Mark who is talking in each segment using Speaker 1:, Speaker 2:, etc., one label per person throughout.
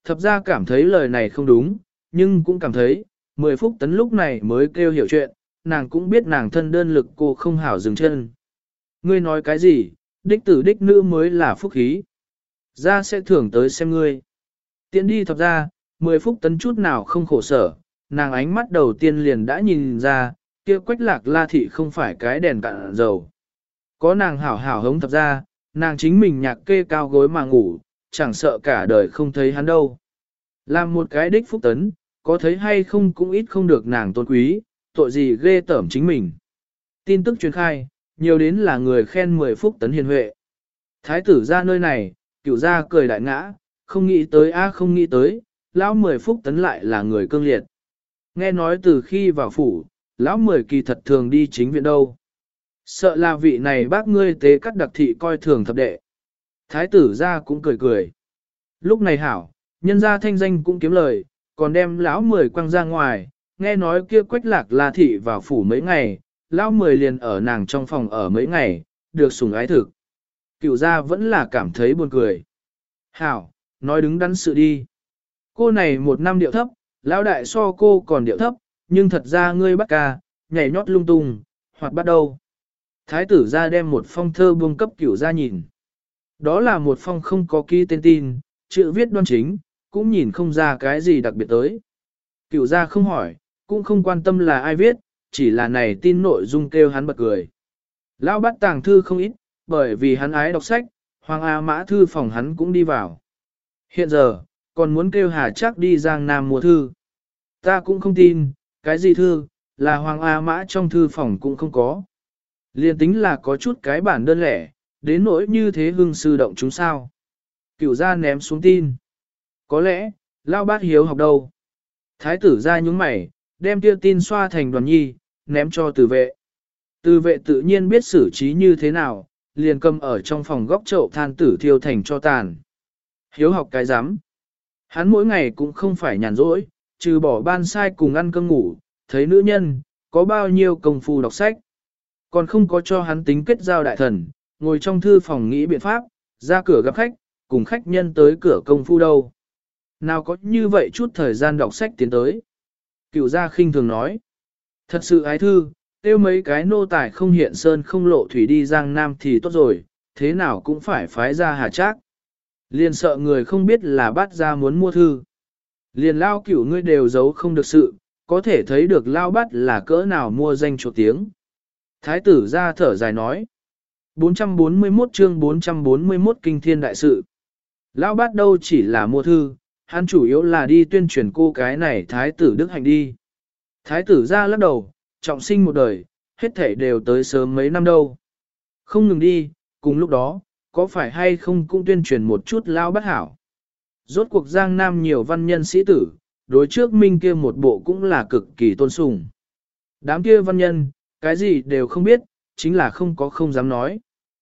Speaker 1: Thập ra cảm thấy lời này không đúng, nhưng cũng cảm thấy, 10 phút tấn lúc này mới kêu hiểu chuyện, nàng cũng biết nàng thân đơn lực cô không hảo dừng chân. Ngươi nói cái gì, đích tử đích nữ mới là phúc khí. Ra sẽ thưởng tới xem ngươi. Tiện đi thập ra, 10 phút tấn chút nào không khổ sở, nàng ánh mắt đầu tiên liền đã nhìn ra, kia Quách Lạc La thị không phải cái đèn cạn dầu. Có nàng hảo hảo hống thập ra, nàng chính mình nhạc kê cao gối mà ngủ, chẳng sợ cả đời không thấy hắn đâu. Làm một cái đích phúc tấn, có thấy hay không cũng ít không được nàng tôn quý, tội gì ghê tởm chính mình. Tin tức truyền khai, nhiều đến là người khen 10 phúc tấn hiền huệ. Thái tử ra nơi này, cửu ra cười đại ngã, không nghĩ tới không nghĩ tới, lão 10 phúc tấn lại là người cương liệt. Nghe nói từ khi vào phủ, lão 10 kỳ thật thường đi chính viện đâu. Sợ là vị này bác ngươi tế cắt đặc thị coi thường thập đệ. Thái tử ra cũng cười cười. Lúc này hảo, nhân gia thanh danh cũng kiếm lời, còn đem lão 10 quăng ra ngoài, nghe nói kia Quách Lạc La thị vào phủ mấy ngày, lão 10 liền ở nàng trong phòng ở mấy ngày, được sủng ái thực. Cửu gia vẫn là cảm thấy buồn cười. Hảo, nói đứng đắn sự đi. Cô này một năm điệu thấp, lão đại so cô còn điệu thấp, nhưng thật ra ngươi bắt ca, nhảy nhót lung tung, hoặc bắt đầu. Thái tử ra đem một phong thơ buông cấp cửu gia nhìn. Đó là một phong không có ký tên tin, chữ viết đoan chính, cũng nhìn không ra cái gì đặc biệt tới. Cửu gia không hỏi, cũng không quan tâm là ai viết, chỉ là này tin nội dung kêu hắn bật cười. Lão bắt tàng thư không ít, bởi vì hắn ái đọc sách, Hoàng A Mã thư phòng hắn cũng đi vào. Hiện giờ, còn muốn kêu Hà Trác đi Giang Nam mua thư. Ta cũng không tin, cái gì thư, là Hoàng A Mã trong thư phòng cũng không có. Liên tính là có chút cái bản đơn lẻ, đến nỗi như thế hưng sư động chúng sao. Cửu gia ném xuống tin. Có lẽ, Lao Bát hiếu học đâu. Thái tử ra nhúng mày, đem kia tin xoa thành đoàn nhi, ném cho tử vệ. Tử vệ tự nhiên biết xử trí như thế nào, liền cầm ở trong phòng góc chậu than tử thiêu thành cho tàn. Hiếu học cái rắm Hắn mỗi ngày cũng không phải nhàn rỗi, trừ bỏ ban sai cùng ăn cơm ngủ, thấy nữ nhân, có bao nhiêu công phu đọc sách. Còn không có cho hắn tính kết giao đại thần, ngồi trong thư phòng nghĩ biện pháp, ra cửa gặp khách, cùng khách nhân tới cửa công phu đâu. Nào có như vậy chút thời gian đọc sách tiến tới. Cửu gia khinh thường nói. Thật sự ái thư, tiêu mấy cái nô tài không hiện sơn không lộ thủy đi Giang Nam thì tốt rồi, thế nào cũng phải phái ra Hà Trác. Liền sợ người không biết là bắt ra muốn mua thư. Liền lao cửu ngươi đều giấu không được sự, có thể thấy được lao bắt là cỡ nào mua danh chỗ tiếng. Thái tử ra thở dài nói. 441 chương 441 kinh thiên đại sự. Lão bát đâu chỉ là mua thư, hắn chủ yếu là đi tuyên truyền cô cái này thái tử đức hạnh đi. Thái tử ra lắc đầu, trọng sinh một đời, hết thảy đều tới sớm mấy năm đâu. Không ngừng đi, cùng lúc đó, có phải hay không cũng tuyên truyền một chút lão bát hảo. Rốt cuộc Giang Nam nhiều văn nhân sĩ tử, đối trước minh kia một bộ cũng là cực kỳ tôn sùng. Đám kia văn nhân, cái gì đều không biết, chính là không dám nói.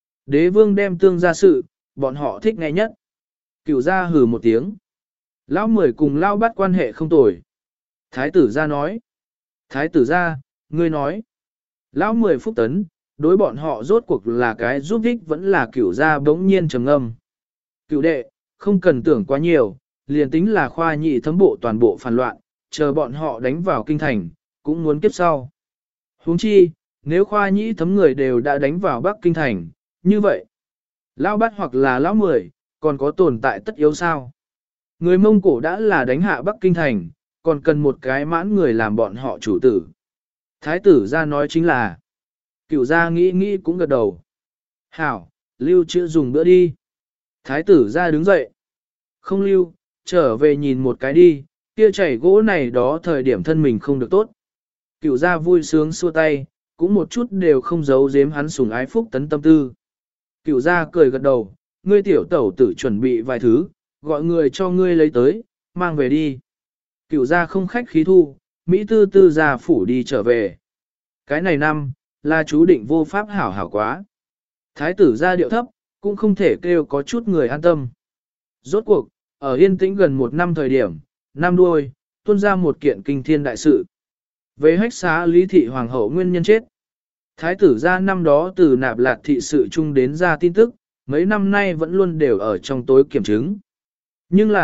Speaker 1: Đế vương đem tương ra sự, bọn họ thích nghe nhất. Cửu gia hừ một tiếng. Lão 10 cùng lão bắt quan hệ không tồi. Thái tử gia nói. Thái tử gia, ngươi nói. Lão 10 phúc tấn, đối bọn họ rốt cuộc là cái giúp ích vẫn là cửu gia bỗng nhiên trầm ngâm. Cửu đệ, không cần tưởng quá nhiều, liền tính là khoa nhị thấm bộ toàn bộ phản loạn, chờ bọn họ đánh vào kinh thành, cũng muốn kiếp sau. Huống chi, nếu khoa nhĩ thấm người đều đã đánh vào Bắc Kinh thành, như vậy, lão bát hoặc là lão 10, còn có tồn tại tất yếu sao? Người Mông Cổ đã là đánh hạ Bắc Kinh thành, còn cần một cái mãn người làm bọn họ chủ tử. Thái tử ra nói chính là, cửu gia nghĩ cũng gật đầu. Hảo, lưu trữ dùng bữa đi. Thái tử ra đứng dậy. Không lưu, trở về nhìn một cái đi, kia chảy gỗ này đó thời điểm thân mình không được tốt. Cửu gia vui sướng xua tay, cũng một chút đều không giấu giếm hắn sủng ái phúc tấn tâm tư. Cửu gia cười gật đầu, ngươi tiểu tẩu tử chuẩn bị vài thứ, gọi người cho ngươi lấy tới, mang về đi. Cửu gia không khách khí thu, Mỹ tư tư gia phủ đi trở về. Cái này năm, là chú định vô pháp hảo hảo quá. Thái tử gia điệu thấp, cũng không thể kêu có chút người an tâm. Rốt cuộc, ở yên tĩnh gần một năm thời điểm, năm đuôi, tuôn ra một kiện kinh thiên đại sự. Về hách xá Lý Thị Hoàng hậu nguyên nhân chết. Thái tử gia năm đó từ nạp lạt thị sự chung đến ra tin tức, mấy năm nay vẫn luôn đều ở trong tối kiểm chứng. Nhưng là,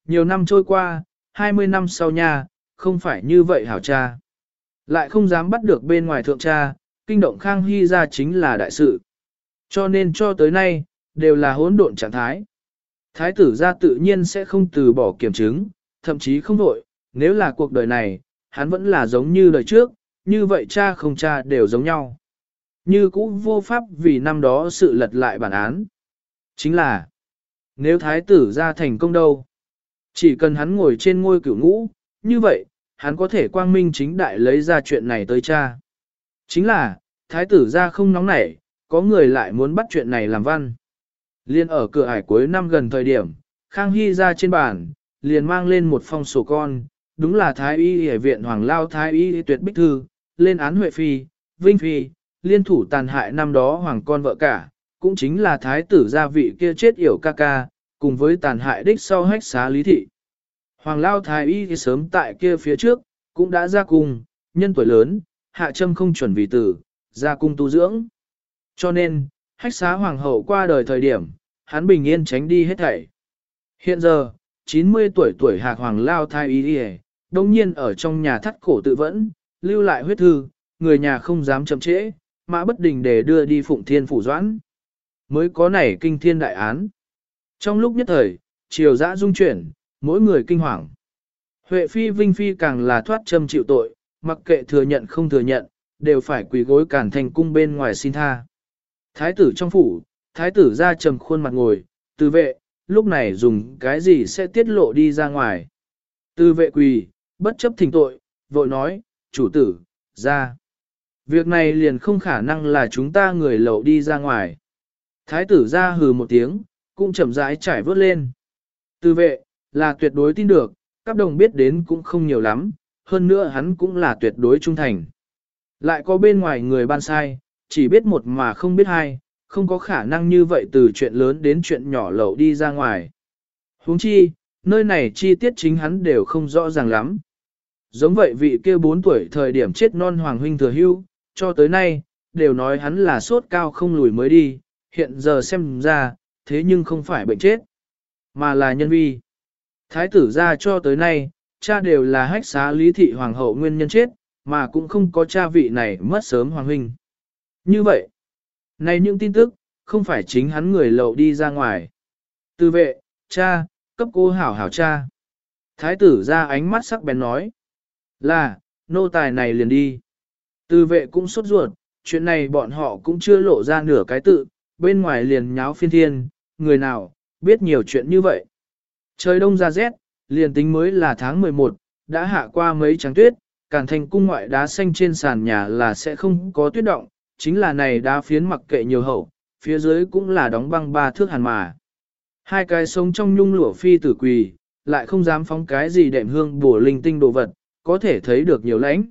Speaker 1: nhiều năm trôi qua, 20 năm sau nha, không phải như vậy hảo cha. Lại không dám bắt được bên ngoài thượng cha, kinh động Khang Hy ra chính là đại sự. Cho nên cho tới nay, đều là hỗn độn trạng thái. Thái tử ra tự nhiên sẽ không từ bỏ kiểm chứng, thậm chí không đổi, nếu là cuộc đời này, hắn vẫn là giống như đời trước, như vậy cha không cha đều giống nhau. Như cũ vô pháp vì năm đó sự lật lại bản án. Chính là, nếu thái tử ra thành công đâu, chỉ cần hắn ngồi trên ngôi cửu ngũ, như vậy, hắn có thể quang minh chính đại lấy ra chuyện này tới cha. Chính là, thái tử ra không nóng nảy, có người lại muốn bắt chuyện này làm văn. Liên ở cửa ải cuối năm gần thời điểm, Khang Hy ra trên bàn, liền mang lên một phong sổ con, đúng là Thái y y viện Hoàng Lao Thái y tuyệt bích thư, lên án Huệ Phi, Vinh Phi, liên thủ tàn hại năm đó hoàng con vợ cả, cũng chính là Thái tử gia vị kia chết yểu ca ca, cùng với tàn hại đích sau hách xá lý thị. Hoàng Lao Thái y thì sớm tại kia phía trước, cũng đã ra cung, nhân tuổi lớn, hạ châm không chuẩn vì tử, ra cung tu dưỡng. Cho nên, hách xá hoàng hậu qua đời thời điểm, hắn bình yên tránh đi hết thảy. Hiện giờ, 90 tuổi hạc hoàng Lao Thái y đông nhiên ở trong nhà thắt cổ tự vẫn, lưu lại huyết thư, người nhà không dám chậm trễ, mã bất đình để đưa đi Phụng Thiên Phủ Doãn. Mới có nảy kinh thiên đại án. Trong lúc nhất thời, triều dã dung chuyển, mỗi người kinh hoàng. Huệ Phi Vinh Phi càng là thoát châm chịu tội, mặc kệ thừa nhận không thừa nhận, đều phải quỳ gối cản thành cung bên ngoài xin tha. Thái tử trong phủ, thái tử ra trầm khuôn mặt ngồi, từ vệ, lúc này dùng cái gì sẽ tiết lộ đi ra ngoài. Từ vệ quỳ, bất chấp thỉnh tội, vội nói, chủ tử, ra. Việc này liền không khả năng là chúng ta người lậu đi ra ngoài. Thái tử ra hừ một tiếng, cũng chậm rãi trải vớt lên. Từ vệ, là tuyệt đối tin được, các đồng biết đến cũng không nhiều lắm, hơn nữa hắn cũng là tuyệt đối trung thành. Lại có bên ngoài người ban sai, chỉ biết một mà không biết hai, không có khả năng như vậy từ chuyện lớn đến chuyện nhỏ lậu đi ra ngoài. Huống chi, nơi này chi tiết chính hắn đều không rõ ràng lắm. Giống vậy vị kia 4 tuổi thời điểm chết non hoàng huynh thừa hưu, cho tới nay, đều nói hắn là sốt cao không lùi mới đi, hiện giờ xem ra, thế nhưng không phải bệnh chết, mà là nhân vi. Thái tử ra cho tới nay, cha đều là hách xá lý thị hoàng hậu nguyên nhân chết, mà cũng không có cha vị này mất sớm hoàng huynh. Như vậy, này những tin tức, không phải chính hắn người lậu đi ra ngoài. Từ vệ, cha, cấp cô hảo hảo cha. Thái tử ra ánh mắt sắc bén nói, là, nô tài này liền đi. Từ vệ cũng sốt ruột, chuyện này bọn họ cũng chưa lộ ra nửa cái tự, bên ngoài liền nháo phiên thiên, người nào, biết nhiều chuyện như vậy. Trời đông ra rét, liền tính mới là tháng 11, đã hạ qua mấy trắng tuyết, càn thành cung ngoại đá xanh trên sàn nhà là sẽ không có tuyết động, chính là này đá phiến mặc kệ nhiều hậu, phía dưới cũng là đóng băng 3 thước hàn mà. Hai cái sống trong nhung lụa phi tử quỳ, lại không dám phóng cái gì đệm hương bổ linh tinh đồ vật, có thể thấy được nhiều lãnh.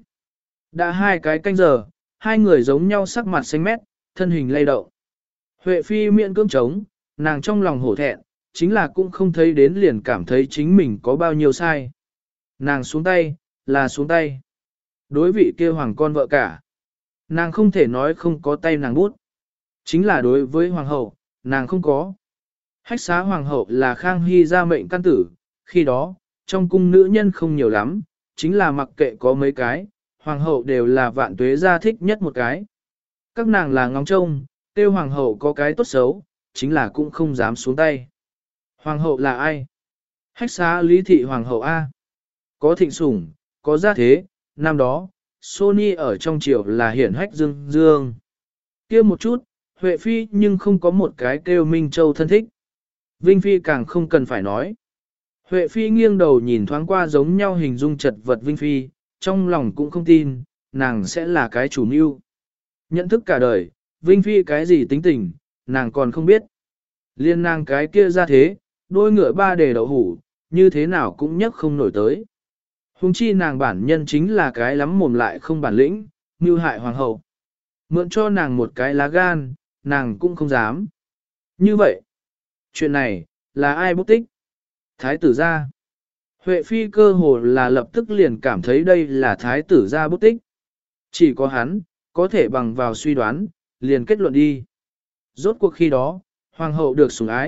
Speaker 1: Đã 2 cái canh giờ, hai người giống nhau sắc mặt xanh mét, thân hình lay động. Huệ phi miệng cưỡng trống, nàng trong lòng hổ thẹn, chính là cũng không thấy đến liền cảm thấy chính mình có bao nhiêu sai. Nàng xuống tay, là xuống tay. Đối vị kia hoàng con vợ cả. Nàng không thể nói không có tay nàng bút. Chính là đối với hoàng hậu, nàng không có. Hách xá hoàng hậu là Khang Hy gia mệnh căn tử, khi đó, trong cung nữ nhân không nhiều lắm, chính là mặc kệ có mấy cái, hoàng hậu đều là vạn tuế gia thích nhất một cái. Các nàng là ngóng trông, tiêu hoàng hậu có cái tốt xấu, chính là cũng không dám xuống tay. Hoàng hậu là ai? Hách xá lý thị hoàng hậu A. Có thịnh sủng, có gia thế, năm đó, Sony ở trong triều là hiển hách dương dương. Kia một chút, Huệ Phi nhưng không có một cái kêu Minh Châu thân thích. Vinh Phi càng không cần phải nói. Huệ Phi nghiêng đầu nhìn thoáng qua giống nhau hình dung chật vật Vinh Phi, trong lòng cũng không tin, nàng sẽ là cái chủ mưu. Nhận thức cả đời, Vinh Phi cái gì tính tình, nàng còn không biết. Liên nàng cái kia ra thế, đôi ngựa 3 đề đậu hủ, như thế nào cũng nhấc không nổi tới. Hùng chi nàng bản nhân chính là cái lắm mồm lại không bản lĩnh, mưu hại hoàng hậu. Mượn cho nàng một cái lá gan, nàng cũng không dám. Như vậy, chuyện này, là ai bút tích? Thái tử gia. Huệ Phi cơ hồ là lập tức liền cảm thấy đây là thái tử gia bút tích. Chỉ có hắn, có thể bằng vào suy đoán, liền kết luận đi. Rốt cuộc khi đó, hoàng hậu được sủng ái,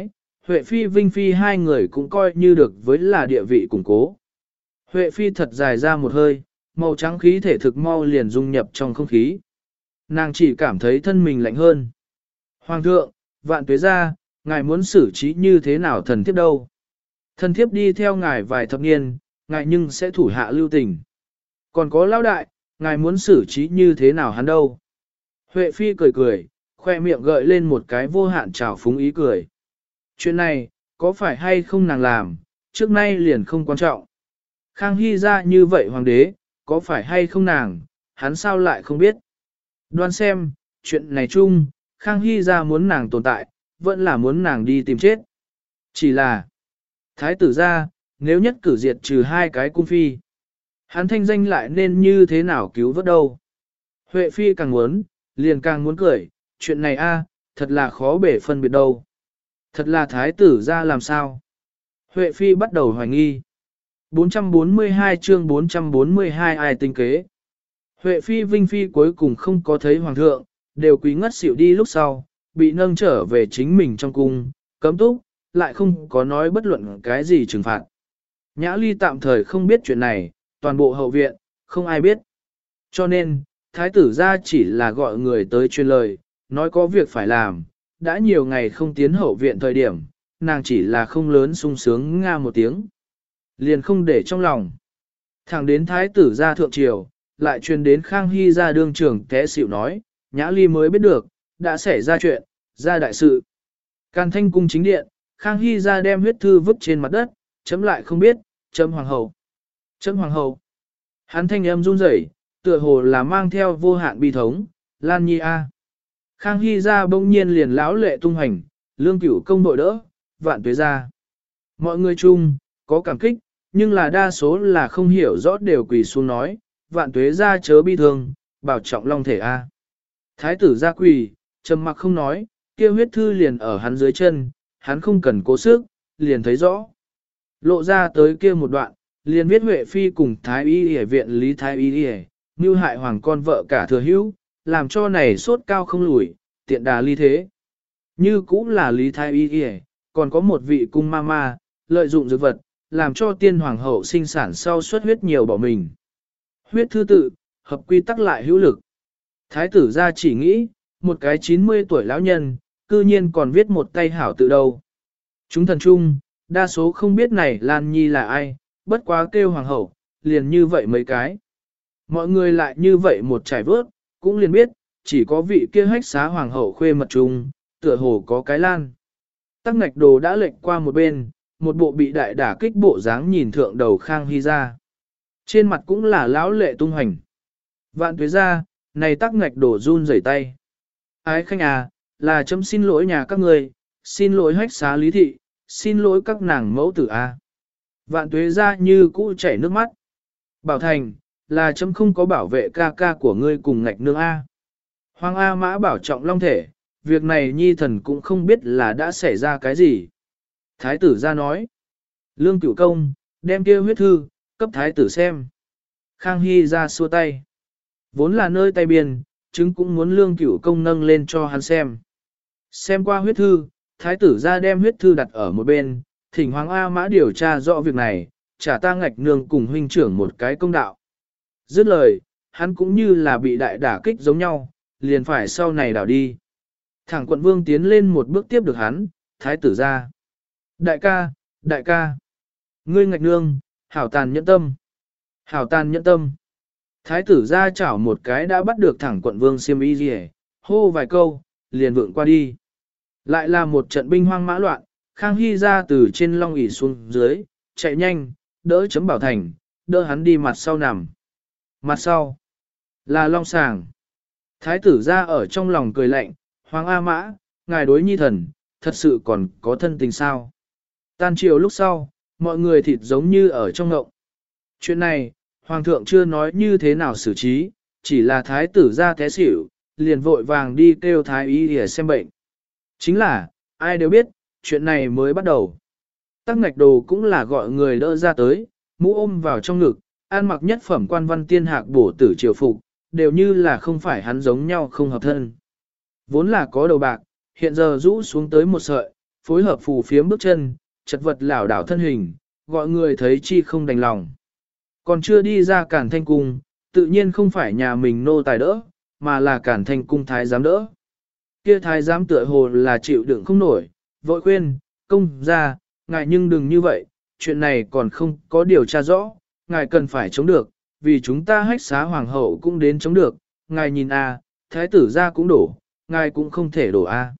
Speaker 1: Huệ Phi Vinh Phi hai người cũng coi như được với là địa vị củng cố. Huệ Phi thật dài ra một hơi, màu trắng khí thể thực mau liền dung nhập trong không khí. Nàng chỉ cảm thấy thân mình lạnh hơn. Hoàng thượng, Vạn Tuế gia, ngài muốn xử trí như thế nào thần thiếp đâu? Thần thiếp đi theo ngài vài thập niên, ngài nhưng sẽ thủ hạ lưu tình. Còn có lão đại, ngài muốn xử trí như thế nào hắn đâu? Huệ Phi cười cười, khoe miệng gợi lên một cái vô hạn trào phúng ý cười. Chuyện này, có phải hay không nàng làm, trước nay liền không quan trọng. Khang Hy ra như vậy hoàng đế, có phải hay không nàng, hắn sao lại không biết. Đoán xem, chuyện này chung, Khang Hy ra muốn nàng tồn tại, vẫn là muốn nàng đi tìm chết. Chỉ là, thái tử ra, nếu nhất cử diệt trừ hai cái cung phi, hắn thanh danh lại nên như thế nào cứu vớt đâu. Huệ Phi càng muốn, liền càng muốn cười, chuyện này a, thật là khó bể phân biệt đâu. Thật là thái tử ra làm sao? Huệ Phi bắt đầu hoài nghi. 442 chương 442 ai tinh kế? Huệ Phi Vinh Phi cuối cùng không có thấy hoàng thượng, đều quý ngất xỉu đi lúc sau, bị nâng trở về chính mình trong cung, cấm túc, lại không có nói bất luận cái gì trừng phạt. Nhã Ly tạm thời không biết chuyện này, toàn bộ hậu viện, không ai biết. Cho nên, thái tử ra chỉ là gọi người tới truyền lời, nói có việc phải làm, đã nhiều ngày không tiến hậu viện thời điểm, nàng chỉ là không lớn sung sướng nga một tiếng. Liền không để trong lòng. Thẳng đến thái tử ra thượng triều, lại truyền đến Khang Hy ra đương trưởng té xỉu nói, Nhã Ly mới biết được, đã xảy ra chuyện, ra đại sự. Càn Thanh cung chính điện, Khang Hy ra đem huyết thư vứt trên mặt đất, chấm lại không biết, chấm hoàng hậu. Chấm hoàng hậu. Hắn thanh âm run rẩy, tựa hồ là mang theo vô hạn bi thống, Lan Nhi a. Khang Hy ra bỗng nhiên liền lão lệ tung hành, Lương Cửu công đội đỡ, Vạn Tuế ra. Mọi người chung, có cảm kích, nhưng là đa số là không hiểu rõ đều quỳ xuống nói, Vạn Tuế ra chớ bi thương, bảo trọng long thể a. Thái tử ra quỳ, trầm mặc không nói, kia huyết thư liền ở hắn dưới chân, hắn không cần cố sức, liền thấy rõ. Lộ ra tới kia một đoạn, liền viết Huệ Phi cùng Thái Y Y viện Lý Thái Y Y, mưu hại hoàng con vợ cả thừa hữu, làm cho này sốt cao không lùi, tiện đà ly thế. Như cũng là Lý Thái Y Y, còn có một vị cung ma ma, lợi dụng dược vật, làm cho tiên hoàng hậu sinh sản sau xuất huyết nhiều bỏ mình. Huyết thư tự, hợp quy tắc lại hữu lực. Thái tử ra chỉ nghĩ, một cái 90 tuổi lão nhân, cư nhiên còn viết một tay hảo tự đâu. Chúng thần chung, đa số không biết này Lan Nhi là ai, bất quá kêu hoàng hậu, liền như vậy mấy cái. Mọi người lại như vậy một trải vớt, cũng liền biết, chỉ có vị kia hách xá hoàng hậu khuê mật chung, tựa hồ có cái Lan. Tắc ngạch đồ đã lệnh qua một bên, một bộ bị đại đả kích bộ dáng nhìn thượng đầu Khang Hy ra. Trên mặt cũng là lão lệ tung hành. Vạn Tuế ra, này tắc ngạch đồ run rẩy tay. Ái khanh à, là chấm xin lỗi nhà các người, xin lỗi hách xá lý thị, xin lỗi các nàng mẫu tử a. Vạn Tuế ra như cũ chảy nước mắt. Bảo Thành, là chấm không có bảo vệ ca ca của ngươi cùng ngạch nương a. Hoàng A Mã bảo trọng long thể, việc này nhi thần cũng không biết là đã xảy ra cái gì. Thái tử ra nói. Lương Cửu công, đem kia huyết thư, cấp thái tử xem. Khang Hy ra xua tay. Vốn là nơi tay biên, chứng cũng muốn Lương Cửu công nâng lên cho hắn xem. Xem qua huyết thư, thái tử ra đem huyết thư đặt ở một bên, thỉnh Hoàng A Mã điều tra rõ việc này, trả ta ngạch nương cùng huynh trưởng một cái công đạo. Dứt lời, hắn cũng như là bị đại đả kích giống nhau, liền phải sau này đảo đi. Thẳng quận vương tiến lên một bước tiếp được hắn, thái tử ra. Đại ca, ngươi ngạch nương, hảo tàn nhẫn tâm. Hảo tàn nhẫn tâm. Thái tử ra chảo một cái đã bắt được thẳng quận vương xiêm y gì hô vài câu, liền vượng qua đi. Lại là một trận binh hoang mã loạn, Khang Hy ra từ trên long ỷ xuống dưới, chạy nhanh, đỡ chấm Bảo Thành, đỡ hắn đi mặt sau nằm. Mặt sau, là long sàng. Thái tử ra ở trong lòng cười lạnh, Hoàng A Mã, ngài đối nhi thần, thật sự còn có thân tình sao. Tan chiều lúc sau, mọi người thịt giống như ở trong ngộng. Chuyện này, Hoàng thượng chưa nói như thế nào xử trí, chỉ là thái tử ra té xỉu, liền vội vàng đi kêu thái y để xem bệnh. Chính là, ai đều biết, chuyện này mới bắt đầu. Tắc ngạch đồ cũng là gọi người đỡ ra tới, mũ ôm vào trong ngực, an mặc nhất phẩm quan văn tiên hạc bổ tử triều phục, đều như là không phải hắn giống nhau không hợp thân. Vốn là có đầu bạc, hiện giờ rũ xuống tới một sợi, phối hợp phù phiếm bước chân, chật vật lảo đảo thân hình, gọi người thấy chi không đành lòng. Còn chưa đi ra Cản Thanh Cung, tự nhiên không phải nhà mình nô tài đỡ, mà là Cản Thanh Cung thái giám đỡ. Kia thái giám tựa hồ là chịu đựng không nổi, vội khuyên, công ra, ngài nhưng đừng như vậy, chuyện này còn không có điều tra rõ, ngài cần phải chống được, vì chúng ta hách xá hoàng hậu cũng đến chống được, ngài nhìn a, thái tử ra cũng đổ, ngài cũng không thể đổ a.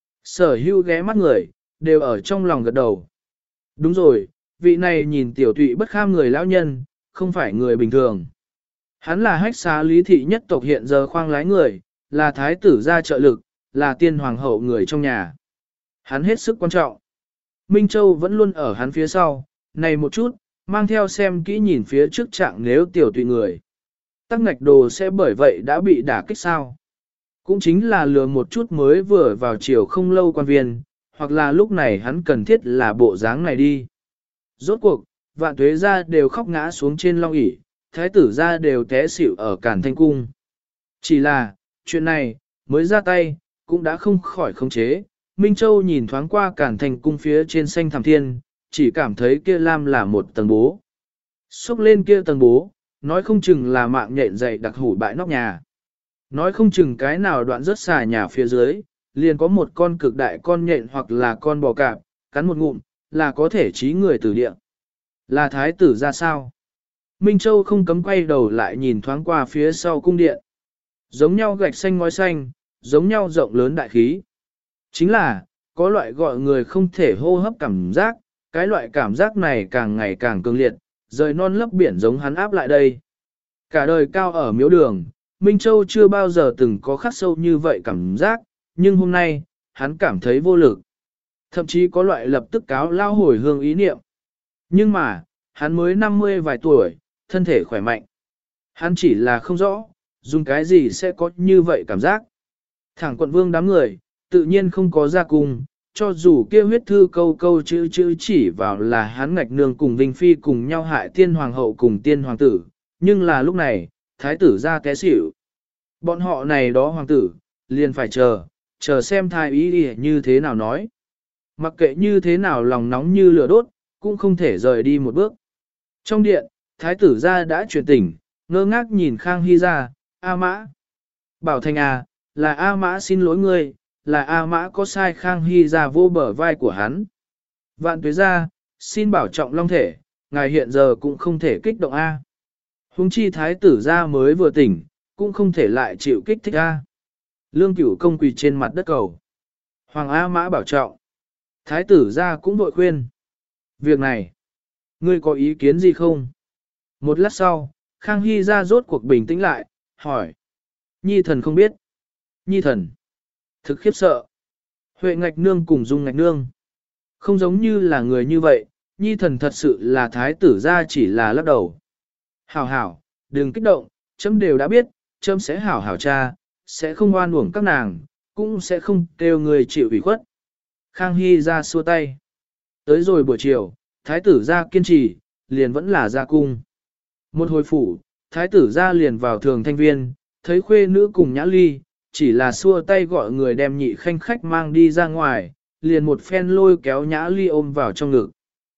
Speaker 1: Sở hưu ghé mắt người, đều ở trong lòng gật đầu. Đúng rồi, vị này nhìn tiểu tụy bất kham người lão nhân, không phải người bình thường. Hắn là hách xá lý thị nhất tộc hiện giờ khoang lái người, là thái tử gia trợ lực, là tiên hoàng hậu người trong nhà. Hắn hết sức quan trọng. Minh Châu vẫn luôn ở hắn phía sau, này một chút, mang theo xem kỹ nhìn phía trước trạng nếu tiểu tụy người. Tắc ngạch đồ sẽ bởi vậy đã bị đả kích sao. Cũng chính là lừa một chút mới vừa vào chiều không lâu quan viên, hoặc là lúc này hắn cần thiết là bộ dáng này đi. Rốt cuộc, vạn tuế ra đều khóc ngã xuống trên long ỷ, thái tử ra đều té xỉu ở Cản Thanh Cung. Chỉ là, chuyện này, mới ra tay, cũng đã không khỏi khống chế. Minh Châu nhìn thoáng qua Cản Thanh Cung phía trên xanh thẳm thiên, chỉ cảm thấy kia lam là một tầng bố. Xúc lên kia tầng bố, nói không chừng là mạng nhện dày đặc hủ bại nóc nhà. Nói không chừng cái nào đoạn rớt xà nhà phía dưới, liền có một con cực đại con nhện hoặc là con bò cạp, cắn một ngụm, là có thể trí người tử địa. Là thái tử ra sao? Minh Châu không cấm quay đầu lại nhìn thoáng qua phía sau cung điện. Giống nhau gạch xanh ngói xanh, giống nhau rộng lớn đại khí. Chính là, có loại gọi người không thể hô hấp cảm giác, cái loại cảm giác này càng ngày càng cường liệt, rời non lấp biển giống hắn áp lại đây. Cả đời cao ở miếu đường, Minh Châu chưa bao giờ từng có khắc sâu như vậy cảm giác, nhưng hôm nay, hắn cảm thấy vô lực. Thậm chí có loại lập tức cáo lao hồi hương ý niệm. Nhưng mà, hắn mới 50 vài tuổi, thân thể khỏe mạnh. Hắn chỉ là không rõ, dùng cái gì sẽ có như vậy cảm giác. Thẳng quận vương đám người, tự nhiên không có ra cùng, cho dù kia huyết thư câu câu chữ chữ chỉ vào là hắn ngạch nương cùng Vinh Phi cùng nhau hại tiên hoàng hậu cùng tiên hoàng tử, nhưng là lúc này, thái tử ra té xỉu. Bọn họ này đó hoàng tử, liền phải chờ xem thái ý như thế nào nói. Mặc kệ như thế nào lòng nóng như lửa đốt, cũng không thể rời đi một bước. Trong điện, thái tử ra đã chuyển tỉnh, ngơ ngác nhìn Khang Hy ra, A Mã. Bảo Thành à, là A Mã xin lỗi ngươi, là A Mã có sai. Khang Hy ra vô bờ vai của hắn. Vạn tuế ra, xin bảo trọng long thể, ngài hiện giờ cũng không thể kích động A. Hùng chi thái tử ra mới vừa tỉnh, cũng không thể lại chịu kích thích A. Lương Cửu công quỳ trên mặt đất cầu. Hoàng A Mã bảo trọng. Thái tử ra cũng vội khuyên. Việc này, ngươi có ý kiến gì không? Một lát sau, Khang Hy ra rốt cuộc bình tĩnh lại, hỏi. Nhi thần không biết. Nhi thần. Thực khiếp sợ. Huệ ngạch nương cùng Dung ngạch nương. Không giống như là người như vậy, Nhi thần thật sự là thái tử ra chỉ là lắc đầu. Hảo hảo, đừng kích động, chấm đều đã biết, chấm sẽ hảo hảo cha, sẽ không oan uổng các nàng, cũng sẽ không kêu người chịu ủy khuất. Khang Hy ra xua tay. Tới rồi buổi chiều, thái tử ra kiên trì, liền vẫn là ra cung. Một hồi phủ, thái tử ra liền vào thường thanh viên, thấy khuê nữ cùng Nhã Ly, chỉ là xua tay gọi người đem nhị khanh khách mang đi ra ngoài, liền một phen lôi kéo Nhã Ly ôm vào trong ngực.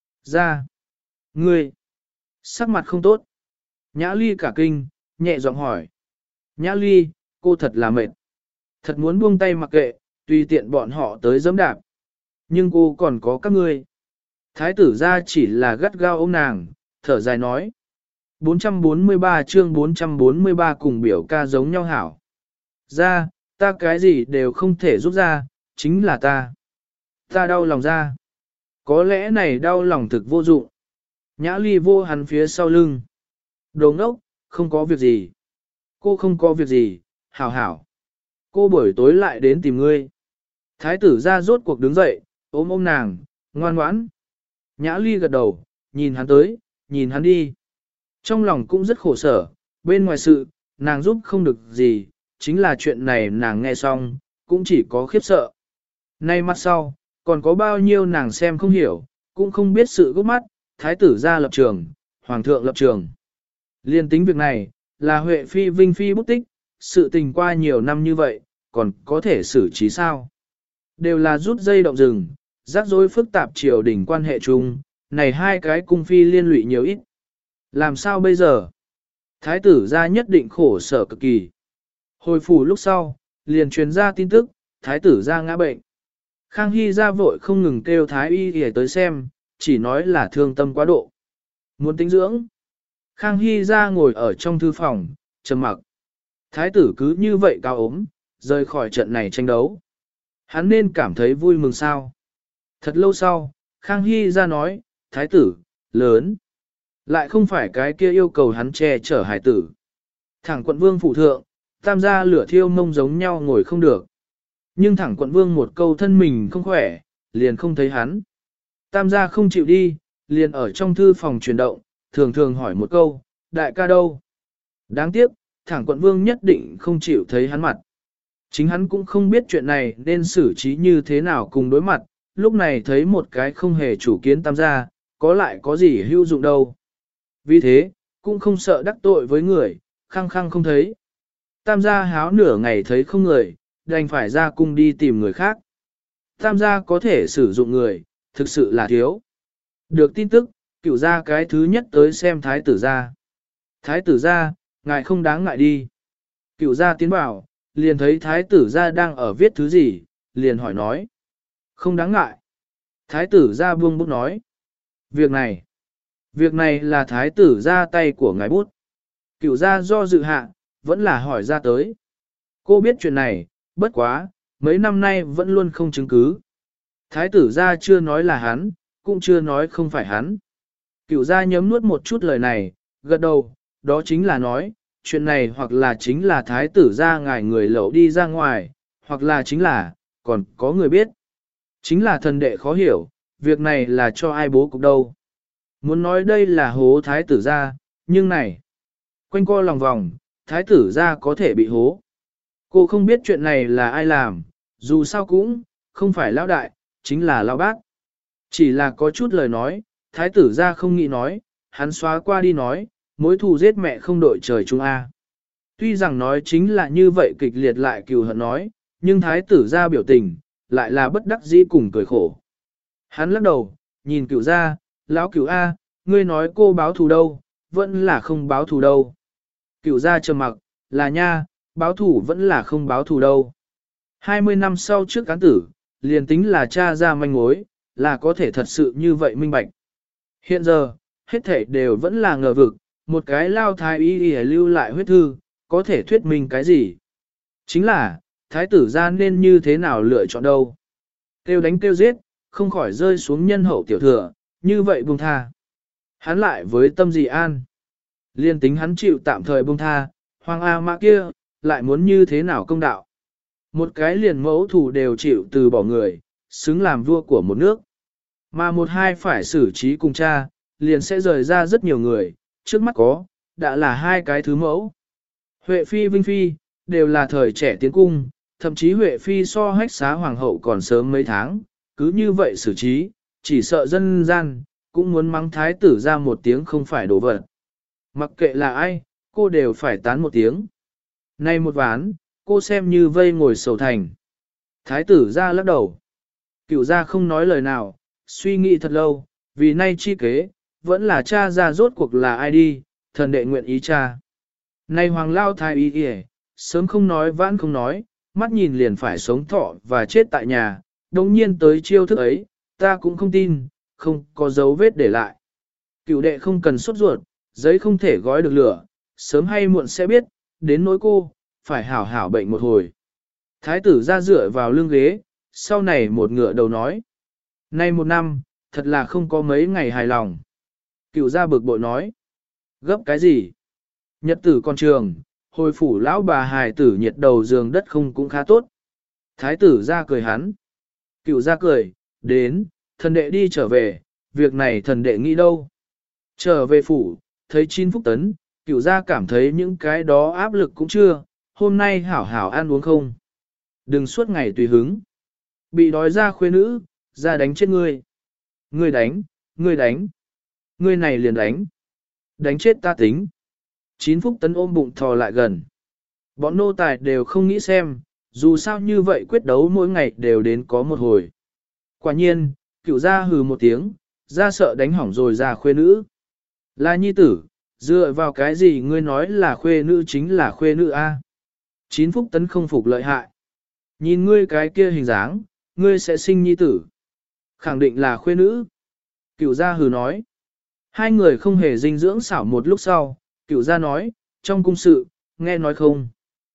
Speaker 1: Ra! Ngươi! Sắc mặt không tốt. Nhã Ly cả kinh, nhẹ giọng hỏi. Nhã Ly, cô thật là mệt. Thật muốn buông tay mặc kệ, tùy tiện bọn họ tới giẫm đạp. Nhưng cô còn có các ngươi. Thái tử ra chỉ là gắt gao ôm nàng, thở dài nói. 443 chương 443 cùng biểu ca giống nhau hảo. Ra, ta cái gì đều không thể giúp ra, chính là ta. Ta đau lòng ra. Có lẽ này đau lòng thực vô dụng. Nhã Ly vô hắn phía sau lưng. Đồ ngốc, không có việc gì. Cô không có việc gì, hảo hảo. Cô buổi tối lại đến tìm ngươi. Thái tử ra rốt cuộc đứng dậy, ôm ôm nàng, ngoan ngoãn. Nhã Ly gật đầu, nhìn hắn tới, nhìn hắn đi. Trong lòng cũng rất khổ sở, bên ngoài sự, nàng giúp không được gì, chính là chuyện này nàng nghe xong, cũng chỉ có khiếp sợ. Nay mặt sau, còn có bao nhiêu nàng xem không hiểu, cũng không biết sự gốc mắt, thái tử ra lập trường, hoàng thượng lập trường. Liên tính việc này, là Huệ Phi Vinh Phi bút tích, sự tình qua nhiều năm như vậy, còn có thể xử trí sao? Đều là rút dây động rừng, rắc rối phức tạp triều đình quan hệ chung, này hai cái cung phi liên lụy nhiều ít. Làm sao bây giờ? Thái tử ra nhất định khổ sở cực kỳ. Hồi phủ lúc sau, liền truyền ra tin tức, thái tử ra ngã bệnh. Khang Hy ra vội không ngừng kêu thái y để tới xem, chỉ nói là thương tâm quá độ. Muốn tĩnh dưỡng. Khang Hy ra ngồi ở trong thư phòng, trầm mặc. Thái tử cứ như vậy cao ốm, rời khỏi trận này tranh đấu. Hắn nên cảm thấy vui mừng sao. Thật lâu sau, Khang Hy ra nói, thái tử, lớn. Lại không phải cái kia yêu cầu hắn che chở hải tử. Thẳng quận vương phụ thượng, tam gia lửa thiêu mông giống nhau ngồi không được. Nhưng thẳng quận vương một câu thân mình không khỏe, liền không thấy hắn. Tam gia không chịu đi, liền ở trong thư phòng chuyển động, thường thường hỏi một câu, đại ca đâu? Đáng tiếc, thẳng quận vương nhất định không chịu thấy hắn mặt. Chính hắn cũng không biết chuyện này nên xử trí như thế nào cùng đối mặt, lúc này thấy một cái không hề chủ kiến tam gia, có lại có gì hữu dụng đâu. Vì thế, cũng không sợ đắc tội với người, khăng khăng không thấy. Tam gia háo nửa ngày thấy không người, đành phải ra cung đi tìm người khác. Tam gia có thể sử dụng người, thực sự là thiếu. Được tin tức, cựu gia cái thứ nhất tới xem thái tử gia. Thái tử gia, ngài không đáng ngại đi. Cựu gia tiến vào, liền thấy thái tử gia đang ở viết thứ gì, liền hỏi nói. Không đáng ngại. Thái tử gia buông bút nói. Việc này là thái tử ra tay của ngài bút. Cựu gia do dự hạ, vẫn là hỏi ra tới. Cô biết chuyện này, bất quá, mấy năm nay vẫn luôn không chứng cứ. Thái tử gia chưa nói là hắn, cũng chưa nói không phải hắn. Cựu gia nhấm nuốt một chút lời này, gật đầu, đó chính là nói, chuyện này hoặc là chính là thái tử gia ngài người lậu đi ra ngoài, hoặc là chính là, còn có người biết. Chính là thần đệ khó hiểu, việc này là cho ai bố cục đâu. Muốn nói đây là hố thái tử gia, nhưng này, quanh co lòng vòng, thái tử gia có thể bị hố. Cô không biết chuyện này là ai làm, dù sao cũng, không phải lão đại, chính là lão bác. Chỉ là có chút lời nói, thái tử gia không nghĩ nói, hắn xóa qua đi nói, mối thù giết mẹ không đội trời chung A. Tuy rằng nói chính là như vậy kịch liệt lại cừu hận nói, nhưng thái tử gia biểu tình, lại là bất đắc dĩ cùng cười khổ. Hắn lắc đầu, nhìn cửu gia, lão cửu A, ngươi nói cô báo thù đâu, vẫn là không báo thù đâu. Cửu gia trầm mặc, là nha, báo thù vẫn là không báo thù đâu. 20 năm sau trước cán tử, liền tính là cha ra manh mối, là có thể thật sự như vậy minh bạch. Hiện giờ, hết thể đều vẫn là ngờ vực, một cái lao thái y lưu lại huyết thư, có thể thuyết minh cái gì? Chính là, thái tử gia nên như thế nào lựa chọn đâu? Kêu đánh kêu giết, không khỏi rơi xuống nhân hậu tiểu thừa, như vậy buông tha. Hắn lại với tâm gì an? Liên tính hắn chịu tạm thời buông tha, hoàng A mã kia, lại muốn như thế nào công đạo? Một cái liền mẫu thủ đều chịu từ bỏ người, xứng làm vua của một nước. Mà một hai phải xử trí cùng cha, liền sẽ rời ra rất nhiều người, trước mắt có, đã là hai cái thứ mẫu. Huệ Phi Vinh Phi, đều là thời trẻ tiến cung, thậm chí Huệ Phi so hách xá hoàng hậu còn sớm mấy tháng, cứ như vậy xử trí, chỉ sợ dân gian, cũng muốn mắng thái tử ra một tiếng không phải đổ vật. Mặc kệ là ai, cô đều phải tán một tiếng. Nay một ván, cô xem như vây ngồi sầu thành. Thái tử ra lắc đầu. Cựu ra không nói lời nào, suy nghĩ thật lâu, vì nay chi kế, vẫn là cha ra rốt cuộc là ai đi, thần đệ nguyện ý cha. Nay hoàng lao thái y kìa, sớm không nói vãn không nói, mắt nhìn liền phải sống thọ và chết tại nhà, đồng nhiên tới chiêu thức ấy, ta cũng không tin, không có dấu vết để lại. Cựu đệ không cần sốt ruột, giấy không thể gói được lửa, sớm hay muộn sẽ biết, đến nỗi cô, phải hảo hảo bệnh một hồi. Thái tử ra dựa vào lưng ghế, sau này một ngựa đầu nói. Nay một năm, thật là không có mấy ngày hài lòng. Cựu ra bực bội nói. Gấp cái gì? Nhật tử con trường, hồi phủ lão bà hài tử nhiệt đầu giường đất không cũng khá tốt. Thái tử ra cười hắn. Cựu ra cười, đến, thần đệ đi trở về, việc này thần đệ nghĩ đâu. Trở về phủ, thấy 9 phúc tấn, cựu ra cảm thấy những cái đó áp lực cũng chưa, hôm nay hảo hảo ăn uống không. Đừng suốt ngày tùy hứng. Bị đói ra khuê nữ, ra đánh chết ngươi. Ngươi đánh, ngươi đánh. Ngươi này liền đánh. Đánh chết ta tính. 9 phúc tấn ôm bụng thò lại gần. Bọn nô tài đều không nghĩ xem, dù sao như vậy quyết đấu mỗi ngày đều đến có một hồi. Quả nhiên, cửu gia hừ một tiếng, ra sợ đánh hỏng rồi ra khuê nữ. Là nhi tử, dựa vào cái gì ngươi nói là khuê nữ chính là khuê nữ a? Chín Phúc Tấn không phục lợi hại. Nhìn ngươi cái kia hình dáng, ngươi sẽ sinh nhi tử. Khẳng định là khuê nữ. Cửu gia hừ nói. Hai người không hề dinh dưỡng xảo một lúc sau, cửu gia nói, trong cung sự, nghe nói không?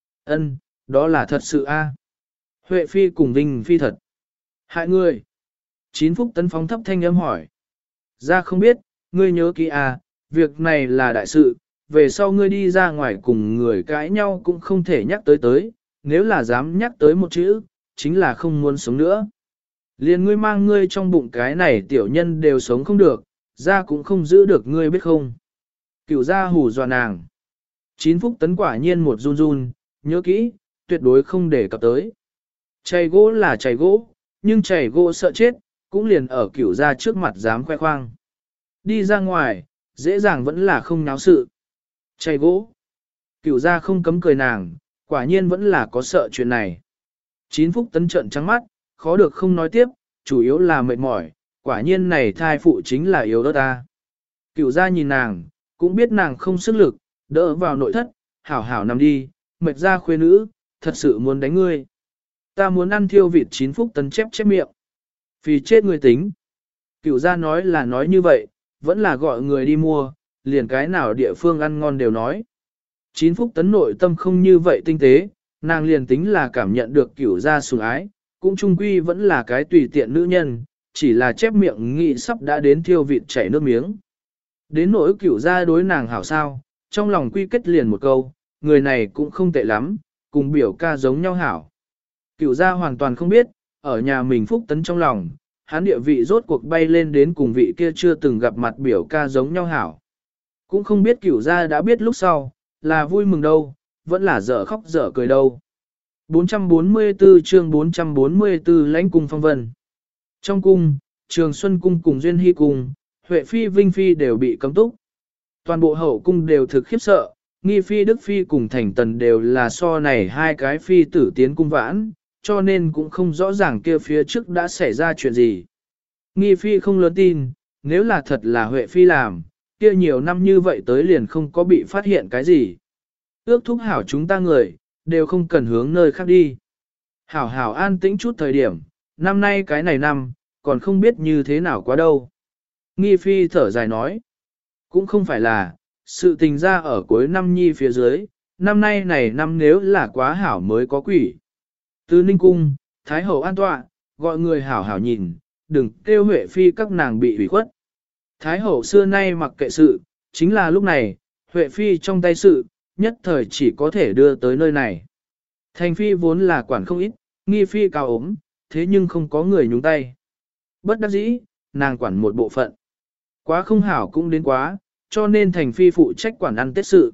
Speaker 1: Ân, đó là thật sự a. Huệ phi cùng Vinh phi thật. Hại ngươi. Chín Phúc Tấn phóng thấp thanh âm hỏi. Gia không biết, ngươi nhớ kỹ à, việc này là đại sự, về sau ngươi đi ra ngoài cùng người cãi nhau cũng không thể nhắc tới, nếu là dám nhắc tới một chữ, chính là không muốn sống nữa. Liền ngươi mang ngươi trong bụng cái này tiểu nhân đều sống không được, Gia cũng không giữ được ngươi biết không. Cửu gia hù dọa nàng. Chín Phúc Tấn quả nhiên một run run, nhớ kỹ, tuyệt đối không để cập tới. Chày gỗ là chày gỗ, nhưng chày gỗ sợ chết, cũng liền ở cửu gia trước mặt dám khoe khoang. Đi ra ngoài, dễ dàng vẫn là không náo sự. Chày gỗ. Cửu gia không cấm cười nàng, quả nhiên vẫn là có sợ chuyện này. Chín Phúc Tấn trợn trắng mắt, khó được không nói tiếp, chủ yếu là mệt mỏi, quả nhiên này thai phụ chính là yếu đó ta. Cửu gia nhìn nàng, cũng biết nàng không sức lực, đỡ vào nội thất, hảo hảo nằm đi, mệt ra khuê nữ, thật sự muốn đánh ngươi. Ta muốn ăn thiêu vịt. Chín Phúc Tấn chép miệng. Vì chết người tính. Cửu gia nói là nói như vậy, vẫn là gọi người đi mua, liền cái nào địa phương ăn ngon đều nói. Chín Phúc Tấn nội tâm không như vậy tinh tế, nàng liền tính là cảm nhận được cửu gia sủng ái, cũng trung quy vẫn là cái tùy tiện nữ nhân, chỉ là chép miệng nghĩ sắp đã đến thiêu vịt chảy nước miếng. Đến nỗi cửu gia đối nàng hảo sao, trong lòng quy kết liền một câu, người này cũng không tệ lắm, cùng biểu ca giống nhau hảo. Cửu gia hoàn toàn không biết, ở nhà mình Phúc Tấn trong lòng, hắn địa vị rốt cuộc bay lên đến cùng vị kia chưa từng gặp mặt biểu ca giống nhau hảo. Cũng không biết cửu gia đã biết lúc sau, là vui mừng đâu, vẫn là dở khóc dở cười đâu. 444 chương 444 lãnh cung phong vân. Trong cung, Trường Xuân cung cùng Duyên Hy cung, Huệ phi Vinh phi đều bị cấm túc. Toàn bộ hậu cung đều thực khiếp sợ, Nghi phi Đức phi cùng Thành Tần đều là so này hai cái phi tử tiến cung vãn, cho nên cũng không rõ ràng kia phía trước đã xảy ra chuyện gì. Nghi phi không lớn tin, nếu là thật là Huệ phi làm, kia nhiều năm như vậy tới liền không có bị phát hiện cái gì. Ước thúc hảo chúng ta người, đều không cần hướng nơi khác đi. Hảo hảo an tĩnh chút thời điểm, năm nay cái này năm, còn không biết như thế nào quá đâu. Nghi phi thở dài nói, cũng không phải là, sự tình ra ở cuối năm nhi phía dưới, năm nay này năm nếu là quá hảo mới có quỷ. Từ Ninh Cung, Thái Hậu an tọa, gọi người hảo hảo nhìn, đừng kêu Huệ phi các nàng bị ủy khuất. Thái Hậu xưa nay mặc kệ sự, chính là lúc này, Huệ phi trong tay sự, nhất thời chỉ có thể đưa tới nơi này. Thành phi vốn là quản không ít, Nghi phi cao ốm, thế nhưng không có người nhúng tay. Bất đắc dĩ, nàng quản một bộ phận. Quá không hảo cũng đến quá, cho nên Thành phi phụ trách quản ăn tết sự.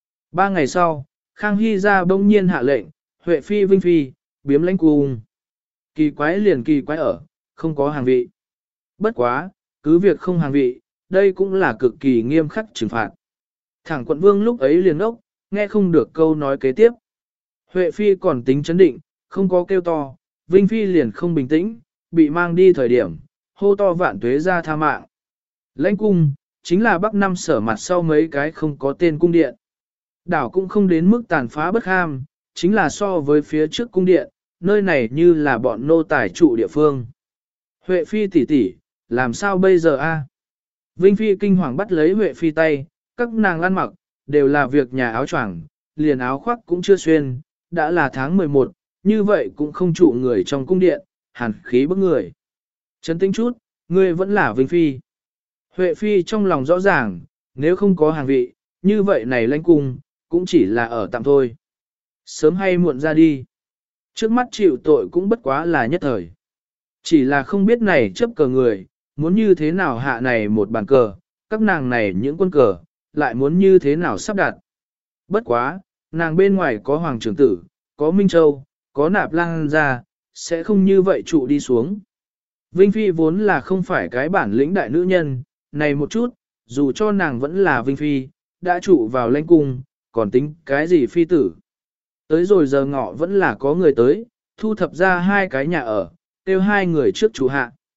Speaker 1: 3 ngày sau, Khang Hy ra bỗng nhiên hạ lệnh, Huệ phi Vinh phi, biếm lãnh cung. Kỳ quái liền kỳ quái ở, không có hàng vị. Bất quá, cứ việc không hàng vị, đây cũng là cực kỳ nghiêm khắc trừng phạt. Thẳng quận vương lúc ấy liền ốc, nghe không được câu nói kế tiếp. Huệ phi còn tính chấn định, không có kêu to, Vinh phi liền không bình tĩnh, bị mang đi thời điểm, hô to vạn tuế ra tha mạng. Lãnh cung, chính là Bắc Năm Sở mặt sau mấy cái không có tên cung điện. Đảo cũng không đến mức tàn phá bất ham, chính là so với phía trước cung điện, nơi này như là bọn nô tài trụ địa phương. Huệ phi tỷ tỷ, làm sao bây giờ a? Vinh phi kinh hoàng bắt lấy Huệ phi tay, các nàng ăn mặc, đều là việc nhà áo choàng, liền áo khoác cũng chưa xuyên, đã là tháng 11, như vậy cũng không trụ người trong cung điện, hàn khí bức người. Trấn tĩnh chút, ngươi vẫn là Vinh phi. Huệ phi trong lòng rõ ràng, nếu không có hàng vị, như vậy này lãnh cung, cũng chỉ là ở tạm thôi. Sớm hay muộn ra đi. Trước mắt chịu tội cũng bất quá là nhất thời. Chỉ là không biết này chấp cờ người, muốn như thế nào hạ này một bàn cờ, các nàng này những quân cờ, lại muốn như thế nào sắp đặt. Bất quá, nàng bên ngoài có Hoàng Trưởng Tử, có Minh Châu, có Nạp Lang ra, sẽ không như vậy trụ đi xuống. Vinh Phi vốn là không phải cái bản lĩnh đại nữ nhân, này một chút, dù cho nàng vẫn là Vinh Phi, đã trụ vào lãnh cung, còn tính cái gì phi tử. Tới rồi giờ ngọ vẫn là có người tới, thu thập ra 2 cái nhà ở, tiêu 2 người trước chủ hạ.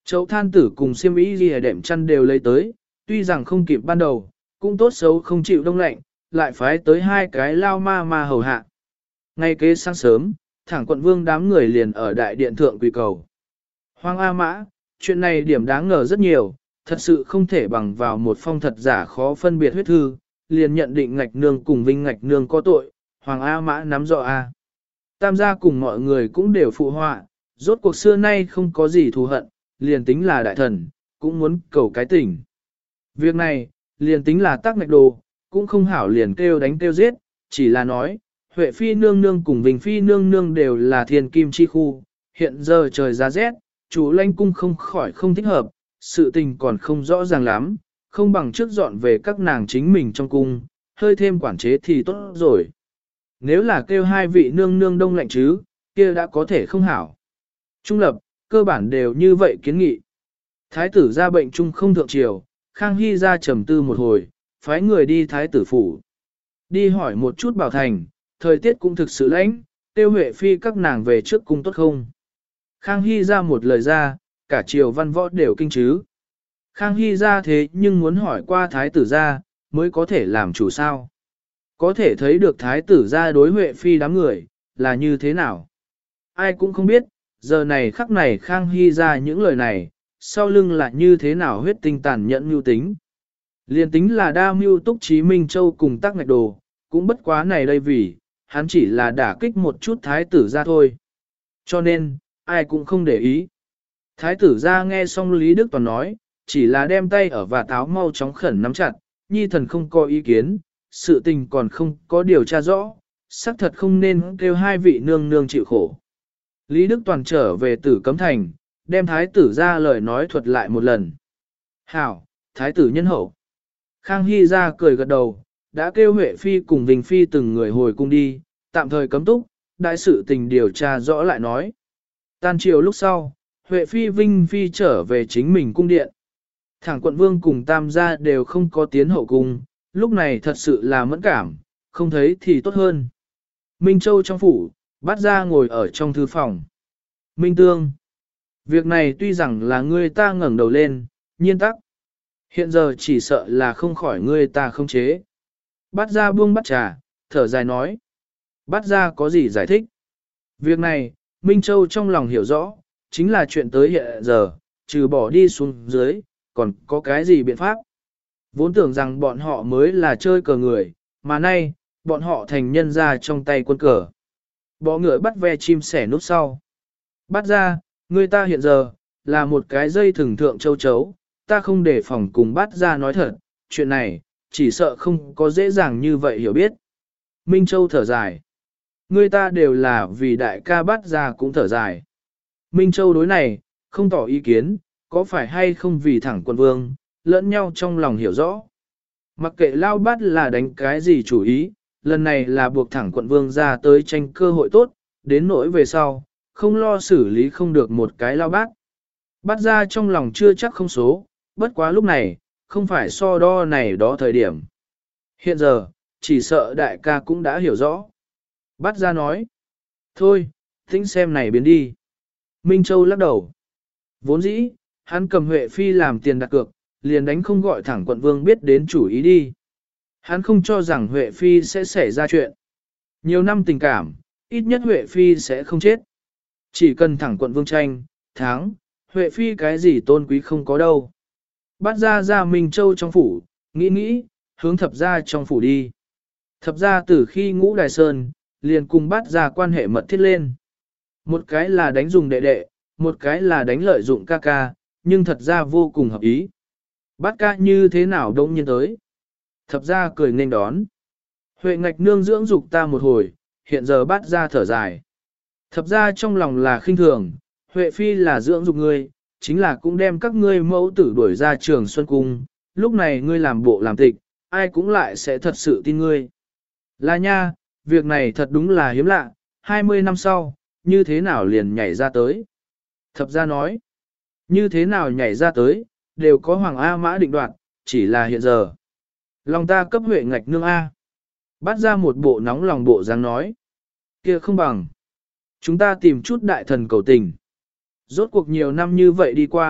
Speaker 1: Chậu than tử cùng xiêm y ghi đệm chăn đều lấy tới, tuy rằng không kịp ban đầu, cũng tốt xấu không chịu đông lạnh, lại phái tới hai cái lao ma hầu hạ. Ngay kế sáng sớm, thẳng quận vương đám người liền ở đại điện thượng quỳ cầu. Hoàng A Mã, chuyện này điểm đáng ngờ rất nhiều, thật sự không thể bằng vào một phong thật giả khó phân biệt huyết thư, liền nhận định Ngạch Nương cùng Vinh Ngạch Nương có tội, Hoàng A Mã nắm rõ A. Tam gia cùng mọi người cũng đều phụ họa, rốt cuộc xưa nay không có gì thù hận, liền tính là đại thần, cũng muốn cầu cái tình. Việc này, liền tính là tác Ngạch Đồ, cũng không hảo liền kêu đánh kêu giết, chỉ là nói, Huệ Phi nương nương cùng Vinh Phi nương nương đều là thiên kim chi khu, hiện giờ trời giá rét, chủ lãnh cung không khỏi không thích hợp, sự tình còn không rõ ràng lắm, không bằng trước dọn về các nàng chính mình trong cung, hơi thêm quản chế thì tốt rồi. Nếu là kêu hai vị nương nương đông lạnh chứ, kia đã có thể không hảo. Trung lập, cơ bản đều như vậy kiến nghị. Thái tử ra bệnh chung không thượng triều, Khang Hy ra trầm tư một hồi, phái người đi thái tử phủ. Đi hỏi một chút Bảo Thành, thời tiết cũng thực sự lạnh, tiêu Huệ Phi các nàng về trước cung tốt không. Khang Hy ra một lời ra, cả triều văn võ đều kinh chứ. Khang Hy ra thế nhưng muốn hỏi qua thái tử ra, mới có thể làm chủ sao. Có thể thấy được thái tử ra đối Huệ Phi đám người, là như thế nào. Ai cũng không biết, giờ này khắc này Khang Hy ra những lời này, sau lưng là như thế nào huyết tinh tàn nhẫn mưu tính. Liên tính là đa mưu túc Chí Minh Châu cùng tác Ngạch Đồ, cũng bất quá này đây vì, hắn chỉ là đả kích một chút thái tử ra thôi. Cho nên, ai cũng không để ý. Thái tử ra nghe xong Lý Đức Toàn nói, chỉ là đem tay ở và táo mau chóng khẩn nắm chặt, nhi thần không có ý kiến, sự tình còn không có điều tra rõ, xác thật không nên kêu hai vị nương nương chịu khổ. Lý Đức Toàn trở về Tử Cấm Thành, đem thái tử ra lời nói thuật lại một lần. Hảo, thái tử nhân hậu. Khang Hy ra cười gật đầu, đã kêu Huệ Phi cùng Vinh Phi từng người hồi cung đi, tạm thời cấm túc, đại sự tình điều tra rõ lại nói. Tan chiều lúc sau, Huệ Phi Vinh Phi trở về chính mình cung điện. Thẳng quận vương cùng tam gia đều không có tiến hậu cung, lúc này thật sự là mẫn cảm, không thấy thì tốt hơn. Minh Châu trong phủ, Bát Gia ngồi ở trong thư phòng. Minh Tương, việc này tuy rằng là ngươi ta ngẩng đầu lên, nhiên tắc. Hiện giờ chỉ sợ là không khỏi ngươi ta không chế. Bát Gia buông bát trà, thở dài nói. Bát Gia có gì giải thích? Việc này, Minh Châu trong lòng hiểu rõ, chính là chuyện tới hiện giờ, trừ bỏ đi xuống dưới, còn có cái gì biện pháp? Vốn tưởng rằng bọn họ mới là chơi cờ người, mà nay, bọn họ thành nhân ra trong tay quân cờ. Bỏ ngựa bắt ve chim sẻ nút sau. Bắt ra, người ta hiện giờ, là một cái dây thừng thượng châu chấu, ta không để phòng cùng bắt ra nói thật, chuyện này, chỉ sợ không có dễ dàng như vậy hiểu biết. Minh Châu thở dài. Người ta đều là vì đại ca bắt ra cũng thở dài. Minh Châu đối này, không tỏ ý kiến, có phải hay không vì thẳng quân vương, lẫn nhau trong lòng hiểu rõ. Mặc kệ lao bát là đánh cái gì chủ ý, lần này là buộc thẳng quận vương ra tới tranh cơ hội tốt, đến nỗi về sau, không lo xử lý không được một cái lao bát. Bắt ra trong lòng chưa chắc không số, bất quá lúc này, không phải so đo này đó thời điểm. Hiện giờ, chỉ sợ đại ca cũng đã hiểu rõ. Bắt ra nói, thôi, tính xem này biến đi. Minh Châu lắc đầu. Vốn dĩ, hắn cầm Huệ Phi làm tiền đặt cược, liền đánh không gọi thẳng quận vương biết đến chủ ý đi. Hắn không cho rằng Huệ Phi sẽ xảy ra chuyện. Nhiều năm tình cảm, ít nhất Huệ Phi sẽ không chết. Chỉ cần thẳng quận vương tranh, thắng, Huệ Phi cái gì tôn quý không có đâu. Bắt ra Minh Châu trong phủ, nghĩ, hướng thập ra trong phủ đi. Thập ra từ khi ngũ đài sơn, liền cùng bắt ra quan hệ mật thiết lên. Một cái là đánh dùng đệ đệ, một cái là đánh lợi dụng ca ca, nhưng thật ra vô cùng hợp ý. Bắt ca như thế nào đông nhiên tới. Thập ra cười nên đón. Huệ Ngạch nương dưỡng dục ta một hồi, hiện giờ bắt ra thở dài. Thập ra trong lòng là khinh thường, Huệ Phi là dưỡng dục ngươi, chính là cũng đem các ngươi mẫu tử đuổi ra trường Xuân Cung, lúc này ngươi làm bộ làm tịch, ai cũng lại sẽ thật sự tin ngươi. Là nha, việc này thật đúng là hiếm lạ, 20 năm sau, như thế nào liền nhảy ra tới. Thập ra nói, như thế nào nhảy ra tới, đều có Hoàng A Mã định đoạt, chỉ là hiện giờ. Lòng ta cấp Huệ Ngạch nương A. Bắt ra một bộ nóng lòng bộ dáng nói. Kia không bằng. Chúng ta tìm chút đại thần cầu tình. Rốt cuộc nhiều năm như vậy đi qua,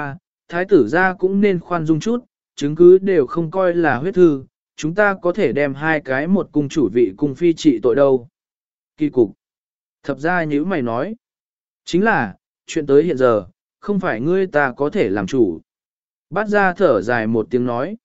Speaker 1: thái tử gia cũng nên khoan dung chút, chứng cứ đều không coi là huyết thư, chúng ta có thể đem hai cái một cung chủ vị cung phi trị tội đâu. Kỳ cục. Thập gia như mày nói. Chính là, chuyện tới hiện giờ, không phải ngươi ta có thể làm chủ. Bát gia thở dài một tiếng nói.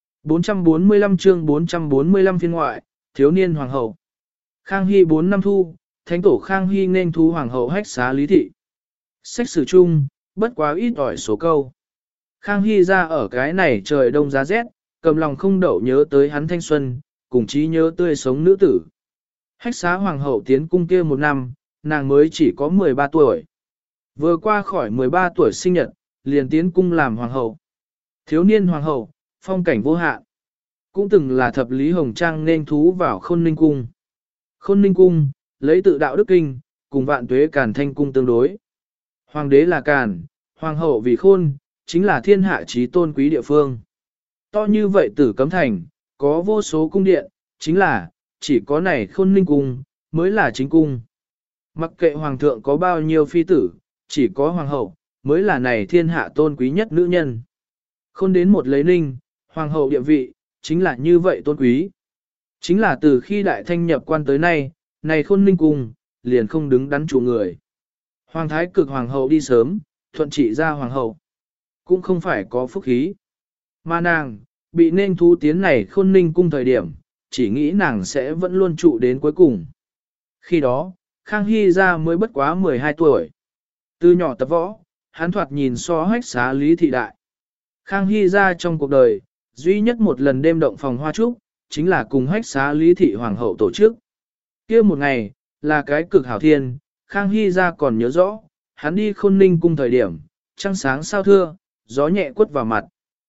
Speaker 1: 445 chương 445 phiên ngoại, thiếu niên hoàng hậu. Khang Hy 4 năm thu, thánh tổ Khang Hy nên thú hoàng hậu hách xá lý thị. Sách sử chung, bất quá ít ỏi số câu. Khang Hy ra ở cái này trời đông giá rét, cầm lòng không đậu nhớ tới hắn thanh xuân, cùng chí nhớ tươi sống nữ tử. Hách xá hoàng hậu tiến cung kia một năm, nàng mới chỉ có 13 tuổi. Vừa qua khỏi 13 tuổi sinh nhật, liền tiến cung làm hoàng hậu. Thiếu niên hoàng hậu, phong cảnh vô hạn. Cũng từng là thập lý hồng trang nên thú vào khôn ninh cung. Khôn ninh cung, lấy tự đạo đức kinh, cùng vạn tuế càn thanh cung tương đối. Hoàng đế là càn, hoàng hậu vì khôn, chính là thiên hạ trí tôn quý địa phương. To như vậy tử cấm thành, có vô số cung điện, chính là, chỉ có này khôn ninh cung, mới là chính cung. Mặc kệ hoàng thượng có bao nhiêu phi tử, chỉ có hoàng hậu, mới là này thiên hạ tôn quý nhất nữ nhân. Khôn đến một lấy ninh, hoàng hậu địa vị, chính là như vậy tôn quý. Chính là từ khi đại thanh nhập quan tới nay, này khôn ninh cung, liền không đứng đắn chủ người. Hoàng thái cực hoàng hậu đi sớm, thuận trị ra hoàng hậu. Cũng không phải có phúc khí. Mà nàng, bị nên thú tiến này khôn ninh cung thời điểm, chỉ nghĩ nàng sẽ vẫn luôn trụ đến cuối cùng. Khi đó, Khang Hy ra mới bất quá 12 tuổi. Từ nhỏ tập võ, hắn thoạt nhìn so hách xá lý thị đại. Khang Hy ra trong cuộc đời, duy nhất một lần đêm động phòng hoa trúc, chính là cùng hách xá lý thị hoàng hậu tổ chức. Kia một ngày, là cái cực hảo thiên, Khang Hy ra còn nhớ rõ, hắn đi khôn ninh cung thời điểm, trăng sáng sao thưa, gió nhẹ quất vào mặt.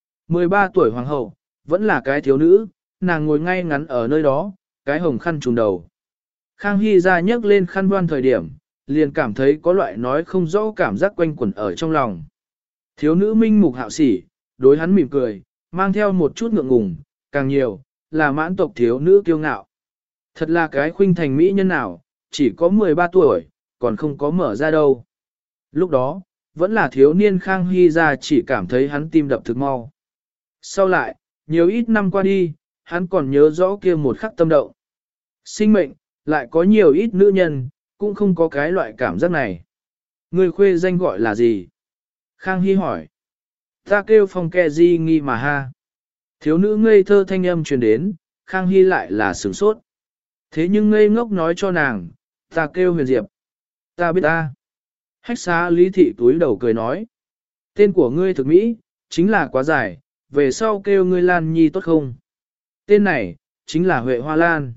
Speaker 1: 13 tuổi hoàng hậu, vẫn là cái thiếu nữ, nàng ngồi ngay ngắn ở nơi đó, cái hồng khăn trùm đầu. Khang Hy ra nhấc lên khăn đoan thời điểm, liền cảm thấy có loại nói không rõ cảm giác quanh quẩn ở trong lòng. Thiếu nữ minh mục hạo sỉ, đối hắn mỉm cười, mang theo một chút ngượng ngùng, càng nhiều, là mãn tộc thiếu nữ kiêu ngạo. Thật là cái khuynh thành mỹ nhân nào, chỉ có 13 tuổi, còn không có mở ra đâu. Lúc đó, vẫn là thiếu niên Khang Hy ra chỉ cảm thấy hắn tim đập thực mau. Sau lại, nhiều ít năm qua đi, hắn còn nhớ rõ kia một khắc tâm động. Sinh mệnh, lại có nhiều ít nữ nhân, cũng không có cái loại cảm giác này. Người khuê danh gọi là gì? Khang Hy hỏi. Ta kêu phong ke di nghi mà ha. Thiếu nữ ngây thơ thanh âm truyền đến, Khang Hy lại là sửng sốt. Thế nhưng ngây ngốc nói cho nàng, ta kêu huyền diệp. Ta biết ta. Hách xá lý thị túi đầu cười nói. Tên của ngươi thực mỹ, chính là quá dài, về sau kêu ngươi Lan Nhi tốt không? Tên này, chính là Huệ Hoa Lan.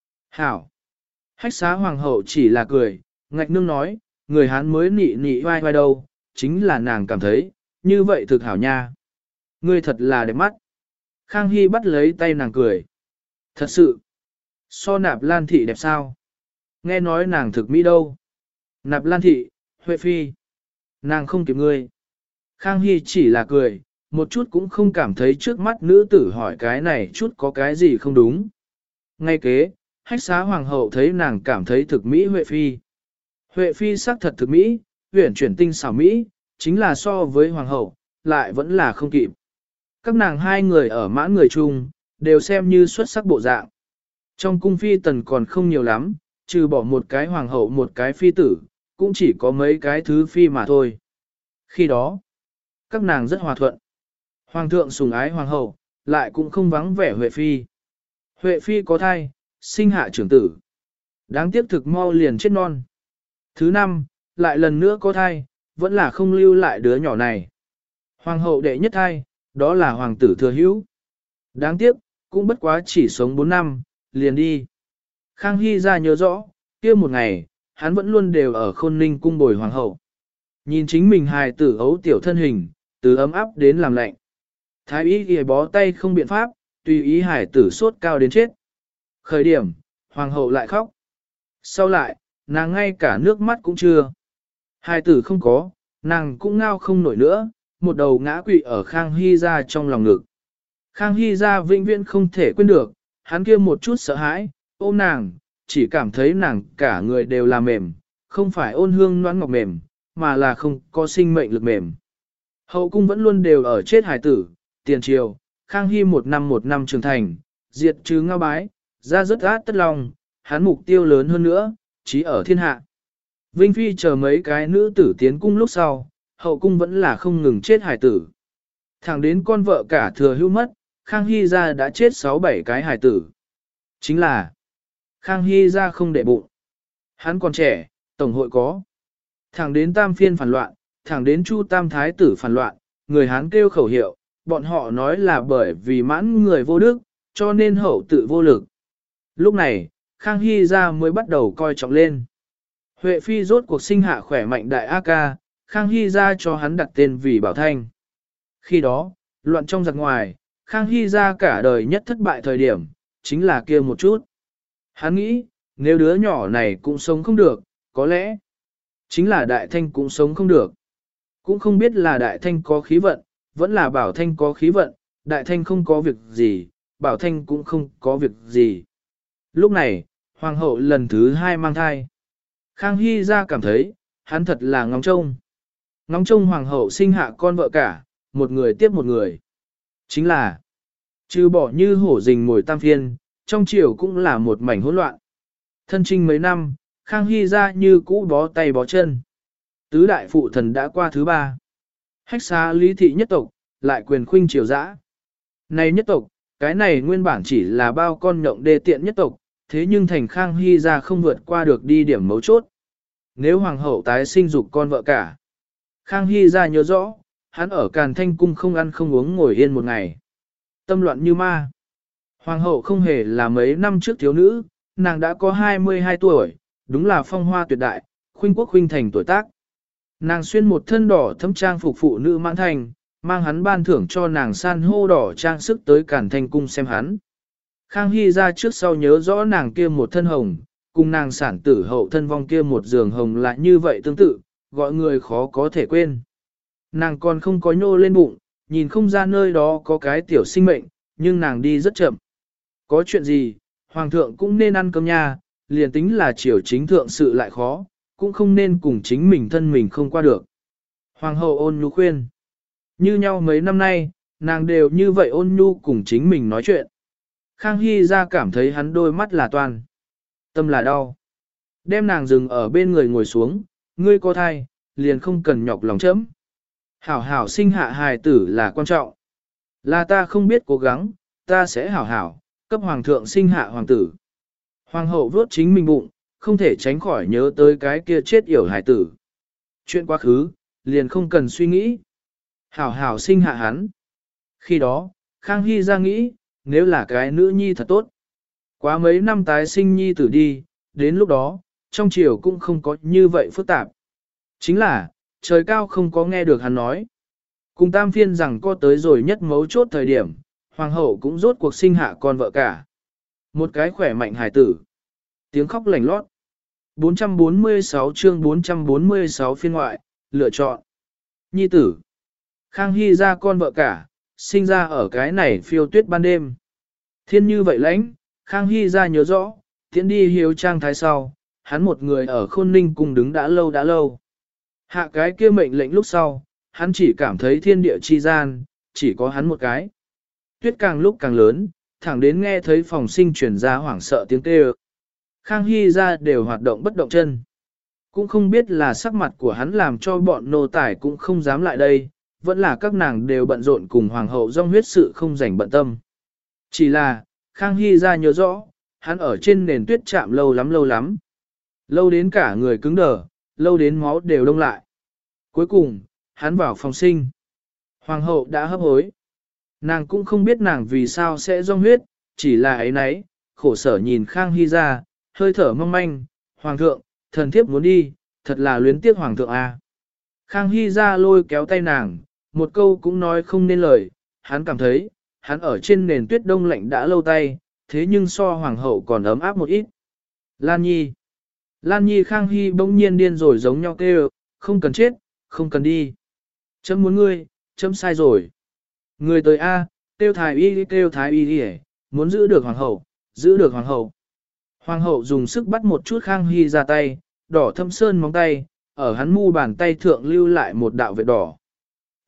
Speaker 1: Hảo. Hách xá hoàng hậu chỉ là cười, ngạch nương nói, người Hán mới nị nị vai vai đâu, chính là nàng cảm thấy, như vậy thực hảo nha. Ngươi thật là đẹp mắt. Khang Hy bắt lấy tay nàng cười. Thật sự. So Nạp Lan thị đẹp sao? Nghe nói nàng thực mỹ đâu. Nạp Lan thị, Huệ Phi. Nàng không kịp ngươi. Khang Hy chỉ là cười, một chút cũng không cảm thấy trước mắt nữ tử hỏi cái này chút có cái gì không đúng. Ngay kế, hách xá hoàng hậu thấy nàng cảm thấy thực mỹ Huệ Phi. Huệ Phi sắc thật thực mỹ, huyển chuyển tinh xảo mỹ, chính là so với hoàng hậu, lại vẫn là không kịp. Các nàng hai người ở mãn người chung, đều xem như xuất sắc bộ dạng. Trong cung phi tần còn không nhiều lắm, trừ bỏ một cái hoàng hậu một cái phi tử, cũng chỉ có mấy cái thứ phi mà thôi. Khi đó, các nàng rất hòa thuận. Hoàng thượng sủng ái hoàng hậu, lại cũng không vắng vẻ Huệ Phi. Huệ Phi có thai, sinh hạ trưởng tử. Đáng tiếc thực mau liền chết non. Thứ năm, lại lần nữa có thai, vẫn là không lưu lại đứa nhỏ này. Hoàng hậu đệ nhất thai, đó là hoàng tử thừa hữu. Đáng tiếc, cũng bất quá chỉ sống 4 năm, liền đi. Khang Hy ra nhớ rõ, kia một ngày, hắn vẫn luôn đều ở khôn ninh cung bồi hoàng hậu. Nhìn chính mình hài tử ấu tiểu thân hình, từ ấm áp đến làm lạnh. Thái y ghi bó tay không biện pháp, tùy ý hài tử sốt cao đến chết. Khởi điểm, hoàng hậu lại khóc. Sau lại, nàng ngay cả nước mắt cũng chưa. Hài tử không có, nàng cũng ngao không nổi nữa, một đầu ngã quỵ ở Khang Hy ra trong lòng ngực. Khang Hy ra vĩnh viễn không thể quên được, hắn kia một chút sợ hãi, ôm nàng, chỉ cảm thấy nàng cả người đều là mềm, không phải ôn hương noãn ngọc mềm, mà là không có sinh mệnh lực mềm. Hậu cung vẫn luôn đều ở chết hải tử, tiền triều, Khang Hy một năm trưởng thành, diệt trừ Ngao Bái, ra rất át tất lòng, hắn mục tiêu lớn hơn nữa, chí ở thiên hạ. Vinh Phi chờ mấy cái nữ tử tiến cung lúc sau, hậu cung vẫn là không ngừng chết hải tử. Thẳng đến con vợ cả thừa hưu mất, Khang Hy ra đã chết 6-7 cái hải tử. Chính là, Khang Hy ra không để bụng. Hắn còn trẻ, tổng hội có. Thẳng đến Tam Phiên phản loạn, thẳng đến Chu Tam Thái tử phản loạn, người Hán kêu khẩu hiệu, bọn họ nói là bởi vì mãn người vô đức, cho nên hậu tự vô lực. Lúc này, Khang Hy ra mới bắt đầu coi trọng lên. Huệ Phi rốt cuộc sinh hạ khỏe mạnh đại A ca, Khang Hy ra cho hắn đặt tên vì Bảo Thanh. Khi đó, loạn trong giặc ngoài, Khang Hy ra cả đời nhất thất bại thời điểm, chính là kia một chút. Hắn nghĩ, nếu đứa nhỏ này cũng sống không được, có lẽ chính là Đại Thanh cũng sống không được. Cũng không biết là Đại Thanh có khí vận, vẫn là Bảo Thanh có khí vận, Đại Thanh không có việc gì, Bảo Thanh cũng không có việc gì. Lúc này, Hoàng hậu lần thứ 2 mang thai. Khang Hy ra cảm thấy, hắn thật là ngóng trông. Ngóng trông Hoàng hậu sinh hạ con vợ cả, một người tiếp một người. Chính là, trừ bỏ như hổ rình ngồi Tam Phiên, trong triều cũng là một mảnh hỗn loạn. Thân trinh mấy năm, Khang Hy ra như cũ bó tay bó chân. Tứ đại phụ thần đã qua thứ 3. Hách xá lý thị nhất tộc, lại quyền khuynh triều dã. Này nhất tộc, cái này nguyên bản chỉ là bao con nhộng đê tiện nhất tộc, thế nhưng thành Khang Hy ra không vượt qua được đi điểm mấu chốt. Nếu hoàng hậu tái sinh dục con vợ cả, Khang Hy ra nhớ rõ, hắn ở Càn Thanh cung không ăn không uống ngồi yên một ngày. Tâm loạn như ma. Hoàng hậu không hề là mấy năm trước thiếu nữ, nàng đã có 22 tuổi, đúng là phong hoa tuyệt đại, khuynh quốc khuynh thành tuổi tác. Nàng xuyên một thân đỏ thấm trang phục phụ nữ mãn thành, mang hắn ban thưởng cho nàng san hô đỏ trang sức tới Càn Thanh cung xem hắn. Khang Hy ra trước sau nhớ rõ nàng kia một thân hồng, cùng nàng sản tử hậu thân vong kia một giường hồng lại như vậy tương tự, gọi người khó có thể quên. Nàng còn không có nhô lên bụng, nhìn không ra nơi đó có cái tiểu sinh mệnh, nhưng nàng đi rất chậm. Có chuyện gì, hoàng thượng cũng nên ăn cơm nha, liền tính là triều chính thượng sự lại khó, cũng không nên cùng chính mình thân mình không qua được. Hoàng hậu ôn nhu khuyên. Như nhau mấy năm nay, nàng đều như vậy ôn nhu cùng chính mình nói chuyện. Khang Hy ra cảm thấy hắn đôi mắt là toan. Tâm là đau. Đem nàng dừng ở bên người ngồi xuống, ngươi có thai, liền không cần nhọc lòng chấm. Hảo hảo sinh hạ hài tử là quan trọng. Là ta không biết cố gắng, ta sẽ hảo hảo, cấp hoàng thượng sinh hạ hoàng tử. Hoàng hậu vuốt chính mình bụng, không thể tránh khỏi nhớ tới cái kia chết yểu hài tử. Chuyện quá khứ, liền không cần suy nghĩ. Hảo hảo sinh hạ hắn. Khi đó, Khang Hy ra nghĩ, nếu là cái nữ nhi thật tốt. Quá mấy năm tái sinh nhi tử đi, đến lúc đó, trong triều cũng không có như vậy phức tạp. Chính là, trời cao không có nghe được hắn nói. Cùng Tam Phiên rằng có tới rồi nhất mấu chốt thời điểm, hoàng hậu cũng rốt cuộc sinh hạ con vợ cả. Một cái khỏe mạnh hài tử. Tiếng khóc lành lót. 446 chương 446 phiên ngoại, lựa chọn. Nhi tử. Khang Hy ra con vợ cả, sinh ra ở cái này phiêu tuyết ban đêm. Thiên như vậy lãnh, Khang Hy ra nhớ rõ, tiễn đi hiếu trang thái sau, hắn một người ở Khôn Ninh cùng đứng đã lâu. Hạ cái kia mệnh lệnh lúc sau, hắn chỉ cảm thấy thiên địa chi gian, chỉ có hắn một cái. Tuyết càng lúc càng lớn, thẳng đến nghe thấy phòng sinh truyền ra hoảng sợ tiếng kêu. Khang Hy ra đều hoạt động bất động chân. Cũng không biết là sắc mặt của hắn làm cho bọn nô tài cũng không dám lại đây, vẫn là các nàng đều bận rộn cùng hoàng hậu dòng huyết sự không rảnh bận tâm. Chỉ là, Khang Hy ra nhớ rõ, hắn ở trên nền tuyết chạm lâu lắm. Lâu đến cả người cứng đờ, lâu đến máu đều đông lại. Cuối cùng, hắn vào phòng sinh. Hoàng hậu đã hấp hối. Nàng cũng không biết nàng vì sao sẽ dòng huyết, chỉ là ấy nấy, khổ sở nhìn Khang Hy ra, hơi thở mong manh. Hoàng thượng, thần thiếp muốn đi, thật là luyến tiếc hoàng thượng à. Khang Hy ra lôi kéo tay nàng, một câu cũng nói không nên lời, hắn cảm thấy, hắn ở trên nền tuyết đông lạnh đã lâu tay, thế nhưng so hoàng hậu còn ấm áp một ít. Lan Nhi. Lan Nhi Khang Hy bỗng nhiên điên rồi giống nhau kêu, không cần chết, không cần đi. Chấm muốn ngươi, chấm sai rồi. Người tới A, kêu thái y đi, muốn giữ được hoàng hậu, giữ được hoàng hậu. Hoàng hậu dùng sức bắt một chút Khang Hy ra tay, đỏ thâm sơn móng tay, ở hắn mu bàn tay thượng lưu lại một đạo vệt đỏ.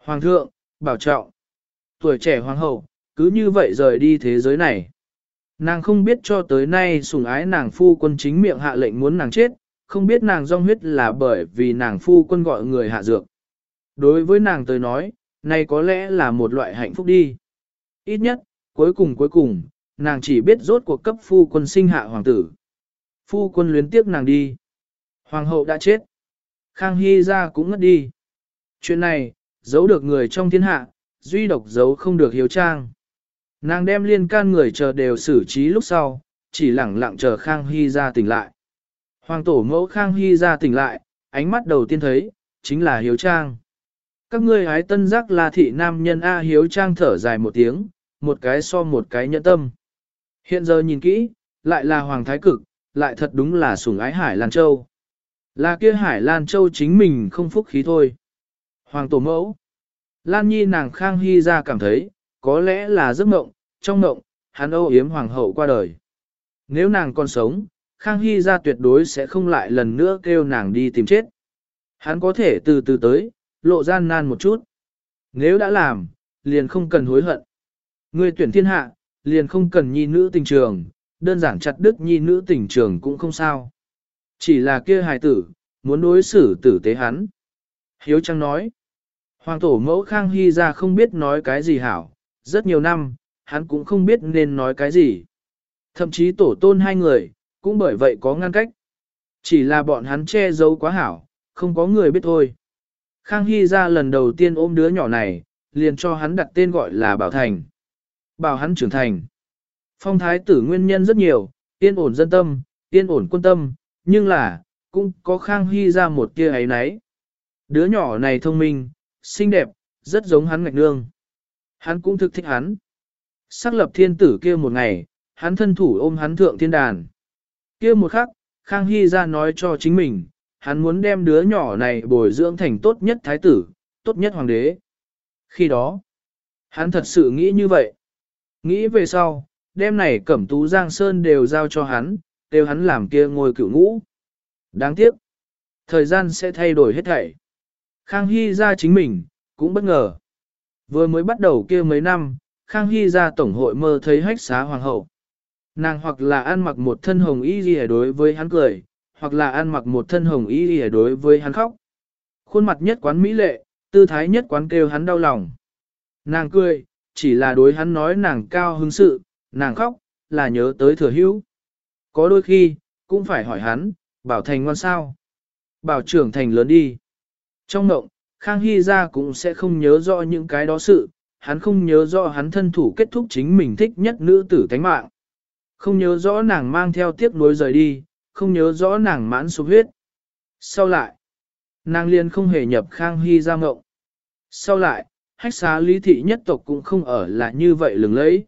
Speaker 1: Hoàng thượng, bảo trọng. Tuổi trẻ hoàng hậu, cứ như vậy rời đi thế giới này. Nàng không biết cho tới nay sủng ái nàng phu quân chính miệng hạ lệnh muốn nàng chết, không biết nàng dòng huyết là bởi vì nàng phu quân gọi người hạ dược. Đối với nàng tới nói, này có lẽ là một loại hạnh phúc đi. Ít nhất, cuối cùng, nàng chỉ biết rốt cuộc cấp phu quân sinh hạ hoàng tử. Phu quân luyến tiếc nàng đi. Hoàng hậu đã chết. Khang Hy ra cũng ngất đi. Chuyện này, giấu được người trong thiên hạ, duy độc giấu không được hiếu trang. Nàng đem liên can người chờ đều xử trí lúc sau, chỉ lẳng lặng chờ Khang Hy ra tỉnh lại. Hoàng tổ mẫu Khang Hy ra tỉnh lại, ánh mắt đầu tiên thấy, chính là hiếu trang. Các ngươi hái tân giác là thị nam nhân A. Hiếu trang thở dài một tiếng, một cái so một cái nhẫn tâm. Hiện giờ nhìn kỹ, lại là Hoàng Thái Cực, lại thật đúng là sủng ái Hải Lan Châu. Là kia Hải Lan Châu chính mình không phúc khí thôi. Hoàng tổ mẫu. Lan Nhi nàng Khang Hy ra cảm thấy, có lẽ là giấc mộng, trong mộng, hắn âu yếm hoàng hậu qua đời. Nếu nàng còn sống, Khang Hy ra tuyệt đối sẽ không lại lần nữa kêu nàng đi tìm chết. Hắn có thể từ từ tới, lộ gian nan một chút. Nếu đã làm, liền không cần hối hận. Người tuyển thiên hạ, liền không cần nhi nữ tình trường, đơn giản chặt đứt nhi nữ tình trường cũng không sao. Chỉ là kia hài tử, muốn đối xử tử tế hắn. Hiếu Trang nói, hoàng tổ mẫu Khang Hy ra không biết nói cái gì hảo, rất nhiều năm, hắn cũng không biết nên nói cái gì. Thậm chí tổ tôn hai người, cũng bởi vậy có ngăn cách. Chỉ là bọn hắn che giấu quá hảo, không có người biết thôi. Khang Hy ra lần đầu tiên ôm đứa nhỏ này, liền cho hắn đặt tên gọi là Bảo Thành. Bảo hắn trưởng thành. Phong thái tử nguyên nhân rất nhiều, yên ổn dân tâm, yên ổn quân tâm, nhưng là, cũng có Khang Hy ra một tia ấy nấy. Đứa nhỏ này thông minh, xinh đẹp, rất giống hắn ngạch nương. Hắn cũng thực thích hắn. Xác lập thiên tử kia một ngày, hắn thân thủ ôm hắn thượng thiên đàn. Kia một khắc, Khang Hy ra nói cho chính mình, hắn muốn đem đứa nhỏ này bồi dưỡng thành tốt nhất thái tử, tốt nhất hoàng đế. Khi đó, hắn thật sự nghĩ như vậy. Nghĩ về sau, đêm này Cẩm Tú Giang Sơn đều giao cho hắn, đều hắn làm kia ngôi cửu ngũ. Đáng tiếc, thời gian sẽ thay đổi hết thảy. Khang Hy ra chính mình, cũng bất ngờ. Vừa mới bắt đầu kia mấy năm, Khang Hy ra tổng hội mơ thấy hách xá hoàng hậu. Nàng hoặc là ăn mặc một thân hồng y gì đối với hắn cười, hoặc là ăn mặc một thân hồng y gì đối với hắn khóc. Khuôn mặt nhất quán mỹ lệ, tư thái nhất quán kêu hắn đau lòng. Nàng cười, chỉ là đối hắn nói nàng cao hứng sự, nàng khóc, là nhớ tới thừa hữu. Có đôi khi, cũng phải hỏi hắn, Bảo Thành ngoan sao? Bảo trưởng thành lớn đi. Trong mộng, Khang Hy ra cũng sẽ không nhớ rõ những cái đó sự, hắn không nhớ rõ hắn thân thủ kết thúc chính mình thích nhất nữ tử tánh mạng. Không nhớ rõ nàng mang theo tiếc nuối rời đi, không nhớ rõ nàng mãn số huyết. Sau lại, nàng liền không hề nhập Khang Hy ra mộng. Sau lại, hách xá lý thị nhất tộc cũng không ở là như vậy lừng lẫy.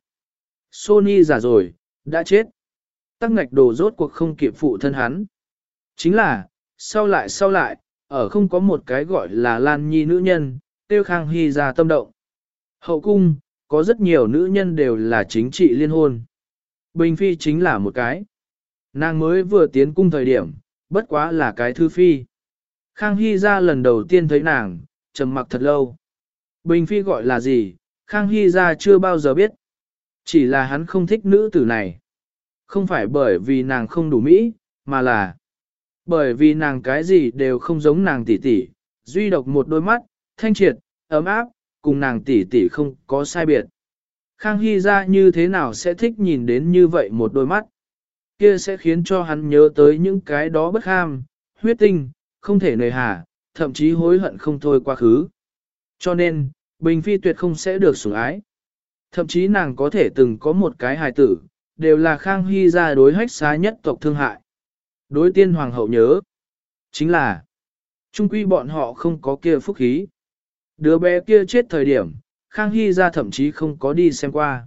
Speaker 1: Sony già rồi, đã chết. Tắc ngạch đồ rốt cuộc không kịp phụ thân hắn. Chính là, sau lại, ở không có một cái gọi là Lan Nhi nữ nhân, tiêu Khang Hy ra tâm động. Hậu cung, có rất nhiều nữ nhân đều là chính trị liên hôn. Bình Phi chính là một cái. Nàng mới vừa tiến cung thời điểm, bất quá là cái thư phi. Khang Hy ra lần đầu tiên thấy nàng, trầm mặc thật lâu. Bình Phi gọi là gì, Khang Hy ra chưa bao giờ biết. Chỉ là hắn không thích nữ tử này. Không phải bởi vì nàng không đủ mỹ, mà là bởi vì nàng cái gì đều không giống nàng tỷ tỷ, duy độc một đôi mắt, thanh triệt, ấm áp, cùng nàng tỷ tỷ không có sai biệt. Khang Hy ra như thế nào sẽ thích nhìn đến như vậy một đôi mắt? Kia sẽ khiến cho hắn nhớ tới những cái đó bất ham, huyết tinh, không thể nề hà, thậm chí hối hận không thôi quá khứ. Cho nên, Bình Phi tuyệt không sẽ được sủng ái. Thậm chí nàng có thể từng có một cái hài tử, đều là Khang Hy ra đối hách xá nhất tộc thương hại. Đối tiên hoàng hậu nhớ, chính là, chung quy bọn họ không có kia phúc khí. Đứa bé kia chết thời điểm, Khang Hy ra thậm chí không có đi xem qua.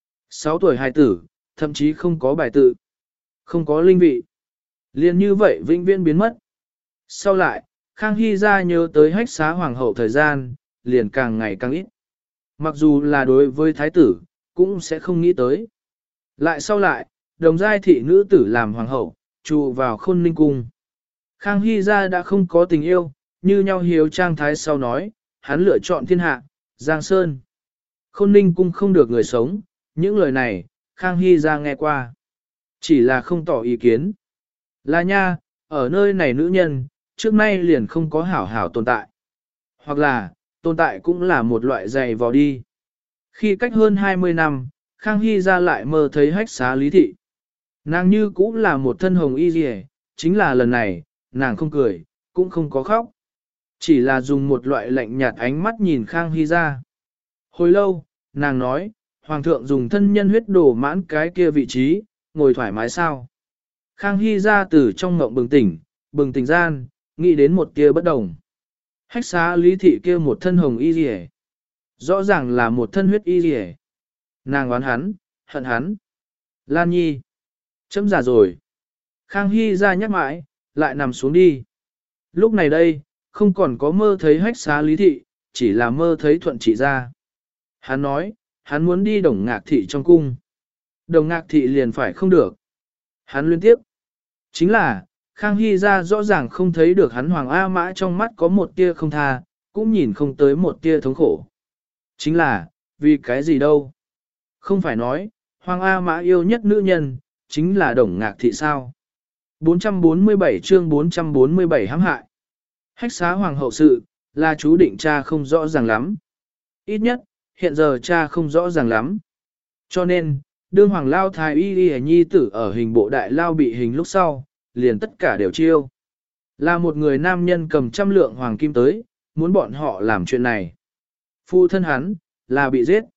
Speaker 1: 6 tuổi hài tử, thậm chí không có bài tự, không có linh vị. Liên như vậy vĩnh viễn biến mất. Sau lại, Khang Hy ra nhớ tới hách xá hoàng hậu thời gian, liền càng ngày càng ít. Mặc dù là đối với thái tử, cũng sẽ không nghĩ tới. Lại sau lại, đồng giai thị nữ tử làm hoàng hậu, trụ vào Khôn Ninh cung. Khang Hy ra đã không có tình yêu, như nhau hiếu trang thái sau nói, hắn lựa chọn thiên hạ, Giang Sơn. Khôn Ninh cung không được người sống, những lời này, Khang Hy ra nghe qua. Chỉ là không tỏ ý kiến. Là nha, ở nơi này nữ nhân, trước nay liền không có hảo hảo tồn tại. Hoặc là, tồn tại cũng là một loại dày vò đi. Khi cách hơn 20 năm, Khang Hy ra lại mơ thấy hách xá Lý Thị. Nàng như cũng là một thân hồng y dì, chính là lần này, nàng không cười, cũng không có khóc. Chỉ là dùng một loại lạnh nhạt ánh mắt nhìn Khang Hy ra. Hồi lâu, nàng nói, Hoàng thượng dùng thân nhân huyết đổ mãn cái kia vị trí, ngồi thoải mái sao. Khang Hy ra từ trong ngộng bừng tỉnh gian, nghĩ đến một kia bất đồng. Hách xá Lý Thị kia một thân hồng y dì, rõ ràng là một thân huyết y dì. Nàng oán hắn, hận hắn. Lan Nhi, chấm già rồi. Khang Hy ra nhắc mãi, lại nằm xuống đi. Lúc này đây, không còn có mơ thấy hách xá Lý Thị, chỉ là mơ thấy thuận trị ra. Hắn nói, hắn muốn đi Đồng Ngạc Thị trong cung. Đồng Ngạc Thị liền phải không được. Hắn liên tiếp. Chính là, Khang Hy ra rõ ràng không thấy được hắn Hoàng A Mã trong mắt có một tia không tha, cũng nhìn không tới một tia thống khổ. Chính là, vì cái gì đâu? Không phải nói, Hoàng A Mã yêu nhất nữ nhân, chính là Đồng Ngạc Thị sao? 447 chương 447 hãm hại. Hách xá Hoàng hậu sự, là chú định cha không rõ ràng lắm. Ít nhất, hiện giờ cha không rõ ràng lắm. Cho nên, đương Hoàng Lao Thái Y Y Nhi tử ở hình bộ đại lao bị hình lúc sau, liền tất cả đều chiêu. Là một người nam nhân cầm 100 lượng hoàng kim tới, muốn bọn họ làm chuyện này. Phụ thân hắn, là bị giết.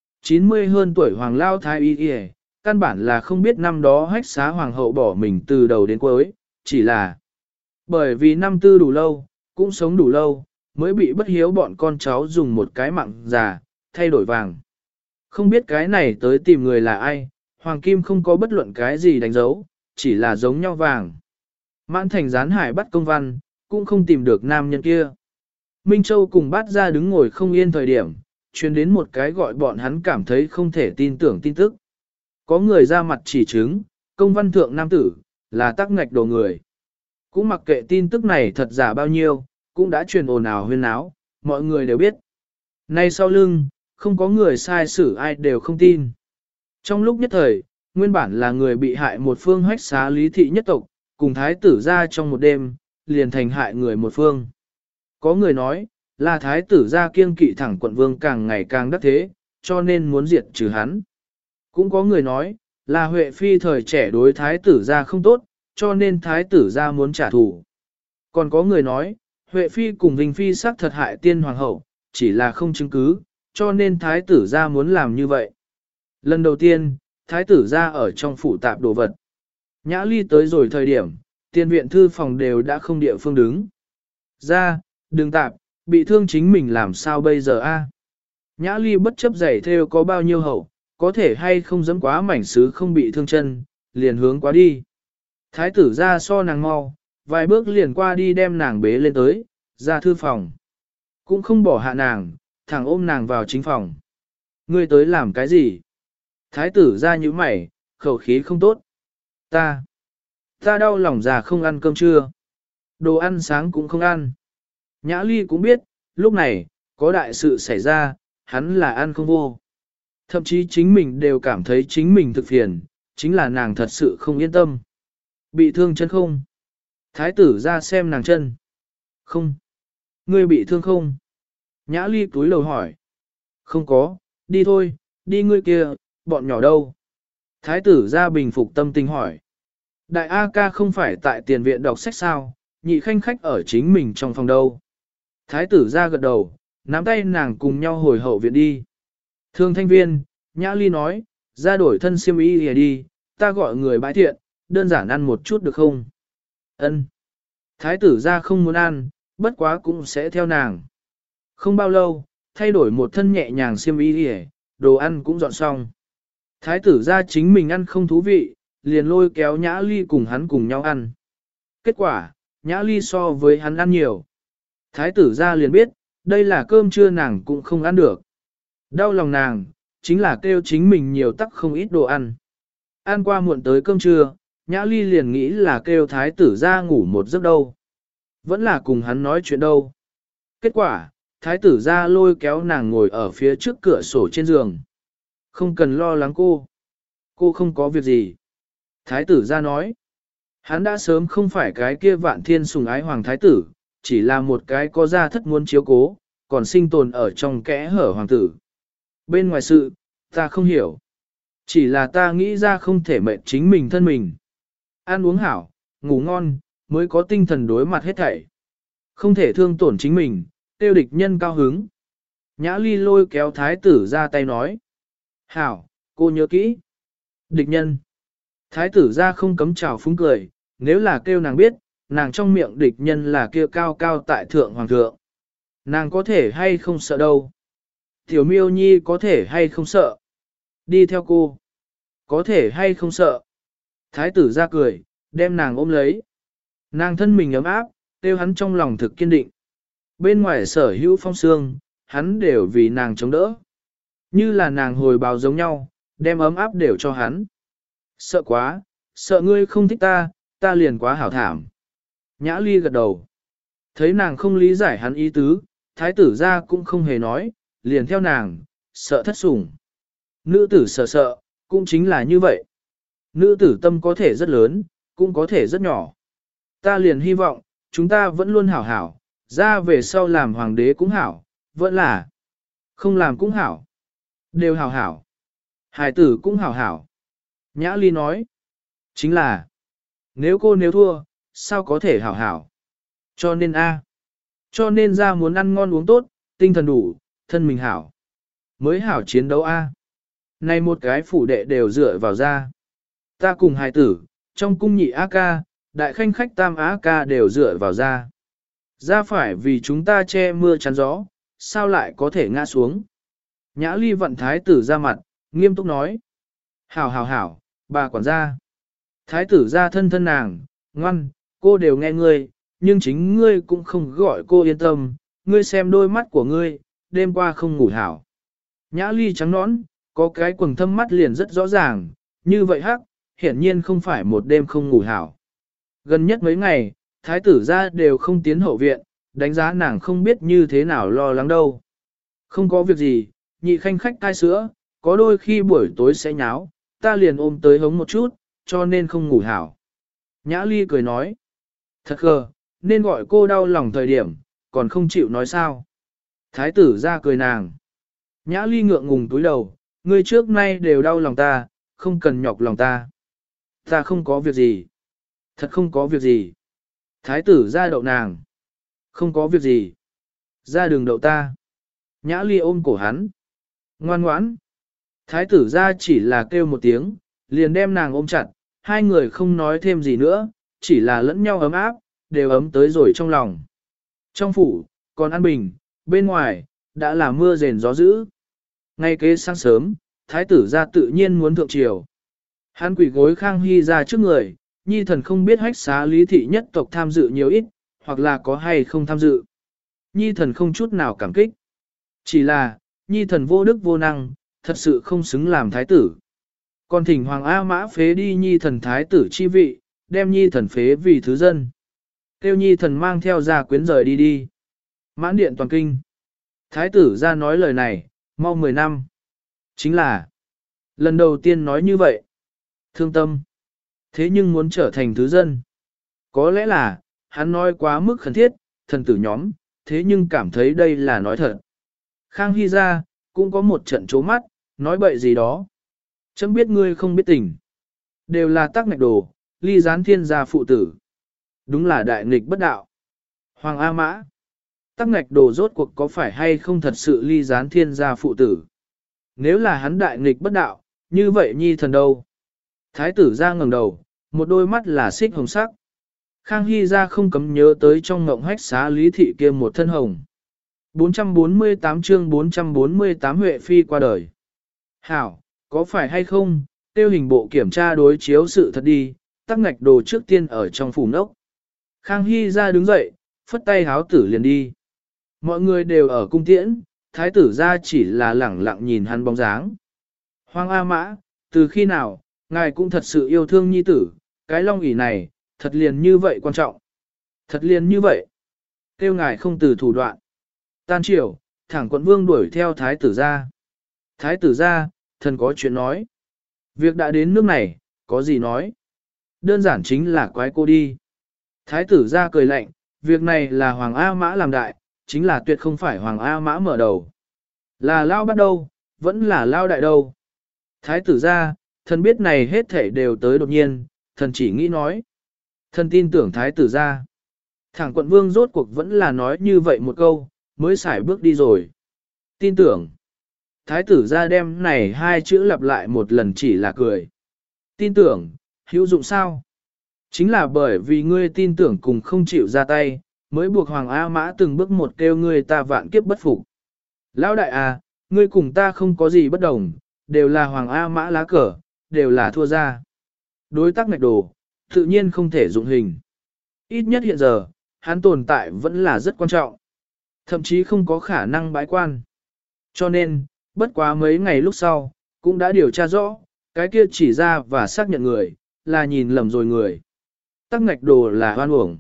Speaker 1: 90 hơn tuổi Hoàng Lao Thái Y Y, căn bản là không biết năm đó hách xá Hoàng hậu bỏ mình từ đầu đến cuối, chỉ là bởi vì năm tư đủ lâu, cũng sống đủ lâu, mới bị bất hiếu bọn con cháu dùng một cái mạng già, thay đổi vàng. Không biết cái này tới tìm người là ai, Hoàng Kim không có bất luận cái gì đánh dấu, chỉ là giống nhau vàng. Mãn thành gián hải bắt công văn, cũng không tìm được nam nhân kia. Minh Châu cùng bắt ra đứng ngồi không yên thời điểm, truyền đến một cái gọi bọn hắn cảm thấy không thể tin tưởng tin tức. Có người ra mặt chỉ chứng, công văn thượng nam tử, là tắc ngạch đồ người. Cũng mặc kệ tin tức này thật giả bao nhiêu, cũng đã truyền ồn ào huyên náo, mọi người đều biết. Nay sau lưng, không có người sai xử ai đều không tin. Trong lúc nhất thời, nguyên bản là người bị hại một phương hách xá Lý Thị nhất tộc, cùng thái tử ra trong một đêm, liền thành hại người một phương. Có người nói, là thái tử ra kiêng kỵ thẳng quận vương càng ngày càng đắc thế, cho nên muốn diệt trừ hắn. Cũng có người nói, là Huệ Phi thời trẻ đối thái tử ra không tốt, cho nên thái tử ra muốn trả thù. Còn có người nói, Huệ Phi cùng Vinh Phi xác thật hại tiên hoàng hậu, chỉ là không chứng cứ, cho nên thái tử ra muốn làm như vậy. Lần đầu tiên, thái tử ra ở trong phủ tạp đồ vật. Nhã Ly tới rồi thời điểm, tiên viện thư phòng đều đã không địa phương đứng. Ra, đừng tạp, bị thương chính mình làm sao bây giờ a? Nhã Ly bất chấp giày theo có bao nhiêu hậu, có thể hay không dẫm quá mảnh sứ không bị thương chân, liền hướng quá đi. Thái tử ra so nàng mau, vài bước liền qua đi đem nàng bế lên tới, ra thư phòng. Cũng không bỏ hạ nàng, thẳng ôm nàng vào chính phòng. Ngươi tới làm cái gì? Thái tử ra như mày, khẩu khí không tốt. Ta đau lòng già không ăn cơm trưa. Đồ ăn sáng cũng không ăn. Nhã Ly cũng biết, lúc này, có đại sự xảy ra, hắn là ăn không vô. Thậm chí chính mình đều cảm thấy chính mình thực phiền, chính là nàng thật sự không yên tâm. Bị thương chân không? Thái tử ra xem nàng chân. Không. Ngươi bị thương không? Nhã Ly túi lầu hỏi. Không có, đi thôi, đi ngươi kia, bọn nhỏ đâu? Thái tử ra bình phục tâm tình hỏi. Đại A ca không phải tại tiền viện đọc sách sao, nhị khanh khách ở chính mình trong phòng đâu. Thái tử ra gật đầu, nắm tay nàng cùng nhau hồi hậu viện đi. Thương thanh viên, Nhã Ly nói, ra đổi thân xiêm y lìa đi, ta gọi người bãi thiện, đơn giản ăn một chút được không? Ân. Thái tử ra không muốn ăn, bất quá cũng sẽ theo nàng. Không bao lâu, thay đổi một thân nhẹ nhàng xiêm y lìa, đồ ăn cũng dọn xong. Thái tử ra chính mình ăn không thú vị, liền lôi kéo Nhã Ly cùng hắn cùng nhau ăn. Kết quả, Nhã Ly so với hắn ăn nhiều. Thái tử ra liền biết, đây là cơm trưa nàng cũng không ăn được. Đau lòng nàng, chính là kêu chính mình nhiều tắc không ít đồ ăn. Ăn qua muộn tới cơm trưa, Nhã Ly liền nghĩ là kêu thái tử ra ngủ một giấc đâu. Vẫn là cùng hắn nói chuyện đâu. Kết quả, thái tử ra lôi kéo nàng ngồi ở phía trước cửa sổ trên giường. Không cần lo lắng cô không có việc gì. Thái tử ra nói, hắn đã sớm không phải cái kia vạn thiên sùng ái hoàng thái tử, chỉ là một cái có gia thất muốn chiếu cố, còn sinh tồn ở trong kẽ hở hoàng tử. Bên ngoài sự, ta không hiểu. Chỉ là ta nghĩ ra không thể mệnh chính mình thân mình. Ăn uống hảo, ngủ ngon, mới có tinh thần đối mặt hết thảy. Không thể thương tổn chính mình, tiêu địch nhân cao hứng. Nhã Ly lôi kéo thái tử ra tay nói. Hảo, cô nhớ kỹ. Địch nhân. Thái tử ra không cấm chào phúng cười, nếu là kêu nàng biết, nàng trong miệng địch nhân là kia cao cao tại thượng hoàng thượng. Nàng có thể hay không sợ đâu. Tiểu miêu nhi có thể hay không sợ. Đi theo cô. Có thể hay không sợ. Thái tử ra cười, đem nàng ôm lấy. Nàng thân mình ấm áp, tiêu hắn trong lòng thực kiên định. Bên ngoài sở hữu phong sương, hắn đều vì nàng chống đỡ. Như là nàng hồi bào giống nhau, đem ấm áp đều cho hắn. Sợ quá, sợ ngươi không thích ta, ta liền quá hảo thảm. Nhã Ly gật đầu. Thấy nàng không lý giải hắn ý tứ, thái tử ra cũng không hề nói, liền theo nàng, sợ thất sủng. Nữ tử sợ, cũng chính là như vậy. Nữ tử tâm có thể rất lớn, cũng có thể rất nhỏ. Ta liền hy vọng, chúng ta vẫn luôn hảo hảo, ra về sau làm hoàng đế cũng hảo, vẫn là không làm cũng hảo. Đều hảo hảo. Hải tử cũng hảo hảo. Nhã Ly nói, chính là, nếu thua, sao có thể hảo hảo. Cho nên cho nên ra muốn ăn ngon uống tốt, tinh thần đủ, thân mình hảo. Mới hảo chiến đấu Này một cái phủ đệ đều dựa vào ra. Ta cùng hài tử, trong cung nhị á ca, đại khanh khách tam á ca đều dựa vào ra. Ra phải vì chúng ta che mưa chắn gió, sao lại có thể ngã xuống. Nhã Ly vận thái tử ra mặt, nghiêm túc nói. Hảo, bà quản gia. Thái tử ra thân nàng, ngoan, cô đều nghe ngươi, nhưng chính ngươi cũng không gọi cô yên tâm, ngươi xem đôi mắt của ngươi, đêm qua không ngủ hảo. Nhã Ly trắng nõn, có cái quầng thâm mắt liền rất rõ ràng, như vậy hắc, hiển nhiên không phải một đêm không ngủ hảo. Gần nhất mấy ngày, thái tử ra đều không tiến hậu viện, đánh giá nàng không biết như thế nào lo lắng đâu. Không có việc gì, nhị khanh khách cai sữa, có đôi khi buổi tối sẽ nháo, ta liền ôm tới hống một chút, cho nên không ngủ hảo. Nhã Ly cười nói, thật gờ, nên gọi cô đau lòng thời điểm, còn không chịu nói sao. Thái tử ra cười nàng. Nhã Ly ngượng ngùng túi đầu, ngươi trước nay đều đau lòng ta, không cần nhọc lòng ta. Ta không có việc gì. Thật không có việc gì. Thái tử ra đậu nàng. Không có việc gì. Ra đường đậu ta. Nhã Ly ôm cổ hắn. Ngoan ngoãn. Thái tử ra chỉ là kêu một tiếng, liền đem nàng ôm chặt, hai người không nói thêm gì nữa, chỉ là lẫn nhau ấm áp, đều ấm tới rồi trong lòng. Trong phủ, còn an bình, bên ngoài, đã là mưa rền gió dữ. Ngay kế sáng sớm, thái tử ra tự nhiên muốn thượng triều. Hắn quỷ gối Khang Hy ra trước người, nhi thần không biết hách xá lý thị nhất tộc tham dự nhiều ít, hoặc là có hay không tham dự. Nhi thần không chút nào cảm kích. Chỉ là, nhi thần vô đức vô năng, thật sự không xứng làm thái tử. Còn thỉnh Hoàng A Mã phế đi nhi thần thái tử chi vị, đem nhi thần phế vì thứ dân. Kêu nhi thần mang theo gia quyến rời đi. Mãn điện toàn kinh. Thái tử ra nói lời này, mau 10 năm. Chính là, lần đầu tiên nói như vậy. Thương tâm. Thế nhưng muốn trở thành thứ dân. Có lẽ là, hắn nói quá mức khẩn thiết, thần tử nhóm, thế nhưng cảm thấy đây là nói thật. Khang Hy ra, cũng có một trận trố mắt, nói bậy gì đó. Chấm biết ngươi không biết tình. Đều là tác ngạch đồ, ly gián thiên gia phụ tử. Đúng là đại nghịch bất đạo. Hoàng A Mã. Tác ngạch đồ rốt cuộc có phải hay không thật sự ly gián thiên gia phụ tử. Nếu là hắn đại nghịch bất đạo, như vậy nhi thần đâu. Thái tử ra ngẩng đầu, một đôi mắt là xích hồng sắc. Khang Hy ra không cấm nhớ tới trong ngộng hách xá lý thị kia một thân hồng. 448 chương 448 Huệ Phi qua đời. Hảo, có phải hay không, tiêu hình bộ kiểm tra đối chiếu sự thật đi, tắc ngạch đồ trước tiên ở trong phủ nốc. Khang Hy ra đứng dậy, phất tay háo tử liền đi. Mọi người đều ở cung tiễn, thái tử ra chỉ là lẳng lặng nhìn hắn bóng dáng. Hoàng A Mã, từ khi nào, ngài cũng thật sự yêu thương nhi tử, cái long ỷ này, thật liền như vậy quan trọng. Thật liền như vậy. Kêu ngài không từ thủ đoạn. Tan chiều, thẳng quận vương đuổi theo thái tử ra. Thái tử ra, thần có chuyện nói. Việc đã đến nước này, có gì nói? Đơn giản chính là quái cô đi. Thái tử ra cười lạnh, việc này là Hoàng A Mã làm đại, chính là tuyệt không phải Hoàng A Mã mở đầu. Là lao bắt đầu, vẫn là lao đại đâu. Thái tử ra, thần biết này hết thể đều tới đột nhiên, thần chỉ nghĩ nói. Thần tin tưởng thái tử ra. Thẳng quận vương rốt cuộc vẫn là nói như vậy một câu, mới xài bước đi rồi. Tin tưởng. Thái tử ra đem này hai chữ lặp lại một lần chỉ là cười. Tin tưởng, hữu dụng sao? Chính là bởi vì ngươi tin tưởng cùng không chịu ra tay, mới buộc Hoàng A Mã từng bước một kêu ngươi ta vạn kiếp bất phục. Lão đại à, ngươi cùng ta không có gì bất đồng, đều là Hoàng A Mã lá cờ, đều là thua ra. Đối tác ngạch đồ, tự nhiên không thể dụng hình. Ít nhất hiện giờ, hắn tồn tại vẫn là rất quan trọng. Thậm chí không có khả năng bãi quan. Cho nên, bất quá mấy ngày lúc sau, cũng đã điều tra rõ, cái kia chỉ ra và xác nhận người, là nhìn lầm rồi người. Tắc ngạch đồ là hoan uổng.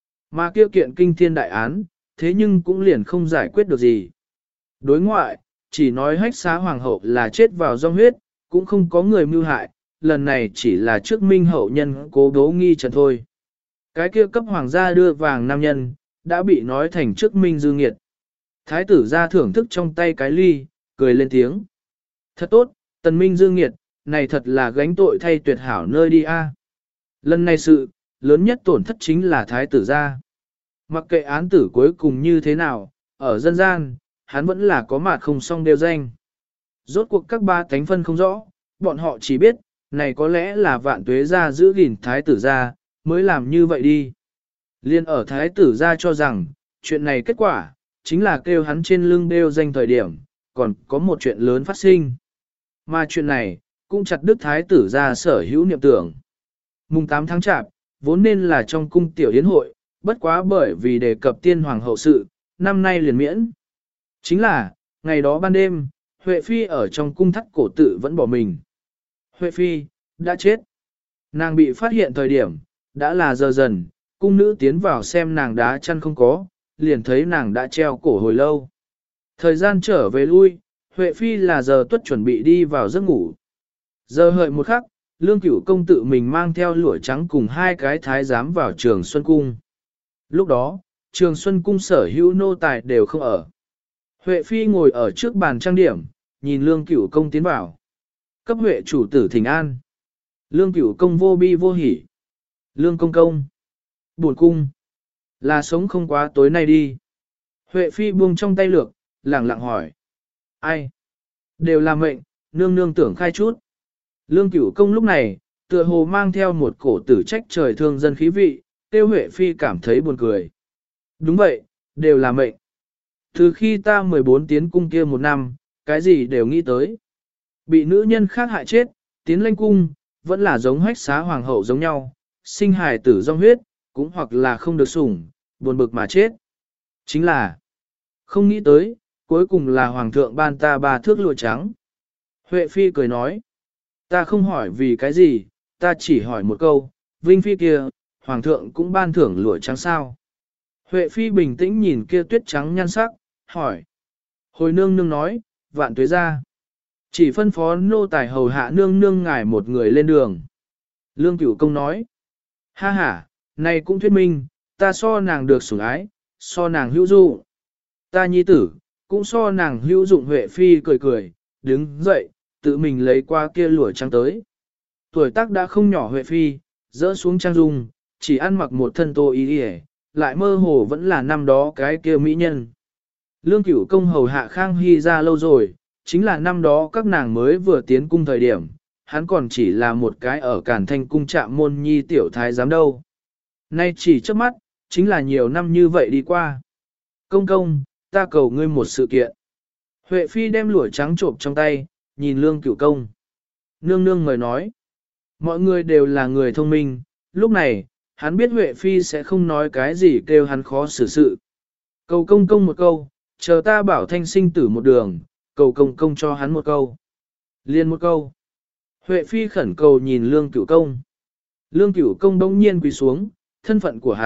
Speaker 1: Mà kia kiện kinh thiên đại án, thế nhưng cũng liền không giải quyết được gì. Đối ngoại, chỉ nói hách xá hoàng hậu là chết vào dòng huyết, cũng không có người mưu hại, lần này chỉ là trước minh hậu nhân cố đố nghi trần thôi. Cái kia cấp hoàng gia đưa vàng nam nhân, đã bị nói thành trước minh dư nghiệt. Thái tử ra thưởng thức trong tay cái ly, cười lên tiếng. Thật tốt, tần minh dư nghiệt, này thật là gánh tội thay tuyệt hảo nơi đi a. Lần này sự, lớn nhất tổn thất chính là thái tử gia. Mặc kệ án tử cuối cùng như thế nào, ở dân gian, hắn vẫn là có mặt không song đều danh. Rốt cuộc các ba thánh phân không rõ, bọn họ chỉ biết, này có lẽ là vạn tuế gia giữ gìn thái tử gia, mới làm như vậy đi. Liên ở thái tử gia cho rằng, chuyện này kết quả, chính là kêu hắn trên lưng đeo danh thời điểm, còn có một chuyện lớn phát sinh. Mà chuyện này, cũng chặt đứt thái tử gia sở hữu niệm tưởng. Mùng 8 tháng chạp, vốn nên là trong cung tiểu yến hội, bất quá bởi vì đề cập tiên hoàng hậu sự, năm nay liền miễn. Chính là, ngày đó ban đêm, Huệ Phi ở trong cung thắt cổ tự vẫn bỏ mình. Huệ Phi, đã chết. Nàng bị phát hiện thời điểm, đã là giờ dần, cung nữ tiến vào xem nàng đá chăn không có, liền thấy nàng đã treo cổ hồi lâu. Thời gian trở về lui, Huệ Phi là giờ tuất chuẩn bị đi vào giấc ngủ. Giờ hợi một khắc, Lương Cửu công tự mình mang theo lụa trắng cùng hai cái thái giám vào Trường Xuân Cung. Lúc đó, Trường Xuân Cung sở hữu nô tài đều không ở. Huệ Phi ngồi ở trước bàn trang điểm, nhìn Lương Cửu công tiến vào. Cấp Huệ chủ tử thỉnh an. Lương Cửu công vô bi vô hỉ. Lương công công. Buồn cung. Là sống không quá tối nay đi. Huệ Phi buông trong tay lược, lẳng lặng hỏi. Ai? Đều là mệnh, nương nương tưởng khai chút. Lương Cửu công lúc này, tựa hồ mang theo một cổ tử trách trời thương dân khí vị, tiêu Huệ Phi cảm thấy buồn cười. Đúng vậy, đều là mệnh. Từ khi ta 14 tiến cung kia một năm, cái gì đều nghĩ tới. Bị nữ nhân khác hại chết, tiến lên cung, vẫn là giống hách xá hoàng hậu giống nhau, sinh hài tử dòng huyết, cũng hoặc là không được sủng, buồn bực mà chết. Chính là, không nghĩ tới, cuối cùng là hoàng thượng ban ta 3 thước lụa trắng. Huệ Phi cười nói, ta không hỏi vì cái gì, ta chỉ hỏi một câu, Vinh Phi kia, hoàng thượng cũng ban thưởng lụa trắng sao. Huệ Phi bình tĩnh nhìn kia tuyết trắng nhan sắc, hỏi. Hồi nương nương nói, vạn tuế ra. Chỉ phân phó nô tài hầu hạ nương nương ngài một người lên đường. Lương Cửu công nói. Ha ha, này cũng thuyết minh, ta so nàng được sủng ái, so nàng hữu dụng. Ta nhi tử, cũng so nàng hữu dụng. Huệ Phi cười cười, đứng dậy, tự mình lấy qua kia lụa trắng tới. Tuổi tác đã không nhỏ Huệ Phi, dỡ xuống trang dung, chỉ ăn mặc một thân tô y y, lại mơ hồ vẫn là năm đó cái kia mỹ nhân. Lương Cửu công hầu hạ Khang Hy ra lâu rồi, chính là năm đó các nàng mới vừa tiến cung thời điểm, hắn còn chỉ là một cái ở Càn Thanh cung trạm môn nhi tiểu thái giám đâu. Nay chỉ trước mắt, chính là nhiều năm như vậy đi qua. Công công, ta cầu ngươi một sự kiện. Huệ Phi đem lụa trắng trộm trong tay, nhìn Lương Cửu công. Nương nương mời nói. Mọi người đều là người thông minh, lúc này, hắn biết Huệ Phi sẽ không nói cái gì kêu hắn khó xử sự. Cầu công công một câu, chờ ta bảo thanh sinh tử một đường, cầu công công cho hắn một câu. Liên một câu. Huệ Phi khẩn cầu nhìn Lương Cửu công. Lương Cửu công bỗng nhiên quỳ xuống, thân phận của hắn,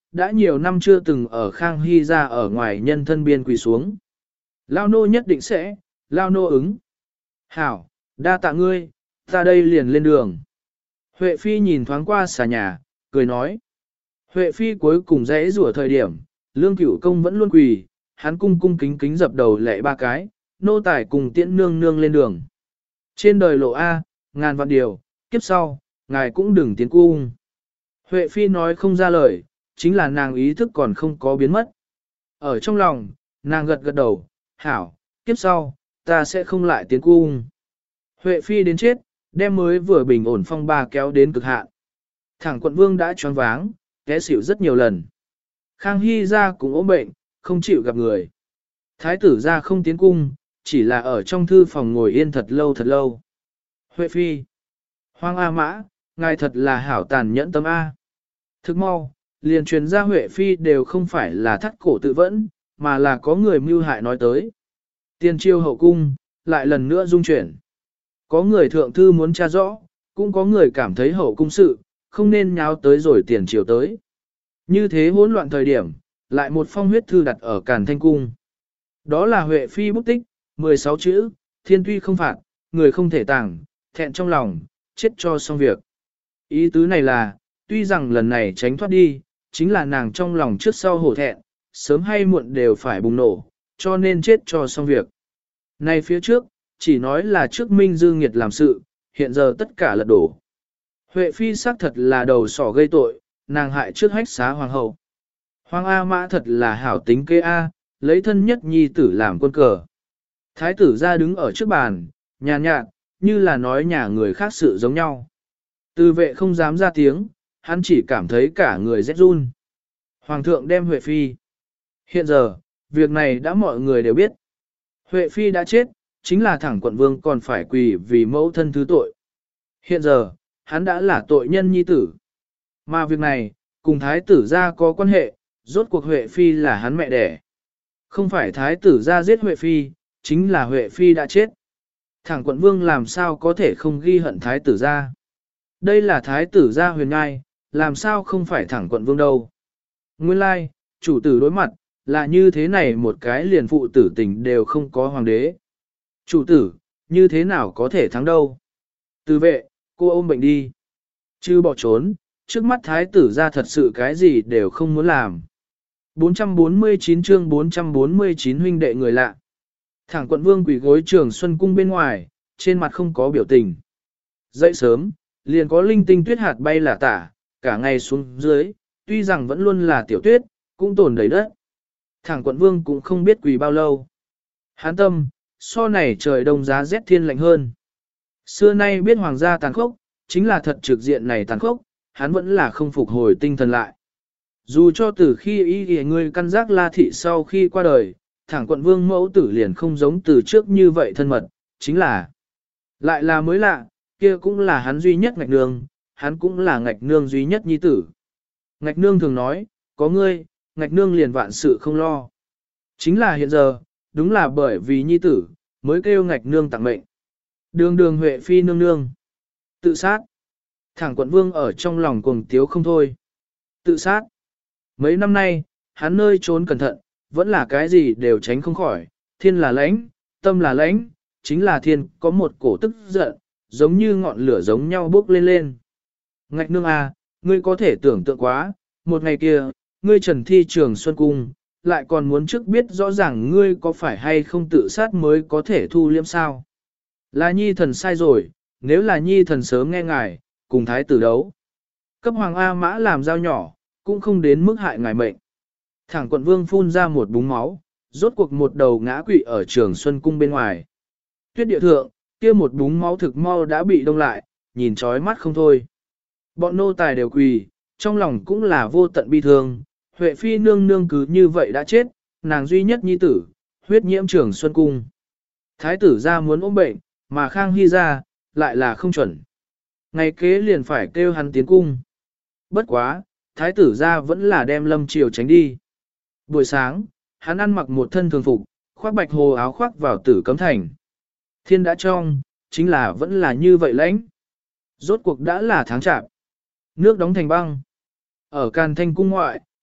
Speaker 1: đã nhiều năm chưa từng ở Khang Hy ra ở ngoài nhân thân biên quỳ xuống. Lao nô nhất định sẽ, Lao nô ứng. Hảo, đa tạ ngươi, ta đây liền lên đường. Huệ Phi nhìn thoáng qua xà nhà, cười nói. Huệ Phi cuối cùng rẽ rủa thời điểm, Lương Cửu Công vẫn luôn quỳ, hắn cung cung kính kính dập đầu lệ ba cái, nô tài cùng tiễn nương nương lên đường. Trên đời lộ A, ngàn vạn điều, kiếp sau, ngài cũng đừng tiến cung. Huệ Phi nói không ra lời, chính là nàng ý thức còn không có biến mất. Ở trong lòng, nàng gật gật đầu, hảo, kiếp sau, ta sẽ không lại tiến cung. Huệ Phi đến chết, đem mới vừa bình ổn phong ba kéo đến cực hạn. Thẳng quận vương đã choáng váng, té xỉu rất nhiều lần. Khang Hy ra cũng ốm bệnh, không chịu gặp người. Thái tử ra không tiến cung, chỉ là ở trong thư phòng ngồi yên thật lâu thật lâu. Huệ Phi, Hoàng A Mã, ngài thật là hảo tàn nhẫn tâm A. Thức mau, liền truyền ra Huệ Phi đều không phải là thắt cổ tự vẫn, mà là có người mưu hại nói tới. Tiên triều hậu cung, lại lần nữa dung chuyển. Có người thượng thư muốn tra rõ, cũng có người cảm thấy hậu cung sự, không nên nháo tới rồi tiền triều tới. Như thế hỗn loạn thời điểm, lại một phong huyết thư đặt ở Càn Thanh Cung. Đó là Huệ Phi bút tích, 16 chữ, thiên tuy không phạt, người không thể tàng, thẹn trong lòng, chết cho xong việc. Ý tứ này là, tuy rằng lần này tránh thoát đi, chính là nàng trong lòng trước sau hổ thẹn, sớm hay muộn đều phải bùng nổ, cho nên chết cho xong việc. Này phía trước, chỉ nói là trước Minh Dư Nghiệt làm sự, hiện giờ tất cả lật đổ. Huệ Phi xác thật là đầu sỏ gây tội, nàng hại trước hách xá hoàng hậu. Hoàng A Mã thật là hảo tính kê A, lấy thân nhất nhi tử làm quân cờ. Thái tử ra đứng ở trước bàn, nhàn nhạt, như là nói nhà người khác sự giống nhau. Tư vệ không dám ra tiếng, hắn chỉ cảm thấy cả người rét run. Hoàng thượng đem Huệ Phi. Hiện giờ, việc này đã mọi người đều biết. Huệ Phi đã chết, chính là thẳng quận vương còn phải quỳ vì mẫu thân thứ tội. Hiện giờ, hắn đã là tội nhân nhi tử. Mà việc này, cùng thái tử gia có quan hệ, rốt cuộc Huệ Phi là hắn mẹ đẻ. Không phải thái tử gia giết Huệ Phi, chính là Huệ Phi đã chết. Thẳng quận vương làm sao có thể không ghi hận thái tử gia. Đây là thái tử gia huyền ngai, làm sao không phải thẳng quận vương đâu. Nguyên lai, chủ tử đối mặt, là như thế này một cái liền phụ tử tình đều không có hoàng đế. Chủ tử, như thế nào có thể thắng đâu. Từ vệ, cô ôm bệnh đi. Chứ bỏ trốn, trước mắt thái tử ra thật sự cái gì đều không muốn làm. 449 chương 449 huynh đệ người lạ. Thẳng quận vương quỷ gối Trường Xuân Cung bên ngoài, trên mặt không có biểu tình. Dậy sớm, liền có linh tinh tuyết hạt bay là tả, cả ngày xuống dưới, tuy rằng vẫn luôn là tiểu tuyết, cũng tồn đầy đất. Thẳng quận vương cũng không biết quỳ bao lâu. Hán tâm, so này trời đông giá rét thiên lạnh hơn. Xưa nay biết hoàng gia tàn khốc, chính là thật trực diện này tàn khốc, hắn vẫn là không phục hồi tinh thần lại. Dù cho từ khi ý nghĩa người căn giác La Thị sau khi qua đời, thẳng quận vương mẫu tử liền không giống từ trước như vậy thân mật, chính là lại là mới lạ, kia cũng là hắn duy nhất ngạch nương, hắn cũng là ngạch nương duy nhất nhi tử. Ngạch nương thường nói, có ngươi, ngạch nương liền vạn sự không lo. Chính là hiện giờ, đúng là bởi vì nhi tử, mới kêu ngạch nương tặng mệnh. Đường đường Huệ Phi nương nương. Tự sát. Thẳng quận vương ở trong lòng cuồng tiếu không thôi. Tự sát. Mấy năm nay, hắn nơi trốn cẩn thận, vẫn là cái gì đều tránh không khỏi. Thiên là lãnh, tâm là lãnh, chính là thiên có một cổ tức giận, giống như ngọn lửa giống nhau bốc lên lên. Ngạch nương à, ngươi có thể tưởng tượng quá, một ngày kia, ngươi trần thi Trường Xuân Cung, lại còn muốn trước biết rõ ràng ngươi có phải hay không tự sát mới có thể thu liễm sao. Là nhi thần sai rồi, nếu là nhi thần sớm nghe ngài, cùng thái tử đấu. Cấp hoàng A Mã làm dao nhỏ, cũng không đến mức hại ngài mệnh. Thẳng quận vương phun ra một búng máu, rốt cuộc một đầu ngã quỵ ở Trường Xuân Cung bên ngoài. Tuyết địa thượng, kia một búng máu thực mau đã bị đông lại, nhìn chói mắt không thôi. Bọn nô tài đều quỳ, trong lòng cũng là vô tận bi thương, Huệ Phi nương nương cứ như vậy đã chết, nàng duy nhất nhi tử, huyết nhiễm Trường Xuân Cung. Thái tử ra muốn ôm bệnh, mà Khang Hy ra, lại là không chuẩn. Ngày kế liền phải kêu hắn tiến cung. Bất quá, thái tử ra vẫn là đem Lâm Triều tránh đi. Buổi sáng, hắn ăn mặc một thân thường phục, khoác bạch hồ áo khoác vào Tử Cấm Thành. Thiên đã trong, chính là vẫn là như vậy lãnh. Rốt cuộc đã là tháng chạp. Nước đóng thành băng. Ở Càn Thanh cung ngoại,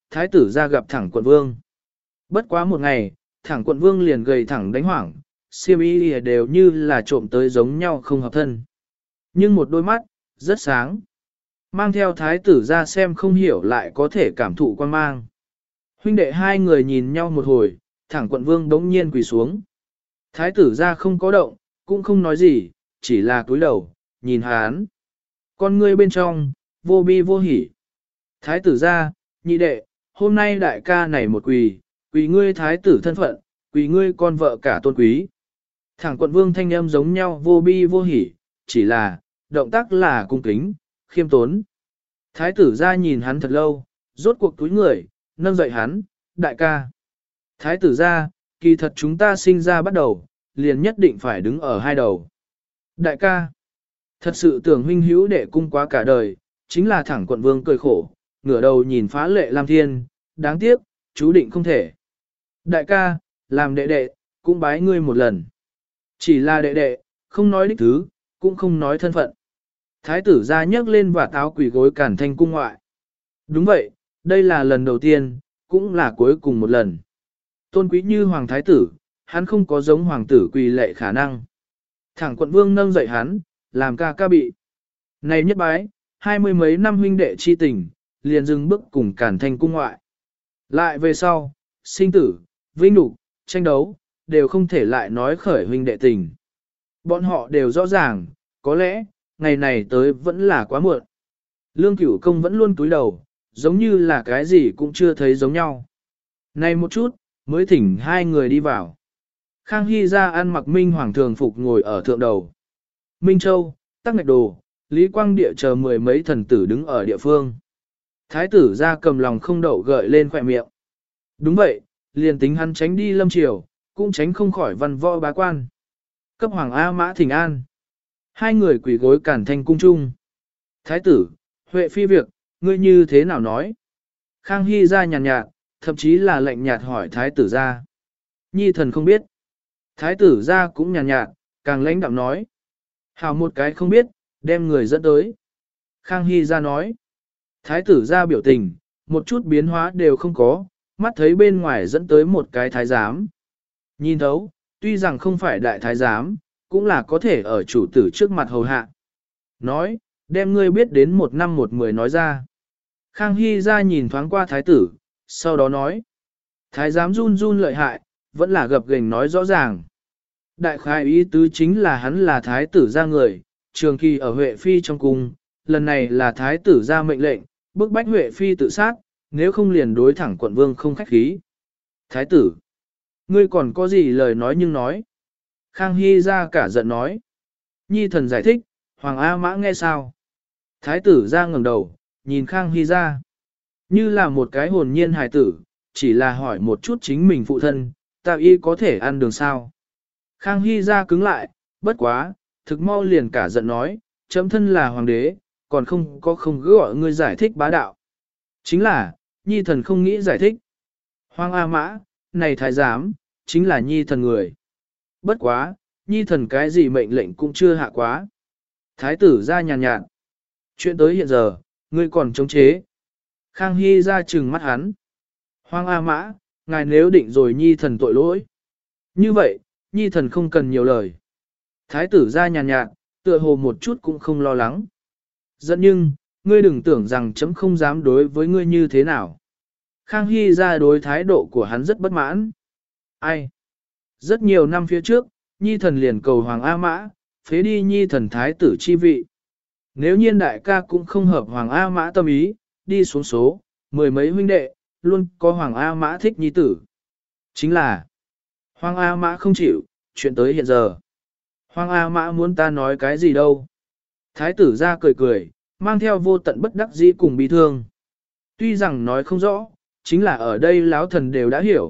Speaker 1: thái tử ra gặp thẳng quận vương. Bất quá một ngày, thẳng quận vương liền gầy thẳng đánh hoảng, xiêm y đều như là trộm tới giống nhau không hợp thân. Nhưng một đôi mắt, rất sáng. Mang theo thái tử ra xem không hiểu lại có thể cảm thụ quan mang. Huynh đệ hai người nhìn nhau một hồi, thẳng quận vương đống nhiên quỳ xuống. Thái tử ra không có động, cũng không nói gì, chỉ là cúi đầu, nhìn hắn. Con ngươi bên trong, vô bi vô hỉ. Thái tử ra, nhị đệ, hôm nay đại ca này một quỳ, quỳ ngươi thái tử thân phận, quỳ ngươi con vợ cả tôn quý. Thẳng quận vương thanh âm giống nhau vô bi vô hỉ, chỉ là, động tác là cung kính, khiêm tốn. Thái tử ra nhìn hắn thật lâu, rốt cuộc túi người, nâng dậy hắn, đại ca. Thái tử ra, kỳ thật chúng ta sinh ra bắt đầu, liền nhất định phải đứng ở hai đầu. Đại ca, thật sự tưởng huynh hữu đệ cung quá cả đời, chính là thẳng quận vương cười khổ, ngửa đầu nhìn phá lệ Lam Thiên, đáng tiếc, chú định không thể. Đại ca, làm đệ đệ, cũng bái ngươi một lần. Chỉ là đệ đệ, không nói đích thứ, cũng không nói thân phận. Thái tử ra nhấc lên và táo quỷ gối Cản Thanh cung ngoại. Đúng vậy, đây là lần đầu tiên, cũng là cuối cùng một lần. Tôn quý như hoàng thái tử, hắn không có giống hoàng tử quỳ lệ khả năng. Thẳng quận vương nâng dậy hắn, làm ca ca bị. Này nhất bái, 20 mấy năm huynh đệ chi tình, liền dừng bước cùng Cản Thanh cung ngoại. Lại về sau, sinh tử, vinh nhục, tranh đấu, đều không thể lại nói khởi huynh đệ tình. Bọn họ đều rõ ràng, có lẽ, ngày này tới vẫn là quá muộn. Lương Cửu Công vẫn luôn cúi đầu, giống như là cái gì cũng chưa thấy giống nhau. Này một chút, mới thỉnh hai người đi vào. Khang Hy ra ăn mặc minh hoàng thường phục ngồi ở thượng đầu. Minh Châu, Tắc Ngạch Đồ, Lý Quang Địa chờ mười mấy thần tử đứng ở địa phương. Thái tử ra cầm lòng không đậu gợi lên khỏe miệng. Đúng vậy, liền tính hắn tránh đi lâm triều, cũng tránh không khỏi văn võ bá quan. Cấp hoàng A Mã thỉnh an. Hai người quỳ gối Cản Thanh cung chung. Thái tử, Huệ phi việc, ngươi như thế nào nói? Khang Hy ra nhàn nhạt, thậm chí là lạnh nhạt hỏi thái tử ra. Nhi thần không biết. Thái tử ra cũng nhàn nhạt, càng lãnh đạm nói. Hào một cái không biết, đem người dẫn tới. Khang Hy ra nói. Thái tử ra biểu tình, một chút biến hóa đều không có, mắt thấy bên ngoài dẫn tới một cái thái giám. Nhìn thấu, tuy rằng không phải đại thái giám, cũng là có thể ở chủ tử trước mặt hầu hạ. Nói, đem ngươi biết đến 1 năm 1 10 nói ra. Khang Hy ra nhìn thoáng qua thái tử, sau đó nói. Thái giám run run lợi hại, vẫn là gập ghềnh nói rõ ràng. Đại khái ý tứ chính là hắn là thái tử ra người, trường kỳ ở Huệ Phi trong cung, lần này là thái tử ra mệnh lệnh, bức bách Huệ Phi tự sát, nếu không liền đối thẳng quận vương không khách khí. Thái tử, ngươi còn có gì lời nói nhưng nói. Khang Hy ra cả giận nói. Nhi thần giải thích, Hoàng A Mã nghe sao? Thái tử ra ngẩng đầu, nhìn Khang Hy ra. Như là một cái hồn nhiên hài tử, chỉ là hỏi một chút chính mình phụ thân, ta y có thể ăn đường sao? Khang Hy ra cứng lại, bất quá, thực mau liền cả giận nói, chấm thân là hoàng đế, còn không gọi ngươi giải thích bá đạo. Chính là, nhi thần không nghĩ giải thích. Hoàng A Mã, này thái giám, chính là nhi thần người. Bất quá, nhi thần cái gì mệnh lệnh cũng chưa hạ quá. Thái tử ra nhàn nhạt. Chuyện tới hiện giờ, ngươi còn chống chế. Khang Hy ra trừng mắt hắn. Hoàng A Mã, ngài nếu định rồi nhi thần tội lỗi. Như vậy, nhi thần không cần nhiều lời. Thái tử ra nhàn nhạt, tựa hồ một chút cũng không lo lắng. Giận nhưng, ngươi đừng tưởng rằng chấm không dám đối với ngươi như thế nào. Khang Hy ra đối thái độ của hắn rất bất mãn. Ai? Rất nhiều năm phía trước, nhi thần liền cầu Hoàng A Mã, phế đi nhi thần thái tử chi vị. Nếu nhiên đại ca cũng không hợp Hoàng A Mã tâm ý, đi xuống số, 10 mấy huynh đệ, luôn có Hoàng A Mã thích nhi tử. Chính là, Hoàng A Mã không chịu, chuyện tới hiện giờ. Hoàng A Mã muốn ta nói cái gì đâu. Thái tử ra cười cười, mang theo vô tận bất đắc dĩ cùng bi thương. Tuy rằng nói không rõ, chính là ở đây lão thần đều đã hiểu.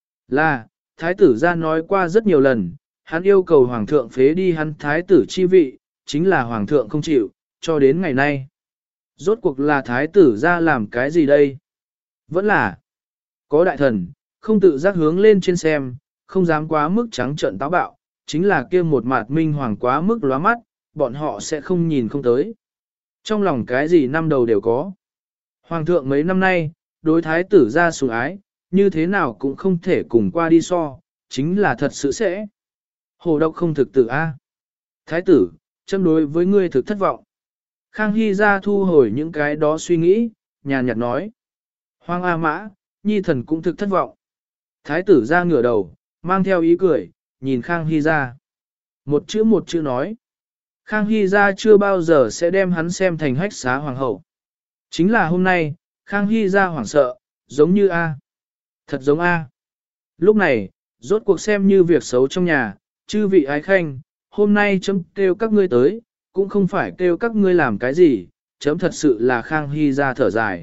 Speaker 1: Là, thái tử ra nói qua rất nhiều lần, hắn yêu cầu hoàng thượng phế đi hắn thái tử chi vị, chính là hoàng thượng không chịu, cho đến ngày nay. Rốt cuộc là thái tử ra làm cái gì đây? Vẫn là, có đại thần, không tự giác hướng lên trên xem, không dám quá mức trắng trợn táo bạo, chính là kia một mạt minh hoàng quá mức lóa mắt, bọn họ sẽ không nhìn không tới. Trong lòng cái gì năm đầu đều có. Hoàng thượng mấy năm nay, đối thái tử ra sủng ái, như thế nào cũng không thể cùng qua đi so, chính là thật sự sẽ. Hồ độc không thực tử a. Thái tử, châm đối với ngươi thực thất vọng. Khang Hy ra thu hồi những cái đó suy nghĩ, nhàn nhạt nói. Hoàng A Mã, nhi thần cũng thực thất vọng. Thái tử ra ngửa đầu, mang theo ý cười, nhìn Khang Hy ra. Một chữ nói. Khang Hy ra chưa bao giờ sẽ đem hắn xem thành hách xá hoàng hậu. Chính là hôm nay, Khang Hy ra hoảng sợ, giống như A. Thật giống A. Lúc này, rốt cuộc xem như việc xấu trong nhà, chư vị ái khanh, hôm nay chấm kêu các ngươi tới, cũng không phải kêu các ngươi làm cái gì, chấm thật sự là Khang Hy ra thở dài.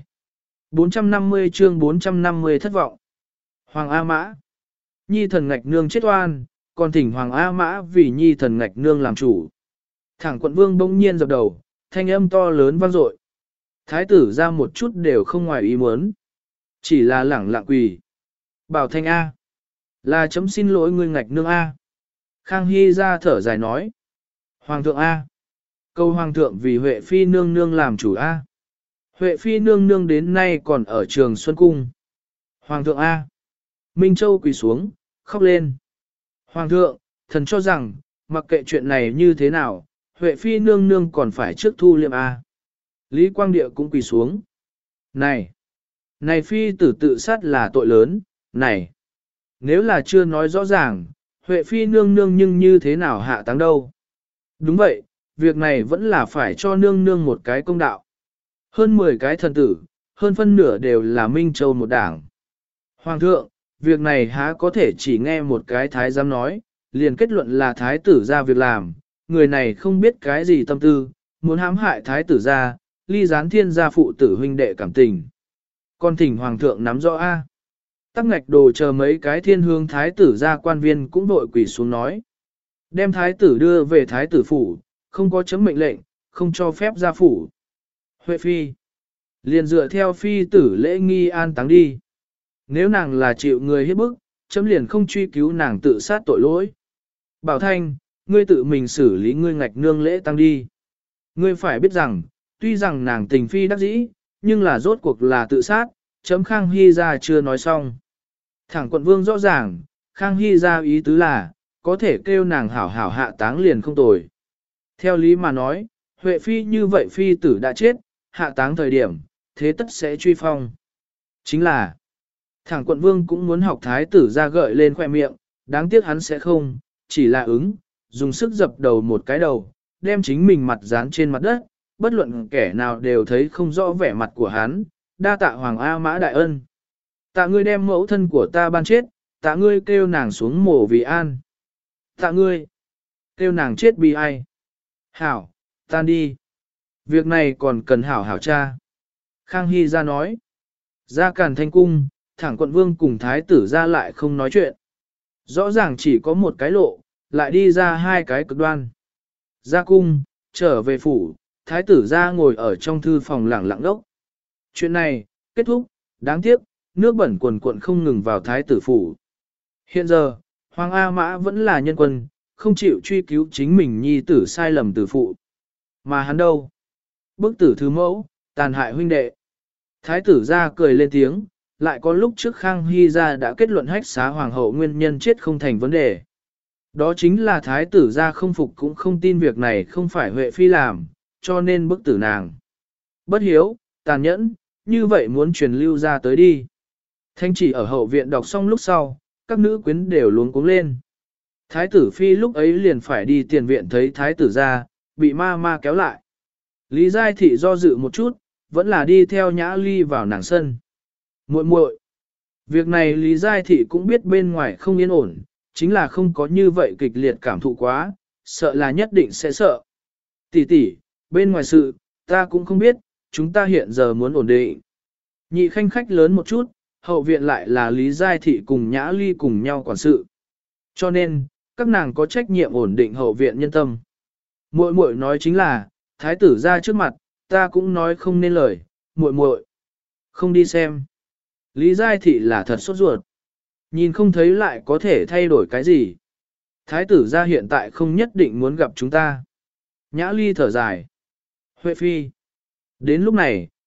Speaker 1: 450 chương 450 thất vọng. Hoàng A Mã. Nhi thần ngạch nương chết oan, còn thỉnh Hoàng A Mã vì nhi thần ngạch nương làm chủ. Thẳng quận vương bỗng nhiên dập đầu, thanh âm to lớn vang dội. Thái tử ra một chút đều không ngoài ý muốn. Chỉ là lẳng lặng quỳ. Bảo thanh A. Là chấm xin lỗi ngươi ngạch nương A. Khang Hy ra thở dài nói. Hoàng thượng A. Câu hoàng thượng vì Huệ Phi nương nương làm chủ A. Huệ Phi nương nương đến nay còn ở trường Xuân Cung. Hoàng thượng A. Minh Châu quỳ xuống, khóc lên. Hoàng thượng, thần cho rằng, mặc kệ chuyện này như thế nào, Huệ Phi nương nương còn phải trước thu liệm A. Lý Quang Địa cũng quỳ xuống. Này! Này Phi tử tự sát là tội lớn, này! Nếu là chưa nói rõ ràng, Huệ Phi nương nương nhưng như thế nào hạ táng đâu? Đúng vậy, việc này vẫn là phải cho nương nương một cái công đạo. Hơn 10 cái thần tử, hơn phân nửa đều là Minh Châu một đảng. Hoàng thượng, việc này há có thể chỉ nghe một cái thái giám nói, liền kết luận là thái tử ra việc làm, người này không biết cái gì tâm tư, muốn hãm hại thái tử ra, ly gián thiên gia phụ tử huynh đệ cảm tình. Còn thỉnh hoàng thượng nắm rõ A. Tắc ngạch đồ chờ mấy cái thiên hương thái tử ra quan viên cũng đội quỷ xuống nói. Đem thái tử đưa về thái tử phủ, không có chấm mệnh lệnh, không cho phép ra phủ. Huệ phi. Liền dựa theo phi tử lễ nghi an táng đi. Nếu nàng là chịu người hiếp bức, chấm liền không truy cứu nàng tự sát tội lỗi. Bảo Thanh, ngươi tự mình xử lý ngươi ngạch nương lễ tăng đi. Ngươi phải biết rằng, tuy rằng nàng tình phi đắc dĩ, nhưng là rốt cuộc là tự sát, chấm Khang Hy ra chưa nói xong. Thẳng quận vương rõ ràng, Khang Hy ra ý tứ là, có thể kêu nàng hảo hảo hạ táng liền không tồi. Theo lý mà nói, Huệ phi như vậy phi tử đã chết, hạ táng thời điểm, thế tất sẽ truy phong. Chính là, thẳng quận vương cũng muốn học thái tử ra gợi lên khoe miệng, đáng tiếc hắn sẽ không, chỉ là ứng, dùng sức dập đầu một cái đầu, đem chính mình mặt dán trên mặt đất, bất luận kẻ nào đều thấy không rõ vẻ mặt của hắn, đa tạ Hoàng A Mã đại ân. Tạ ngươi đem mẫu thân của ta ban chết, tạ ngươi kêu nàng xuống mổ vì an. Tạ ngươi, kêu nàng chết bi ai. Hảo, tan đi. Việc này còn cần hảo hảo cha. Khang Hy ra nói. Ra Càn Thanh Cung, thẳng quận vương cùng thái tử ra lại không nói chuyện. Rõ ràng chỉ có một cái lộ, lại đi ra hai cái cực đoan. Ra cung, trở về phủ, thái tử ra ngồi ở trong thư phòng lẳng lặng đốc. Chuyện này, kết thúc, đáng tiếc, nước bẩn quần cuộn không ngừng vào thái tử phủ. Hiện giờ, Hoàng A Mã vẫn là nhân quân, không chịu truy cứu chính mình nhi tử sai lầm tử phụ. Mà hắn đâu? Bức tử thứ mẫu, tàn hại huynh đệ. Thái tử ra cười lên tiếng, lại có lúc trước Khang Hy ra đã kết luận hách xá hoàng hậu nguyên nhân chết không thành vấn đề. Đó chính là thái tử ra không phục cũng không tin việc này không phải Huệ Phi làm, cho nên bức tử nàng. Bất hiếu, tàn nhẫn, như vậy muốn truyền lưu ra tới đi. Thanh chỉ ở hậu viện đọc xong lúc sau, các nữ quyến đều luống cuống lên. Thái tử Phi lúc ấy liền phải đi tiền viện thấy thái tử ra, bị ma ma kéo lại. Lý Giai Thị do dự một chút, vẫn là đi theo Nhã Ly vào nàng sân. Muội muội, việc này Lý Giai Thị cũng biết bên ngoài không yên ổn, chính là không có như vậy kịch liệt cảm thụ quá, sợ là nhất định sẽ sợ. Tỷ tỷ, bên ngoài sự, ta cũng không biết, chúng ta hiện giờ muốn ổn định. Nhị khanh khách lớn một chút, hậu viện lại là Lý Giai Thị cùng Nhã Ly cùng nhau quản sự. Cho nên, các nàng có trách nhiệm ổn định hậu viện nhân tâm. Muội muội nói chính là, thái tử ra trước mặt, ta cũng nói không nên lời, muội muội không đi xem. Lý Giai Thị là thật sốt ruột. Nhìn không thấy lại có thể thay đổi cái gì. Thái tử ra hiện tại không nhất định muốn gặp chúng ta. Nhã Ly thở dài. Huệ Phi. Đến lúc này,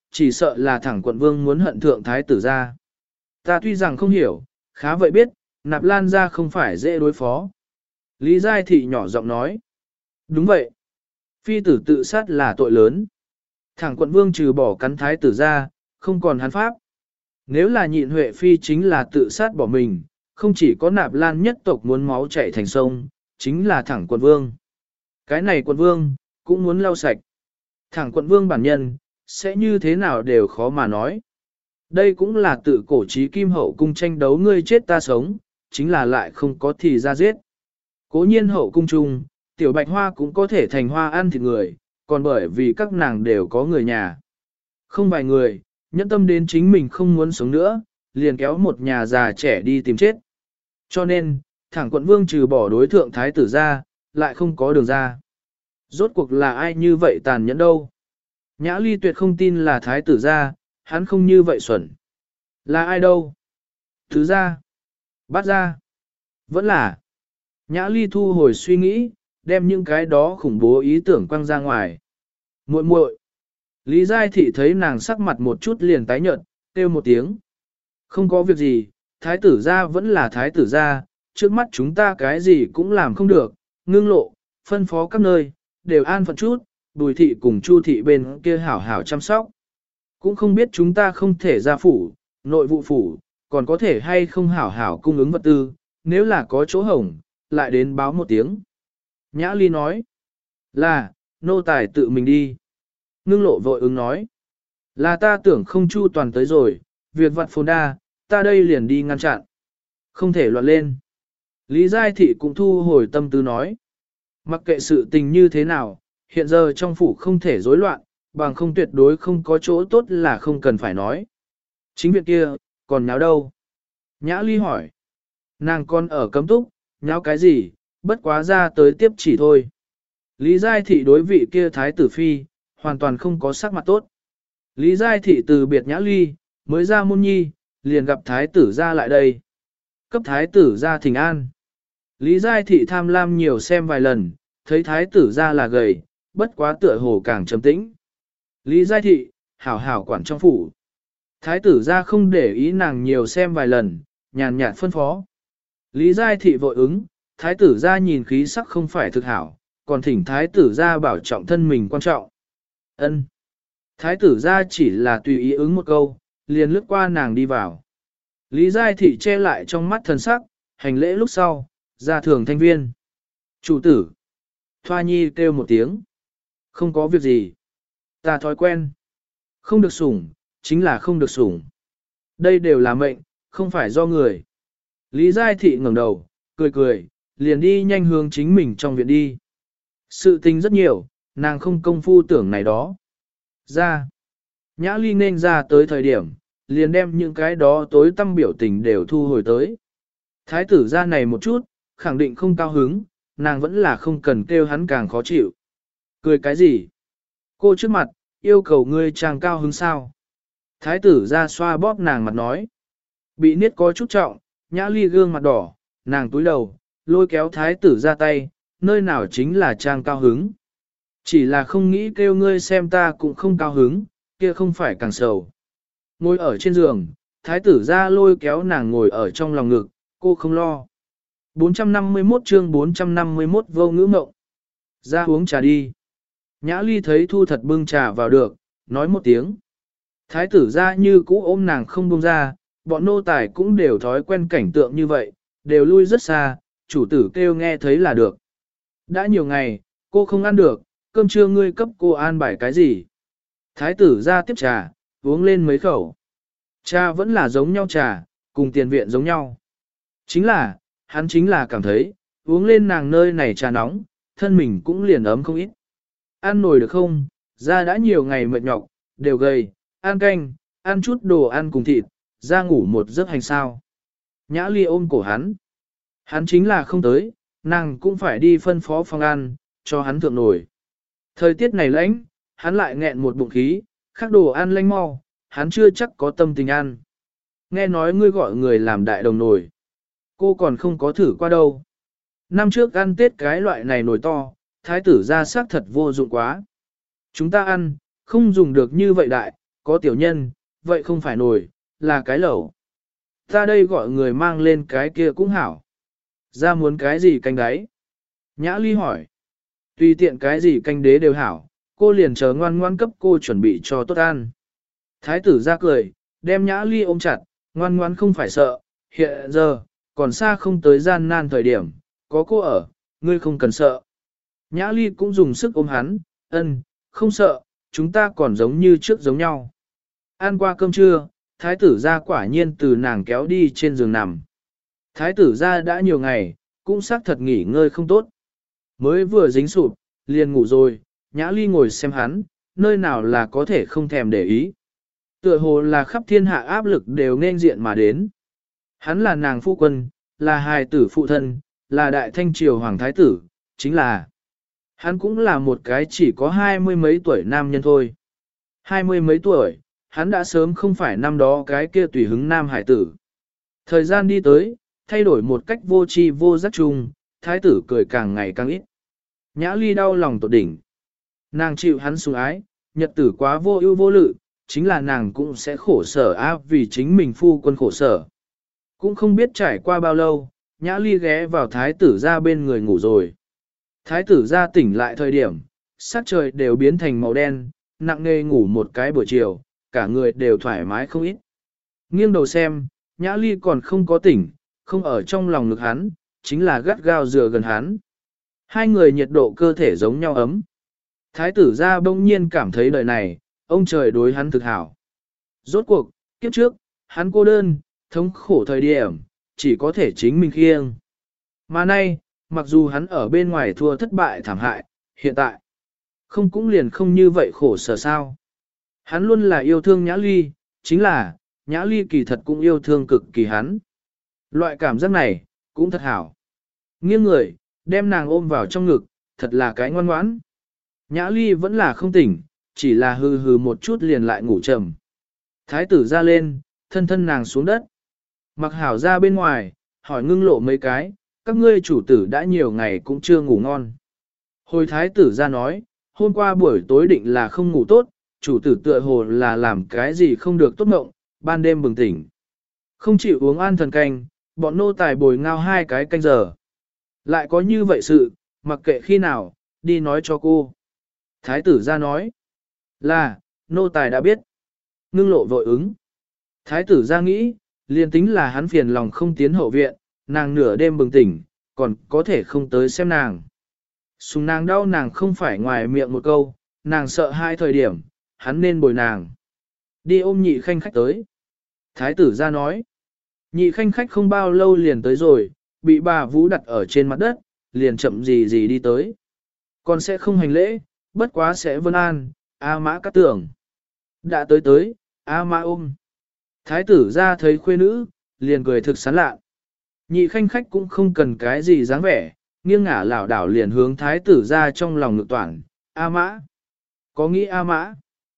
Speaker 1: chỉ sợ là thẳng quận vương muốn hận thượng thái tử ra. Ta tuy rằng không hiểu, khá vậy biết, Nạp Lan ra không phải dễ đối phó. Lý Giai Thị nhỏ giọng nói. Đúng vậy. Phi tử tự sát là tội lớn. Thẳng quận vương trừ bỏ cắn thái tử ra, không còn hắn pháp. Nếu là nhịn Huệ Phi chính là tự sát bỏ mình, không chỉ có Nạp Lan nhất tộc muốn máu chảy thành sông, chính là thẳng quận vương. Cái này quận vương, cũng muốn lau sạch. Thẳng quận vương bản nhân, sẽ như thế nào đều khó mà nói. Đây cũng là tự cổ chí kim hậu cung tranh đấu ngươi chết ta sống, chính là lại không có thì ra giết. Cố nhiên hậu cung chung, tiểu bạch hoa cũng có thể thành hoa ăn thịt người, còn bởi vì các nàng đều có người nhà. Không vài người, nhẫn tâm đến chính mình không muốn sống nữa, liền kéo một nhà già trẻ đi tìm chết. Cho nên, thẳng quận vương trừ bỏ đối thượng thái tử ra, lại không có đường ra. Rốt cuộc là ai như vậy tàn nhẫn đâu? Nhã Ly tuyệt không tin là thái tử ra, hắn không như vậy xuẩn. Là ai đâu? Thứ ra. Bắt ra. Vẫn là. Nhã Ly thu hồi suy nghĩ, đem những cái đó khủng bố ý tưởng quăng ra ngoài. Muội muội. Lý Giai Thị thấy nàng sắc mặt một chút liền tái nhợt, kêu một tiếng. Không có việc gì, thái tử gia vẫn là thái tử gia, trước mắt chúng ta cái gì cũng làm không được, ngưng lộ, phân phó các nơi, đều an phận chút, Bùi thị cùng Chu thị bên kia hảo hảo chăm sóc. Cũng không biết chúng ta không thể ra phủ, nội vụ phủ, còn có thể hay không hảo hảo cung ứng vật tư, nếu là có chỗ hổng, lại đến báo một tiếng. Nhã Ly nói, là, nô tài tự mình đi. Ngưng lộ vội ứng nói, là ta tưởng không chu toàn tới rồi, việc vặt phồn đa, ta đây liền đi ngăn chặn. Không thể loạn lên. Lý Giai Thị cũng thu hồi tâm tư nói, mặc kệ sự tình như thế nào, hiện giờ trong phủ không thể rối loạn, bằng không tuyệt đối không có chỗ tốt là không cần phải nói. Chính viện kia, còn nháo đâu? Nhã Ly hỏi. Nàng còn ở cấm túc, nháo cái gì, bất quá ra tới tiếp chỉ thôi. Lý Giai Thị đối vị kia thái tử phi, hoàn toàn không có sắc mặt tốt. Lý Giai Thị từ biệt Nhã Ly, mới ra môn nhi, liền gặp thái tử ra lại đây. Cấp thái tử ra thỉnh an. Lý Giai Thị tham lam nhiều xem vài lần, thấy thái tử ra là gầy, bất quá tựa hồ càng trầm tĩnh. Lý Giai Thị, hảo hảo quản trong phủ. Thái tử ra không để ý nàng nhiều xem vài lần, nhàn nhạt phân phó. Lý Giai Thị vội ứng, thái tử ra nhìn khí sắc không phải thực hảo, còn thỉnh thái tử ra bảo trọng thân mình quan trọng. Ân. Thái tử ra chỉ là tùy ý ứng một câu, liền lướt qua nàng đi vào. Lý Giai Thị che lại trong mắt thần sắc, hành lễ lúc sau, ra thường thanh viên. Chủ tử. Thoa Nhi kêu một tiếng. Không có việc gì. Ta thói quen. Không được sủng, chính là không được sủng. Đây đều là mệnh, không phải do người. Lý Giai Thị ngẩng đầu, cười cười, liền đi nhanh hướng chính mình trong viện đi. Sự tình rất nhiều, nàng không công phu tưởng này đó. Ra. Nhã Ly nên ra tới thời điểm, liền đem những cái đó tối tâm biểu tình đều thu hồi tới. Thái tử ra này một chút, khẳng định không cao hứng, nàng vẫn là không cần kêu hắn càng khó chịu. Cười cái gì? Cô trước mặt, yêu cầu ngươi chàng cao hứng sao? Thái tử ra xoa bóp nàng mặt nói. Bị niết có chút trọng, Nhã Ly gương mặt đỏ, nàng túi đầu, lôi kéo thái tử ra tay, nơi nào chính là trang cao hứng. Chỉ là không nghĩ kêu ngươi xem ta cũng không cao hứng, kia không phải càng sầu. Ngồi ở trên giường, thái tử ra lôi kéo nàng ngồi ở trong lòng ngực, cô không lo. 451 chương 451 vô ngữ mộng. Ra uống trà đi. Nhã Ly thấy Thu Thật bưng trà vào được, nói một tiếng. Thái tử ra như cũ ôm nàng không buông ra, bọn nô tài cũng đều thói quen cảnh tượng như vậy, đều lui rất xa, chủ tử kêu nghe thấy là được. Đã nhiều ngày, cô không ăn được, cơm trưa ngươi cấp cô an bài cái gì. Thái tử ra tiếp trà, uống lên mấy khẩu. Trà vẫn là giống nhau trà, cùng tiền viện giống nhau. Chính là, hắn chính là cảm thấy, uống lên nàng nơi này trà nóng, thân mình cũng liền ấm không ít. Ăn nổi được không, ra đã nhiều ngày mệt nhọc, đều gầy, ăn canh, ăn chút đồ ăn cùng thịt, ra ngủ một giấc hành sao. Nhã Ly ôm cổ hắn. Hắn chính là không tới, nàng cũng phải đi phân phó phòng ăn, cho hắn thượng nổi. Thời tiết này lạnh, hắn lại nghẹn một bụng khí, khác đồ ăn lanh mau, hắn chưa chắc có tâm tình ăn. Nghe nói ngươi gọi người làm đại đồng nồi. Cô còn không có thử qua đâu. Năm trước ăn Tết cái loại này nồi to, thái tử ra xác thật vô dụng quá. Chúng ta ăn, không dùng được như vậy đại, có tiểu nhân, vậy không phải nồi, là cái lẩu. Ta đây gọi người mang lên cái kia cũng hảo. Ra muốn cái gì canh đáy? Nhã Ly hỏi. Tùy tiện cái gì canh đế đều hảo, cô liền chờ ngoan ngoan cấp cô chuẩn bị cho tốt ăn. Thái tử ra cười, đem Nhã Ly ôm chặt, ngoan ngoan không phải sợ, hiện giờ, còn xa không tới gian nan thời điểm, có cô ở, ngươi không cần sợ. Nhã Ly cũng dùng sức ôm hắn, không sợ, chúng ta còn giống như trước giống nhau. Ăn qua cơm trưa, thái tử ra quả nhiên từ nàng kéo đi trên giường nằm. Thái tử ra đã nhiều ngày, cũng xác thật nghỉ ngơi không tốt. Mới vừa dính sụp, liền ngủ rồi, Nhã Ly ngồi xem hắn, nơi nào là có thể không thèm để ý. Tựa hồ là khắp thiên hạ áp lực đều nên diện mà đến. Hắn là nàng phu quân, là hài tử phụ thân, là đại thanh triều hoàng thái tử, chính là hắn cũng là một cái chỉ có 20 mấy tuổi nam nhân thôi. 20 mấy tuổi, hắn đã sớm không phải năm đó cái kia tùy hứng nam hải tử. Thời gian đi tới, thay đổi một cách vô tri vô giác chung, thái tử cười càng ngày càng ít. Nhã Ly đau lòng tột đỉnh. Nàng chịu hắn sủng ái, nhật tử quá vô ưu vô lự, chính là nàng cũng sẽ khổ sở vì chính mình phu quân khổ sở. Cũng không biết trải qua bao lâu, Nhã Ly ghé vào thái tử ra bên người ngủ rồi. Thái tử ra tỉnh lại thời điểm, sắc trời đều biến thành màu đen, nặng nề ngủ một cái buổi chiều, cả người đều thoải mái không ít. Nghiêng đầu xem, Nhã Ly còn không có tỉnh, không ở trong lòng ngực hắn, chính là gắt gao dựa gần hắn. Hai người nhiệt độ cơ thể giống nhau ấm. Thái tử ra bỗng nhiên cảm thấy đời này, ông trời đối hắn thực hảo. Rốt cuộc, kiếp trước, hắn cô đơn, thống khổ thời điểm, chỉ có thể chính mình khiêng. Mà nay, mặc dù hắn ở bên ngoài thua thất bại thảm hại, hiện tại, không cũng liền không như vậy khổ sở sao. Hắn luôn là yêu thương Nhã Ly, chính là, Nhã Ly kỳ thật cũng yêu thương cực kỳ hắn. Loại cảm giác này, cũng thật hảo. Nghiêng người, đem nàng ôm vào trong ngực, thật là cái ngoan ngoãn. Nhã Ly vẫn là không tỉnh, chỉ là hừ hừ một chút liền lại ngủ trầm. Thái tử ra lên, thân thân nàng xuống đất. Mặc hảo ra bên ngoài, hỏi Ngưng Lộ mấy cái, các ngươi chủ tử đã nhiều ngày cũng chưa ngủ ngon. Hồi thái tử ra nói, hôm qua buổi tối định là không ngủ tốt, chủ tử tựa hồ là làm cái gì không được tốt mộng, ban đêm bừng tỉnh. Không chịu uống an thần canh, bọn nô tài bồi ngao 2 cái canh giờ. Lại có như vậy sự, mặc kệ khi nào, đi nói cho cô. Thái tử ra nói, là, nô tài đã biết. Ngưng Lộ vội ứng. Thái tử ra nghĩ, liền tính là hắn phiền lòng không tiến hậu viện, nàng nửa đêm bừng tỉnh, còn có thể không tới xem nàng. Sùng nàng đau nàng không phải ngoài miệng một câu, nàng sợ hai thời điểm, hắn nên bồi nàng. Đi ôm Nhị Khanh Khách tới. Thái tử ra nói, Nhị Khanh Khách không bao lâu liền tới rồi, bị bà Vũ đặt ở trên mặt đất, liền chậm gì gì đi tới. Còn sẽ không hành lễ, bất quá sẽ vân an, A Mã Cát Tường. Đã tới, A Mã ôm. Thái tử ra thấy khuê nữ, liền cười thực sán lạ. Nhị Khanh Khách cũng không cần cái gì dáng vẻ, nghiêng ngả lảo đảo liền hướng thái tử ra trong lòng ngực toàn. A Mã. Có nghĩ A Mã.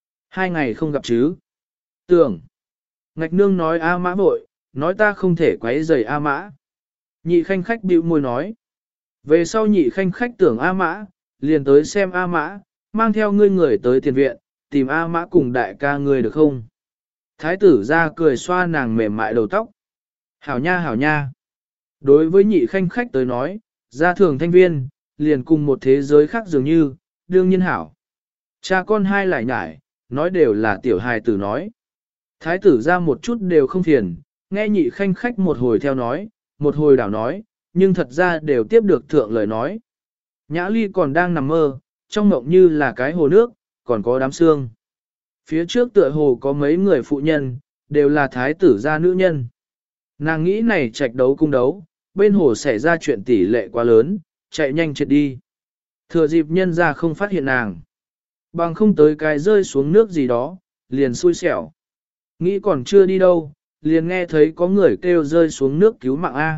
Speaker 1: 2 ngày không gặp chứ. Tưởng. Ngạch nương nói A Mã vội, nói ta không thể quấy rầy A Mã. Nhị Khanh Khách bĩu môi nói. Về sau Nhị Khanh Khách tưởng A Mã, liền tới xem A Mã, mang theo ngươi người tới tiền viện, tìm A Mã cùng đại ca ngươi được không? Thái tử ra cười xoa nàng mềm mại đầu tóc. Hảo nha hảo nha. Đối với Nhị Khanh Khách tới nói, gia thường thanh viên, liền cùng một thế giới khác dường như, đương nhiên hảo. Cha con hai lại nhải, nói đều là tiểu hài tử nói. Thái tử ra một chút đều không phiền, nghe Nhị Khanh Khách một hồi theo nói, một hồi đảo nói, nhưng thật ra đều tiếp được thượng lời nói. Nhã Ly còn đang nằm mơ, trong mộng như là cái hồ nước, còn có đám xương. Phía trước tựa hồ có mấy người phụ nhân, đều là thái tử gia nữ nhân. Nàng nghĩ này trạch đấu cung đấu, bên hồ xảy ra chuyện tỷ lệ quá lớn, chạy nhanh chết đi. Thừa dịp nhân ra không phát hiện nàng. Bằng không tới cái rơi xuống nước gì đó, liền xui xẻo. Nghĩ còn chưa đi đâu, liền nghe thấy có người kêu rơi xuống nước cứu mạng A.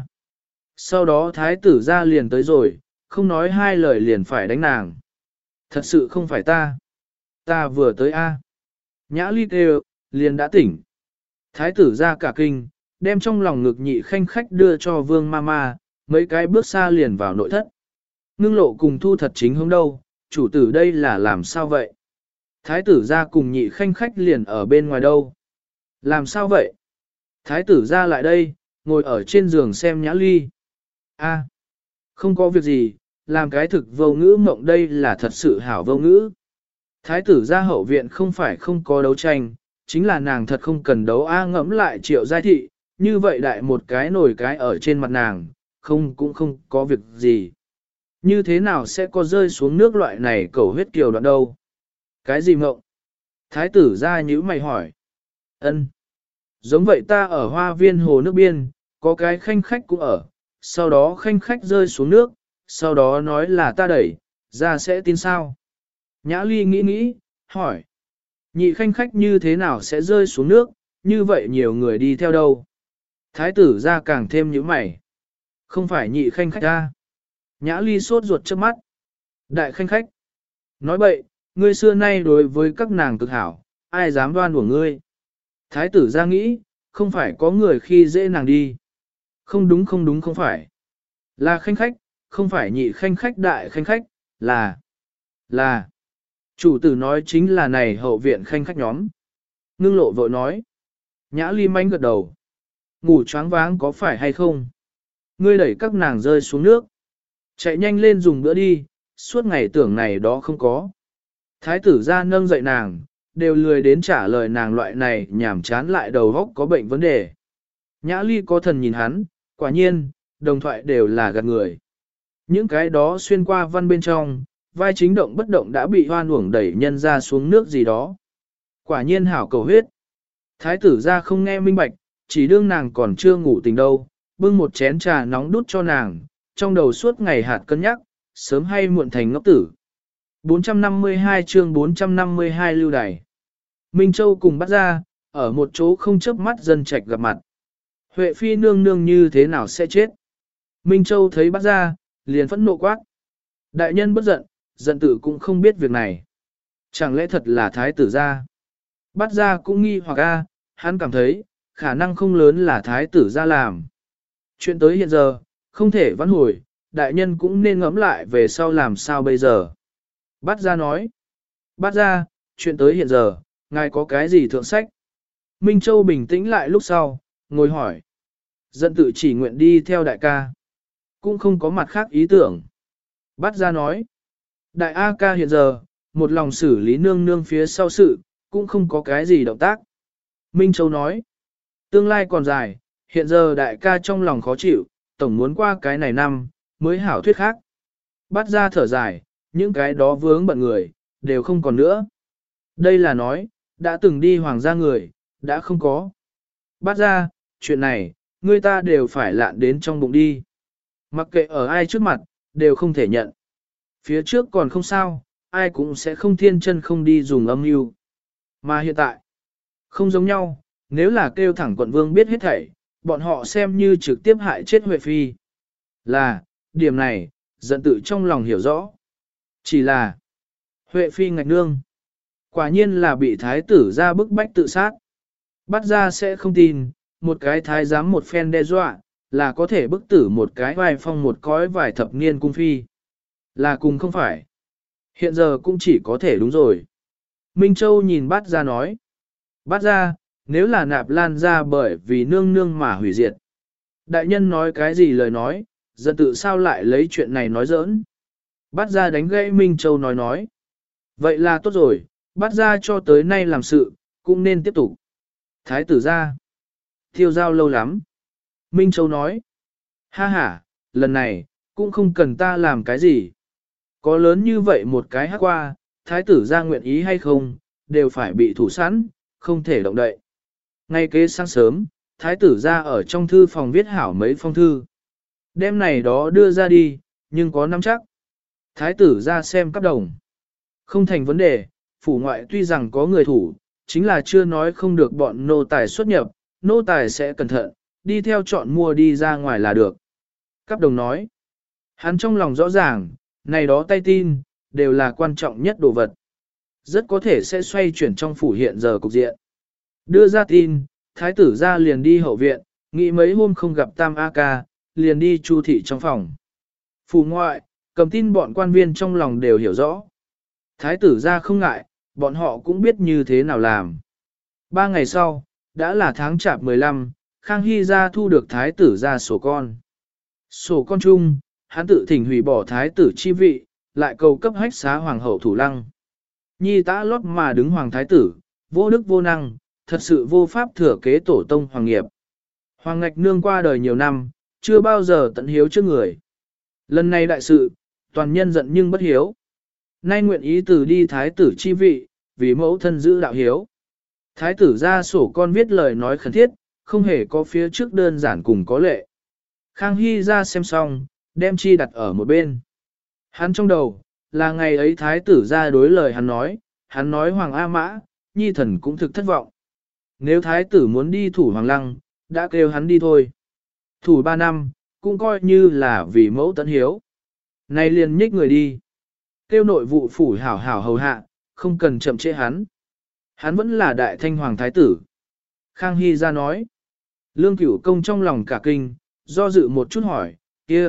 Speaker 1: Sau đó thái tử gia liền tới rồi, không nói 2 lời liền phải đánh nàng. Thật sự không phải ta. Ta vừa tới A. Nhã Ly kêu, liền đã tỉnh. Thái tử ra cả kinh, đem trong lòng ngực Nhị Khanh Khách đưa cho vương mama, mấy cái bước xa liền vào nội thất. Ngưng Lộ cùng Thu Thật chính hướng đâu, chủ tử đây là làm sao vậy? Thái tử ra cùng nhị khanh khách liền ở bên ngoài đâu. Làm sao vậy? Thái tử ra lại đây, ngồi ở trên giường xem Nhã Ly. A, không có việc gì, làm cái thực vô ngữ mộng đây là thật sự hảo vô ngữ. Thái tử ra hậu viện không phải không có đấu tranh, chính là nàng thật không cần đấu ngẫm lại Triệu Giai Thị, như vậy đại một cái nổi cái ở trên mặt nàng, cũng không có việc gì. Như thế nào sẽ có rơi xuống nước loại này cầu huyết kiều đoạn đâu? Cái gì mộng? Thái tử ra nhíu mày hỏi. Ân, giống vậy ta ở hoa viên hồ nước biên, có cái khanh khách cũng ở, sau đó khanh khách rơi xuống nước, sau đó nói là ta đẩy, ra sẽ tin sao? Nhã Ly nghĩ, hỏi. Nhị khanh khách như thế nào sẽ rơi xuống nước, như vậy nhiều người đi theo đâu? Thái tử ra càng thêm nhíu mày. Không phải nhị khanh khách ra. Nhã Ly sốt ruột trước mắt. Đại khanh khách. Nói bậy, ngươi xưa nay đối với các nàng cực hảo, ai dám đoan của ngươi? Thái tử ra nghĩ, không phải có người khi dễ nàng đi. Không đúng không phải. Là khanh khách, không phải nhị khanh khách đại khanh khách, là. Chủ tử nói chính là này hậu viện khanh khách nhóm. Ngưng lộ vội nói. Nhã Ly manh gật đầu. Ngủ choáng váng có phải hay không? Ngươi đẩy các nàng rơi xuống nước. Chạy nhanh lên dùng bữa đi, suốt ngày tưởng này đó không có. Thái tử ra nâng dậy nàng, đều lười đến trả lời nàng loại này nhảm chán lại đầu góc có bệnh vấn đề. Nhã Ly có thần nhìn hắn, quả nhiên, đồng thoại đều là gạt người. Những cái đó xuyên qua văn bên trong, vai chính động bất động đã bị hoan uổng đẩy nhân ra xuống nước gì đó. Quả nhiên hảo cầu huyết. Thái tử ra không nghe minh bạch, chỉ đương nàng còn chưa ngủ tỉnh đâu, bưng một chén trà nóng đút cho nàng, trong đầu suốt ngày hạt cân nhắc, sớm hay muộn thành ngốc tử. 452 chương 452 lưu đày. Minh Châu cùng bắt ra, ở một chỗ không chớp mắt dân trạch gặp mặt. Huệ phi nương nương như thế nào sẽ chết? Minh Châu thấy bắt ra, liền phẫn nộ quát. Đại nhân bất giận, giận tử cũng không biết việc này. Chẳng lẽ thật là thái tử gia? Bắt ra cũng nghi hoặc hắn cảm thấy, khả năng không lớn là thái tử gia làm. Chuyện tới hiện giờ, không thể vãn hồi, đại nhân cũng nên ngẫm lại về sau làm sao bây giờ. Bắt ra nói. Bắt ra, chuyện tới hiện giờ, ngài có cái gì thượng sách? Minh Châu bình tĩnh lại lúc sau, ngồi hỏi. Giận tự chỉ nguyện đi theo đại ca. Cũng không có mặt khác ý tưởng. Bắt ra nói. Đại A ca hiện giờ, một lòng xử lý nương nương phía sau sự, cũng không có cái gì động tác. Minh Châu nói. Tương lai còn dài, hiện giờ đại ca trong lòng khó chịu, tổng muốn qua cái này năm, mới hảo thuyết khác. Bắt ra thở dài, những cái đó vướng bận người, đều không còn nữa. Đây là nói, đã từng đi hoàng gia người, đã không có. Bắt ra, chuyện này, người ta đều phải lạn đến trong bụng đi. Mặc kệ ở ai trước mặt, đều không thể nhận. Phía trước còn không sao, ai cũng sẽ không thiên chân không đi dùng âm mưu. Mà hiện tại, không giống nhau, nếu là kêu thẳng quận vương biết hết thảy, bọn họ xem như trực tiếp hại chết Huệ Phi. Là, điểm này, giận tự trong lòng hiểu rõ. Chỉ là, Huệ Phi ngạch nương. Quả nhiên là bị thái tử ra bức bách tự sát. Bắt ra sẽ không tin, một cái thái giám một phen đe dọa, là có thể bức tử một cái vai phong một cõi vài thập niên cung phi. Là cùng không phải. Hiện giờ cũng chỉ có thể đúng rồi. Minh Châu nhìn bát ra nói. Bát ra, nếu là nạp lan ra bởi vì nương nương mà hủy diệt. Đại nhân nói cái gì lời nói, giận tự sao lại lấy chuyện này nói giỡn. Bát ra đánh gãy Minh Châu nói. Vậy là tốt rồi, bát ra cho tới nay làm sự, cũng nên tiếp tục. Thái tử ra. Thiêu giao lâu lắm. Minh Châu nói. Ha ha, lần này, cũng không cần ta làm cái gì. Có lớn như vậy một cái hát qua, thái tử ra nguyện ý hay không, đều phải bị thủ sẵn, không thể động đậy. Ngay kế sáng sớm, thái tử ra ở trong thư phòng viết hảo mấy phong thư. Đêm này đó đưa ra đi, nhưng có nắm chắc. Thái tử ra xem các đồng. Không thành vấn đề, phủ ngoại tuy rằng có người thủ, chính là chưa nói không được bọn nô tài xuất nhập, nô tài sẽ cẩn thận, đi theo chọn mua đi ra ngoài là được. Các đồng nói, hắn trong lòng rõ ràng, này đó tay tin, đều là quan trọng nhất đồ vật. Rất có thể sẽ xoay chuyển trong phủ hiện giờ cục diện. Đưa ra tin, thái tử ra liền đi hậu viện, nghĩ mấy hôm không gặp Tam A Ca, liền đi chu thị trong phòng. Phủ ngoại, cầm tin bọn quan viên trong lòng đều hiểu rõ. Thái tử ra không ngại, bọn họ cũng biết như thế nào làm. 3 ngày sau, đã là tháng chạp 15, Khang Hy gia thu được thái tử ra sổ con. Sổ con chung, hắn tự thỉnh hủy bỏ thái tử chi vị, lại cầu cấp hách xá hoàng hậu thủ lăng. Nhi tã lót mà đứng hoàng thái tử, vô đức vô năng, thật sự vô pháp thừa kế tổ tông hoàng nghiệp. Hoàng ngạch nương qua đời nhiều năm, chưa bao giờ tận hiếu trước người. Lần này đại sự, toàn nhân giận nhưng bất hiếu. Nay nguyện ý từ đi thái tử chi vị, vì mẫu thân giữ đạo hiếu. Thái tử ra sổ con viết lời nói khẩn thiết, không hề có phía trước đơn giản cùng có lệ. Khang Hy ra xem xong, đem chi đặt ở một bên. Hắn trong đầu, là ngày ấy thái tử ra đối lời hắn nói Hoàng A Mã, nhi thần cũng thực thất vọng. Nếu thái tử muốn đi thủ Hoàng Lăng, đã kêu hắn đi thôi. Thủ 3 năm, cũng coi như là vì mẫu tận hiếu. Này liền nhích người đi. Kêu nội vụ phủ hảo hảo hầu hạ, không cần chậm trễ hắn. Hắn vẫn là đại thanh hoàng thái tử. Khang Hy ra nói. Lương Cửu Công trong lòng cả kinh, do dự một chút hỏi, kia,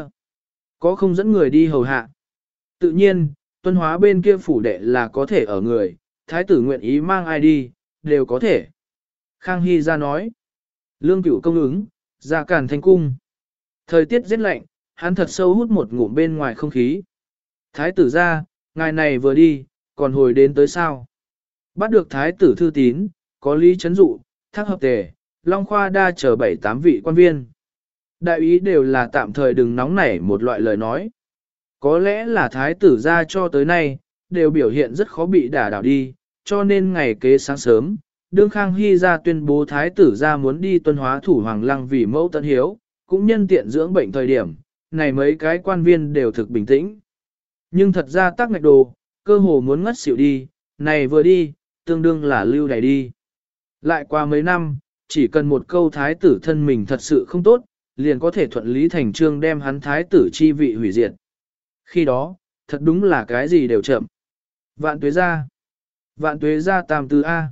Speaker 1: có không dẫn người đi hầu hạ? Tự nhiên, tuân hóa bên kia phủ đệ là có thể ở người, thái tử nguyện ý mang ai đi, đều có thể. Khang Hy ra nói. Lương Cửu Công ứng, ra Càn Thanh Cung. Thời tiết rất lạnh, hắn thật sâu hút một ngụm bên ngoài không khí. Thái tử ra, ngài này vừa đi, còn hồi đến tới sao? Bắt được thái tử thư tín, có Lý Chấn Dụ, Thác Hợp Tề, Long Khoa Đa chờ 7-8 vị quan viên. Đại ý đều là tạm thời đừng nóng nảy một loại lời nói. Có lẽ là thái tử ra cho tới nay, đều biểu hiện rất khó bị đả đảo đi, cho nên ngày kế sáng sớm, đương Khang Hy ra tuyên bố thái tử ra muốn đi tuân hóa thủ Hoàng Lăng vì mẫu tận hiếu, cũng nhân tiện dưỡng bệnh thời điểm, này mấy cái quan viên đều thực bình tĩnh. Nhưng thật ra Tắc Ngạch Đồ, cơ hồ muốn ngất xỉu đi, này vừa đi, tương đương là lưu đày đi. Lại qua mấy năm, chỉ cần một câu thái tử thân mình thật sự không tốt, liền có thể thuận lý thành trương đem hắn thái tử chi vị hủy diệt. Khi đó, thật đúng là cái gì đều chậm. Vạn tuế ra tam tư A.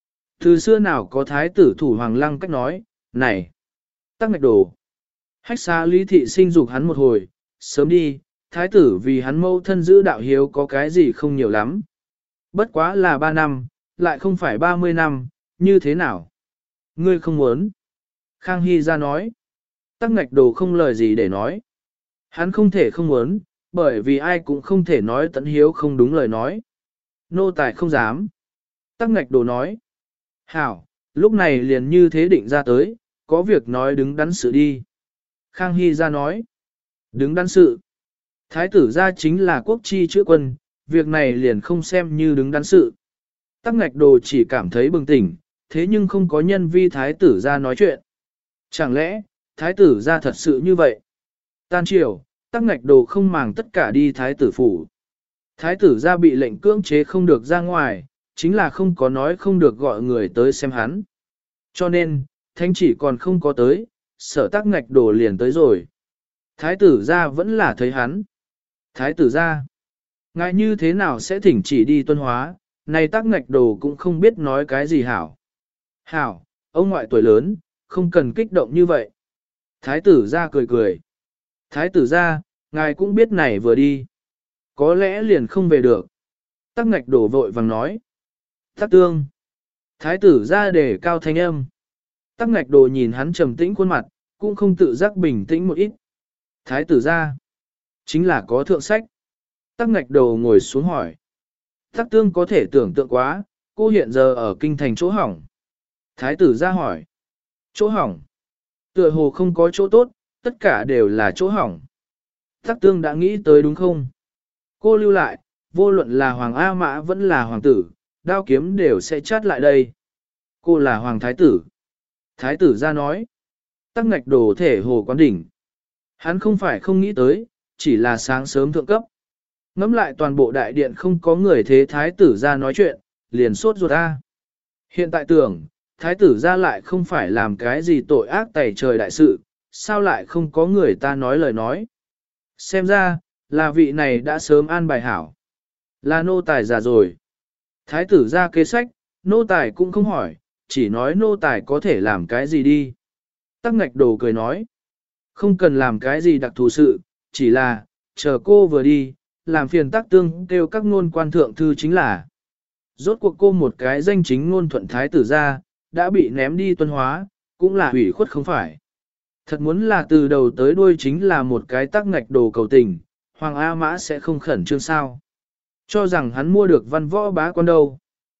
Speaker 1: Từ xưa nào có thái tử thủ Hoàng Lăng cách nói, này, Tắc Ngạch Đồ. Hách xa Lý Thị sinh dục hắn một hồi, sớm đi, thái tử vì hắn mâu thân giữ đạo hiếu có cái gì không nhiều lắm. Bất quá là 3 năm, lại không phải 30 năm, như thế nào? Ngươi không muốn. Khang Hy ra nói. Tắc Ngạch Đồ không lời gì để nói. Hắn không thể không muốn, bởi vì ai cũng không thể nói tận hiếu không đúng lời nói. Nô tài không dám. Tắc Ngạch Đồ nói. Hảo, lúc này liền như thế định ra tới, có việc nói đứng đắn sự đi. Khang Hy ra nói. Đứng đắn sự. Thái tử ra chính là quốc chi chữa quân, việc này liền không xem như đứng đắn sự. Tắc Ngạch Đồ chỉ cảm thấy bừng tỉnh, thế nhưng không có nhân vi thái tử ra nói chuyện. Chẳng lẽ, thái tử ra thật sự như vậy? Tan chiều, Tắc Ngạch Đồ không màng tất cả đi thái tử phủ. Thái tử ra bị lệnh cưỡng chế không được ra ngoài, chính là không có nói không được gọi người tới xem hắn. Cho nên, thanh chỉ còn không có tới, Sở Tắc Ngạch Đồ liền tới rồi. Thái tử ra vẫn là thấy hắn. Thái tử ra, ngại như thế nào sẽ thỉnh chỉ đi tuân hóa, này Tắc Ngạch Đồ cũng không biết nói cái gì hảo. Hảo, ông ngoại tuổi lớn, không cần kích động như vậy. Thái tử ra cười cười. Thái tử ra, ngài cũng biết này vừa đi. Có lẽ liền không về được. Tắc Ngạch Đồ vội vàng nói. Tắc Tương. Thái tử ra để cao thanh âm. Tắc Ngạch Đồ nhìn hắn trầm tĩnh khuôn mặt, cũng không tự giác bình tĩnh một ít. Thái tử ra. Chính là có thượng sách. Tắc Ngạch Đồ ngồi xuống hỏi. Tắc Tương có thể tưởng tượng quá, cô hiện giờ ở kinh thành chỗ hỏng. Thái tử ra hỏi. Chỗ hỏng. Tựa hồ không có chỗ tốt, tất cả đều là chỗ hỏng. Tắc Tương đã nghĩ tới đúng không? Cô lưu lại, vô luận là Hoàng A Mã vẫn là Hoàng tử, đao kiếm đều sẽ chát lại đây. Cô là Hoàng Thái tử. Thái tử ra nói. Tắc Ngạch Đồ thể hồ quán đỉnh. Hắn không phải không nghĩ tới, chỉ là sáng sớm thượng cấp. Ngắm lại toàn bộ đại điện không có người thế thái tử ra nói chuyện, liền sốt ruột ra. Hiện tại tưởng, thái tử ra lại không phải làm cái gì tội ác tày trời đại sự, sao lại không có người ta nói lời nói. Xem ra, là vị này đã sớm an bài hảo. Là nô tài già rồi. Thái tử ra kế sách, nô tài cũng không hỏi, chỉ nói nô tài có thể làm cái gì đi. Tắc Ngạch Đồ cười nói. Không cần làm cái gì đặc thù sự, chỉ là, chờ cô vừa đi, làm phiền Tắc Tương kêu các ngôn quan thượng thư chính là. Rốt cuộc cô một cái danh chính ngôn thuận thái tử ra, đã bị ném đi tuân hóa, cũng là hủy khuất không phải. Thật muốn là từ đầu tới đuôi chính là một cái tắc ngạch đồ cầu tình, Hoàng A Mã sẽ không khẩn trương sao. Cho rằng hắn mua được văn võ bá quan đâu.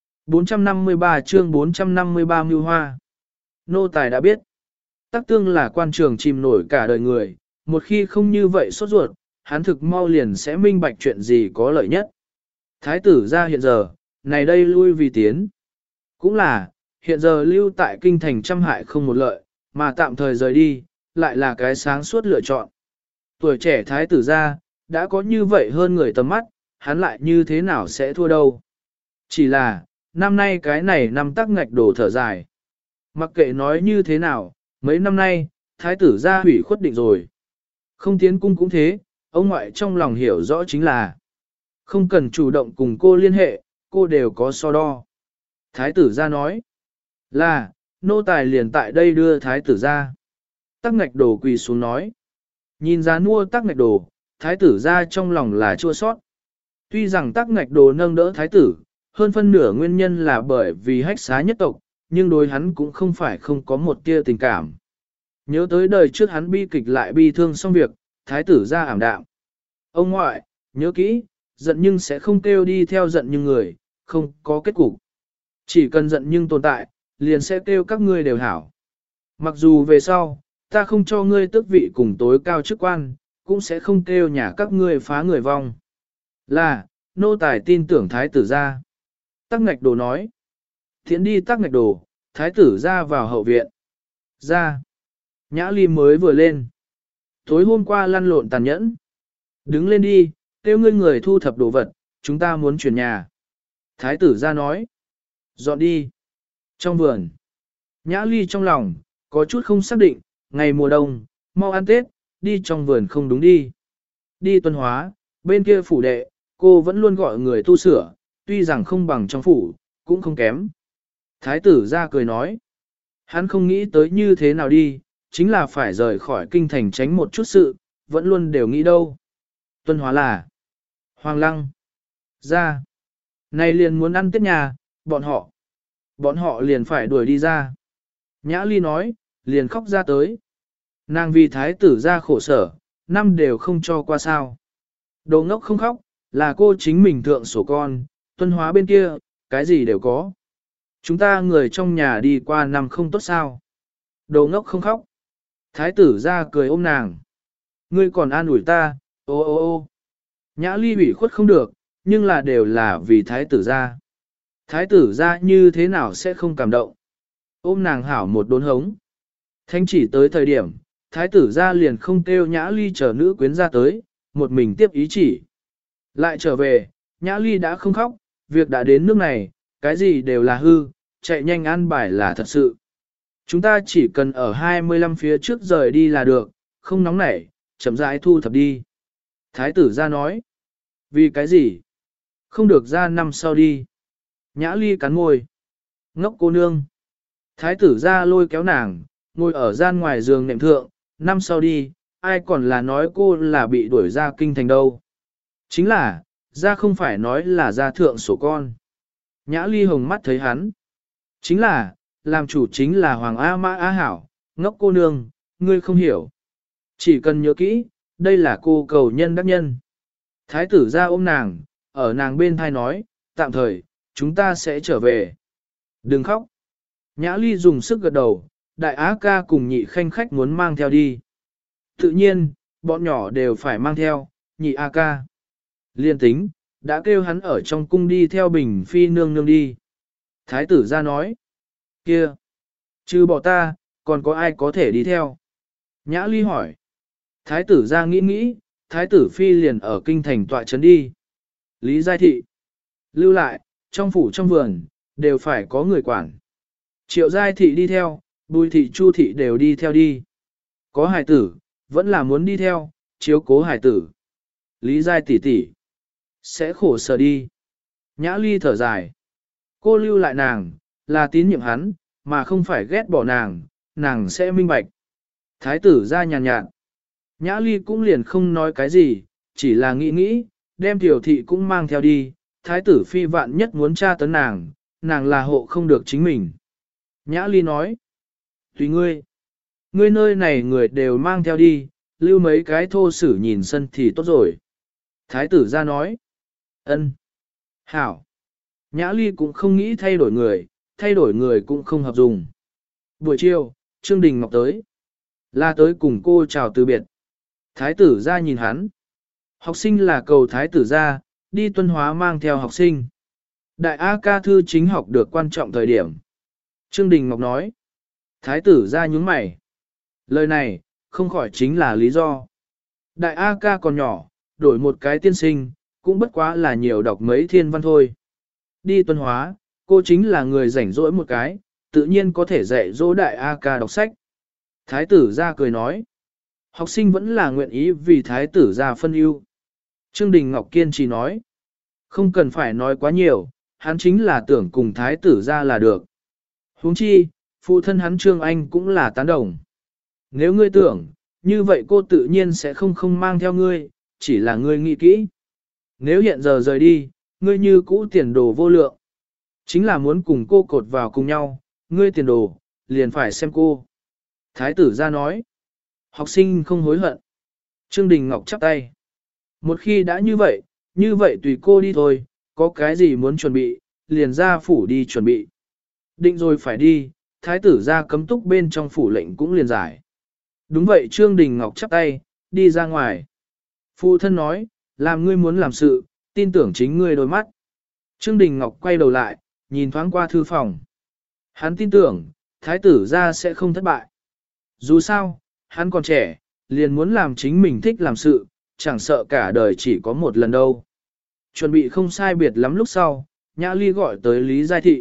Speaker 1: 453 chương 453 mưu hoa. Nô tài đã biết. Tắc tương là quan trường chìm nổi cả đời người, một khi không như vậy sốt ruột, hắn thực mau liền sẽ minh bạch chuyện gì có lợi nhất. Thái tử ra hiện giờ, này đây lui vì tiến. Cũng là, hiện giờ lưu tại kinh thành trăm hại không một lợi, mà tạm thời rời đi, lại là cái sáng suốt lựa chọn. Tuổi trẻ thái tử ra, đã có như vậy hơn người tầm mắt, hắn lại như thế nào sẽ thua đâu. Chỉ là, năm nay cái này năm tắc ngạch đổ thở dài. Mặc kệ nói như thế nào, mấy năm nay, thái tử ra hủy khuất định rồi. Không tiến cung cũng thế, ông ngoại trong lòng hiểu rõ chính là không cần chủ động cùng cô liên hệ, cô đều có so đo. Thái tử ra nói là, nô tài liền tại đây đưa thái tử ra. Tắc ngạch đồ quỳ xuống nói. Nhìn ra mua tắc ngạch đồ, thái tử ra trong lòng là chua sót. Tuy rằng tắc ngạch đồ nâng đỡ thái tử, hơn phân nửa nguyên nhân là bởi vì hách xá nhất tộc, nhưng đối hắn cũng không phải không có một tia tình cảm. Nhớ tới đời trước hắn bi kịch lại bi thương xong việc, thái tử ra ảm đạm. Ông ngoại, nhớ kỹ, giận nhưng sẽ không kêu đi theo giận nhưng người, không có kết cục. Chỉ cần giận nhưng tồn tại, liền sẽ kêu các ngươi đều hảo. Mặc dù về sau, ta không cho ngươi tước vị cùng tối cao chức quan, cũng sẽ không kêu nhà các ngươi phá người vong. Là, nô tài tin tưởng thái tử ra. Tắc ngạch đồ nói. Thiện đi tắc ngạch đồ, thái tử ra vào hậu viện. Ra. Nhã ly mới vừa lên. Tối hôm qua lăn lộn tàn nhẫn. Đứng lên đi, kêu ngươi người thu thập đồ vật, chúng ta muốn chuyển nhà. Thái tử ra nói. Dọn đi. Trong vườn. Nhã ly trong lòng, có chút không xác định, ngày mùa đông, mau ăn Tết, đi trong vườn không đúng đi. Đi tuần hóa, bên kia phủ đệ, cô vẫn luôn gọi người tu sửa, tuy rằng không bằng trong phủ, cũng không kém. Thái tử ra cười nói. Hắn không nghĩ tới như thế nào đi, chính là phải rời khỏi kinh thành tránh một chút sự, vẫn luôn đều nghĩ đâu. Tuân hóa là Hoàng Lăng. Ra. Này liền muốn ăn Tết nhà, bọn họ liền phải đuổi đi ra. Nhã ly nói, liền khóc ra tới. Nàng vì thái tử ra khổ sở, năm đều không cho qua sao. Đồ ngốc không khóc, là cô chính mình thượng sổ con, tuân hóa bên kia, cái gì đều có. Chúng ta người trong nhà đi qua năm không tốt sao. Đồ ngốc không khóc. Thái tử ra cười ôm nàng. Ngươi còn an ủi ta, ô ô ô. Nhã ly ủy khuất không được, nhưng là đều là vì thái tử ra. Thái tử ra như thế nào sẽ không cảm động. Ôm nàng hảo một đốn hống. Thanh chỉ tới thời điểm, thái tử ra liền không kêu nhã ly chờ nữ quyến ra tới, một mình tiếp ý chỉ. Lại trở về, nhã ly đã không khóc, việc đã đến nước này, cái gì đều là hư, chạy nhanh ăn bài là thật sự. Chúng ta chỉ cần ở 25 phía trước rời đi là được, không nóng nảy, chậm rãi thu thập đi. Thái tử ra nói. Vì cái gì? Không được ra năm sau đi. Nhã ly cắn môi. Ngốc cô nương. Thái tử ra lôi kéo nàng, ngồi ở gian ngoài giường nệm thượng, năm sau đi, ai còn là nói cô là bị đuổi ra kinh thành đâu. Chính là, ra không phải nói là ra thượng sổ con. Nhã ly hồng mắt thấy hắn. Chính là, làm chủ chính là Hoàng A Mã Á Hảo, ngốc cô nương, ngươi không hiểu. Chỉ cần nhớ kỹ, đây là cô cầu nhân đắc nhân. Thái tử ra ôm nàng, ở nàng bên thai nói, tạm thời, chúng ta sẽ trở về. Đừng khóc. Nhã ly dùng sức gật đầu, đại á ca cùng nhị khanh khách muốn mang theo đi. Tự nhiên, bọn nhỏ đều phải mang theo, nhị a ca. Liên tính, đã kêu hắn ở trong cung đi theo bình phi nương nương đi. Thái tử ra nói, kia, trừ bỏ ta, còn có ai có thể đi theo? Nhã ly hỏi. Thái tử ra nghĩ nghĩ, thái tử phi liền ở kinh thành tọa trấn đi. Lý Giai Thị. Lưu lại, trong phủ trong vườn, đều phải có người quản. Triệu Giai Thị đi theo, Bùi Thị Chu Thị đều đi theo đi. Có hài tử, vẫn là muốn đi theo, chiếu cố hài tử. Lý Giai tỷ tỷ sẽ khổ sở đi. Nhã ly thở dài. Cô lưu lại nàng, là tín nhiệm hắn, mà không phải ghét bỏ nàng, nàng sẽ minh bạch. Thái tử ra nhàn nhạt. Nhã ly cũng liền không nói cái gì, chỉ là nghĩ nghĩ, đem tiểu thị cũng mang theo đi, thái tử phi vạn nhất muốn tra tấn nàng, nàng là hộ không được chính mình. Nhã Ly nói, tùy ngươi. Ngươi nơi này người đều mang theo đi, lưu mấy cái thô sử nhìn sân thì tốt rồi. Thái tử ra nói, ân, hảo. Nhã Ly cũng không nghĩ thay đổi người cũng không hợp dùng. Buổi chiều, Trương Đình Ngọc tới. Là tới cùng cô chào từ biệt. Thái tử ra nhìn hắn. Học sinh là cầu thái tử ra, đi tuân hóa mang theo học sinh. Đại A ca thư chính học được quan trọng thời điểm. Trương Đình Ngọc nói. Thái tử ra nhướng mày. Lời này, không khỏi chính là lý do. Đại A ca còn nhỏ, đổi một cái tiên sinh, cũng bất quá là nhiều đọc mấy thiên văn thôi. Đi tuân hóa, cô chính là người rảnh rỗi một cái, tự nhiên có thể dạy dỗ đại A ca đọc sách. Thái tử ra cười nói. Học sinh vẫn là nguyện ý vì thái tử ra phân ưu. Trương Đình Ngọc kiên trì nói. Không cần phải nói quá nhiều, hắn chính là tưởng cùng thái tử ra là được. Huống chi, phụ thân hắn Trương Anh cũng là tán đồng. Nếu ngươi tưởng, như vậy cô tự nhiên sẽ không mang theo ngươi, chỉ là ngươi nghĩ kỹ. Nếu hiện giờ rời đi, ngươi như cũ tiền đồ vô lượng. Chính là muốn cùng cô cột vào cùng nhau, ngươi tiền đồ, liền phải xem cô. Thái tử ra nói. Học sinh không hối hận. Trương Đình Ngọc chắp tay. Một khi đã như vậy tùy cô đi thôi, có cái gì muốn chuẩn bị, liền ra phủ đi chuẩn bị. Định rồi phải đi, thái tử ra cấm túc bên trong phủ lệnh cũng liền giải. Đúng vậy Trương Đình Ngọc chắp tay, đi ra ngoài. Phụ thân nói, làm ngươi muốn làm sự, tin tưởng chính ngươi đôi mắt. Trương Đình Ngọc quay đầu lại, nhìn thoáng qua thư phòng. Hắn tin tưởng, thái tử ra sẽ không thất bại. Dù sao, hắn còn trẻ, liền muốn làm chính mình thích làm sự, chẳng sợ cả đời chỉ có một lần đâu. Chuẩn bị không sai biệt lắm lúc sau, Nhã Ly gọi tới Lý Giai Thị.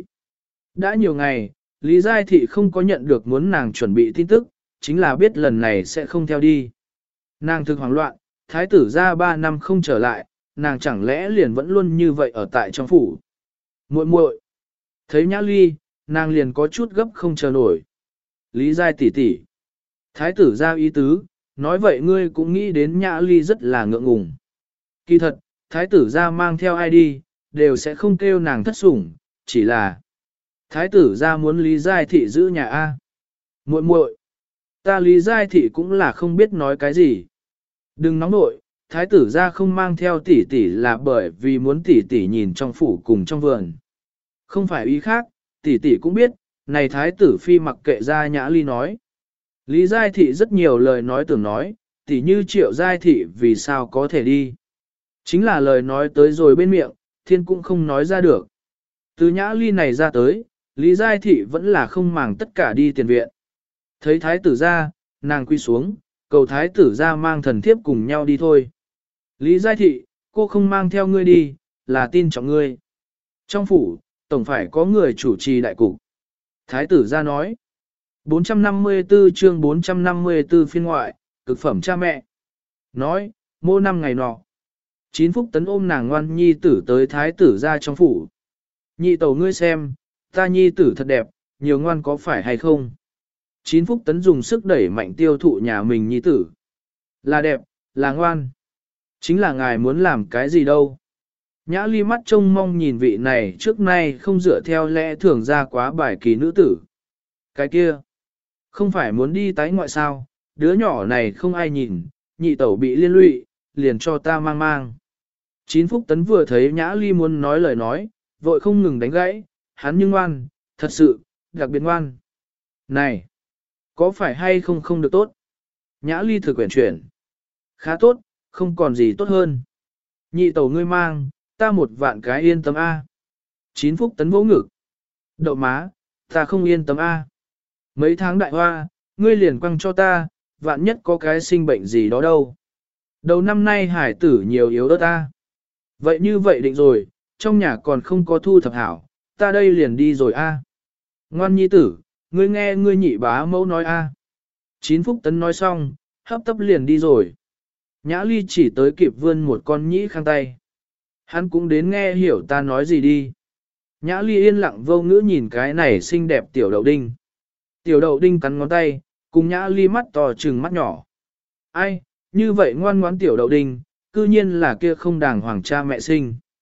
Speaker 1: Đã nhiều ngày, Lý Giai Thị không có nhận được muốn nàng chuẩn bị tin tức, chính là biết lần này sẽ không theo đi. Nàng thực hoảng loạn, thái tử ra 3 năm không trở lại, nàng chẳng lẽ liền vẫn luôn như vậy ở tại trong phủ. Muội muội, thấy Nhã Ly, nàng liền có chút gấp không chờ nổi. Lý Giai tỷ tỷ. Thái tử ra ý tứ, nói vậy ngươi cũng nghĩ đến Nhã Ly rất là ngượng ngùng. Kỳ thật, thái tử ra mang theo ai đi, đều sẽ không kêu nàng thất sủng, chỉ là thái tử ra muốn Lý Giai thị giữ nhà A. Muội muội, ta Lý Giai thị cũng là không biết nói cái gì. Đừng nóng nội, thái tử ra không mang theo tỷ tỷ là bởi vì muốn tỷ tỷ nhìn trong phủ cùng trong vườn. Không phải ý khác, tỷ tỷ cũng biết, này thái tử phi mặc kệ ra Nhã Ly nói. Lý Giai Thị rất nhiều lời nói tưởng nói, tỉ như Triệu Giai Thị vì sao có thể đi. Chính là lời nói tới rồi bên miệng, thiên cũng không nói ra được. Từ Nhã Ly này ra tới, Lý Giai Thị vẫn là không màng tất cả đi tiền viện. Thấy thái tử ra, nàng quy xuống, cầu thái tử ra mang thần thiếp cùng nhau đi thôi. Lý Giai Thị, cô không mang theo ngươi đi, là tin trọng ngươi. Trong phủ, tổng phải có người chủ trì đại cục. Thái tử ra nói. 454 chương 454 phiên ngoại, cực phẩm cha mẹ. Nói, mô 5 ngày nọ. 9 Phúc Tấn ôm nàng ngoan nhi tử tới thái tử ra trong phủ. Nhị tẩu ngươi xem, ta nhi tử thật đẹp, nhiều ngoan có phải hay không? 9 Phúc Tấn dùng sức đẩy mạnh tiêu thụ nhà mình nhi tử. Là đẹp, là ngoan. Chính là ngài muốn làm cái gì đâu. Nhã Ly mắt trông mong nhìn vị này trước nay không dựa theo lẽ thường ra quá bài kỳ nữ tử. Cái kia, không phải muốn đi tái ngoại sao, đứa nhỏ này không ai nhìn, nhị tẩu bị liên lụy, liền cho ta mang mang. 9 Phúc Tấn vừa thấy Nhã Ly muốn nói lời nói, vội không ngừng đánh gãy, hắn nhưng ngoan, thật sự, đặc biệt ngoan. Này, có phải hay không được tốt? Nhã Ly thực quyển chuyển. Khá tốt, không còn gì tốt hơn. Nhị tẩu ngươi mang, ta 1 vạn cái yên tâm A. 9 Phúc Tấn vỗ ngực. Đậu má, ta không yên tâm A. Mấy tháng đại hoa, ngươi liền quăng cho ta, vạn nhất có cái sinh bệnh gì đó đâu. Đầu năm nay hải tử nhiều yếu đó ta. Vậy như vậy định rồi, trong nhà còn không có thu thập hảo, ta đây liền đi rồi a. Ngoan nhi tử, ngươi nghe ngươi nhị bá mẫu nói a. 9 Phúc Tấn nói xong, hấp tấp liền đi rồi. Nhã Ly chỉ tới kịp vươn một con nhĩ khang tay. Hắn cũng đến nghe hiểu ta nói gì đi. Nhã Ly yên lặng vô ngữ nhìn cái này xinh đẹp tiểu đậu đinh. Tiểu đậu đinh cắn ngón tay, cùng Nhã Ly mắt to trừng mắt nhỏ. Ai, như vậy ngoan ngoãn tiểu đậu đinh, cư nhiên là kia không đàng hoàng cha mẹ sinh.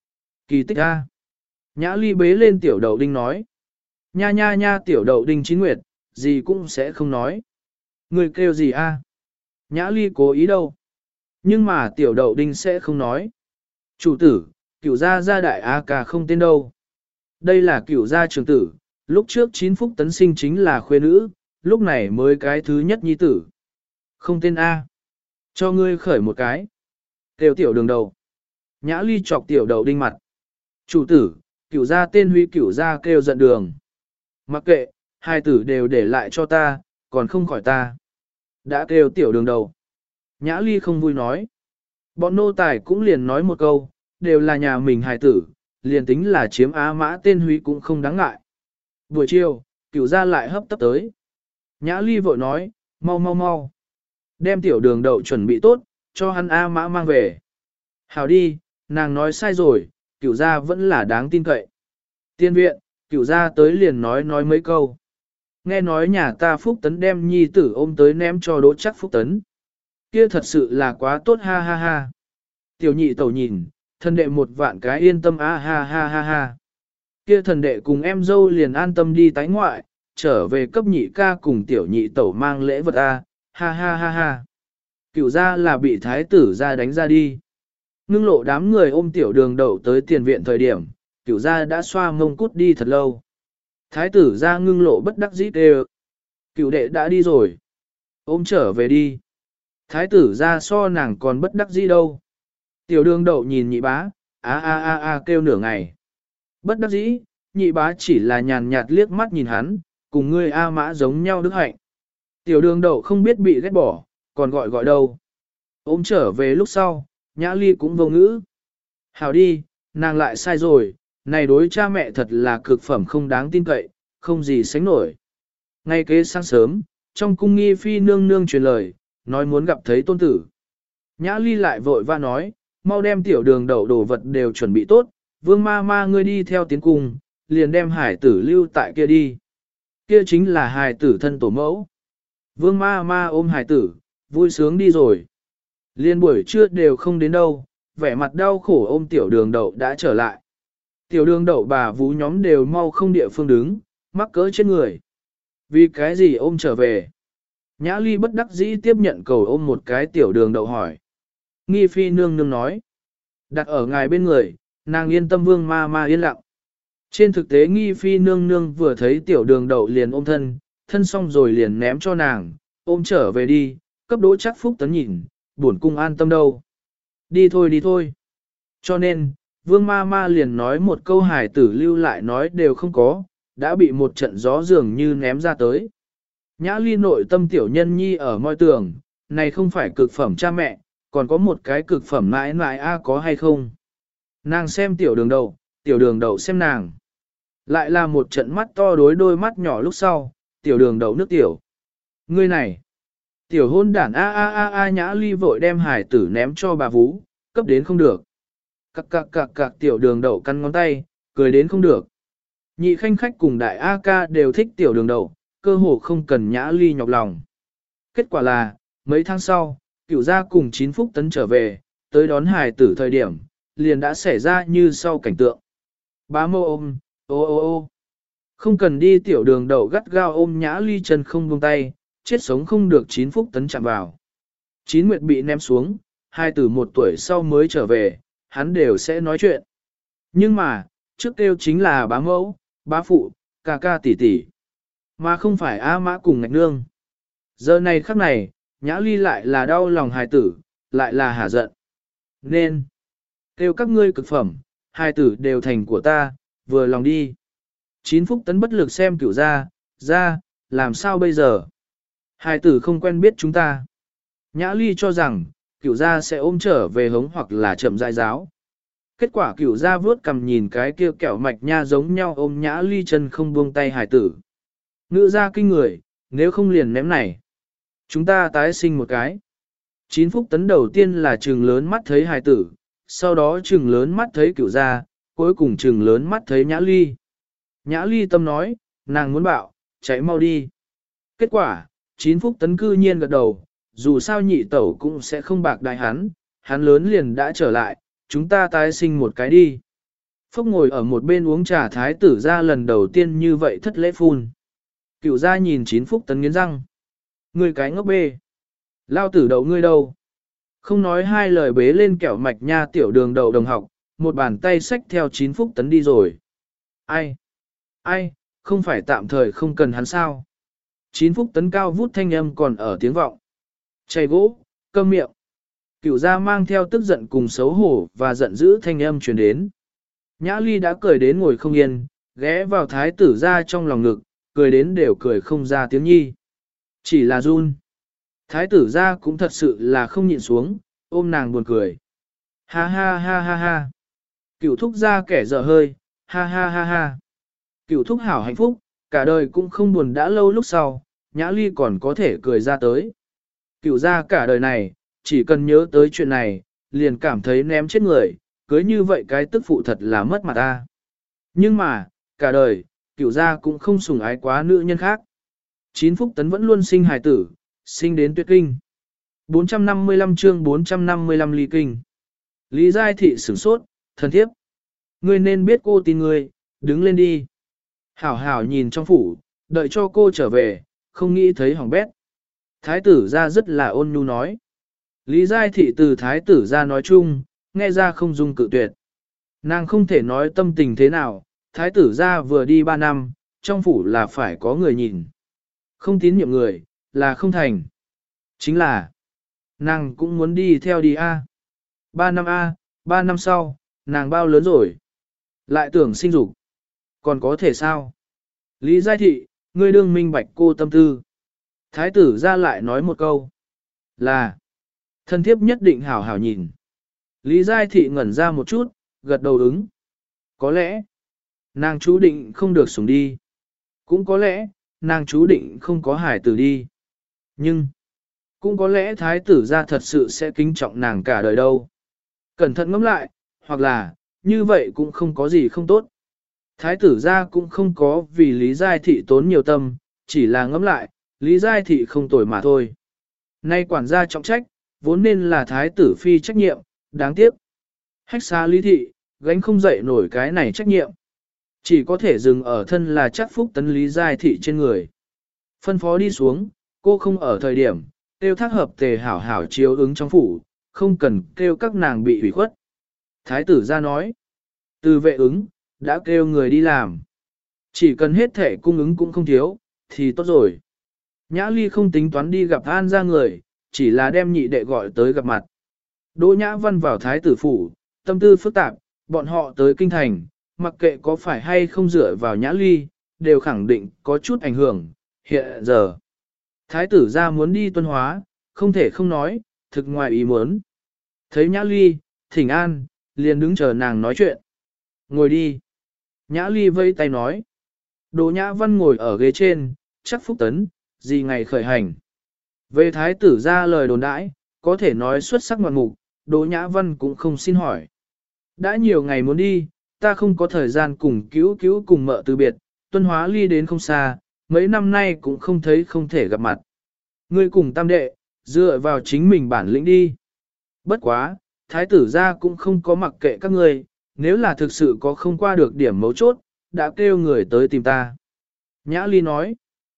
Speaker 1: Kỳ tích a. Nhã Ly bế lên tiểu đậu đinh nói. Nha nha nha tiểu đậu đinh chín nguyệt, gì cũng sẽ không nói. Người kêu gì a? Nhã Ly cố ý đâu. Nhưng mà tiểu đậu đinh sẽ không nói. Chủ tử, cửu gia gia đại A ca không tên đâu. Đây là cửu gia trường tử, lúc trước 9 phúc tấn sinh chính là khuê nữ, lúc này mới cái thứ nhất nhi tử. Không tên A. Cho ngươi khởi một cái. Kêu tiểu đường đầu. Nhã Ly chọc tiểu đậu đinh mặt. Chủ tử, cửu gia tên huy cửu gia kêu giận đường. Mặc kệ, hai tử đều để lại cho ta, còn không khỏi ta. Đã kêu tiểu đường đầu. Nhã Ly không vui nói. Bọn nô tài cũng liền nói một câu, đều là nhà mình hài tử, liền tính là chiếm Á Mã tên Huy cũng không đáng ngại. Buổi chiều, cửu gia lại hấp tấp tới. Nhã Ly vội nói, mau mau mau. Đem tiểu đường đậu chuẩn bị tốt, cho hắn A Mã mang về. Hảo đi, nàng nói sai rồi, cửu gia vẫn là đáng tin cậy. Tiên viện, cửu gia tới liền nói mấy câu. Nghe nói nhà ta Phúc Tấn đem nhi tử ôm tới ném cho Đỗ Chắc Phúc Tấn. Kia thật sự là quá tốt ha ha ha. Tiểu nhị tẩu nhìn, thần đệ một vạn cái yên tâm ha ha ha ha. Kia thần đệ cùng em dâu liền an tâm đi tái ngoại, trở về cấp nhị ca cùng tiểu nhị tẩu mang lễ vật ha ha ha ha. Cửu gia là bị thái tử ra đánh ra đi. Ngưng lộ đám người ôm tiểu đường đậu tới tiền viện thời điểm, cửu gia đã xoa mông cút đi thật lâu. Thái tử ra ngưng lộ bất đắc dĩ kêu. Cửu đệ đã đi rồi. Ôm trở về đi. Thái tử ra so nàng còn bất đắc dĩ đâu. Tiểu đường đậu nhìn nhị bá, kêu nửa ngày. Bất đắc dĩ, nhị bá chỉ là nhàn nhạt liếc mắt nhìn hắn, cùng ngươi A Mã giống nhau đức hạnh. Tiểu đường đậu không biết bị ghét bỏ, còn gọi đâu. Ôm trở về lúc sau, Nhã Ly cũng vô ngữ. Hảo đi, nàng lại sai rồi, này đối cha mẹ thật là cực phẩm không đáng tin cậy, không gì sánh nổi. Ngay kế sáng sớm, trong cung nghi phi nương nương truyền lời, nói muốn gặp thấy tôn tử. Nhã Ly lại vội va nói, mau đem tiểu đường đậu đồ vật đều chuẩn bị tốt, vương ma ma ngươi đi theo tiến cung, liền đem hải tử lưu tại kia đi. Kia chính là hải tử thân tổ mẫu. Vương ma ma ôm hải tử, vui sướng đi rồi. Liên buổi trưa đều không đến đâu, vẻ mặt đau khổ ôm tiểu đường đậu đã trở lại. Tiểu đường đậu bà vú nhóm đều mau không địa phương đứng, mắc cỡ trên người. Vì cái gì ôm trở về? Nhã Ly bất đắc dĩ tiếp nhận cầu ôm một cái tiểu đường đậu hỏi. Nghi phi nương nương nói. Đặt ở ngài bên người, nàng yên tâm vương ma ma yên lặng. Trên thực tế nghi phi nương nương vừa thấy tiểu đường đậu liền ôm thân xong rồi liền ném cho nàng, ôm trở về đi, cấp Đỗ Chắc Phúc Tấn nhìn, buồn cung an tâm đâu. Đi thôi. Cho nên, vương ma ma liền nói một câu hài tử lưu lại nói đều không có, đã bị một trận gió dường như ném ra tới. Nhã Ly nội tâm tiểu nhân nhi ở môi tường, này không phải cực phẩm cha mẹ, còn có một cái cực phẩm mãi mãi có hay không. Nàng xem tiểu đường đậu xem nàng. Lại là một trận mắt to đối đôi mắt nhỏ lúc sau, tiểu đường đậu nước tiểu. Ngươi này, tiểu hôn đản Nhã Ly vội đem hải tử ném cho bà vú, cấp đến không được. Cặc tiểu đường đậu căn ngón tay, cười đến không được. Nhị khanh khách cùng đại A ca đều thích tiểu đường đậu, cơ hồ không cần Nhã Ly nhọc lòng. Kết quả là, mấy tháng sau, cửu gia cùng 9 Phúc Tấn trở về, tới đón hài tử thời điểm, liền đã xảy ra như sau cảnh tượng. Bá mô ôm, ô. Không cần đi tiểu đường đậu gắt gao ôm Nhã Ly chân không buông tay, chết sống không được 9 Phúc Tấn chạm vào. 9 Nguyệt bị ném xuống, hài tử 1 tuổi sau mới trở về, hắn đều sẽ nói chuyện. Nhưng mà, trước kêu chính là bá mẫu, bá phụ, ca tỷ tỷ, mà không phải A Mã cùng ngạch nương. Giờ này khắc này, Nhã Ly lại là đau lòng hài tử, lại là hả giận. Nên, kêu các ngươi cực phẩm, hài tử đều thành của ta, vừa lòng đi. 9 Phúc Tấn bất lực xem cửu ra, làm sao bây giờ? Hài tử không quen biết chúng ta. Nhã Ly cho rằng, cửu gia sẽ ôm trở về hống hoặc là chậm rãi giáo. Kết quả cửu gia vuốt cầm nhìn cái kia kẹo mạch nha giống nhau ôm Nhã Ly chân không buông tay hài tử. Ngữ ra kinh người, nếu không liền ném này. Chúng ta tái sinh một cái. 9 Phúc Tấn đầu tiên là trừng lớn mắt thấy hài tử, sau đó trừng lớn mắt thấy cửu gia, cuối cùng trừng lớn mắt thấy Nhã Ly. Nhã Ly tâm nói, nàng muốn bạo, chạy mau đi. Kết quả, 9 Phúc Tấn cư nhiên gật đầu, dù sao nhị tẩu cũng sẽ không bạc đại hắn lớn liền đã trở lại, chúng ta tái sinh một cái đi. Phúc ngồi ở một bên uống trà thái tử ra lần đầu tiên như vậy thất lễ phun. Cựu gia nhìn Chín Phúc Tấn nghiến răng. Ngươi cái ngốc bê. Lao tử đậu ngươi đâu. Không nói hai lời bế lên kẹo mạch nha tiểu đường đậu đồng học, một bàn tay xách theo Chín Phúc Tấn đi rồi. Ai? Ai, không phải tạm thời không cần hắn sao? Chín Phúc Tấn cao vút thanh âm còn ở tiếng vọng. Chày gỗ, câm miệng. Cựu gia mang theo tức giận cùng xấu hổ và giận dữ thanh âm truyền đến. Nhã Ly đã cười đến ngồi không yên, ghé vào thái tử ra trong lòng ngực, cười đến đều cười không ra tiếng nhi. Chỉ là run. Thái tử ra cũng thật sự là không nhịn xuống, ôm nàng buồn cười. Ha ha ha ha ha. Cựu thúc ra kẻ dở hơi, ha ha ha ha. Cựu thúc hảo hạnh phúc, cả đời cũng không buồn đã lâu lúc sau, Nhã Ly còn có thể cười ra tới. Cựu ra cả đời này, chỉ cần nhớ tới chuyện này, liền cảm thấy ném chết người, cưới như vậy cái tức phụ thật là mất mặt ta. Nhưng mà, cả đời, cựu gia cũng không sủng ái quá nữ nhân khác. Chín Phúc Tấn vẫn luôn sinh hài tử, sinh đến tuyệt kinh. 455 chương 455 ly kinh. Lý Giai Thị sửng sốt, thần thiếp. Ngươi nên biết cô tin ngươi, đứng lên đi. Hảo hảo nhìn trong phủ, đợi cho cô trở về, không nghĩ thấy hỏng bét. Thái tử ra rất là ôn nhu nói. Lý Giai Thị từ thái tử ra nói chung, nghe ra không dung cự tuyệt. Nàng không thể nói tâm tình thế nào, thái tử ra vừa đi 3 năm, trong phủ là phải có người nhìn. Không tín nhiệm người, là không thành. Chính là, nàng cũng muốn đi theo đi A. 3 năm A, 3 năm sau, nàng bao lớn rồi. Lại tưởng sinh dục. Còn có thể sao? Lý Giai Thị, ngươi đương minh bạch cô tâm tư. Thái tử ra lại nói một câu. Là, thân thiếp nhất định hảo hảo nhìn. Lý Giai Thị ngẩn ra một chút, gật đầu ứng. Có lẽ, nàng chú định không được sủng đi. Cũng có lẽ, nàng chú định không có hải tử đi. Nhưng, cũng có lẽ thái tử ra thật sự sẽ kính trọng nàng cả đời đâu. Cẩn thận ngẫm lại, hoặc là, như vậy cũng không có gì không tốt. Thái tử ra cũng không có vì Lý Giai Thị tốn nhiều tâm, chỉ là ngẫm lại, Lý Giai Thị không tồi mà thôi. Nay quản gia trọng trách, vốn nên là thái tử phi trách nhiệm, đáng tiếc. Hách xa Lý Thị, gánh không dậy nổi cái này trách nhiệm. Chỉ có thể dừng ở thân là chắc Phúc Tấn Lý Giai Thị trên người. Phân phó đi xuống, cô không ở thời điểm, kêu thác hợp tề hảo hảo chiếu ứng trong phủ, không cần kêu các nàng bị hủy khuất. Thái tử ra nói, từ vệ ứng, đã kêu người đi làm. Chỉ cần hết thể cung ứng cũng không thiếu, thì tốt rồi. Nhã Ly không tính toán đi gặp An ra người, chỉ là đem nhị đệ gọi tới gặp mặt. Đỗ Nhã Văn vào thái tử phủ, tâm tư phức tạp, bọn họ tới kinh thành, mặc kệ có phải hay không dựa vào Nhã Ly, đều khẳng định có chút ảnh hưởng. Hiện giờ, thái tử ra muốn đi tuân hóa, không thể không nói, thực ngoài ý muốn. Thấy Nhã Ly, thỉnh an, liền đứng chờ nàng nói chuyện. Ngồi đi. Nhã Ly vây tay nói. Đỗ Nhã Văn ngồi ở ghế trên, chắc Phúc Tấn, gì ngày khởi hành. Về thái tử ra lời đồn đãi, có thể nói xuất sắc ngoạn mục, Đỗ Nhã Văn cũng không xin hỏi. Đã nhiều ngày muốn đi, ta không có thời gian cùng cứu cứu cùng mợ từ biệt, tuân hóa ly đến không xa, mấy năm nay cũng không thấy không thể gặp mặt. Ngươi cùng tam đệ, dựa vào chính mình bản lĩnh đi. Bất quá, thái tử ra cũng không có mặc kệ các ngươi, nếu là thực sự có không qua được điểm mấu chốt, đã kêu người tới tìm ta. Nhã Ly nói,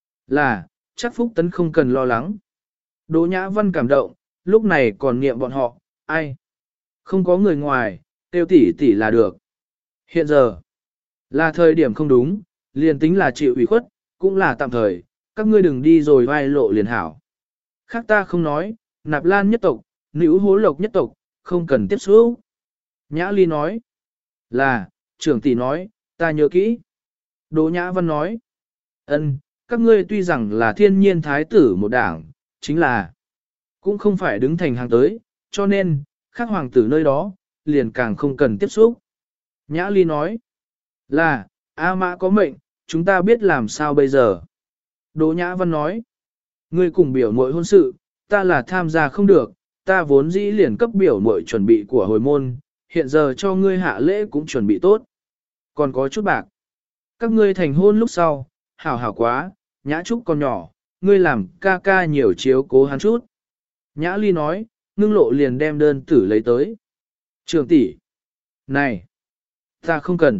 Speaker 1: là, chắc Phúc Tấn không cần lo lắng. Đỗ Nhã Văn cảm động, lúc này còn niệm bọn họ, ai? Không có người ngoài, tiêu tỷ tỷ là được. Hiện giờ, là thời điểm không đúng, liền tính là chịu ủy khuất, cũng là tạm thời, các ngươi đừng đi rồi vai lộ liền hảo. Khác ta không nói, Nạp Lan nhất tộc, Nữ Hố Lộc nhất tộc, không cần tiếp xúc. Nhã Ly nói, là, trưởng tỷ nói, ta nhớ kỹ. Đỗ Nhã Văn nói, ân, các ngươi tuy rằng là thiên nhiên thái tử một đảng, chính là, cũng không phải đứng thành hàng tới, cho nên, khác hoàng tử nơi đó, liền càng không cần tiếp xúc. Nhã Ly nói, là, A Mã có mệnh, chúng ta biết làm sao bây giờ. Đỗ Nhã Văn nói, ngươi cùng biểu muội hôn sự, ta là tham gia không được, ta vốn dĩ liền cấp biểu muội chuẩn bị của hồi môn, hiện giờ cho ngươi hạ lễ cũng chuẩn bị tốt. Còn có chút bạc. Các ngươi thành hôn lúc sau, hảo hảo quá, Nhã Trúc còn nhỏ, ngươi làm ca ca nhiều chiếu cố hắn chút. Nhã Ly nói, ngưng lộ liền đem đơn tử lấy tới. Trường tỷ, này, Ta không cần.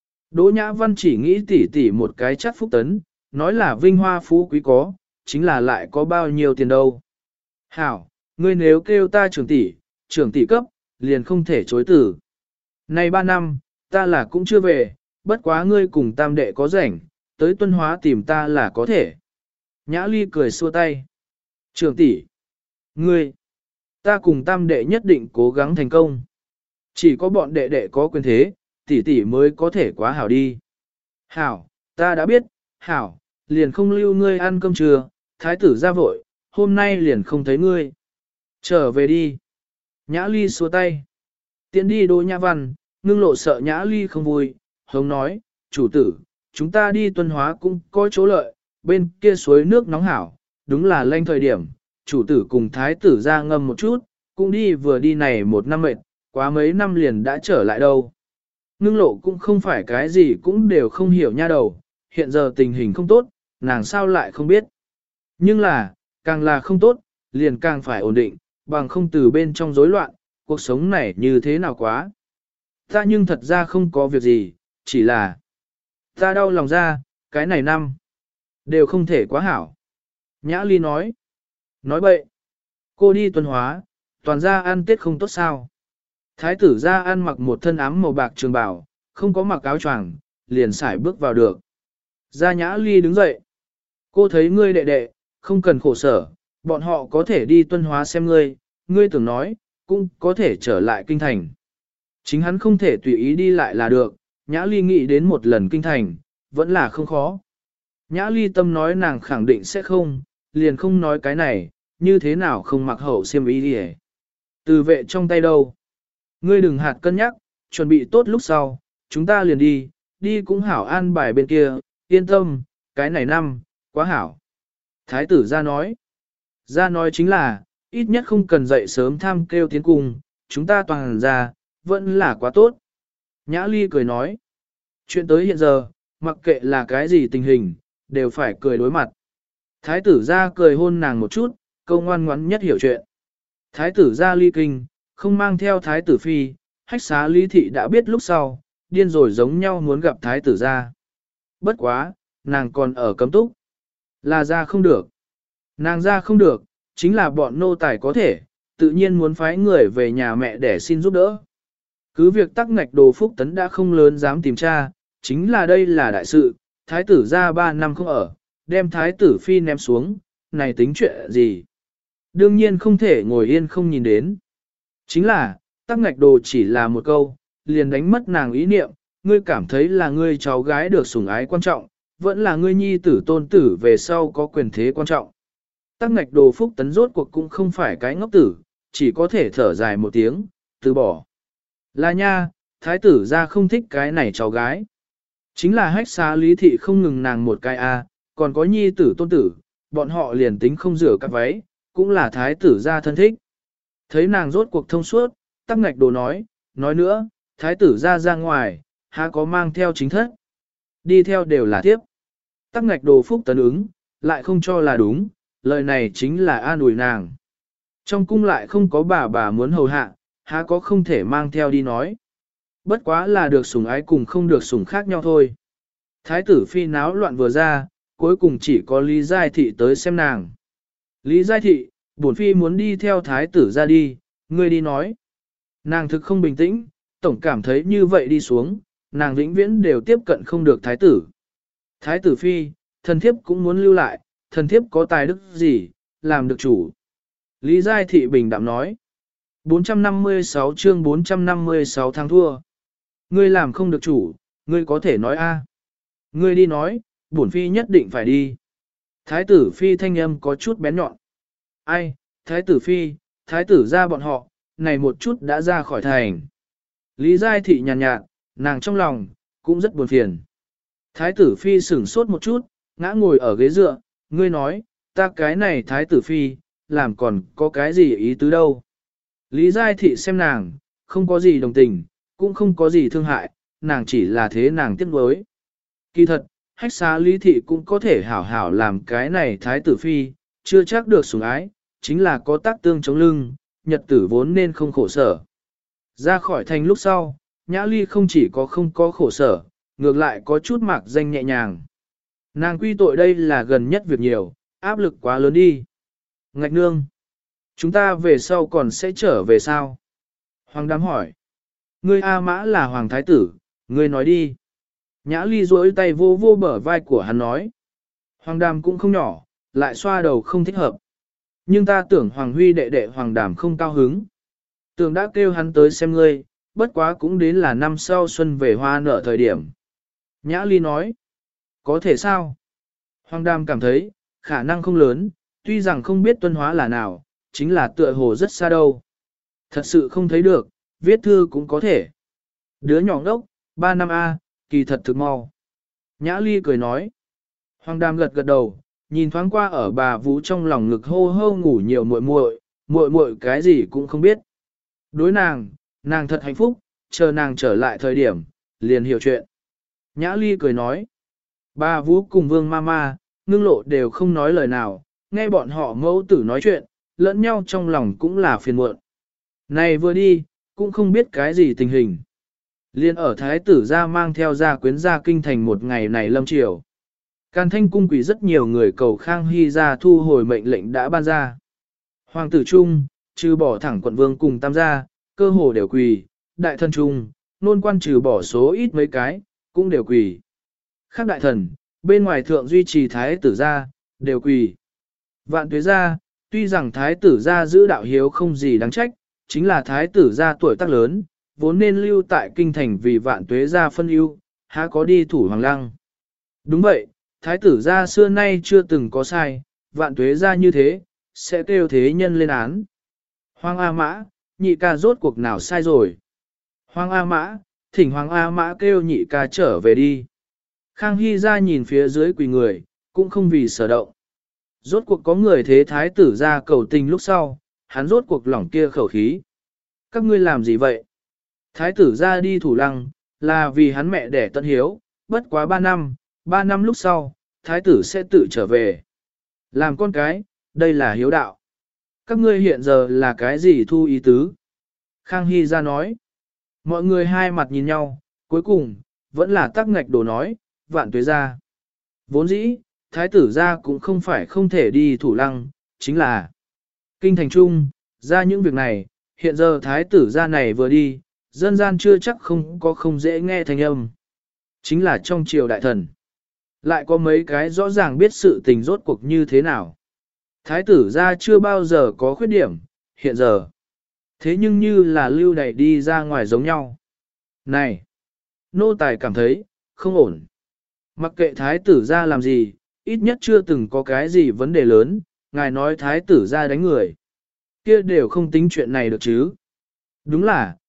Speaker 1: Đỗ Nhã Văn chỉ nghĩ tỉ tỉ một cái chắc phúc tấn, nói là vinh hoa phú quý có, chính là lại có bao nhiêu tiền đâu. Hảo, ngươi nếu kêu ta trưởng tỷ cấp, liền không thể chối từ. Này 3 năm, ta là cũng chưa về, bất quá ngươi cùng tam đệ có rảnh, tới Tuân Hóa tìm ta là có thể. Nhã Ly cười xua tay. Trưởng tỷ, ngươi, ta cùng tam đệ nhất định cố gắng thành công. Chỉ có bọn đệ đệ có quyền thế, tỷ tỷ mới có thể quá hảo đi. Hảo, ta đã biết, hảo, liền không lưu ngươi ăn cơm trưa, thái tử ra vội, hôm nay liền không thấy ngươi. Trở về đi. Nhã Ly xua tay. Tiến đi Đỗ Nhã Văn, Ngưng Lộ sợ Nhã Ly không vui, hống nói, chủ tử, chúng ta đi Tuân Hóa cũng có chỗ lợi, bên kia suối nước nóng hảo, đúng là lanh thời điểm, chủ tử cùng thái tử ra ngâm một chút, cũng đi vừa đi này 1 năm mệt, quá mấy năm liền đã trở lại đâu. Ngưng Lộ cũng không phải cái gì cũng đều không hiểu nha đầu, hiện giờ tình hình không tốt, nàng sao lại không biết. Nhưng là, càng là không tốt, liền càng phải ổn định, bằng không từ bên trong rối loạn, cuộc sống này như thế nào quá. Ta nhưng thật ra không có việc gì, chỉ là ta đau lòng ra, cái này năm, đều không thể quá hảo. Nhã Ly nói bậy, cô đi Tuân Hóa, toàn ra ăn Tết không tốt sao. Thái tử ra ăn mặc một thân áo màu bạc trường bào, không có mặc áo choàng, liền sải bước vào được. Gia Nhã Ly đứng dậy. Cô thấy ngươi đệ đệ, không cần khổ sở, bọn họ có thể đi Tuân Hóa xem ngươi tưởng nói, cũng có thể trở lại kinh thành. Chính hắn không thể tùy ý đi lại là được, Nhã Ly nghĩ đến một lần kinh thành, vẫn là không khó. Nhã Ly tâm nói nàng khẳng định sẽ không, liền không nói cái này, như thế nào không mặc hậu xiêm y đi hề. Từ vệ trong tay đâu? Ngươi đừng hạt cân nhắc, chuẩn bị tốt lúc sau, chúng ta liền đi cũng hảo an bài bên kia, yên tâm, cái này năm, quá hảo. Thái tử ra nói chính là, ít nhất không cần dậy sớm tham kêu tiến cùng, chúng ta toàn ra, vẫn là quá tốt. Nhã Ly cười nói, chuyện tới hiện giờ, mặc kệ là cái gì tình hình, đều phải cười đối mặt. Thái tử ra cười hôn nàng một chút, câu ngoan ngoãn nhất hiểu chuyện. Thái tử ra ly kinh, không mang theo thái tử phi, hách xá lý thị đã biết lúc sau, điên rồi giống nhau muốn gặp thái tử ra. Bất quá, nàng còn ở cấm túc. Là ra không được. Nàng ra không được, chính là bọn nô tài có thể, tự nhiên muốn phái người về nhà mẹ để xin giúp đỡ. Cứ việc tắc ngạch Đồ Phúc Tấn đã không lớn dám tìm tra, chính là đây là đại sự, thái tử ra 3 năm không ở, đem thái tử phi ném xuống, này tính chuyện gì? Đương nhiên không thể ngồi yên không nhìn đến. Chính là, tắc ngạch Đồ chỉ là một câu, liền đánh mất nàng ý niệm, ngươi cảm thấy là ngươi cháu gái được sủng ái quan trọng, vẫn là ngươi nhi tử tôn tử về sau có quyền thế quan trọng. Tắc ngạch Đồ Phúc Tấn rốt cuộc cũng không phải cái ngốc tử, chỉ có thể thở dài một tiếng, từ bỏ. Là nha, thái tử ra không thích cái này cháu gái. Chính là hách xá lý thị không ngừng nàng một cái còn có nhi tử tôn tử, bọn họ liền tính không rửa các váy, cũng là thái tử ra thân thích. Thấy nàng rốt cuộc thông suốt, tắc ngạch Đồ nói nữa, thái tử ra ngoài, há có mang theo chính thất. Đi theo đều là tiếp. Tắc ngạch Đồ Phúc Tấn ứng, lại không cho là đúng, lời này chính là an ủi nàng. Trong cung lại không có bà muốn hầu hạ, há có không thể mang theo đi nói. Bất quá là được sủng ái cùng không được sủng khác nhau thôi. Thái tử phi náo loạn vừa ra, cuối cùng chỉ có Lý Giai Thị tới xem nàng. Lý Giai Thị, bổn phi muốn đi theo thái tử ra đi, ngươi đi nói. Nàng thực không bình tĩnh, tổng cảm thấy như vậy đi xuống, nàng vĩnh viễn đều tiếp cận không được thái tử. Thái tử phi, thần thiếp cũng muốn lưu lại, thần thiếp có tài đức gì, làm được chủ. Lý Giai Thị bình đạm nói. 456 chương 456 tháng thua. Ngươi làm không được chủ, ngươi có thể nói a. Ngươi đi nói, bổn phi nhất định phải đi. Thái tử phi thanh âm có chút bén nhọn. Ai, thái tử phi, thái tử ra bọn họ, này một chút đã ra khỏi thành. Lý Giai Thị nhàn nhạt, nàng trong lòng, cũng rất buồn phiền. Thái tử phi sửng sốt một chút, ngã ngồi ở ghế dựa, ngươi nói, ta cái này thái tử phi, làm còn có cái gì ý tứ đâu. Lý Giai Thị xem nàng, không có gì đồng tình, cũng không có gì thương hại, nàng chỉ là thế nàng tiếc nuối. Kỳ thật, hách xá Lý Thị cũng có thể hảo hảo làm cái này thái tử phi, chưa chắc được sủng ái, chính là có tác tương chống lưng, nhật tử vốn nên không khổ sở. Ra khỏi thành lúc sau, Nhã Ly không chỉ có không có khổ sở, ngược lại có chút mạc danh nhẹ nhàng. Nàng quy tội đây là gần nhất việc nhiều, áp lực quá lớn đi. Ngạch nương, chúng ta về sau còn sẽ trở về sao? Hoàng Đàm hỏi. Ngươi A Mã là Hoàng Thái Tử, ngươi nói đi. Nhã Ly duỗi tay vô vô bờ vai của hắn nói. Hoàng Đàm cũng không nhỏ, lại xoa đầu không thích hợp. Nhưng ta tưởng Hoàng Huy đệ đệ Hoàng Đàm không cao hứng. Tưởng đã kêu hắn tới xem ngươi, bất quá cũng đến là năm sau xuân về hoa nở thời điểm. Nhã Ly nói. Có thể sao? Hoàng Đàm cảm thấy, khả năng không lớn, tuy rằng không biết tuân hóa là nào, chính là tựa hồ rất xa đâu. Thật sự không thấy được, viết thư cũng có thể. Đứa nhỏ ngốc, 3 năm A, kỳ thật thực mau. Nhã Ly cười nói. Hoàng Đàm gật gật đầu, nhìn thoáng qua ở bà Vũ trong lòng ngực hô hô ngủ nhiều muội muội cái gì cũng không biết. Đối nàng thật hạnh phúc, chờ nàng trở lại thời điểm, liền hiểu chuyện. Nhã Ly cười nói. Bà Vũ cùng Vương Mama, Ngưng Lộ đều không nói lời nào, nghe bọn họ mẫu tử nói chuyện, lẫn nhau trong lòng cũng là phiền muộn. Này vừa đi, cũng không biết cái gì tình hình. Liên ở thái tử ra mang theo gia quyến ra kinh thành một ngày này lâm chiều. Càn Thanh cung quỷ rất nhiều người cầu Khang Hy ra thu hồi mệnh lệnh đã ban ra. Hoàng tử Trung, trừ bỏ thẳng quận vương cùng tam gia, cơ hồ đều quỳ, đại thần Trung, nôn quan trừ bỏ số ít mấy cái, cũng đều quỳ. Khác đại thần, bên ngoài thượng duy trì thái tử gia, đều quỳ. Vạn tuế gia, tuy rằng thái tử gia giữ đạo hiếu không gì đáng trách, chính là thái tử gia tuổi tác lớn, vốn nên lưu tại kinh thành vì vạn tuế gia phân ưu, há có đi thủ hoàng lăng. Đúng vậy, thái tử gia xưa nay chưa từng có sai, vạn tuế gia như thế, sẽ kêu thế nhân lên án. Hoàng A Mã, nhị ca rốt cuộc nào sai rồi? Hoàng A Mã, thỉnh Hoàng A Mã kêu nhị ca trở về đi. Khang Hy ra nhìn phía dưới quỳ người, cũng không vì sở động. Rốt cuộc có người thế thái tử ra cầu tình lúc sau, hắn rốt cuộc lỏng kia khẩu khí. Các ngươi làm gì vậy? Thái tử ra đi thủ lăng, là vì hắn mẹ đẻ tận hiếu, bất quá 3 năm lúc sau, thái tử sẽ tự trở về. Làm con cái, đây là hiếu đạo. Các ngươi hiện giờ là cái gì thu ý tứ? Khang Hy ra nói. Mọi người hai mặt nhìn nhau, cuối cùng, vẫn là tắc ngạch đồ nói, vạn tuế ra. Vốn dĩ, thái tử ra cũng không phải không thể đi thủ lăng, chính là kinh thành trung, ra những việc này, hiện giờ thái tử ra này vừa đi, dân gian chưa chắc không dễ nghe thanh âm. Chính là trong triều đại thần. Lại có mấy cái rõ ràng biết sự tình rốt cuộc như thế nào. Thái tử ra chưa bao giờ có khuyết điểm, hiện giờ. Thế nhưng như là lưu đày đi ra ngoài giống nhau. Này! Nô tài cảm thấy, không ổn. Mặc kệ thái tử ra làm gì, ít nhất chưa từng có cái gì vấn đề lớn, ngài nói thái tử ra đánh người. Kia đều không tính chuyện này được chứ. Đúng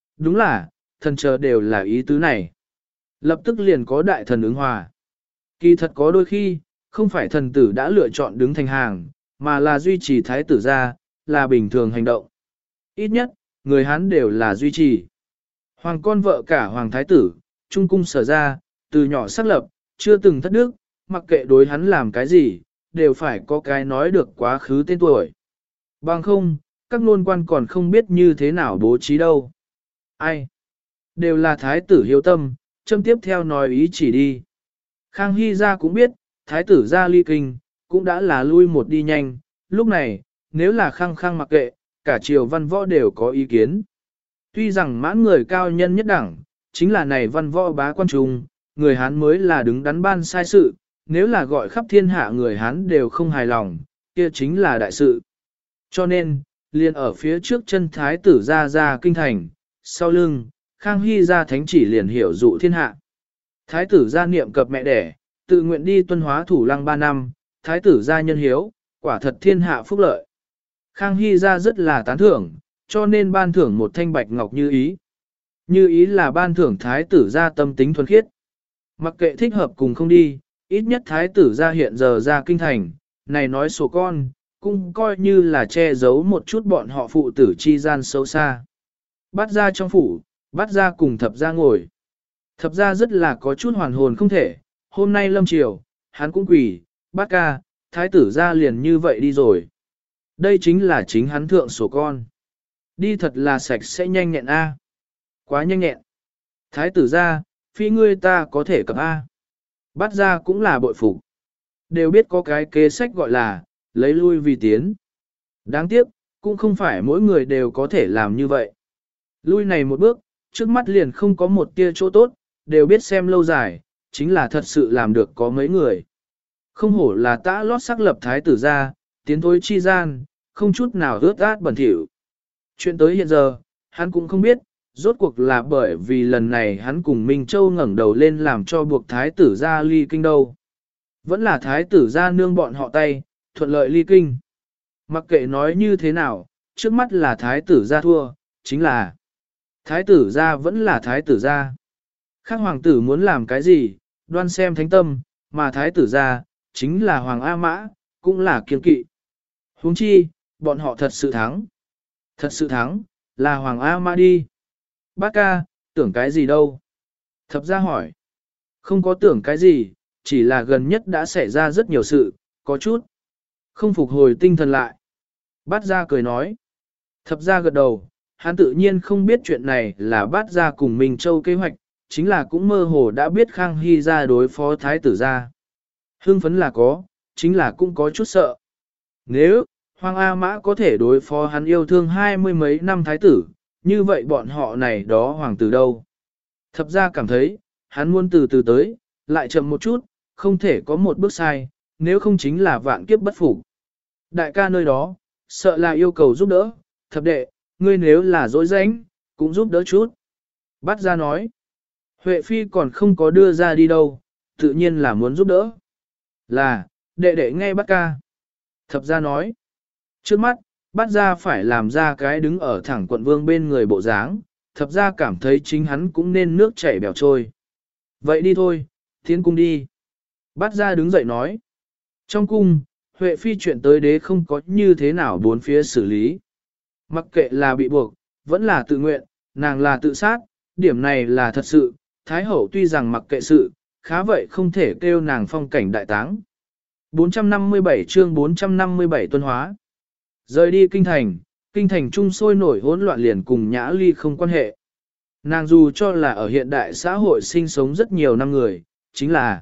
Speaker 1: là, thần chờ đều là ý tứ này. Lập tức liền có đại thần ứng hòa. Kỳ thật có đôi khi, không phải thần tử đã lựa chọn đứng thành hàng, mà là duy trì thái tử ra, là bình thường hành động. Ít nhất, người Hán đều là duy trì. Hoàng con vợ cả hoàng thái tử, trung cung sở ra, từ nhỏ xác lập, chưa từng thất đức, mặc kệ đối hắn làm cái gì, đều phải có cái nói được quá khứ tên tuổi. Bằng không, các nôn quan còn không biết như thế nào bố trí đâu. Ai? Đều là thái tử hiếu tâm, châm tiếp theo nói ý chỉ đi. Khang Hy ra cũng biết, thái tử ra ly kinh, cũng đã là lui một đi nhanh, lúc này, nếu là khăng khăng mặc kệ, cả triều văn võ đều có ý kiến. Tuy rằng mãn người cao nhân nhất đẳng, chính là này văn võ bá quan trung, người Hán mới là đứng đắn ban sai sự, nếu là gọi khắp thiên hạ người Hán đều không hài lòng, kia chính là đại sự. Cho nên, liền ở phía trước chân thái tử ra kinh thành, sau lưng, Khang Hy ra thánh chỉ liền hiểu dụ thiên hạ. Thái tử ra niệm cập mẹ đẻ, tự nguyện đi tuân hóa thủ lăng 3 năm, thái tử ra nhân hiếu, quả thật thiên hạ phúc lợi. Khang Hy ra rất là tán thưởng, cho nên ban thưởng một thanh bạch ngọc như ý. Như ý là ban thưởng thái tử ra tâm tính thuần khiết. Mặc kệ thích hợp cùng không đi, ít nhất thái tử ra hiện giờ ra kinh thành, này nói số con, cũng coi như là che giấu một chút bọn họ phụ tử chi gian xấu xa. Bắt ra trong phủ, bắt ra cùng thập ra ngồi. Thập ra rất là có chút hoàn hồn không thể, hôm nay lâm triều, hắn cũng quỳ, bắt ca, thái tử ra liền như vậy đi rồi. Đây chính là chính hắn thượng sổ con. Đi thật là sạch sẽ nhanh nhẹn a. Quá nhanh nhẹn. Thái tử ra, phi ngươi ta có thể cập A. Bắt ra cũng là bội phục. Đều biết có cái kế sách gọi là, lấy lui vì tiến. Đáng tiếc, cũng không phải mỗi người đều có thể làm như vậy. Lui này một bước, trước mắt liền không có một tia chỗ tốt, đều biết xem lâu dài, chính là thật sự làm được có mấy người. Không hổ là tã lót sắc lập thái tử ra, tiến thối chi gian, không chút nào ướt át bẩn thỉu. Chuyện tới hiện giờ, hắn cũng không biết, rốt cuộc là bởi vì lần này hắn cùng Minh Châu ngẩng đầu lên làm cho buộc thái tử ra ly kinh đâu. Vẫn là thái tử ra nương bọn họ tay, thuận lợi ly kinh. Mặc kệ nói như thế nào, trước mắt là thái tử ra thua, chính là thái tử ra vẫn là thái tử ra. Khác hoàng tử muốn làm cái gì, đoan xem thánh tâm, mà thái tử ra, chính là hoàng A Mã, cũng là kiên kỵ. Huống chi, bọn họ thật sự thắng. Thật sự thắng, là hoàng A Mã đi. Bác ca, tưởng cái gì đâu? Thập gia hỏi. Không có tưởng cái gì, chỉ là gần nhất đã xảy ra rất nhiều sự, có chút. Không phục hồi tinh thần lại. Bát gia cười nói. Thập gia gật đầu, hắn tự nhiên không biết chuyện này là bát gia cùng Minh Châu kế hoạch, chính là cũng mơ hồ đã biết Khang Hy ra đối phó thái tử gia. Hưng phấn là có, chính là cũng có chút sợ. Nếu, Hoàng A Mã có thể đối phó hắn yêu thương 20 mấy năm thái tử, như vậy bọn họ này đó hoàng tử đâu? Thập gia cảm thấy, hắn muốn từ từ tới, lại chậm một chút, không thể có một bước sai, nếu không chính là vạn kiếp bất phục. Đại ca nơi đó, sợ là yêu cầu giúp đỡ, thập đệ, ngươi nếu là dối rãnh, cũng giúp đỡ chút. Bát gia nói, Huệ Phi còn không có đưa ra đi đâu, tự nhiên là muốn giúp đỡ. Là, đệ đệ nghe bát ca. Thập gia nói, trước mắt, bát gia phải làm ra cái đứng ở thẳng quận vương bên người bộ dáng, thập gia cảm thấy chính hắn cũng nên nước chảy bèo trôi. Vậy đi thôi, tiến cung đi. Bát gia đứng dậy nói. Trong cung, Huệ Phi chuyện tới đế không có như thế nào bốn phía xử lý. Mặc kệ là bị buộc, vẫn là tự nguyện, nàng là tự sát, điểm này là thật sự, Thái Hậu tuy rằng mặc kệ sự, khá vậy không thể kêu nàng phong cảnh đại táng. 457 chương 457 tuân hóa. Rời đi kinh thành trung sôi nổi hỗn loạn liền cùng Nhã Ly không quan hệ. Nàng dù cho là ở hiện đại xã hội sinh sống rất nhiều năm người, chính là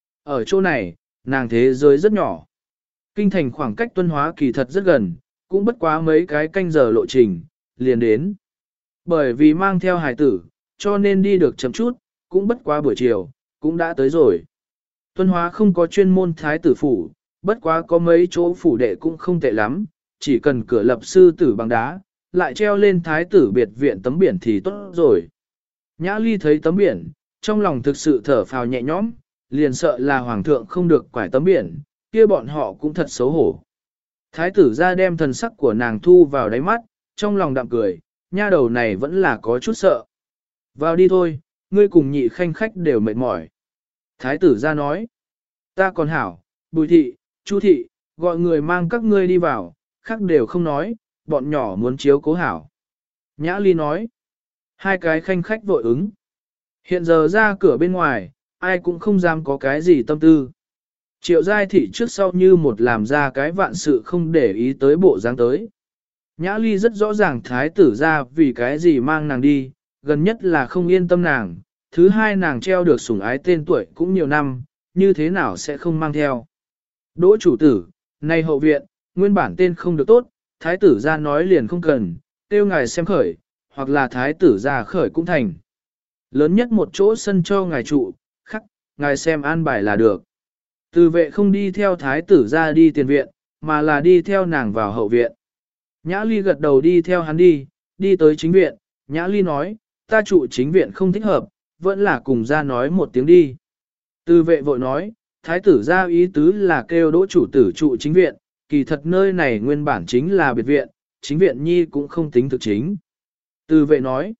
Speaker 1: ở chỗ này, nàng thế giới rất nhỏ. Kinh thành khoảng cách tuân hóa kỳ thật rất gần, cũng bất quá mấy cái canh giờ lộ trình, liền đến. Bởi vì mang theo hài tử, cho nên đi được chậm chút, cũng bất quá buổi chiều, cũng đã tới rồi. Tuân hóa không có chuyên môn thái tử phủ, bất quá có mấy chỗ phủ đệ cũng không tệ lắm, chỉ cần cửa lập sư tử bằng đá, lại treo lên thái tử biệt viện tấm biển thì tốt rồi. Nhã Ly thấy tấm biển, trong lòng thực sự thở phào nhẹ nhõm, liền sợ là hoàng thượng không được quải tấm biển, kia bọn họ cũng thật xấu hổ. Thái tử ra đem thần sắc của nàng thu vào đáy mắt, trong lòng đạm cười, nha đầu này vẫn là có chút sợ. Vào đi thôi, ngươi cùng nhị khanh khách đều mệt mỏi. Thái tử ra nói, ta còn hảo, Bùi thị, Chu thị, gọi người mang các ngươi đi vào, khác đều không nói, bọn nhỏ muốn chiếu cố hảo. Nhã Ly nói, hai cái khanh khách vội ứng. Hiện giờ ra cửa bên ngoài, ai cũng không dám có cái gì tâm tư. Triệu giai thị trước sau như một làm ra cái vạn sự không để ý tới bộ dáng tới. Nhã Ly rất rõ ràng thái tử ra vì cái gì mang nàng đi, gần nhất là không yên tâm nàng, thứ hai nàng treo được sủng ái tên tuổi cũng nhiều năm, như thế nào sẽ không mang theo. Đỗ chủ tử, này hậu viện, nguyên bản tên không được tốt, thái tử ra nói liền không cần, tiêu ngài xem khởi, hoặc là thái tử ra khởi cũng thành. Lớn nhất một chỗ sân cho ngài trụ, khắc, ngài xem an bài là được. Từ vệ không đi theo thái tử ra đi tiền viện, mà là đi theo nàng vào hậu viện. Nhã Ly gật đầu đi theo hắn đi tới chính viện, Nhã Ly nói, ta trụ chính viện không thích hợp, vẫn là cùng ra nói một tiếng đi. Từ vệ vội nói, thái tử ra ý tứ là kêu đỗ chủ tử trụ chính viện, kỳ thật nơi này nguyên bản chính là biệt viện, chính viện nhi cũng không tính thực chính. Từ vệ nói,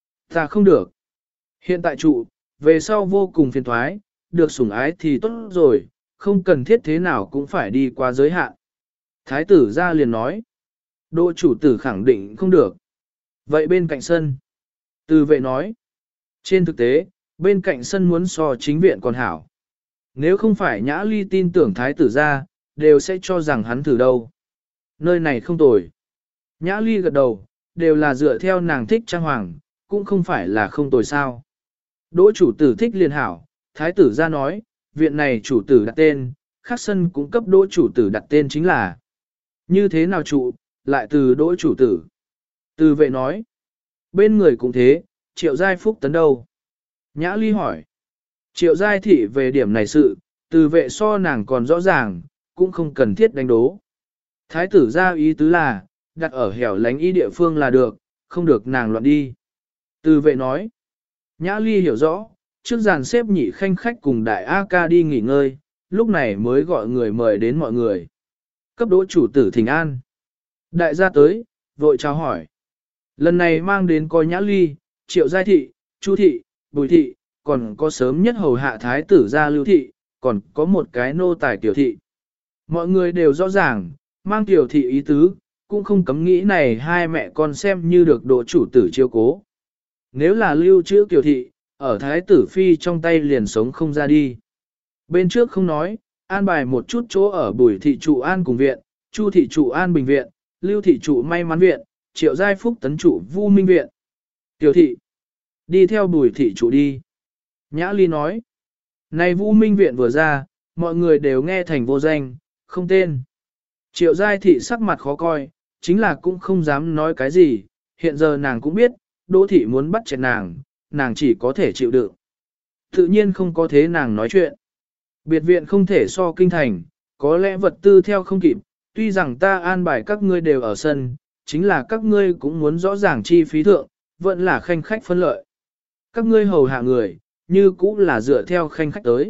Speaker 1: ta không được. Hiện tại trụ, về sau vô cùng phiền thoái, được sủng ái thì tốt rồi, không cần thiết thế nào cũng phải đi qua giới hạn. Thái tử ra liền nói, đỗ chủ tử khẳng định không được. Vậy bên cạnh sân, từ vệ nói, trên thực tế, bên cạnh sân muốn so chính viện còn hảo. Nếu không phải Nhã Ly tin tưởng thái tử ra, đều sẽ cho rằng hắn thử đâu. Nơi này không tồi. Nhã Ly gật đầu, đều là dựa theo nàng thích trang hoàng, cũng không phải là không tồi sao. Đỗ chủ tử thích liền hảo, thái tử ra nói, viện này chủ tử đặt tên, khác sân cũng cấp đỗ chủ tử đặt tên chính là. Như thế nào trụ, lại từ đỗ chủ tử. Từ vệ nói, bên người cũng thế, Triệu Giai Phúc tấn đâu? Nhã Ly hỏi, Triệu Giai thị về điểm này sự, từ vệ so nàng còn rõ ràng, cũng không cần thiết đánh đố. Thái tử ra ý tứ là, đặt ở hẻo lánh y địa phương là được, không được nàng loạn đi. Từ vệ nói, Nhã Ly hiểu rõ, trước dàn xếp nhị khanh khách cùng đại A ca đi nghỉ ngơi, lúc này mới gọi người mời đến mọi người. Cấp đỗ chủ tử thỉnh an. Đại gia tới, vội chào hỏi. Lần này mang đến coi Nhã Ly, Triệu Giai thị, Chu thị, Bùi thị, còn có sớm nhất hầu hạ thái tử gia Lưu thị, còn có một cái nô tài Tiểu thị. Mọi người đều rõ ràng, mang Tiểu thị ý tứ, cũng không cấm nghĩ này hai mẹ con xem như được đỗ chủ tử chiếu cố. Nếu là lưu trữ Tiểu thị, ở thái tử phi trong tay liền sống không ra đi. Bên trước không nói, an bài một chút chỗ ở Bùi thị trụ an cùng viện, Chu thị trụ an bình viện, Lưu thị trụ may mắn viện, Triệu Giai Phúc tấn trụ Vu Minh viện. Tiểu thị, đi theo Bùi thị trụ đi. Nhã Ly nói, này Vu Minh viện vừa ra, mọi người đều nghe thành vô danh, không tên. Triệu Giai thị sắc mặt khó coi, chính là cũng không dám nói cái gì, hiện giờ nàng cũng biết, Đỗ thị muốn bắt chẹt nàng chỉ có thể chịu đựng. Tự nhiên không có thế nàng nói chuyện. Biệt viện không thể so kinh thành, có lẽ vật tư theo không kịp, tuy rằng ta an bài các ngươi đều ở sân, chính là các ngươi cũng muốn rõ ràng chi phí thượng, vẫn là khanh khách phân lợi. Các ngươi hầu hạ người, như cũng là dựa theo khanh khách tới.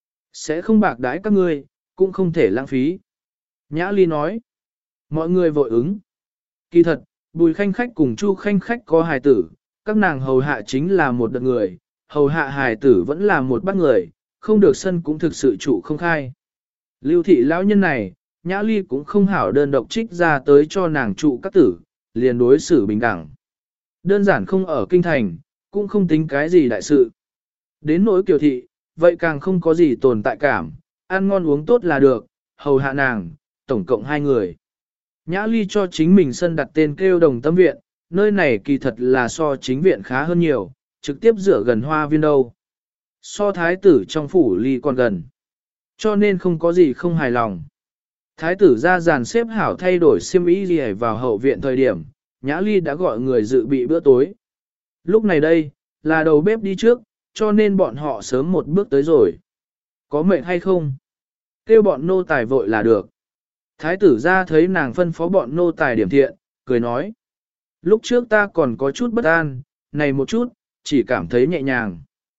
Speaker 1: Sẽ không bạc đãi các ngươi, cũng không thể lãng phí. Nhã Ly nói, mọi người vội ứng. Kỳ thật, Bùi khanh khách cùng Chu khanh khách có hài tử, các nàng hầu hạ chính là một đợt người, hầu hạ hài tử vẫn là một bát người, không được sân cũng thực sự trụ không khai. Lưu thị lão nhân này, Nhã Ly cũng không hảo đơn độc trích ra tới cho nàng trụ các tử, liền đối xử bình đẳng. Đơn giản không ở kinh thành, cũng không tính cái gì đại sự. Đến nỗi Kiều thị, vậy càng không có gì tồn tại cảm, ăn ngon uống tốt là được, hầu hạ nàng, tổng cộng 2 người. Nhã Ly cho chính mình sân đặt tên kêu Đồng Tâm Viện, nơi này kỳ thật là so chính viện khá hơn nhiều, trực tiếp dựa gần hoa viên đâu. So thái tử trong phủ ly còn gần. Cho nên không có gì không hài lòng. Thái tử ra dàn xếp hảo thay đổi xiêm y gì vào hậu viện thời điểm, Nhã Ly đã gọi người dự bị bữa tối. Lúc này đây, là đầu bếp đi trước, cho nên bọn họ sớm một bước tới rồi. Có mệt hay không? Kêu bọn nô tài vội là được. Thái tử ra thấy nàng phân phó bọn nô tài điểm thiện, cười nói. Lúc trước ta còn có chút bất an, này một chút, chỉ cảm thấy nhẹ nhàng.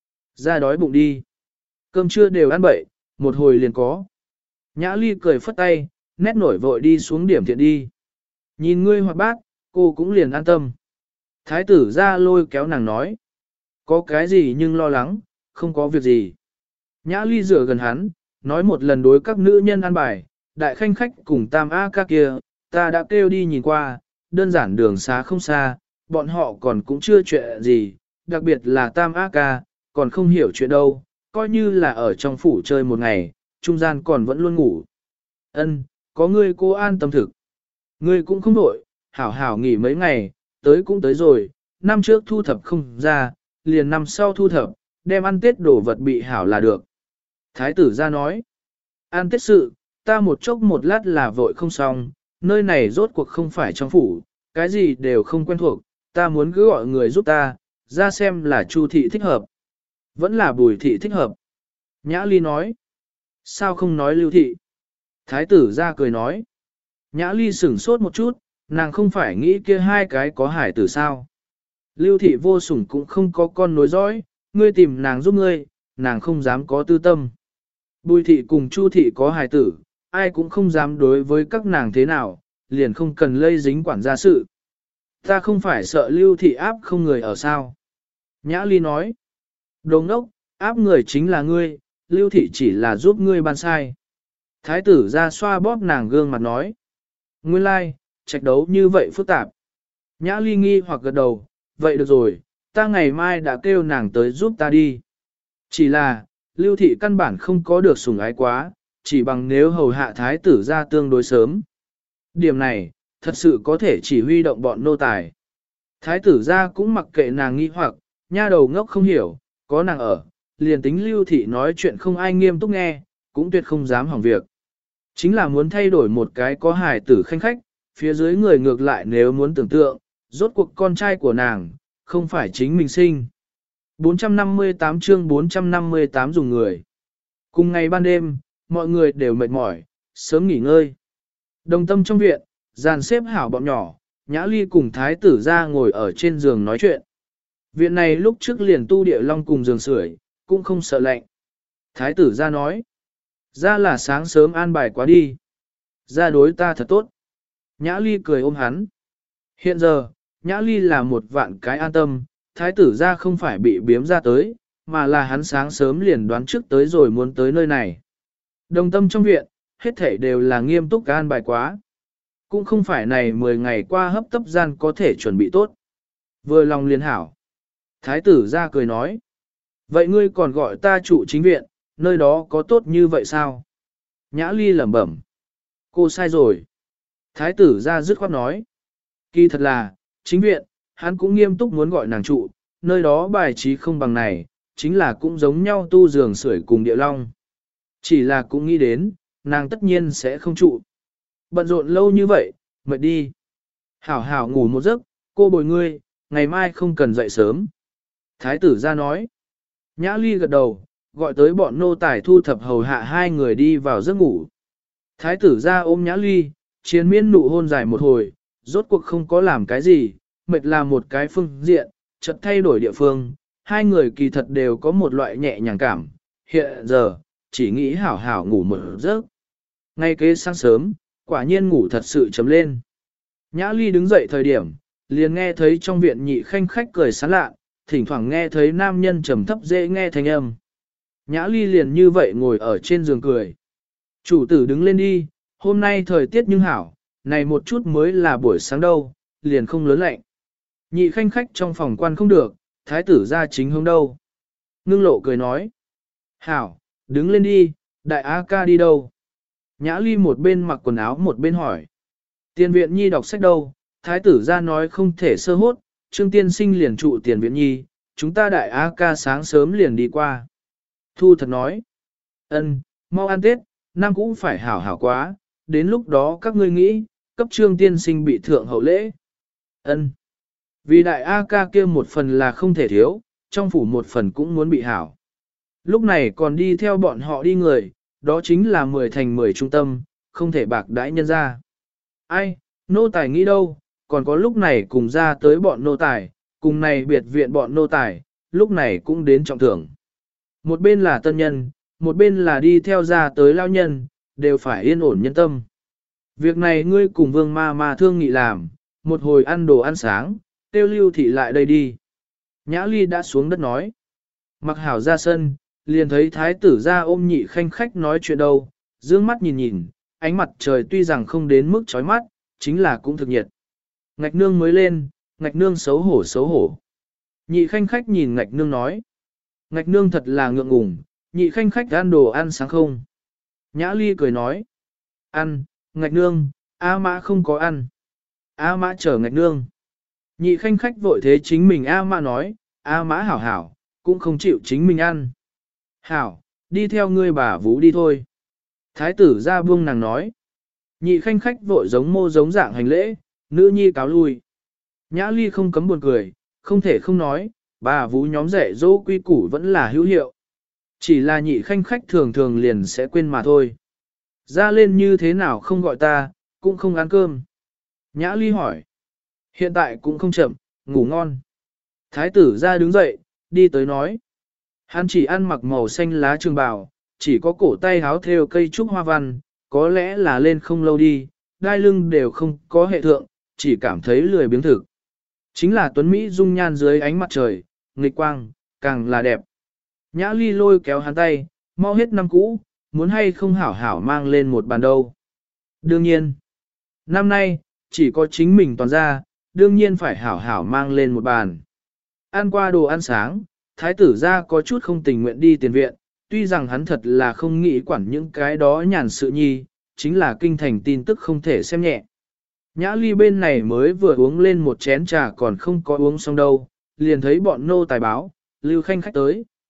Speaker 1: Ra đói bụng đi. Cơm trưa đều ăn bậy, một hồi liền có. Nhã Ly cười phất tay, nét nổi vội đi xuống điểm thiện đi. Nhìn ngươi hoạt bát, cô cũng liền an tâm. Thái tử ra lôi kéo nàng nói. Có cái gì nhưng lo lắng, không có việc gì. Nhã Ly rửa gần hắn, nói một lần đối các nữ nhân ăn bài, đại khanh khách cùng tam A ca kia, ta đã kêu đi nhìn qua, đơn giản đường xá không xa, bọn họ còn cũng chưa chuyện gì, đặc biệt là tam A ca, còn không hiểu chuyện đâu, coi như là ở trong phủ chơi một ngày, trung gian còn vẫn luôn ngủ. Ân, có ngươi cô an tâm thực. Ngươi cũng không đổi, hảo hảo nghỉ mấy ngày, tới cũng tới rồi, năm trước thu thập không ra, liền năm sau thu thập, đem ăn tết đổ vật bị hảo là được. Thái tử ra nói, ăn tết sự, ta một chốc một lát là vội không xong, nơi này rốt cuộc không phải trong phủ, cái gì đều không quen thuộc, ta muốn cứ gọi người giúp ta, ra xem là Chu thị thích hợp, vẫn là Bùi thị thích hợp. Nhã Ly nói, sao không nói Lưu thị? Thái tử ra cười nói, Nhã Ly sửng sốt một chút, nàng không phải nghĩ kia 2 cái có hải tử sao? Lưu thị vô sủng cũng không có con nối dõi, ngươi tìm nàng giúp ngươi, nàng không dám có tư tâm. Bùi thị cùng Chu thị có hài tử, ai cũng không dám đối với các nàng thế nào, liền không cần lây dính quản gia sự. Ta không phải sợ Lưu thị áp không người ở sao. Nhã Ly nói, đồ ngốc, áp người chính là ngươi, Lưu thị chỉ là giúp ngươi ban sai. Thái tử ra xoa bóp nàng gương mặt nói, nguyên lai, trạch đấu như vậy phức tạp. Nhã Ly nghi hoặc gật đầu, vậy được rồi, ta ngày mai đã kêu nàng tới giúp ta đi. Chỉ là, Lưu thị căn bản không có được sủng ái quá, chỉ bằng nếu hầu hạ thái tử ra tương đối sớm. Điểm này, thật sự có thể chỉ huy động bọn nô tài. Thái tử ra cũng mặc kệ nàng nghi hoặc, nha đầu ngốc không hiểu, có nàng ở, liền tính lưu thị nói chuyện không ai nghiêm túc nghe, cũng tuyệt không dám hỏng việc. Chính là muốn thay đổi một cái có hài tử khanh khách, phía dưới người ngược lại nếu muốn tưởng tượng, rốt cuộc con trai của nàng, không phải chính mình sinh. 458 chương 458 dùng người. Cùng ngày ban đêm, mọi người đều mệt mỏi, sớm nghỉ ngơi. Đồng tâm trong viện, dàn xếp hảo bọn nhỏ, Nhã Ly cùng thái tử ra ngồi ở trên giường nói chuyện. Viện này lúc trước liền tu địa long cùng giường sưởi, cũng không sợ lạnh. Thái tử ra nói, ra là sáng sớm an bài quá đi. Ra đối ta thật tốt. Nhã Ly cười ôm hắn. Hiện giờ, Nhã Ly là một vạn cái an tâm, thái tử ra không phải bị biếm ra tới, mà là hắn sáng sớm liền đoán trước tới rồi muốn tới nơi này. Đồng tâm trong viện, hết thảy đều là nghiêm túc an bài quá. Cũng không phải này 10 ngày qua hấp tấp gian có thể chuẩn bị tốt. Vừa lòng liền hảo. Thái tử ra cười nói. Vậy ngươi còn gọi ta trụ chính viện, nơi đó có tốt như vậy sao? Nhã Ly lẩm bẩm. Cô sai rồi. Thái tử ra dứt khoát nói. Kỳ thật là, chính viện, hắn cũng nghiêm túc muốn gọi nàng trụ, nơi đó bài trí không bằng này, chính là cũng giống nhau tu giường sưởi cùng địa long. Chỉ là cũng nghĩ đến, nàng tất nhiên sẽ không trụ. Bận rộn lâu như vậy, mệt đi. Hảo hảo ngủ một giấc, cô bồi ngươi, ngày mai không cần dậy sớm. Thái tử ra nói. Nhã Ly gật đầu, gọi tới bọn nô tài thu thập hầu hạ hai người đi vào giấc ngủ. Thái tử ra ôm Nhã Ly, chiến miên nụ hôn dài một hồi, rốt cuộc không có làm cái gì, mệt là một cái phương diện, chợt thay đổi địa phương, hai người kỳ thật đều có một loại nhẹ nhàng cảm, hiện giờ, chỉ nghĩ hảo hảo ngủ một giấc. Ngay kế sáng sớm, quả nhiên ngủ thật sự chấm lên. Nhã Ly đứng dậy thời điểm, liền nghe thấy trong viện nhị khanh khách cười sán lạ, thỉnh thoảng nghe thấy nam nhân trầm thấp dễ nghe thanh âm. Nhã Ly liền như vậy ngồi ở trên giường cười. Chủ tử đứng lên đi, hôm nay thời tiết nhưng hảo, này một chút mới là buổi sáng đâu, liền không lớn lạnh. Nhị khanh khách trong phòng quan không được, thái tử ra chính hướng đâu. Ngưng lộ cười nói. Hảo, đứng lên đi, đại A ca đi đâu? Nhã Ly một bên mặc quần áo một bên hỏi. Tiền viện nhi đọc sách đâu, thái tử ra nói không thể sơ hốt, Trương tiên sinh liền trụ tiền viện nhi, chúng ta đại A ca sáng sớm liền đi qua. Thu thật nói. Ân, mau ăn Tết, năm cũng phải hảo hảo quá, đến lúc đó các ngươi nghĩ, cấp Trương tiên sinh bị thượng hậu lễ. Ân. Vì đại A ca kia một phần là không thể thiếu, trong phủ một phần cũng muốn bị hảo. Lúc này còn đi theo bọn họ đi người, đó chính là 10 thành 10 trung tâm, không thể bạc đãi nhân ra. Ai, nô tài nghĩ đâu, còn có lúc này cùng ra tới bọn nô tài, cùng này biệt viện bọn nô tài, lúc này cũng đến trọng thưởng. Một bên là tân nhân, một bên là đi theo ra tới lao nhân, đều phải yên ổn nhân tâm. Việc này ngươi cùng vương ma thương nghị làm, một hồi ăn đồ ăn sáng, tiêu lưu thị lại đây đi. Nhã Ly đã xuống đất nói. Mặc hảo ra sân, liền thấy thái tử ra ôm nhị khanh khách nói chuyện đâu, dương mắt nhìn nhìn, ánh mặt trời tuy rằng không đến mức chói mắt, chính là cũng thực nhiệt. Ngạch nương mới lên, ngạch nương xấu hổ xấu hổ. Nhị khanh khách nhìn ngạch nương nói. Ngạch nương thật là ngượng ngùng, nhị khanh khách ăn đồ ăn sáng không? Nhã Ly cười nói. Ăn, ngạch nương, A mã không có ăn. A mã chở ngạch nương. Nhị khanh khách vội thế chính mình A mã nói, A mã hảo hảo, cũng không chịu chính mình ăn. Hảo, đi theo ngươi bà vũ đi thôi. Thái tử ra buông nàng nói. Nhị khanh khách vội giống mô giống dạng hành lễ, nữ nhi cáo lui. Nhã Ly không cấm buồn cười, không thể không nói, bà vũ nhóm rẻ dỗ quy củ vẫn là hữu hiệu. Chỉ là nhị khanh khách thường thường liền sẽ quên mà thôi. Ra lên như thế nào không gọi ta, cũng không ăn cơm. Nhã Ly hỏi. Hiện tại cũng không chậm, ngủ ngon. Thái tử ra đứng dậy, đi tới nói. Hắn chỉ ăn mặc màu xanh lá trường bào, chỉ có cổ tay háo thêu cây trúc hoa văn, có lẽ là lên không lâu đi, đai lưng đều không có hệ thượng, chỉ cảm thấy lười biếng thực. Chính là Tuấn Mỹ dung nhan dưới ánh mặt trời, nghịch quang, càng là đẹp. Nhã Ly lôi kéo hắn tay, mau hết năm cũ, muốn hay không hảo hảo mang lên một bàn đâu. Đương nhiên, năm nay, chỉ có chính mình toàn ra, đương nhiên phải hảo hảo mang lên một bàn. Ăn qua đồ ăn sáng, thái tử ra có chút không tình nguyện đi tiền viện, tuy rằng hắn thật là không nghĩ quản những cái đó nhàn sự nhi, chính là kinh thành tin tức không thể xem nhẹ. Nhã Ly bên này mới vừa uống lên một chén trà còn không có uống xong đâu, liền thấy bọn nô tài báo, Lưu Khanh khách tới.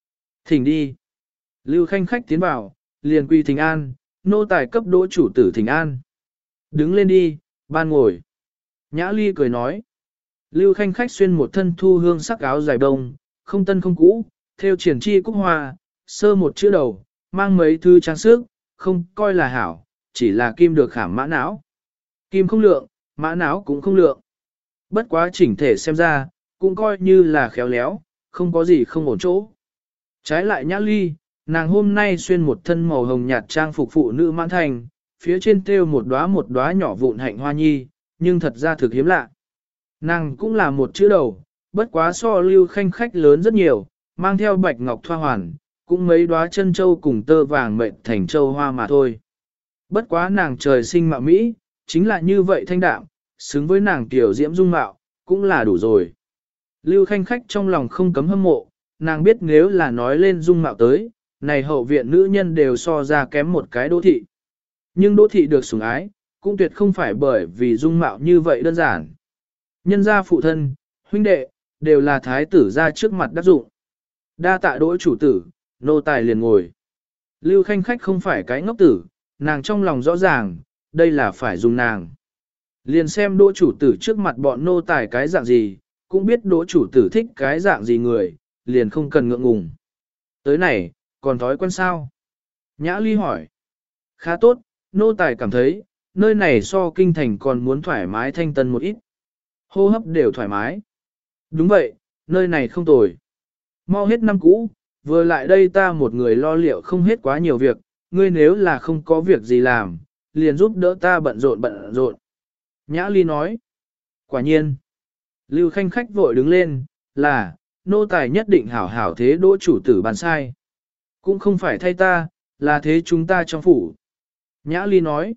Speaker 1: Thỉnh đi. Lưu Khanh khách tiến vào, liền quy thỉnh an, nô tài cấp đỗ chủ tử thỉnh an. Đứng lên đi, ban ngồi. Nhã Ly cười nói. Lưu Khanh khách xuyên một thân thu hương sắc áo dài đông, không tân không cũ, theo triển chi cúc hoa, sơ một chữ đầu, mang mấy thứ trang sức, không coi là hảo, chỉ là kim được khảm mã não. Kim không lượng, mã não cũng không lượng. Bất quá chỉnh thể xem ra, cũng coi như là khéo léo, không có gì không ổn chỗ. Trái lại Nhã Ly, nàng hôm nay xuyên một thân màu hồng nhạt trang phục phụ nữ mãn thành, phía trên thêu một đóa nhỏ vụn hạnh hoa nhi, nhưng thật ra thực hiếm lạ. Nàng cũng là một chữ đầu, bất quá so Lưu Khanh khách lớn rất nhiều, mang theo bạch ngọc thoa hoàn, cũng mấy đóa chân châu cùng tơ vàng mệnh thành châu hoa mà thôi. Bất quá nàng trời sinh mạo Mỹ, chính là như vậy thanh đạm, xứng với nàng tiểu diễm dung mạo, cũng là đủ rồi. Lưu Khanh khách trong lòng không cấm hâm mộ, nàng biết nếu là nói lên dung mạo tới, này hậu viện nữ nhân đều so ra kém một cái Đỗ thị. Nhưng Đỗ thị được sủng ái, cũng tuyệt không phải bởi vì dung mạo như vậy đơn giản. Nhân gia phụ thân, huynh đệ, đều là thái tử ra trước mặt đắc dụng. Đa tạ Đỗ chủ tử, nô tài liền ngồi. Lưu Khanh khách không phải cái ngốc tử, nàng trong lòng rõ ràng, đây là phải dùng nàng. Liền xem Đỗ chủ tử trước mặt bọn nô tài cái dạng gì, cũng biết Đỗ chủ tử thích cái dạng gì người, liền không cần ngượng ngùng. Tới này, còn thói quen sao? Nhã Ly hỏi. Khá tốt, nô tài cảm thấy, nơi này so kinh thành còn muốn thoải mái thanh tân một ít. Hô hấp đều thoải mái. Đúng vậy, nơi này không tồi. Mau hết năm cũ, vừa lại đây ta một người lo liệu không hết quá nhiều việc, ngươi nếu là không có việc gì làm, liền giúp đỡ ta bận rộn. Nhã Ly nói. Quả nhiên. Lưu Khanh khách vội đứng lên, là, nô tài nhất định hảo hảo thế Đỗ chủ tử bàn sai. Cũng không phải thay ta, là thế chúng ta trong phủ. Nhã Ly nói.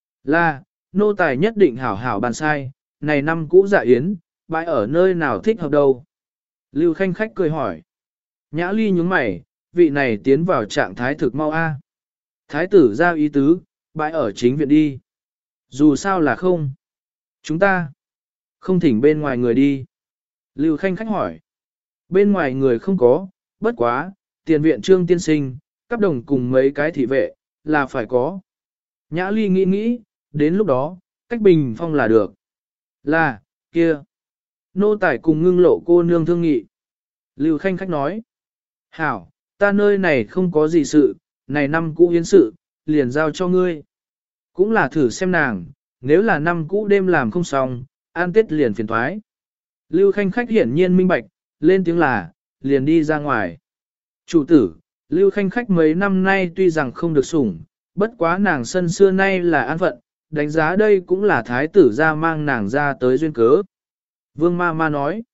Speaker 1: Là, nô tài nhất định hảo hảo bàn sai, này năm cũ dạ yến, bãi ở nơi nào thích hợp đâu. Lưu Khanh khách cười hỏi. Nhã Ly nhúng mày, vị này tiến vào trạng thái thực mau a. Thái tử ra ý tứ, bãi ở chính viện đi. Dù sao là không. Chúng ta không thỉnh bên ngoài người đi. Lưu Khanh khách hỏi. Bên ngoài người không có, bất quá, tiền viện trương tiên sinh, cấp đồng cùng mấy cái thị vệ, là phải có. Nhã Ly nghĩ, đến lúc đó, cách bình phong là được. Là, kia. Nô tài cùng ngưng lộ cô nương thương nghị. Lưu Khanh khách nói. Hảo, ta nơi này không có gì sự, này năm cũ yến sự, liền giao cho ngươi. Cũng là thử xem nàng, nếu là năm cũ đêm làm không xong, an tết liền phiền thoái. Lưu Khanh khách hiển nhiên minh bạch, lên tiếng là, liền đi ra ngoài. Chủ tử, Lưu Khanh khách mấy năm nay tuy rằng không được sủng, bất quá nàng sân xưa nay là an phận, đánh giá đây cũng là thái tử ra mang nàng ra tới duyên cớ. Vương ma ma nói,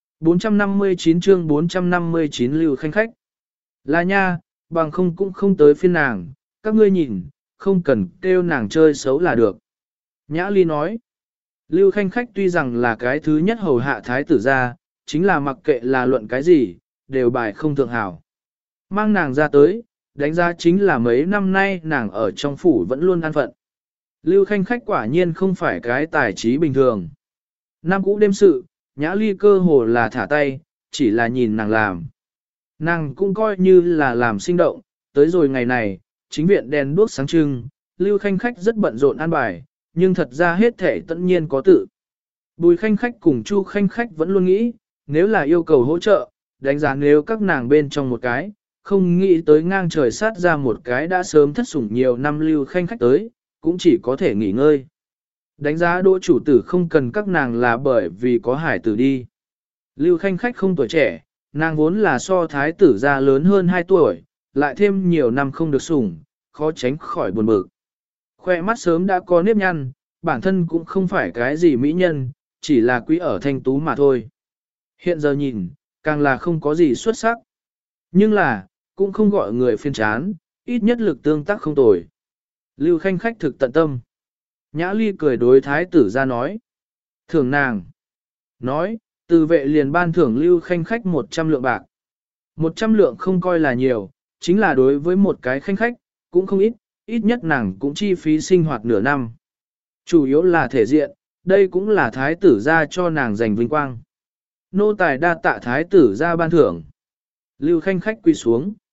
Speaker 1: 459 chương 459 Lưu Khanh khách. Là nha, bằng không cũng không tới phiên nàng, các ngươi nhìn, không cần kêu nàng chơi xấu là được. Nhã Ly nói, Lưu Khanh khách tuy rằng là cái thứ nhất hầu hạ thái tử ra, chính là mặc kệ là luận cái gì, đều bài không thượng hảo. Mang nàng ra tới, đánh giá chính là mấy năm nay nàng ở trong phủ vẫn luôn an phận. Lưu Khanh khách quả nhiên không phải cái tài trí bình thường. Năm cũ đêm sự, Nhã Ly cơ hồ là thả tay, chỉ là nhìn nàng làm. Nàng cũng coi như là làm sinh động, tới rồi ngày này, chính viện đèn đuốc sáng trưng, Lưu Khanh khách rất bận rộn an bài, nhưng thật ra hết thể tất nhiên có tự. Bùi Khanh khách cùng Chu Khanh khách vẫn luôn nghĩ, nếu là yêu cầu hỗ trợ, đánh giá nếu các nàng bên trong một cái, không nghĩ tới ngang trời sát ra một cái đã sớm thất sủng nhiều năm Lưu Khanh khách tới, cũng chỉ có thể nghỉ ngơi. Đánh giá Đỗ chủ tử không cần các nàng là bởi vì có hải tử đi. Lưu Khanh khách không tuổi trẻ, nàng vốn là so thái tử ra lớn hơn 2 tuổi, lại thêm nhiều năm không được sủng, khó tránh khỏi buồn bực. Khoe mắt sớm đã có nếp nhăn, bản thân cũng không phải cái gì mỹ nhân, chỉ là quý ở thanh tú mà thôi. Hiện giờ nhìn, càng là không có gì xuất sắc. Nhưng là, cũng không gọi người phiền chán, ít nhất lực tương tác không tồi. Lưu Khanh khách thực tận tâm. Nhã Ly cười đối thái tử ra nói. Thưởng nàng. Nói, từ vệ liền ban thưởng Lưu Khanh khách 100 lượng bạc. 100 lượng không coi là nhiều, chính là đối với một cái khanh khách, cũng không ít, ít nhất nàng cũng chi phí sinh hoạt nửa năm. Chủ yếu là thể diện, đây cũng là thái tử ra cho nàng giành vinh quang. Nô tài đa tạ thái tử ra ban thưởng. Lưu Khanh khách quy xuống.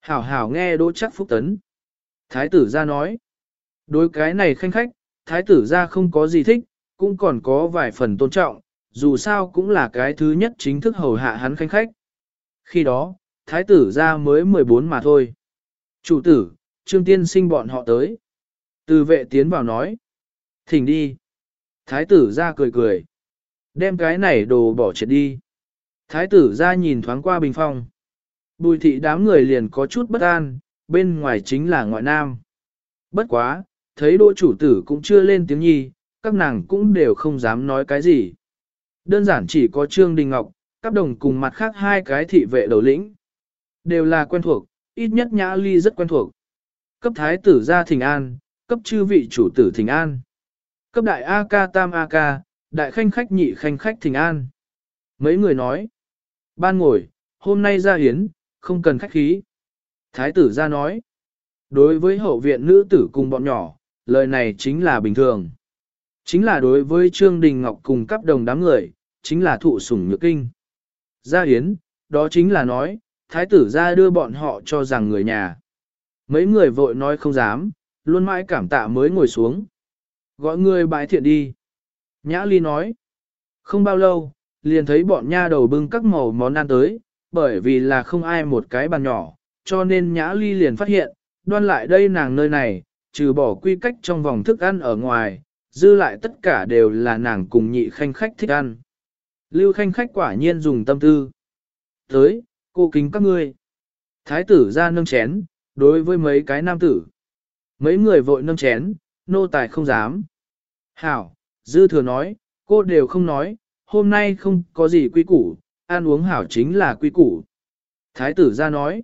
Speaker 1: Hảo hảo nghe Đỗ Trác Phúc tấn. Thái tử ra nói. Đối cái này khanh khách, thái tử ra không có gì thích, cũng còn có vài phần tôn trọng, dù sao cũng là cái thứ nhất chính thức hầu hạ hắn khanh khách. Khi đó, thái tử ra mới 14 mà thôi. Chủ tử, Trương Tiên Sinh bọn họ tới. Từ vệ tiến vào nói. Thỉnh đi. Thái tử ra cười cười. Đem cái này đồ bỏ chết đi. Thái tử ra nhìn thoáng qua bình phong. Bùi thị đám người liền có chút bất an, bên ngoài chính là ngoại nam. Bất quá, thấy đỗ chủ tử cũng chưa lên tiếng nhi, các nàng cũng đều không dám nói cái gì. Đơn giản chỉ có Trương Đình Ngọc, các đồng cùng mặt khác hai cái thị vệ đầu lĩnh. Đều là quen thuộc, ít nhất Nhã Ly rất quen thuộc. Cấp thái tử ra thỉnh an, cấp chư vị chủ tử thỉnh an. Cấp đại A ca tam A ca, đại khanh khách nhị khanh khách thỉnh an. Mấy người nói. Ban ngồi, hôm nay ra hiến, không cần khách khí. Thái tử ra nói. Đối với hậu viện nữ tử cùng bọn nhỏ, lời này chính là bình thường. Chính là đối với Trương Đình Ngọc cùng các đồng đám người, chính là thụ sủng nhược kinh. Gia hiến, đó chính là nói, thái tử ra đưa bọn họ cho rằng người nhà. Mấy người vội nói không dám, luôn mãi cảm tạ mới ngồi xuống. Gọi người bái thiện đi. Nhã Ly nói. Không bao lâu, liền thấy bọn nha đầu bưng các màu món ăn tới, bởi vì là không ai một cái bàn nhỏ, cho nên Nhã Ly liền phát hiện, đoan lại đây nàng nơi này, trừ bỏ quy cách trong vòng thức ăn ở ngoài, dư lại tất cả đều là nàng cùng nhị khanh khách thích ăn. Lưu khanh khách quả nhiên dùng tâm tư. Tới, cô kính các ngươi. Thái tử ra nâng chén, đối với mấy cái nam tử. Mấy người vội nâng chén, nô tài không dám. Hảo, dư thừa nói, cô đều không nói, hôm nay không có gì quy củ, ăn uống hảo chính là quy củ. Thái tử ra nói,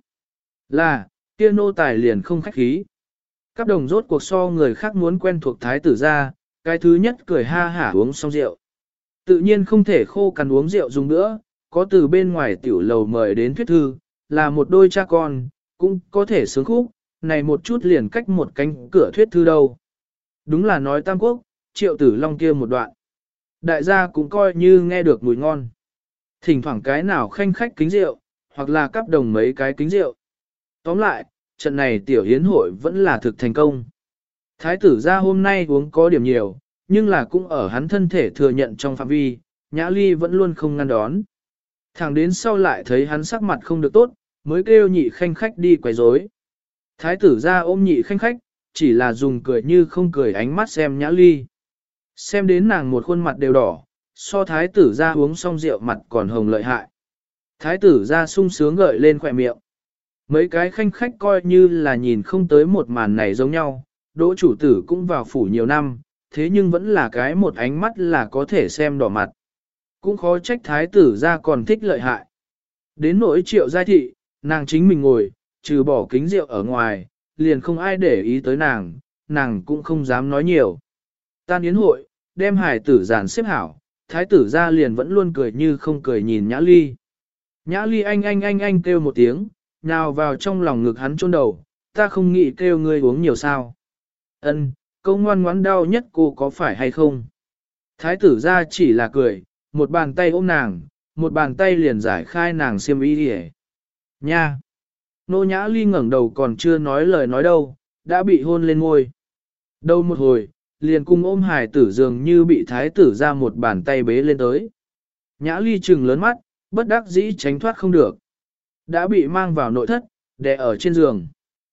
Speaker 1: là, kia nô tài liền không khách khí. Các đồng rốt cuộc so người khác muốn quen thuộc thái tử ra, cái thứ nhất cười ha hả uống xong rượu. Tự nhiên không thể khô cằn uống rượu dùng nữa, có từ bên ngoài tiểu lầu mời đến thuyết thư, là một đôi cha con, cũng có thể sướng khúc, này một chút liền cách một cánh cửa thuyết thư đâu. Đúng là nói Tam Quốc, Triệu Tử Long kia một đoạn. Đại gia cũng coi như nghe được mùi ngon. Thỉnh thoảng cái nào khanh khách kính rượu, hoặc là cắp đồng mấy cái kính rượu. Tóm lại, trận này tiểu hiến hội vẫn là thực thành công. Thái tử ra hôm nay uống có điểm nhiều, nhưng là cũng ở hắn thân thể thừa nhận trong phạm vi, Nhã Ly vẫn luôn không ngăn đón. Thẳng đến sau lại thấy hắn sắc mặt không được tốt, mới kêu nhị khanh khách đi quấy rối. Thái tử ra ôm nhị khanh khách, chỉ là dùng cười như không cười ánh mắt xem Nhã Ly. Xem đến nàng một khuôn mặt đều đỏ, so thái tử ra uống xong rượu mặt còn hồng lợi hại. Thái tử ra sung sướng gợi lên khỏe miệng. Mấy cái khanh khách coi như là nhìn không tới một màn này giống nhau, đỗ chủ tử cũng vào phủ nhiều năm, thế nhưng vẫn là cái một ánh mắt là có thể xem đỏ mặt. Cũng khó trách thái tử ra còn thích lợi hại. Đến nỗi Triệu Giai Thị, nàng chính mình ngồi, trừ bỏ kính rượu ở ngoài, liền không ai để ý tới nàng cũng không dám nói nhiều. Tan yến hội, đem hải tử giàn xếp hảo, thái tử ra liền vẫn luôn cười như không cười nhìn Nhã Ly. Nhã Ly anh kêu một tiếng, nào vào trong lòng ngực hắn chôn đầu, ta không nghĩ kêu ngươi uống nhiều sao. Ân, câu ngoan ngoãn đau nhất cô có phải hay không? Thái tử ra chỉ là cười, một bàn tay ôm nàng, một bàn tay liền giải khai nàng xiêm y đi. Nha! Nô Nhã Ly ngẩng đầu còn chưa nói lời nói đâu, đã bị hôn lên ngôi. Đâu một hồi, liền cùng ôm hài tử dường như bị thái tử ra một bàn tay bế lên tới. Nhã Ly trừng lớn mắt, bất đắc dĩ tránh thoát không được. Đã bị mang vào nội thất, đè ở trên giường.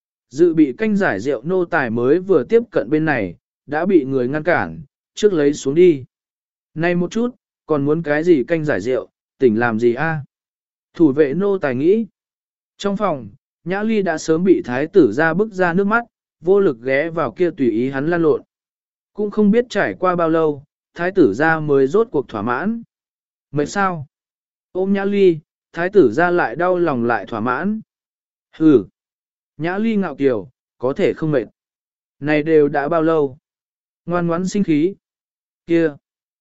Speaker 1: Dự bị canh giải rượu nô tài mới vừa tiếp cận bên này, đã bị người ngăn cản, trước lấy xuống đi. Này một chút, còn muốn cái gì canh giải rượu, tỉnh làm gì a? Thủ vệ nô tài nghĩ. Trong phòng, Nhã Ly đã sớm bị thái tử ra bức ra nước mắt, vô lực ghé vào kia tùy ý hắn lăn lộn. Cũng không biết trải qua bao lâu, thái tử ra mới rốt cuộc thỏa mãn. Mệt sao? Ôm Nhã Ly, thái tử ra lại đau lòng lại thỏa mãn. Hừ! Nhã Ly ngạo kiều, có thể không mệt. Này đều đã bao lâu? Ngoan ngoãn sinh khí. Kia!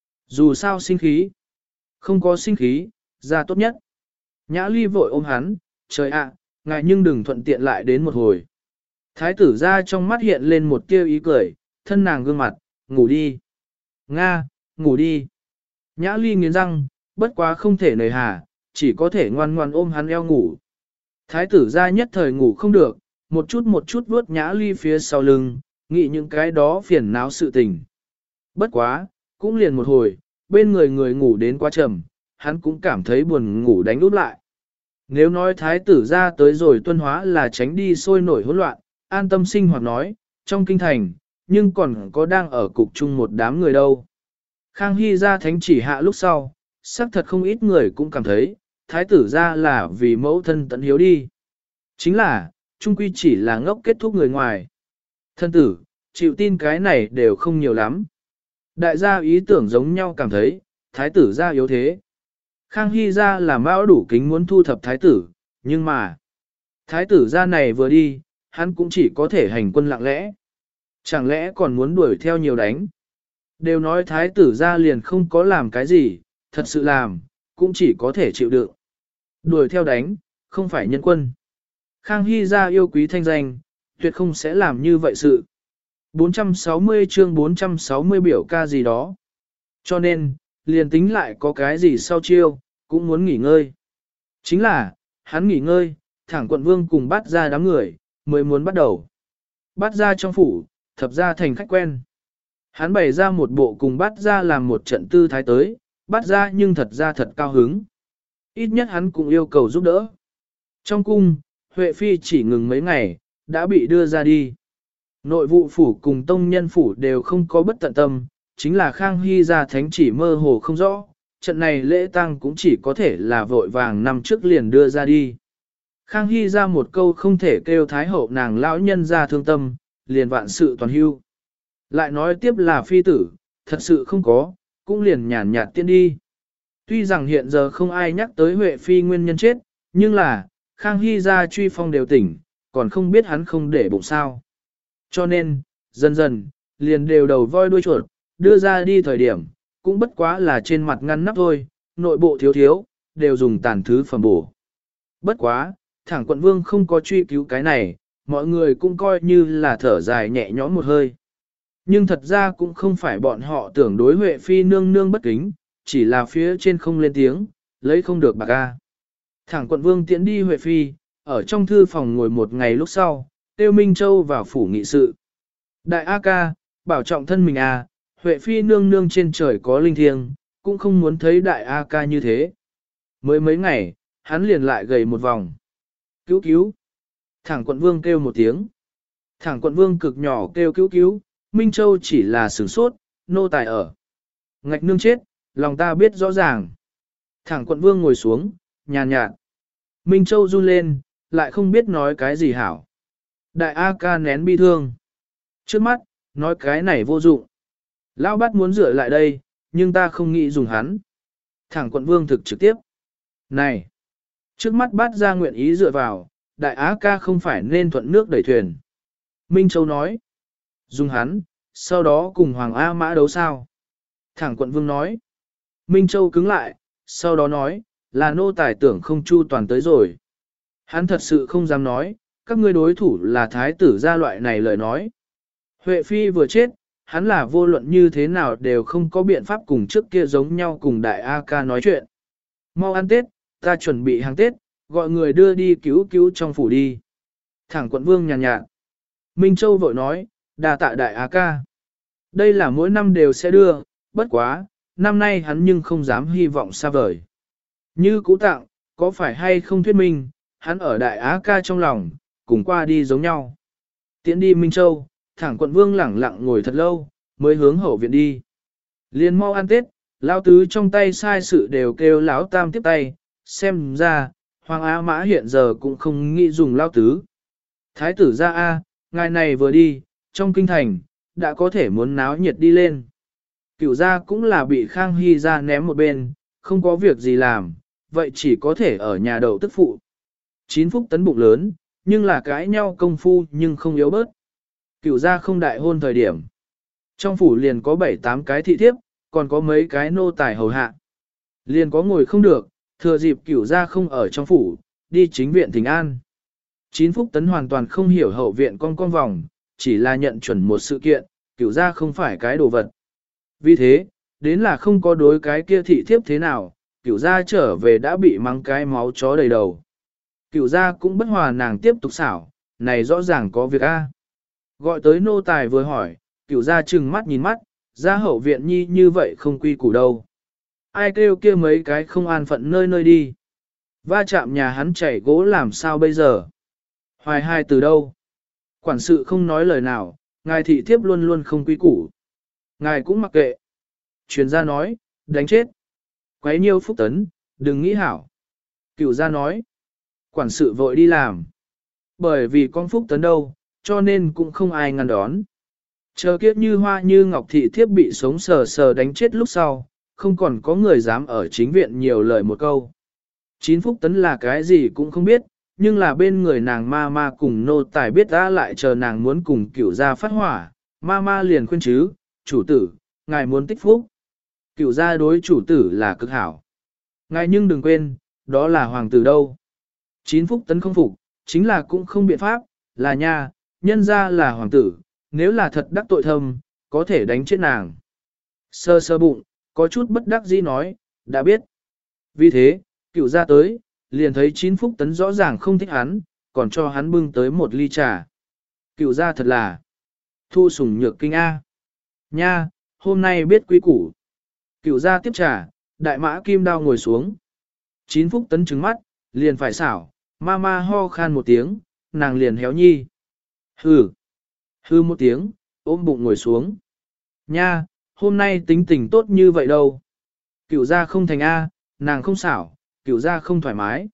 Speaker 1: Dù sao sinh khí? Không có sinh khí, ra tốt nhất. Nhã Ly vội ôm hắn, trời ạ, ngại nhưng đừng thuận tiện lại đến một hồi. Thái tử ra trong mắt hiện lên một tia ý cười, thân nàng gương mặt, ngủ đi. Nga, ngủ đi. Nhã Ly nghiến răng, bất quá không thể nời hà, chỉ có thể ngoan ngoan ôm hắn eo ngủ. Thái tử ra nhất thời ngủ không được, một chút vuốt Nhã Ly phía sau lưng, nghĩ những cái đó phiền não sự tình. Bất quá, cũng liền một hồi, bên người người ngủ đến quá trầm, hắn cũng cảm thấy buồn ngủ đánh úp lại. Nếu nói thái tử ra tới rồi tuân hóa là tránh đi sôi nổi hỗn loạn, an tâm sinh hoạt nói, trong kinh thành, nhưng còn có đang ở cục chung một đám người đâu. Khang Hy ra thánh chỉ hạ lúc sau, xác thật không ít người cũng cảm thấy, thái tử ra là vì mẫu thân tận hiếu đi. Chính là, trung quy chỉ là ngốc kết thúc người ngoài. Thân tử, chịu tin cái này đều không nhiều lắm. Đại gia ý tưởng giống nhau cảm thấy, thái tử ra yếu thế. Khang Hy ra là mão đủ kính muốn thu thập thái tử, nhưng mà, thái tử ra này vừa đi, hắn cũng chỉ có thể hành quân lặng lẽ. Chẳng lẽ còn muốn đuổi theo nhiều đánh? Đều nói thái tử ra liền không có làm cái gì, thật sự làm, cũng chỉ có thể chịu đựng. Đuổi theo đánh, không phải nhân quân. Khang Hy ra yêu quý thanh danh, tuyệt không sẽ làm như vậy sự. 460 chương 460 biểu ca gì đó. Cho nên, liền tính lại có cái gì sau chiêu, cũng muốn nghỉ ngơi. Chính là, hắn nghỉ ngơi, thẳng quận vương cùng bắt ra đám người, mới muốn bắt đầu. Bắt ra trong phủ, thập ra thành khách quen. Hắn bày ra một bộ cùng bắt ra làm một trận tư thái tới, bắt ra nhưng thật ra thật cao hứng. Ít nhất hắn cũng yêu cầu giúp đỡ. Trong cung, Huệ Phi chỉ ngừng mấy ngày, đã bị đưa ra đi. Nội vụ phủ cùng tông nhân phủ đều không có bất tận tâm, chính là Khang Hy ra thánh chỉ mơ hồ không rõ, trận này lễ tang cũng chỉ có thể là vội vàng năm trước liền đưa ra đi. Khang Hy ra một câu không thể kêu thái hậu nàng lão nhân ra thương tâm, liền vạn sự toàn hưu. Lại nói tiếp là phi tử, thật sự không có, cũng liền nhàn nhạt tiên đi. Tuy rằng hiện giờ không ai nhắc tới Huệ Phi nguyên nhân chết, nhưng là, Khang Hy ra truy phong đều tỉnh, còn không biết hắn không để bụng sao. Cho nên, dần dần, liền đều đầu voi đuôi chuột, đưa ra đi thời điểm, cũng bất quá là trên mặt ngăn nắp thôi, nội bộ thiếu thiếu, đều dùng tàn thứ phẩm bổ. Bất quá, thẳng quận vương không có truy cứu cái này, mọi người cũng coi như là thở dài nhẹ nhõm một hơi. Nhưng thật ra cũng không phải bọn họ tưởng đối Huệ Phi nương nương bất kính, chỉ là phía trên không lên tiếng, lấy không được bạc ca. Thẳng quận vương tiễn đi Huệ Phi, ở trong thư phòng ngồi một ngày lúc sau, Tiêu Minh Châu vào phủ nghị sự. Đại A ca, bảo trọng thân mình à, Huệ Phi nương nương trên trời có linh thiêng, cũng không muốn thấy đại A ca như thế. Mới mấy ngày, hắn liền lại gầy một vòng. Cứu cứu. Thẳng quận vương kêu một tiếng. Thẳng quận vương cực nhỏ kêu cứu cứu, Minh Châu chỉ là sửng sốt, nô tài ở. Ngạch nương chết, lòng ta biết rõ ràng. Thẳng quận vương ngồi xuống, nhàn nhạt. Minh Châu run lên, lại không biết nói cái gì hảo. Đại A ca nén bi thương. Trước mắt, nói cái này vô dụng. Lão bát muốn rửa lại đây, nhưng ta không nghĩ dùng hắn. Thẳng quận vương thực trực tiếp. Này! Trước mắt bát ra nguyện ý dựa vào, đại á ca không phải nên thuận nước đẩy thuyền. Minh Châu nói. Dùng hắn, sau đó cùng Hoàng A Mã đấu sao. Thẳng quận vương nói. Minh Châu cứng lại, sau đó nói, là nô tài tưởng không chu toàn tới rồi. Hắn thật sự không dám nói, các ngươi đối thủ là thái tử gia loại này lời nói. Huệ Phi vừa chết, hắn là vô luận như thế nào đều không có biện pháp cùng trước kia giống nhau cùng đại A ca nói chuyện. Mau ăn Tết, ta chuẩn bị hàng Tết, gọi người đưa đi cứu cứu trong phủ đi. Thẳng quận vương nhàn nhạt. Minh Châu vội nói, đà tạ đại A ca. Đây là mỗi năm đều sẽ đưa, bất quá, năm nay hắn nhưng không dám hy vọng xa vời. Như cũ tặng, có phải hay không thuyết minh, hắn ở đại Á ca trong lòng, cùng qua đi giống nhau. Tiến đi Minh Châu, thẳng quận vương lẳng lặng ngồi thật lâu, mới hướng hậu viện đi. Liên mau ăn Tết, lão tứ trong tay sai sự đều kêu lão tam tiếp tay, xem ra, Hoàng Á Mã hiện giờ cũng không nghĩ dùng lão tứ. Thái tử ra A, ngài này vừa đi, trong kinh thành, đã có thể muốn náo nhiệt đi lên. Cửu gia cũng là bị Khang Hy ra ném một bên, không có việc gì làm, vậy chỉ có thể ở nhà đậu tức phụ. 9 phúc tấn bụng lớn, nhưng là cãi nhau công phu nhưng không yếu bớt. Cửu gia không đại hôn thời điểm. Trong phủ liền có 7-8 cái thị thiếp, còn có mấy cái nô tài hầu hạ. Liền có ngồi không được, thừa dịp cửu gia không ở trong phủ, đi chính viện thỉnh an. 9 phúc tấn hoàn toàn không hiểu hậu viện con vòng, chỉ là nhận chuẩn một sự kiện, cửu gia không phải cái đồ vật. Vì thế, đến là không có đối cái kia thị thiếp thế nào, cửu gia trở về đã bị mắng cái máu chó đầy đầu. Cửu gia cũng bất hòa nàng tiếp tục xảo, này rõ ràng có việc a. Gọi tới nô tài vừa hỏi, cửu gia trừng mắt nhìn mắt, ra hậu viện nhi như vậy không quy củ đâu. Ai kêu kia mấy cái không an phận nơi nơi đi. Va chạm nhà hắn chảy gỗ làm sao bây giờ? Hoài hai từ đâu? Quản sự không nói lời nào, ngài thị thiếp luôn luôn không quy củ. Ngài cũng mặc kệ. Truyền gia nói, đánh chết. Quấy nhiêu phúc tấn, đừng nghĩ hảo. Cửu gia nói, quản sự vội đi làm. Bởi vì con phúc tấn đâu, cho nên cũng không ai ngăn đón. Chờ kiếp như hoa như ngọc thị thiếp bị sống sờ sờ đánh chết lúc sau, không còn có người dám ở chính viện nhiều lời một câu. Chín phúc tấn là cái gì cũng không biết, nhưng là bên người nàng ma ma cùng nô tài biết ra lại chờ nàng muốn cùng cửu gia phát hỏa, ma ma liền khuyên chứ, chủ tử, ngài muốn tích phúc. Cửu gia đối chủ tử là cực hảo. Ngài nhưng đừng quên, đó là hoàng tử đâu. Chín phúc tấn không phục, chính là cũng không biện pháp, là nha, nhân ra là hoàng tử, nếu là thật đắc tội thâm, có thể đánh chết nàng. Sơ sơ bụng, có chút bất đắc dĩ nói, đã biết. Vì thế, cửu gia tới, liền thấy chín phúc tấn rõ ràng không thích hắn, còn cho hắn bưng tới một ly trà. Cửu gia thật là thu sủng nhược kinh A. Nha, hôm nay biết quy củ. Cửu gia tiếp trà, đại mã kim đao ngồi xuống. Chín phúc tấn trừng mắt, liền phải xảo, ma ma ho khan một tiếng, nàng liền héo nhi. Hừ, hừ một tiếng, ôm bụng ngồi xuống. Nha, hôm nay tính tình tốt như vậy đâu. Cửu gia không thành A, nàng không xảo, cửu gia không thoải mái.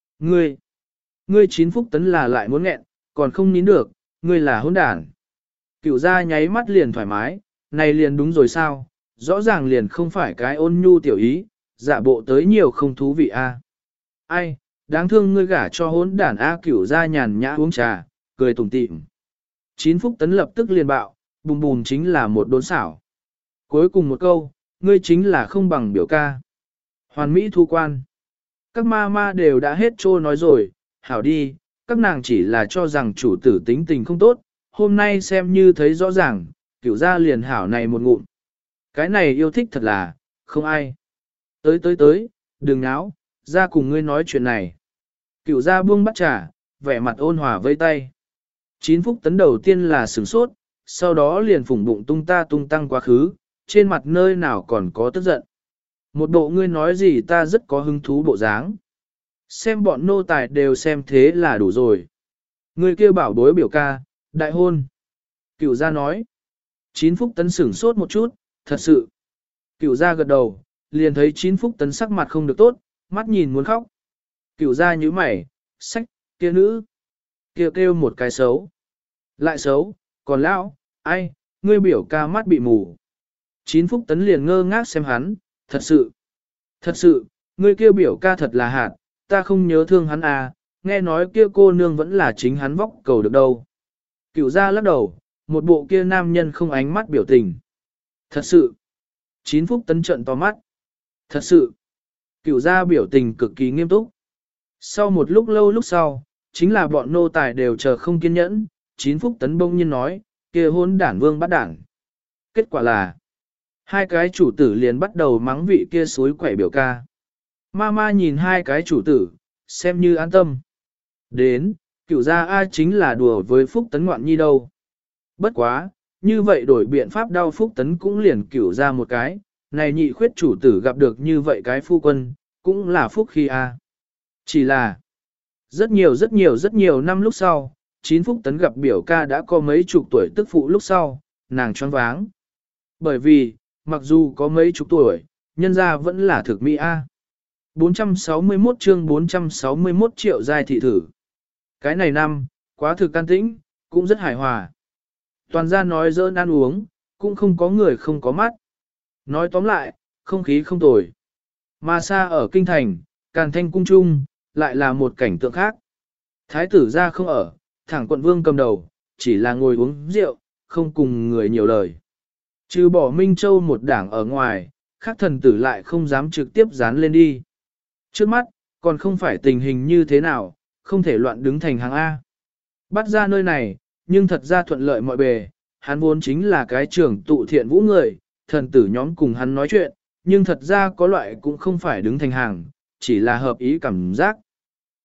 Speaker 1: Ngươi chín phúc tấn là lại muốn nghẹn, còn không nín được, ngươi là hỗn đản. Cửu gia nháy mắt liền thoải mái, này liền đúng rồi sao, rõ ràng liền không phải cái ôn nhu tiểu ý, giả bộ tới nhiều không thú vị A. Ai, đáng thương ngươi gả cho hỗn đản A. Cửu gia nhàn nhã uống trà, cười tủm tỉm. Chín phúc tấn lập tức liền bạo, bùm bùm chính là một đốn xảo. Cuối cùng một câu, ngươi chính là không bằng biểu ca. Hoàn mỹ thu quan. Các ma ma đều đã hết trô nói rồi, hảo đi, các nàng chỉ là cho rằng chủ tử tính tình không tốt, hôm nay xem như thấy rõ ràng, cửu gia liền hảo này một ngụm. Cái này yêu thích thật là, không ai. Tới, đừng náo, ra cùng ngươi nói chuyện này. Cửu gia buông bắt trà, vẻ mặt ôn hòa vây tay. Chín phúc tấn đầu tiên là sửng sốt, sau đó liền phủng bụng tung ta tung tăng quá khứ, trên mặt nơi nào còn có tức giận. Một bộ ngươi nói gì ta rất có hứng thú bộ dáng. Xem bọn nô tài đều xem thế là đủ rồi. Ngươi kêu bảo bối biểu ca, đại hôn. Cửu gia nói. Chín phúc tấn sửng sốt một chút, thật sự. Cửu gia gật đầu, liền thấy chín phúc tấn sắc mặt không được tốt, mắt nhìn muốn khóc. Cửu gia nhíu mày, sách, kia nữ. Kia kêu một cái xấu. Lại xấu, còn lão, ai, ngươi biểu ca mắt bị mù. Chín phúc tấn liền ngơ ngác xem hắn, thật sự, ngươi kêu biểu ca thật là hạt, ta không nhớ thương hắn à, nghe nói kia cô nương vẫn là chính hắn vóc cầu được đâu. Cửu gia lắc đầu, một bộ kia nam nhân không ánh mắt biểu tình. Thật sự, chín phúc tấn trợn to mắt. Thật sự, cửu gia biểu tình cực kỳ nghiêm túc. Sau một lúc lâu lúc sau, chính là bọn nô tài đều chờ không kiên nhẫn, chín phúc tấn bỗng nhiên nói, kia hôn đản vương bắt đản. Kết quả là, hai cái chủ tử liền bắt đầu mắng vị kia suối quẩy biểu ca. Ma nhìn hai cái chủ tử, xem như an tâm. Đến, cửu gia A chính là đùa với phúc tấn ngoạn nhi đâu. Bất quá, như vậy đổi biện pháp đau phúc tấn cũng liền cửu ra một cái, này nhị khuyết chủ tử gặp được như vậy cái phu quân, cũng là phúc khi A. Chỉ là, rất nhiều năm lúc sau, chín phúc tấn gặp biểu ca đã có mấy chục tuổi tức phụ lúc sau, nàng choáng váng. Bởi vì, mặc dù có mấy chục tuổi, nhân ra vẫn là thực mỹ A. 461 chương 461 triệu giai thị thử. Cái này năm, quá thực can tĩnh, cũng rất hài hòa. Toàn gia nói dỡn ăn uống, cũng không có người không có mắt. Nói tóm lại, không khí không tồi. Mà xa ở kinh thành, Càn Thanh cung trung, lại là một cảnh tượng khác. Thái tử gia không ở, thẳng quận vương cầm đầu, chỉ là ngồi uống rượu, không cùng người nhiều lời. Trừ bỏ Minh Châu một đảng ở ngoài, khác thần tử lại không dám trực tiếp dán lên đi. Trước mắt, còn không phải tình hình như thế nào, không thể loạn đứng thành hàng A. Bắt ra nơi này, nhưng thật ra thuận lợi mọi bề, hắn vốn chính là cái trưởng tụ thiện vũ người, thần tử nhóm cùng hắn nói chuyện, nhưng thật ra có loại cũng không phải đứng thành hàng, chỉ là hợp ý cảm giác.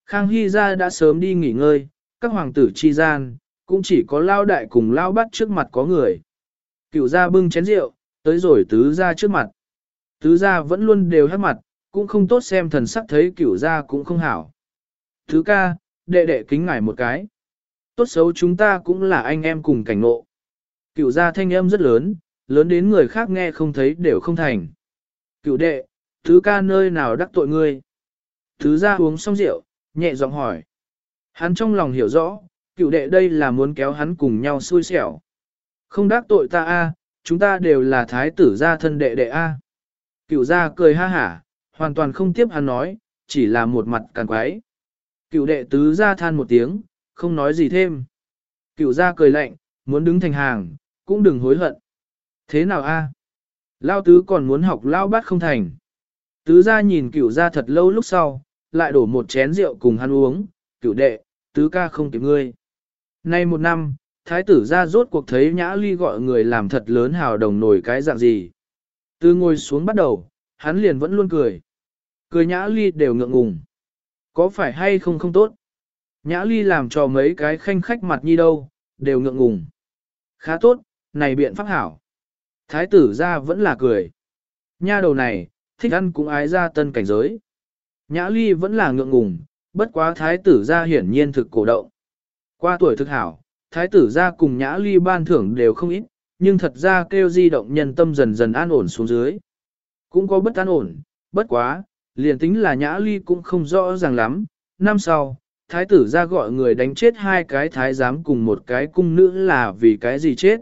Speaker 1: Khang Hy gia đã sớm đi nghỉ ngơi, các hoàng tử chi gian, cũng chỉ có lao đại cùng lao bắt trước mặt có người. Cửu gia bưng chén rượu, tới rồi tứ gia trước mặt. Tứ gia vẫn luôn đều hát mặt, cũng không tốt xem thần sắc thấy cửu gia cũng không hảo. Thứ ca, đệ đệ kính ngài một cái. Tốt xấu chúng ta cũng là anh em cùng cảnh ngộ. Cửu gia thanh âm rất lớn, lớn đến người khác nghe không thấy đều không thành. Cửu đệ, thứ ca nơi nào đắc tội ngươi? Thứ gia uống xong rượu, nhẹ giọng hỏi. Hắn trong lòng hiểu rõ, cửu đệ đây là muốn kéo hắn cùng nhau xui xẻo. Không đắc tội ta a, chúng ta đều là thái tử gia thân đệ đệ a. Cửu gia cười ha hả, hoàn toàn không tiếp hắn nói, chỉ là một mặt càn quái. Cửu đệ tứ gia than một tiếng, không nói gì thêm. Cửu gia cười lạnh, muốn đứng thành hàng, cũng đừng hối hận. Thế nào a? Lao tứ còn muốn học lao bát không thành. Tứ gia nhìn cửu gia thật lâu lúc sau, lại đổ một chén rượu cùng hắn uống, cửu đệ, tứ ca không kịp ngươi. Nay một năm, thái tử gia rốt cuộc thấy Nhã Ly gọi người làm thật lớn hào đồng nổi cái dạng gì. Từ ngồi xuống bắt đầu, hắn liền vẫn luôn cười. Cười Nhã Ly đều ngượng ngùng. Có phải hay không không tốt? Nhã Ly làm cho mấy cái khanh khách mặt nhi đâu, đều ngượng ngùng. Khá tốt, này biện pháp hảo. Thái tử gia vẫn là cười. Nha đầu này, thích ăn cũng ái ra tân cảnh giới. Nhã Ly vẫn là ngượng ngùng, bất quá thái tử gia hiển nhiên thực cổ động. Qua tuổi thực hảo, thái tử gia cùng Nhã Ly ban thưởng đều không ít, nhưng thật ra kêu di động nhân tâm dần dần an ổn xuống dưới. Cũng có bất an ổn, bất quá, liền tính là Nhã Ly cũng không rõ ràng lắm. Năm sau, thái tử gia gọi người đánh chết hai cái thái giám cùng một cái cung nữ là vì cái gì chết.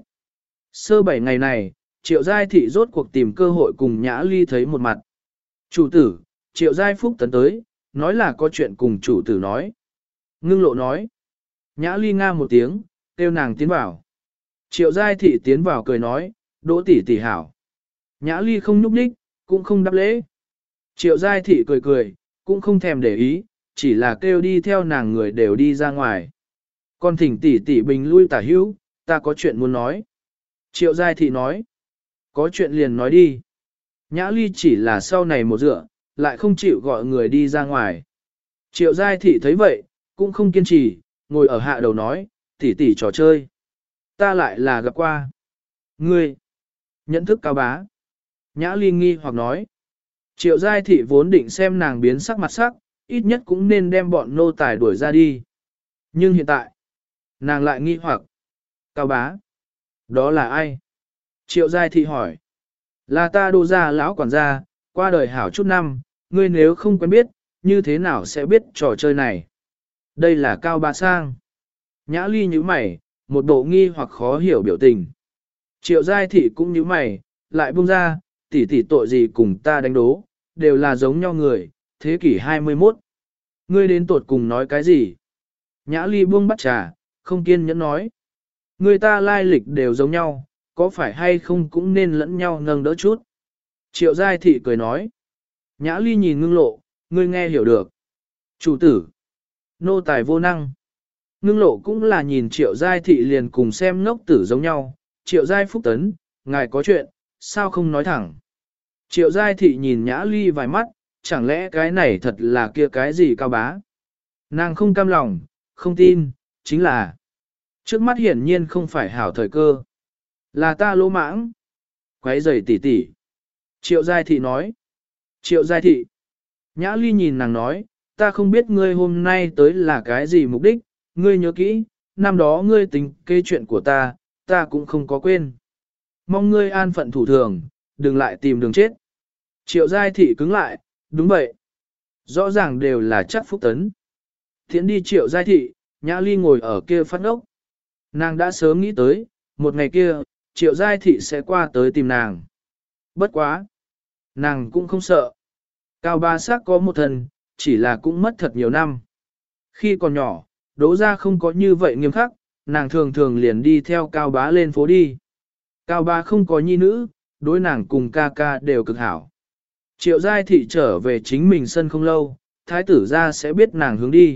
Speaker 1: Sơ 7 ngày này, Triệu Giai Thị rốt cuộc tìm cơ hội cùng Nhã Ly thấy một mặt. Chủ tử, Triệu Giai Phúc tấn tới, nói là có chuyện cùng chủ tử nói. Ngưng lộ nói. Nhã Ly nga một tiếng, kêu nàng tiến vào. Triệu Giai Thị tiến vào cười nói, Đỗ tỷ tỷ hảo. Nhã Ly không nhúc nhích, cũng không đáp lễ. Triệu Giai Thị cười cười, cũng không thèm để ý, chỉ là kêu đi theo nàng người đều đi ra ngoài. Còn thỉnh tỷ tỷ bình lui tả hữu, ta có chuyện muốn nói. Triệu Giai Thị nói, có chuyện liền nói đi. Nhã Ly chỉ là sau này một dựa, lại không chịu gọi người đi ra ngoài. Triệu Giai Thị thấy vậy, cũng không kiên trì, ngồi ở hạ đầu nói, tỷ tỷ trò chơi. Ta lại là gặp qua. Ngươi, nhận thức Cao Bá. Nhã Ly nghi hoặc nói. Triệu Giai Thị vốn định xem nàng biến sắc mặt sắc, ít nhất cũng nên đem bọn nô tài đuổi ra đi. Nhưng hiện tại, nàng lại nghi hoặc. Cao Bá, đó là ai? Triệu Giai Thị hỏi. Là ta Đô gia lão quản gia, qua đời hảo chút năm, ngươi nếu không quen biết, như thế nào sẽ biết trò chơi này? Đây là Cao Bá Sang. Nhã Ly nhíu mày, một bộ nghi hoặc khó hiểu biểu tình. Triệu Giai Thị cũng nhíu mày, lại buông ra, tỷ tỷ tội gì cùng ta đánh đố, đều là giống nhau người, thế kỷ 21. Ngươi đến tột cùng nói cái gì? Nhã Ly buông bắt trà, không kiên nhẫn nói. Người ta lai lịch đều giống nhau, có phải hay không cũng nên lẫn nhau nâng đỡ chút. Triệu Giai Thị cười nói. Nhã Ly nhìn Ngưng Lộ, ngươi nghe hiểu được. Chủ tử. Nô tài vô năng. Ngưng Lộ cũng là nhìn Triệu Giai Thị liền cùng xem ngốc tử giống nhau. Triệu Giai Phúc tấn, ngài có chuyện, sao không nói thẳng. Triệu Giai Thị nhìn Nhã Ly vài mắt, chẳng lẽ cái này thật là kia cái gì Cao Bá. Nàng không cam lòng, không tin, chính là trước mắt hiển nhiên không phải hảo thời cơ. Là ta lỗ mãng. Quấy rầy tỷ tỷ. Triệu Giai Thị nói. Triệu Giai Thị. Nhã Ly nhìn nàng nói, ta không biết ngươi hôm nay tới là cái gì mục đích, ngươi nhớ kỹ, năm đó ngươi tính kế chuyện của ta, ta cũng không có quên. Mong ngươi an phận thủ thường, đừng lại tìm đường chết. Triệu Giai Thị cứng lại, đúng vậy. Rõ ràng đều là chắc Phúc tấn. Thiện đi Triệu Giai Thị, Nhã Ly ngồi ở kia phát ốc. Nàng đã sớm nghĩ tới, một ngày kia, Triệu Giai Thị sẽ qua tới tìm nàng. Bất quá. Nàng cũng không sợ. Cao Bá Sắc có một thần, chỉ là cũng mất thật nhiều năm. Khi còn nhỏ, Đỗ gia không có như vậy nghiêm khắc, nàng thường thường liền đi theo Cao Bá lên phố đi. Cao Bá không có nhi nữ, đối nàng cùng ca ca đều cực hảo. Triệu Giai Thị trở về chính mình sân không lâu, thái tử gia sẽ biết nàng hướng đi.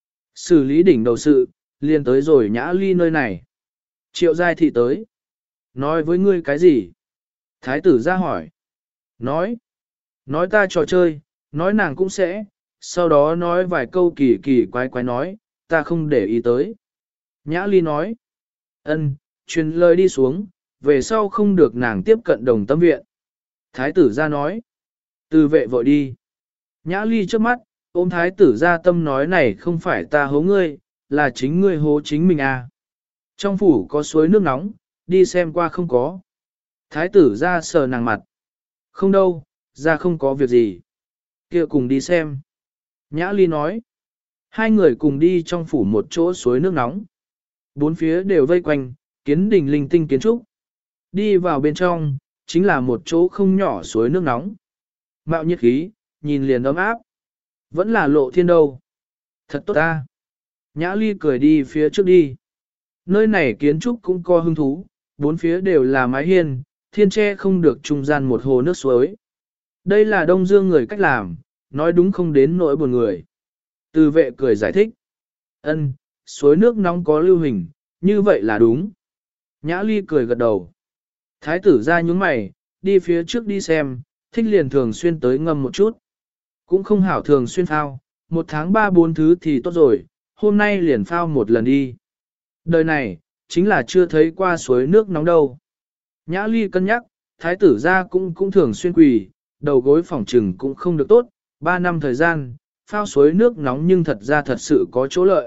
Speaker 1: Xử lý đỉnh đầu sự, liền tới rồi Nhã Ly nơi này. Triệu Giai Thị tới. Nói với ngươi cái gì? Thái tử gia hỏi. Nói ta trò chơi, nói nàng cũng sẽ, sau đó nói vài câu kỳ kỳ quái quái nói, ta không để ý tới. Nhã Ly nói, ân, truyền lời đi xuống, về sau không được nàng tiếp cận Đồng Tâm viện. Thái tử ra nói, từ vệ vội đi. Nhã Ly trước mắt, ôm thái tử ra tâm nói này không phải ta hố ngươi, là chính ngươi hố chính mình à. Trong phủ có suối nước nóng, đi xem qua không có. Thái tử ra sờ nàng mặt. Không đâu, ra không có việc gì. Kia cùng đi xem. Nhã Ly nói. Hai người cùng đi trong phủ một chỗ suối nước nóng. Bốn phía đều vây quanh, kiến đình linh tinh kiến trúc. Đi vào bên trong, chính là một chỗ không nhỏ suối nước nóng. Mạo nhiệt khí, nhìn liền ấm áp. Vẫn là Lộ Thiên đâu. Thật tốt ta. Nhã Ly cười đi phía trước đi. Nơi này kiến trúc cũng có hứng thú, bốn phía đều là mái hiên, thiên tre không được trung gian một hồ nước suối. Đây là Đông Dương người cách làm, nói đúng không đến nỗi buồn người. Từ vệ cười giải thích. Ân, suối nước nóng có lưu hình, như vậy là đúng. Nhã Ly cười gật đầu. Thái tử ra nhúng mày, đi phía trước đi xem, thích liền thường xuyên tới ngâm một chút. Cũng không hảo thường xuyên phao, 1 tháng 3-4 thứ thì tốt rồi, hôm nay liền phao một lần đi. Đời này, chính là chưa thấy qua suối nước nóng đâu. Nhã Ly cân nhắc, thái tử ra cũng thường xuyên quỳ, đầu gối phòng trừng cũng không được tốt, 3 năm thời gian, phao suối nước nóng nhưng thật ra thật sự có chỗ lợi.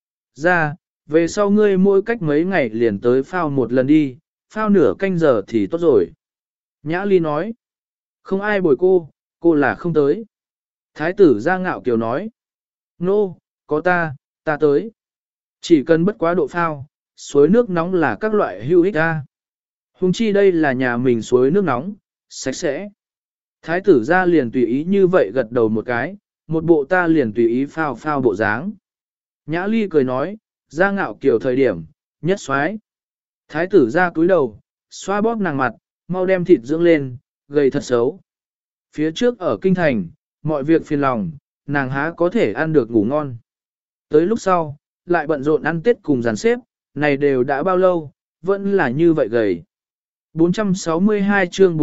Speaker 1: Ra, về sau ngươi mỗi cách mấy ngày liền tới phao một lần đi, phao nửa canh giờ thì tốt rồi. Nhã Ly nói, không ai bồi cô là không tới. Thái tử ra ngạo kiều nói, nô, có ta tới. Chỉ cần bất quá độ phao, suối nước nóng là các loại hữu ích ra. Hùng chi đây là nhà mình suối nước nóng, sạch sẽ. Thái tử ra liền tùy ý như vậy gật đầu một cái, một bộ ta liền tùy ý phao bộ dáng. Nhã Ly cười nói, ra ngạo kiểu thời điểm, nhất xoái. Thái tử ra cúi đầu, xoa bóp nàng mặt, mau đem thịt dưỡng lên, gầy thật xấu. Phía trước ở kinh thành, mọi việc phiền lòng, nàng há có thể ăn được ngủ ngon. Tới lúc sau, lại bận rộn ăn tết cùng dàn xếp, này đều đã bao lâu, vẫn là như vậy gầy. 462 chương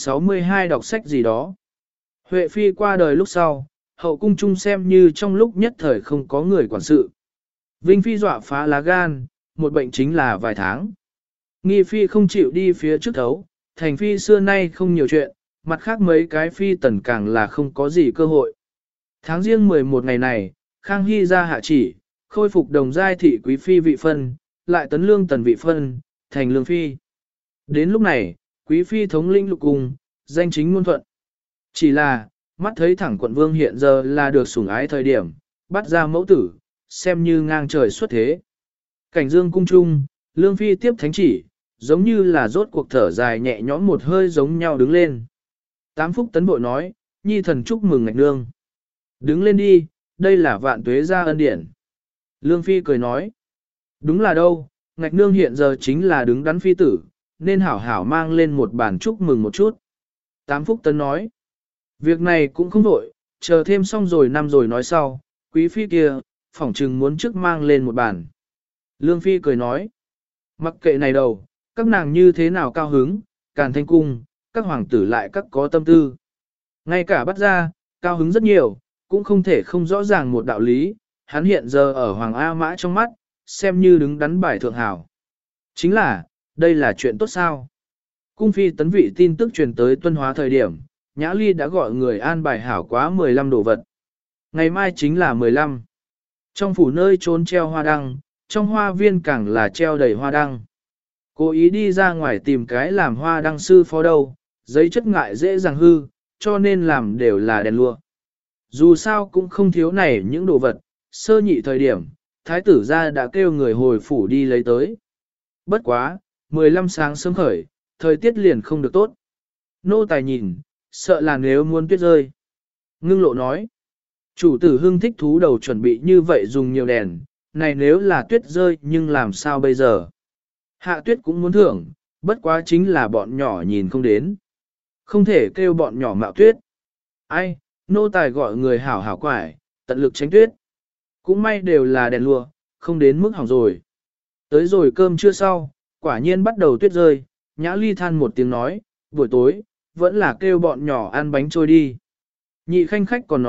Speaker 1: 462 đọc sách gì đó. Huệ Phi qua đời lúc sau, hậu cung chung xem như trong lúc nhất thời không có người quản sự. Vinh Phi dọa phá lá gan, một bệnh chính là vài tháng. Nghi Phi không chịu đi phía trước thấu, Thành Phi xưa nay không nhiều chuyện, mặt khác mấy cái Phi tần càng là không có gì cơ hội. Tháng riêng 11 ngày này, Khang Hy ra hạ chỉ, khôi phục đồng giai thị quý Phi vị phân, lại tấn lương tần vị phân, thành lương Phi. Đến lúc này, quý Phi thống lĩnh lục cung, danh chính ngôn thuận. Chỉ là, mắt thấy thẳng quận vương hiện giờ là được sủng ái thời điểm, bắt ra mẫu tử, xem như ngang trời xuất thế. Cảnh dương cung trung, lương Phi tiếp thánh chỉ, giống như là rốt cuộc thở dài nhẹ nhõm một hơi giống nhau đứng lên. Tám Phúc tấn bội nói, nhi thần chúc mừng ngạch nương. Đứng lên đi, đây là vạn tuế gia ân điển. Lương Phi cười nói, đúng là đâu, ngạch nương hiện giờ chính là đứng đắn phi tử, nên hảo hảo mang lên một bản chúc mừng một chút. Tám Phúc tấn nói, việc này cũng không vội, chờ thêm xong rồi năm rồi nói sau, quý phi kia, phỏng chừng muốn trước mang lên một bản. Lương Phi cười nói, mặc kệ này đâu, các nàng như thế nào cao hứng, Càn Thanh cung, các hoàng tử lại các có tâm tư. Ngay cả bắt ra, cao hứng rất nhiều, cũng không thể không rõ ràng một đạo lý, hắn hiện giờ ở Hoàng A Mã trong mắt, xem như đứng đắn bài thượng hảo. Chính là, đây là chuyện tốt sao? Cung Phi tấn vị tin tức truyền tới Tuân Hóa thời điểm, Nhã Ly đã gọi người an bài hảo quá 15 đồ vật. Ngày mai chính là 15. Trong phủ nơi trốn treo hoa đăng, trong hoa viên càng là treo đầy hoa đăng. Cố ý đi ra ngoài tìm cái làm hoa đăng sư phó đâu, giấy chất ngại dễ dàng hư, cho nên làm đều là đèn lụa. Dù sao cũng không thiếu này những đồ vật, sơ nhị thời điểm, thái tử gia đã kêu người hồi phủ đi lấy tới. Bất quá, 15 sáng sớm khởi, thời tiết liền không được tốt. Nô tài nhìn, sợ là nếu muốn tuyết rơi. Ngưng lộ nói, chủ tử Hưng thích thú đầu chuẩn bị như vậy dùng nhiều đèn, này nếu là tuyết rơi nhưng làm sao bây giờ? Hạ tuyết cũng muốn thưởng, bất quá chính là bọn nhỏ nhìn không đến. Không thể kêu bọn nhỏ mạo tuyết. Ai, nô tài gọi người hảo hảo quải, tận lực tránh tuyết. Cũng may đều là đèn lùa, không đến mức hỏng rồi. Tới rồi cơm trưa sau, quả nhiên bắt đầu tuyết rơi, Nhã Ly than một tiếng nói, buổi tối, vẫn là kêu bọn nhỏ ăn bánh trôi đi. Nhị khanh khách còn nói,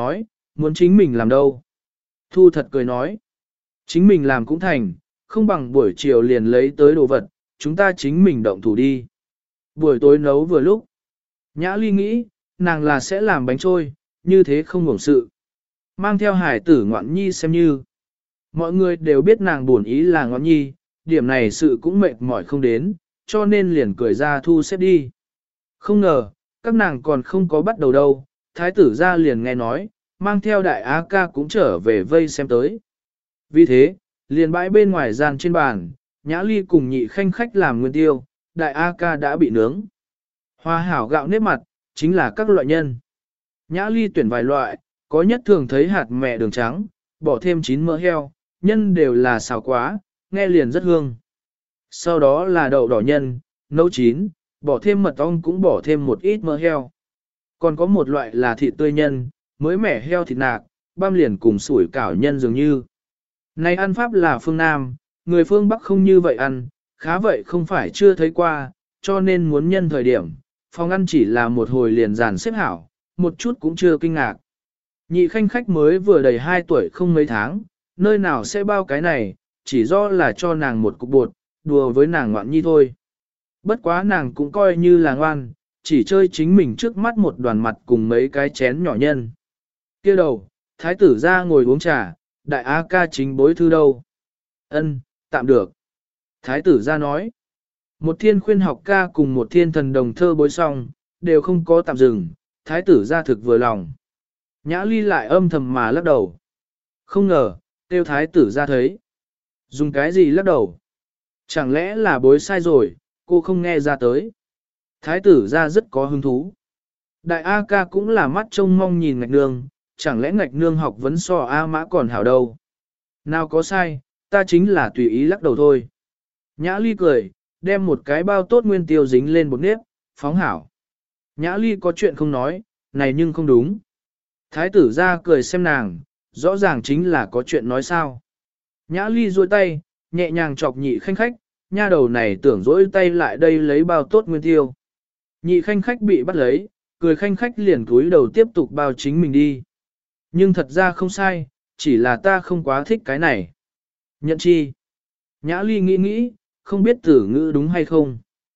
Speaker 1: muốn chính mình làm đâu. Thu thật cười nói, chính mình làm cũng thành, không bằng buổi chiều liền lấy tới đồ vật, chúng ta chính mình động thủ đi. Buổi tối nấu vừa lúc, Nhã Ly nghĩ, nàng là sẽ làm bánh trôi, như thế không hưởng sự. Mang theo hải tử ngoạn nhi xem như. Mọi người đều biết nàng buồn ý là ngoạn nhi, điểm này sự cũng mệt mỏi không đến, cho nên liền cười ra thu xếp đi. Không ngờ, các nàng còn không có bắt đầu đâu, thái tử ra liền nghe nói, mang theo đại á ca cũng trở về vây xem tới. Vì thế, liền bãi bên ngoài gian trên bàn, Nhã Ly cùng nhị khanh khách làm nguyên tiêu, đại á ca đã bị nướng. Hoa hảo gạo nếp mặt, chính là các loại nhân. Nhã Ly tuyển vài loại, có nhất thường thấy hạt mẹ đường trắng, bỏ thêm chín mỡ heo, nhân đều là xào quá, nghe liền rất hương. Sau đó là đậu đỏ nhân, nấu chín, bỏ thêm mật ong cũng bỏ thêm một ít mỡ heo. Còn có một loại là thịt tươi nhân, mới mẻ heo thịt nạc, băm liền cùng sủi cảo nhân dường như. Này ăn pháp là phương Nam, người phương Bắc không như vậy ăn, khá vậy không phải chưa thấy qua, cho nên muốn nhân thời điểm, phòng ăn chỉ là một hồi liền dàn xếp hảo, một chút cũng chưa kinh ngạc. Nhị khanh khách mới vừa đầy 2 tuổi không mấy tháng, nơi nào sẽ bao cái này, chỉ do là cho nàng một cục bột, đùa với nàng ngoạn nhi thôi. Bất quá nàng cũng coi như là ngoan, chỉ chơi chính mình trước mắt một đoàn mặt cùng mấy cái chén nhỏ nhân. Kia đầu, thái tử ra ngồi uống trà, đại á ca chính bối thư đâu. Ân, tạm được. Thái tử ra nói, một thiên khuyên học ca cùng một thiên thần đồng thơ bối xong, đều không có tạm dừng, thái tử ra thực vừa lòng. Nhã Ly lại âm thầm mà lắc đầu. Không ngờ, tiêu thái tử ra thấy. Dùng cái gì lắc đầu? Chẳng lẽ là bối sai rồi, cô không nghe ra tới. Thái tử ra rất có hứng thú. Đại A ca cũng là mắt trông mong nhìn ngạch nương, chẳng lẽ ngạch nương học vấn so A mã còn hảo đâu. Nào có sai, ta chính là tùy ý lắc đầu thôi. Nhã Ly cười, đem một cái bao tốt nguyên tiêu dính lên bột nếp, phóng hảo. Nhã Ly có chuyện không nói, này nhưng không đúng. Thái tử ra cười xem nàng, rõ ràng chính là có chuyện nói sao. Nhã Ly duỗi tay, nhẹ nhàng chọc nhị khanh khách, nha đầu này tưởng dỗi tay lại đây lấy bao tốt nguyên tiêu. Nhị khanh khách bị bắt lấy, cười khanh khách liền cúi đầu tiếp tục bao chính mình đi. Nhưng thật ra không sai, chỉ là ta không quá thích cái này. Nhận chi? Nhã Ly nghĩ nghĩ, không biết tử ngữ đúng hay không.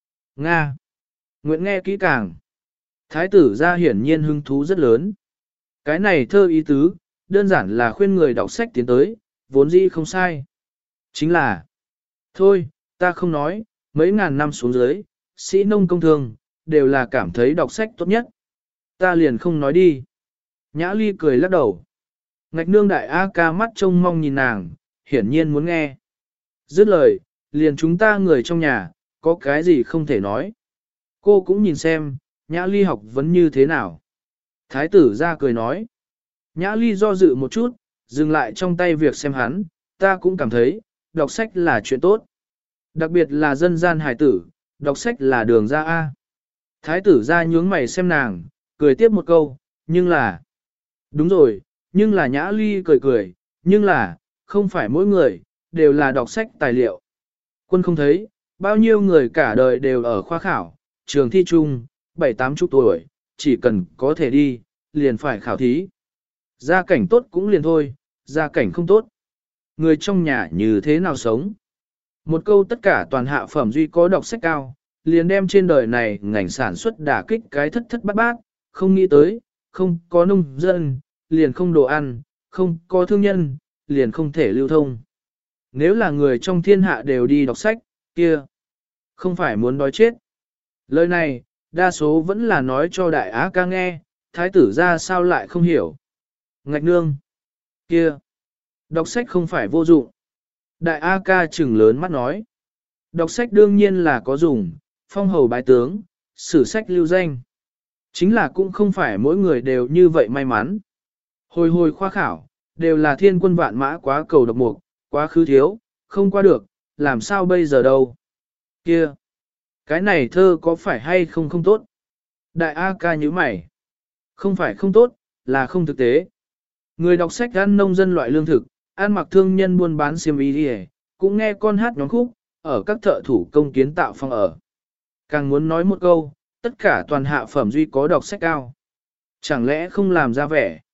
Speaker 1: Nga. Nguyện nghe kỹ càng. Thái tử ra hiển nhiên hứng thú rất lớn. Cái này thơ ý tứ, đơn giản là khuyên người đọc sách tiến tới, vốn dĩ không sai. Chính là, thôi, ta không nói, mấy ngàn năm xuống dưới, sĩ nông công thương, đều là cảm thấy đọc sách tốt nhất. Ta liền không nói đi. Nhã Ly cười lắc đầu. Ngạch nương đại A ca mắt trông mong nhìn nàng, hiển nhiên muốn nghe. Dứt lời, liền chúng ta người trong nhà, có cái gì không thể nói. Cô cũng nhìn xem, Nhã Ly học vấn như thế nào. Thái tử ra cười nói. Nhã Ly do dự một chút, dừng lại trong tay việc xem hắn, ta cũng cảm thấy, đọc sách là chuyện tốt. Đặc biệt là dân gian hài tử, đọc sách là đường ra A. Thái tử ra nhướng mày xem nàng, cười tiếp một câu, nhưng là... Đúng rồi, nhưng là Nhã Ly cười cười, nhưng là, không phải mỗi người, đều là đọc sách tài liệu. Quân không thấy, bao nhiêu người cả đời đều ở khoa khảo, trường thi chung, 7-8 tuổi, chỉ cần có thể đi, liền phải khảo thí. Gia cảnh tốt cũng liền thôi, gia cảnh không tốt. Người trong nhà như thế nào sống? Một câu tất cả toàn hạ phẩm duy có đọc sách cao, liền đem trên đời này ngành sản xuất đả kích cái thất thất bát bát, không nghĩ tới, không có nông dân, liền không đồ ăn, không có thương nhân, liền không thể lưu thông. Nếu là người trong thiên hạ đều đi đọc sách, kia, không phải muốn đói chết. Lời này, đa số vẫn là nói cho đại á ca nghe, thái tử ra sao lại không hiểu. Ngạch nương, kia, đọc sách không phải vô dụng. Đại A ca trừng lớn mắt nói. Đọc sách đương nhiên là có dùng, phong hầu bái tướng, sử sách lưu danh. Chính là cũng không phải mỗi người đều như vậy may mắn. Hồi hồi khoa khảo, đều là thiên quân vạn mã quá cầu độc mục, quá khứ thiếu, không qua được, làm sao bây giờ đâu. Kia, cái này thơ có phải hay không không tốt? Đại A ca như mày. Không phải không tốt, là không thực tế. Người đọc sách ăn nông dân loại lương thực, ăn mặc thương nhân buôn bán xiêm y đi, cũng nghe con hát nhóm khúc, ở các thợ thủ công kiến tạo phòng ở. Càng muốn nói một câu, tất cả toàn hạ phẩm duy có đọc sách cao. Chẳng lẽ không làm ra vẻ?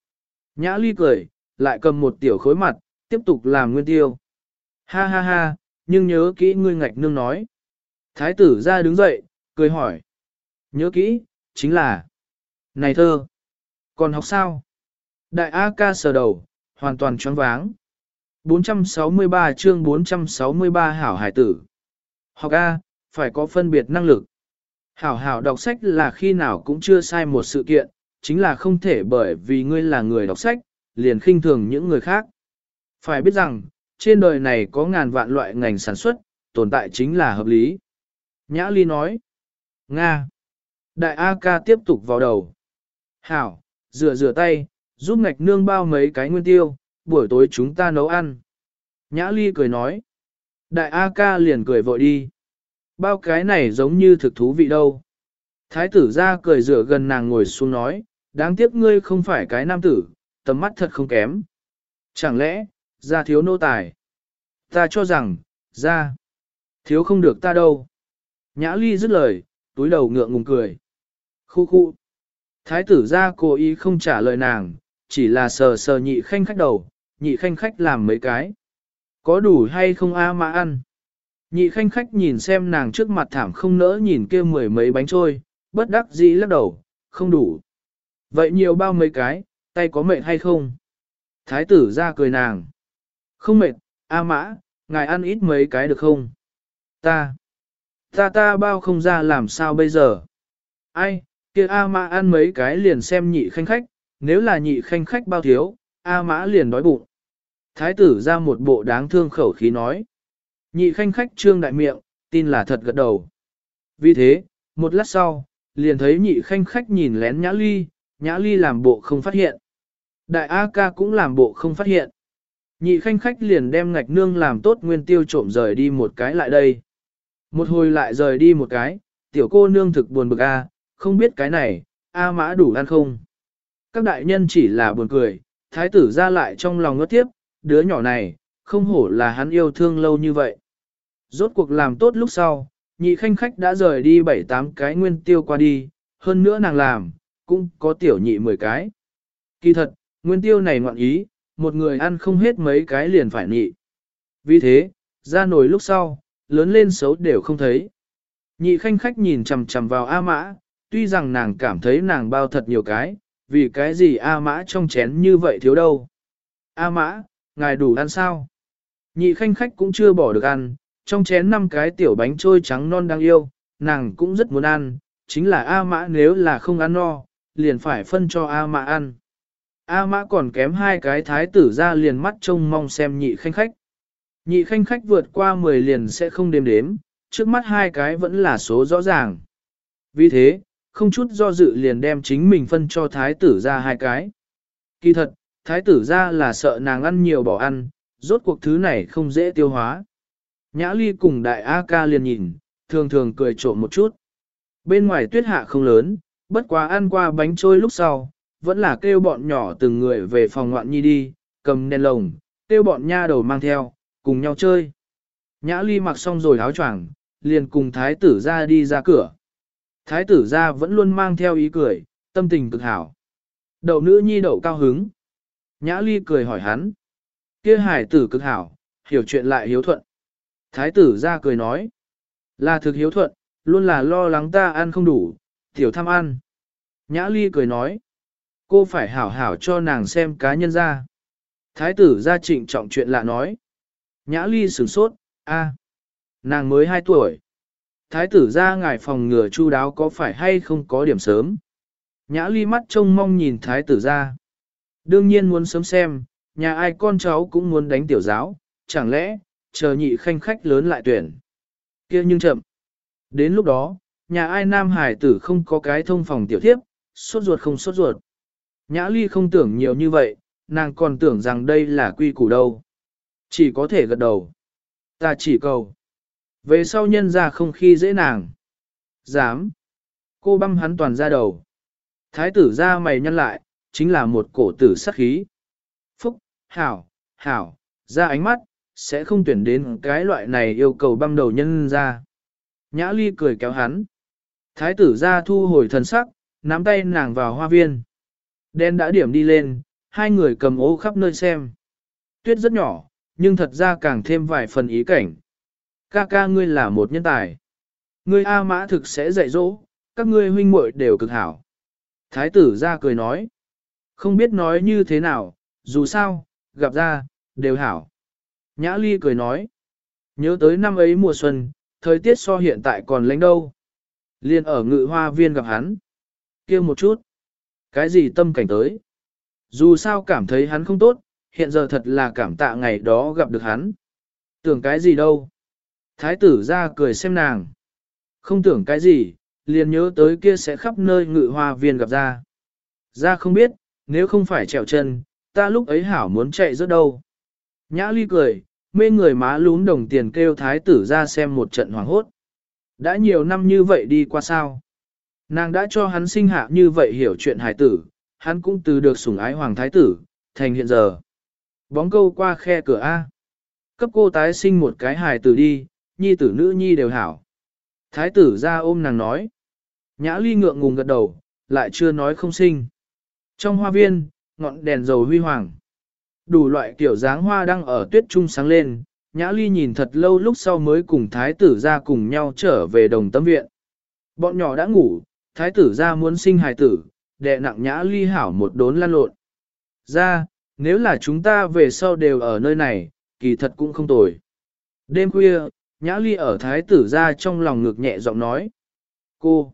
Speaker 1: Nhã Ly cười, lại cầm một tiểu khối mặt, tiếp tục làm nguyên tiêu. Ha ha ha, nhưng nhớ kỹ ngươi ngạch nương nói. Thái tử ra đứng dậy, cười hỏi. Nhớ kỹ, chính là. Này thơ, còn học sao? Đại A ca sờ đầu, hoàn toàn choáng váng. 463 chương 463 hảo hải tử. Học A, phải có phân biệt năng lực. Hảo hảo đọc sách là khi nào cũng chưa sai một sự kiện, chính là không thể bởi vì ngươi là người đọc sách, liền khinh thường những người khác. Phải biết rằng, trên đời này có ngàn vạn loại ngành sản xuất, tồn tại chính là hợp lý. Nhã Ly nói. Nga. Đại A ca tiếp tục vào đầu. Hảo, rửa tay, giúp ngạch nương bao mấy cái nguyên tiêu, buổi tối chúng ta nấu ăn. Nhã Ly cười nói. Đại A ca liền cười vội đi. Bao cái này giống như thực thú vị đâu. Thái tử ra cười rửa gần nàng ngồi xuống nói, đáng tiếc ngươi không phải cái nam tử, tầm mắt thật không kém. Chẳng lẽ, ra thiếu nô tài? Ta cho rằng, ra, thiếu không được ta đâu. Nhã Ly dứt lời, túi đầu ngượng ngùng cười. Khu khu. Thái tử ra cố ý không trả lời nàng, chỉ là sờ sờ nhị khanh khách đầu, nhị khanh khách làm mấy cái. Có đủ hay không a mà ăn? Nhị khanh khách nhìn xem nàng trước mặt thảm không nỡ nhìn kia mười mấy bánh trôi, bất đắc dĩ lắc đầu, không đủ. Vậy nhiều bao mấy cái, tay có mệt hay không? Thái tử ra cười nàng. Không mệt, A mã, ngài ăn ít mấy cái được không? Ta bao không ra làm sao bây giờ? Ai, kia A mã ăn mấy cái liền xem nhị khanh khách, nếu là nhị khanh khách bao thiếu, A mã liền đói bụng. Thái tử ra một bộ đáng thương khẩu khí nói. Nhị khanh khách trương đại miệng, tin là thật gật đầu. Vì thế, một lát sau, liền thấy nhị khanh khách nhìn lén Nhã Ly làm bộ không phát hiện. Đại A ca cũng làm bộ không phát hiện. Nhị khanh khách liền đem ngạch nương làm tốt nguyên tiêu trộm rời đi một cái lại đây. Một hồi lại rời đi một cái, tiểu cô nương thực buồn bực A, không biết cái này, A mã đủ ăn không? Các đại nhân chỉ là buồn cười, thái tử ra lại trong lòng ngất tiếp, đứa nhỏ này, không hổ là hắn yêu thương lâu như vậy. Rốt cuộc làm tốt lúc sau, nhị khanh khách đã rời đi 7-8 cái nguyên tiêu qua đi, hơn nữa nàng làm, cũng có tiểu nhị 10 cái. Kỳ thật, nguyên tiêu này ngoạn ý, một người ăn không hết mấy cái liền phải nhị. Vì thế, ra nồi lúc sau, lớn lên xấu đều không thấy. Nhị khanh khách nhìn chằm chằm vào A mã, tuy rằng nàng cảm thấy nàng bao thật nhiều cái, vì cái gì A mã trong chén như vậy thiếu đâu. A mã, ngài đủ ăn sao? Nhị khanh khách cũng chưa bỏ được ăn, trong chén 5 cái tiểu bánh trôi trắng non đang yêu, nàng cũng rất muốn ăn, chính là A mã nếu là không ăn no, liền phải phân cho A mã ăn. A mã còn kém 2 cái thái tử ra liền mắt trông mong xem nhị khanh khách. Nhị khanh khách vượt qua 10 liền sẽ không đếm đếm, trước mắt 2 cái vẫn là số rõ ràng. Vì thế, không chút do dự liền đem chính mình phân cho thái tử ra 2 cái. Kỳ thật, thái tử ra là sợ nàng ăn nhiều bỏ ăn, rốt cuộc thứ này không dễ tiêu hóa. Nhã Ly cùng đại A ca liền nhìn, thường thường cười trộm một chút. Bên ngoài tuyết hạ không lớn, bất quá ăn qua bánh trôi lúc sau, vẫn là kêu bọn nhỏ từng người về phòng ngoạn nhi đi, cầm đèn lồng, kêu bọn nha đầu mang theo, cùng nhau chơi. Nhã Ly mặc xong rồi áo choàng, liền cùng thái tử ra đi ra cửa. Thái tử ra vẫn luôn mang theo ý cười, tâm tình cực hảo. Đậu nữ nhi đậu cao hứng. Nhã Ly cười hỏi hắn. Kia hải tử cực hảo, hiểu chuyện lại hiếu thuận. Thái tử ra cười nói. Là thực hiếu thuận, luôn là lo lắng ta ăn không đủ, tiểu tham ăn. Nhã Ly cười nói. Cô phải hảo hảo cho nàng xem cá nhân ra. Thái tử ra trịnh trọng chuyện lạ nói. Nhã Ly sửng sốt, nàng mới 2 tuổi. Thái tử ra ngài phòng ngừa chu đáo có phải hay không có điểm sớm. Nhã Ly mắt trông mong nhìn thái tử ra. Đương nhiên muốn sớm xem, nhà ai con cháu cũng muốn đánh tiểu giáo, chẳng lẽ, chờ nhị khanh khách lớn lại tuyển. Kia nhưng chậm. Đến lúc đó, nhà ai nam hải tử không có cái thông phòng tiểu thiếp, sốt ruột không sốt ruột. Nhã Ly không tưởng nhiều như vậy, nàng còn tưởng rằng đây là quy củ đâu. Chỉ có thể gật đầu. Ta chỉ cầu. Về sau nhân ra không khi dễ nàng. Dám. Cô băm hắn toàn ra đầu. Thái tử ra mày nhăn lại, chính là một cổ tử sát khí. Phúc, hảo, ra ánh mắt, sẽ không tuyển đến cái loại này yêu cầu băm đầu nhân ra. Nhã Ly cười kéo hắn. Thái tử ra thu hồi thần sắc, nắm tay nàng vào hoa viên. Đen đã điểm đi lên, hai người cầm ô khắp nơi xem. Tuyết rất nhỏ, nhưng thật ra càng thêm vài phần ý cảnh. Ca ca ngươi là một nhân tài. Ngươi A Mã thực sẽ dạy dỗ, các ngươi huynh muội đều cực hảo. Thái tử ra cười nói. Không biết nói như thế nào, dù sao, gặp ra, đều hảo. Nhã Ly cười nói. Nhớ tới năm ấy mùa xuân, thời tiết so hiện tại còn lạnh đâu. Liên ở Ngự Hoa Viên gặp hắn. Kêu một chút. Cái gì tâm cảnh tới? Dù sao cảm thấy hắn không tốt, hiện giờ thật là cảm tạ ngày đó gặp được hắn. Tưởng cái gì đâu? Thái tử ra cười xem nàng. Không tưởng cái gì, liền nhớ tới kia sẽ khắp nơi Ngự Hoa Viên gặp ra. Ra không biết, nếu không phải trèo chân, ta lúc ấy hảo muốn chạy rất đâu. Nhã Ly cười, mê người má lún đồng tiền kêu thái tử ra xem một trận hoàng hốt. Đã nhiều năm như vậy đi qua sao? Nàng đã cho hắn sinh hạ như vậy hiểu chuyện hài tử, hắn cũng từ được sủng ái hoàng thái tử, thành hiện giờ. Bóng câu qua khe cửa A. Cấp cô tái sinh một cái hài tử đi, nhi tử nữ nhi đều hảo. Thái tử ra ôm nàng nói. Nhã Ly ngượng ngùng gật đầu, lại chưa nói không sinh. Trong hoa viên, ngọn đèn dầu huy hoàng. Đủ loại kiểu dáng hoa đang ở tuyết trung sáng lên, Nhã Ly nhìn thật lâu lúc sau mới cùng thái tử ra cùng nhau trở về đồng tâm viện. Bọn nhỏ đã ngủ, thái tử ra muốn sinh hài tử, đè nặng Nhã Ly hảo một đốn lăn lộn. Ra, nếu là chúng ta về sau đều ở nơi này, kỳ thật cũng không tồi. Đêm khuya, Nhã Ly ở thái tử ra trong lòng ngực nhẹ giọng nói. Cô,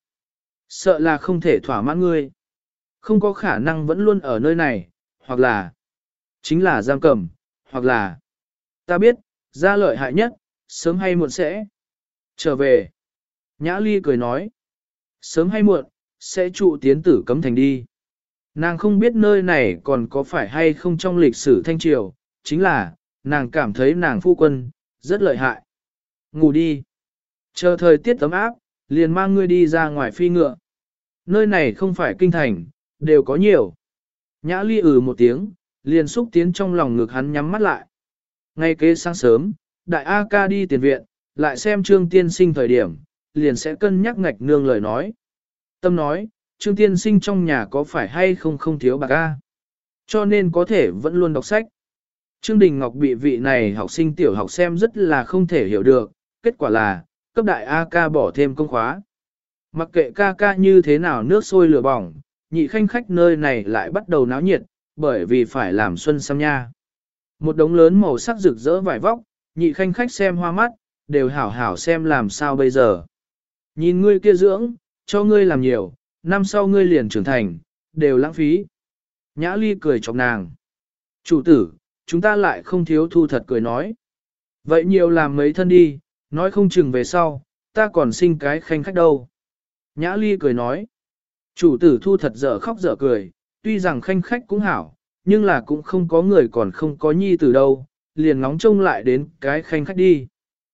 Speaker 1: sợ là không thể thỏa mãn ngươi. Không có khả năng vẫn luôn ở nơi này, hoặc là chính là giam cầm, hoặc là ta biết, ra lợi hại nhất, sớm hay muộn sẽ trở về. Nhã Ly cười nói, sớm hay muộn, sẽ trụ tiến tử cấm thành đi. Nàng không biết nơi này còn có phải hay không trong lịch sử Thanh Triều, chính là, nàng cảm thấy nàng phu quân, rất lợi hại. Ngủ đi. Chờ thời tiết ấm áp, liền mang ngươi đi ra ngoài phi ngựa. Nơi này không phải kinh thành, đều có nhiều. Nhã Ly một tiếng, liền xúc tiến trong lòng ngực hắn nhắm mắt lại. Ngay kế sáng sớm, đại A ca đi tiền viện, lại xem Trương Tiên Sinh thời điểm, liền sẽ cân nhắc ngạch nương lời nói. Tâm nói, Trương Tiên Sinh trong nhà có phải hay không không thiếu bạc A, cho nên có thể vẫn luôn đọc sách. Trương Đình Ngọc bị vị này học sinh tiểu học xem rất là không thể hiểu được, kết quả là, cấp đại A ca bỏ thêm công khóa. Mặc kệ ca ca như thế nào nước sôi lửa bỏng, nhị khanh khách nơi này lại bắt đầu náo nhiệt, bởi vì phải làm xuân xăm nha. Một đống lớn màu sắc rực rỡ vải vóc, nhị khanh khách xem hoa mắt, đều hảo hảo xem làm sao bây giờ. Nhìn ngươi kia dưỡng, cho ngươi làm nhiều, năm sau ngươi liền trưởng thành, đều lãng phí. Nhã Ly cười chọc nàng. Chủ tử, chúng ta lại không thiếu thu thật cười nói. Vậy nhiều làm mấy thân đi, nói không chừng về sau, ta còn sinh cái khanh khách đâu. Nhã Ly cười nói. Chủ tử thu thật dở khóc dở cười, tuy rằng khanh khách cũng hảo, nhưng là cũng không có người còn không có nhi từ đâu, liền ngóng trông lại đến cái khanh khách đi.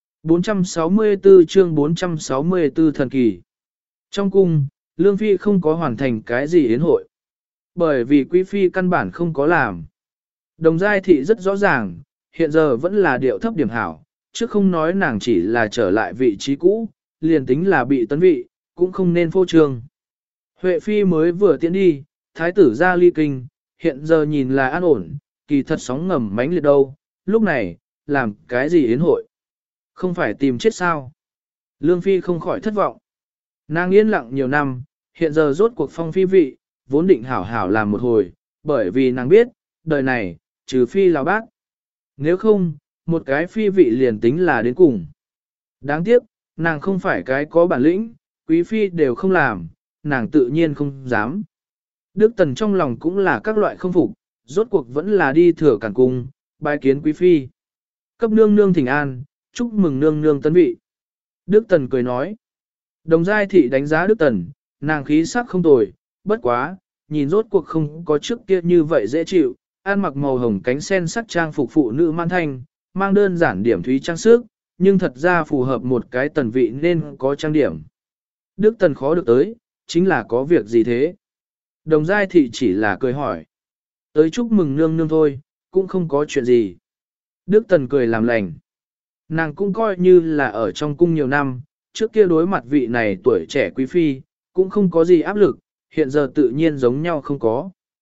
Speaker 1: 464 chương 464 thần kỳ. Trong cung, Lương Phi không có hoàn thành cái gì yến hội. Bởi vì Quý Phi căn bản không có làm. Đồng Giai Thị rất rõ ràng, hiện giờ vẫn là điệu thấp điểm hảo, chứ không nói nàng chỉ là trở lại vị trí cũ, liền tính là bị tấn vị, cũng không nên phô trương. Huệ Phi mới vừa tiến đi, Thái tử ra ly kinh, hiện giờ nhìn là an ổn, kỳ thật sóng ngầm mánh liệt đâu, lúc này, làm cái gì yến hội? Không phải tìm chết sao? Lương Phi không khỏi thất vọng. Nàng yên lặng nhiều năm, hiện giờ rốt cuộc phong phi vị, vốn định hảo hảo làm một hồi, bởi vì nàng biết, đời này, trừ Phi là bác. Nếu không, một cái phi vị liền tính là đến cùng. Đáng tiếc, nàng không phải cái có bản lĩnh, Quý Phi đều không làm, nàng tự nhiên không dám. Đức Tần trong lòng cũng là các loại không phục, rốt cuộc vẫn là đi thừa cản cung, bái kiến Quý Phi. Cấp nương nương thỉnh an, chúc mừng nương nương tấn vị. Đức Tần cười nói. Đồng Giai Thị đánh giá Đức Tần, nàng khí sắc không tồi, bất quá, nhìn rốt cuộc không có trước kia như vậy dễ chịu, ăn mặc màu hồng cánh sen sắc trang phục phụ nữ man thanh, mang đơn giản điểm thúy trang sức, nhưng thật ra phù hợp một cái tần vị nên có trang điểm. Đức Tần khó được tới, chính là có việc gì thế? Đồng Giai Thị chỉ là cười hỏi. Tới chúc mừng nương nương thôi, cũng không có chuyện gì. Đức Tần cười làm lành. Nàng cũng coi như là ở trong cung nhiều năm, trước kia đối mặt vị này tuổi trẻ quý phi, cũng không có gì áp lực, hiện giờ tự nhiên giống nhau không có.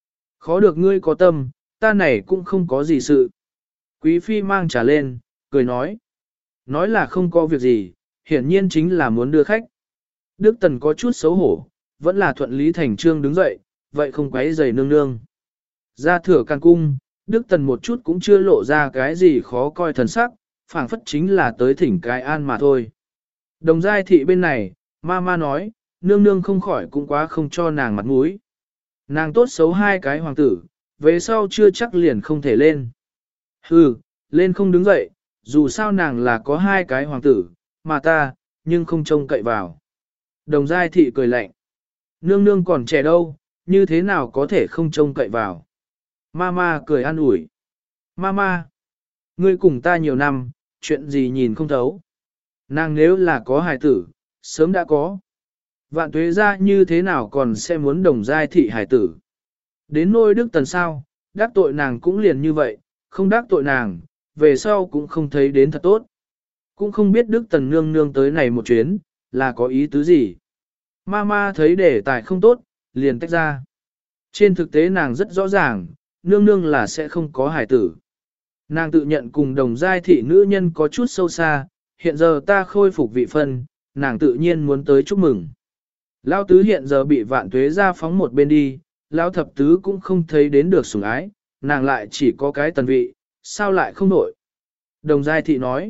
Speaker 1: Khó được ngươi có tâm, ta này cũng không có gì sự. Quý phi mang trà lên, cười nói. Nói là không có việc gì, hiển nhiên chính là muốn đưa khách. Đức Tần có chút xấu hổ, vẫn là thuận lý thành trương đứng dậy, vậy không quấy rầy nương nương. Ra thừa can cung, Đức Tần một chút cũng chưa lộ ra cái gì khó coi thần sắc, phảng phất chính là tới thỉnh cái an mà thôi. Đồng giai thị bên này, ma nói, nương nương không khỏi cũng quá không cho nàng mặt mũi. Nàng tốt xấu hai cái hoàng tử, về sau chưa chắc liền không thể lên. Hừ, lên không đứng dậy, dù sao nàng là có hai cái hoàng tử, mà ta, nhưng không trông cậy vào. Đồng giai thị cười lạnh. Nương nương còn trẻ đâu, như thế nào có thể không trông cậy vào. Ma cười an ủi. Ma, ngươi cùng ta nhiều năm, chuyện gì nhìn không thấu. Nàng nếu là có hài tử, sớm đã có. Vạn tuế ra như thế nào còn sẽ muốn đồng giai thị hài tử. Đến nôi Đức Tần sao, đắc tội nàng cũng liền như vậy, không đắc tội nàng, về sau cũng không thấy đến thật tốt. Cũng không biết Đức Tần nương nương tới này một chuyến, là có ý tứ gì. Ma thấy đề tài không tốt, liền tách ra. Trên thực tế nàng rất rõ ràng, nương nương là sẽ không có hài tử. Nàng tự nhận cùng đồng giai thị nữ nhân có chút sâu xa, hiện giờ ta khôi phục vị phân, nàng tự nhiên muốn tới chúc mừng. Lão tứ hiện giờ bị vạn tuế ra phóng một bên đi, lão thập tứ cũng không thấy đến được sủng ái, nàng lại chỉ có cái tần vị, sao lại không nổi. Đồng giai thị nói,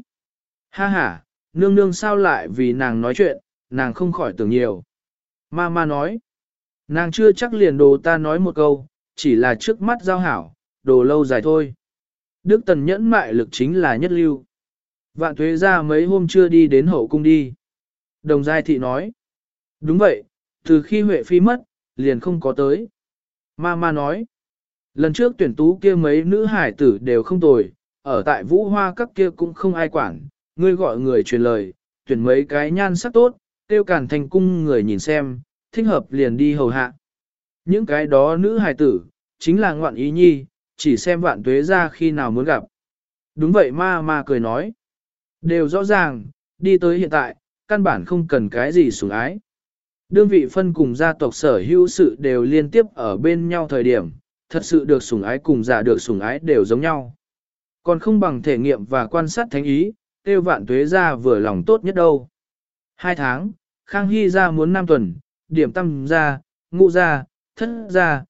Speaker 1: ha, nương nương sao lại vì nàng nói chuyện, nàng không khỏi tưởng nhiều. Ma nói, nàng chưa chắc liền đồ ta nói một câu, chỉ là trước mắt giao hảo, đồ lâu dài thôi. Đức Tần nhẫn mại lực chính là nhất lưu. Vạn tuế ra mấy hôm chưa đi đến hậu cung đi. Đồng giai thị nói, đúng vậy, từ khi Huệ Phi mất, liền không có tới. Ma nói, lần trước tuyển tú kia mấy nữ hải tử đều không tồi, ở tại Vũ Hoa các kia cũng không ai quản, ngươi gọi người truyền lời, tuyển mấy cái nhan sắc tốt, tiêu cản thành cung người nhìn xem, thích hợp liền đi hầu hạ. Những cái đó nữ hài tử, chính là ngoạn ý nhi, chỉ xem vạn tuế ra khi nào muốn gặp. Đúng vậy ma cười nói. Đều rõ ràng, đi tới hiện tại, căn bản không cần cái gì sủng ái. Đương vị phân cùng gia tộc sở hữu sự đều liên tiếp ở bên nhau thời điểm, thật sự được sủng ái cùng giả được sủng ái đều giống nhau. Còn không bằng thể nghiệm và quan sát thánh ý, tiêu vạn tuế ra vừa lòng tốt nhất đâu. 2 tháng, Khang Hy ra muốn 5 tuần, điểm tâm ra, ngũ ra, thất ra,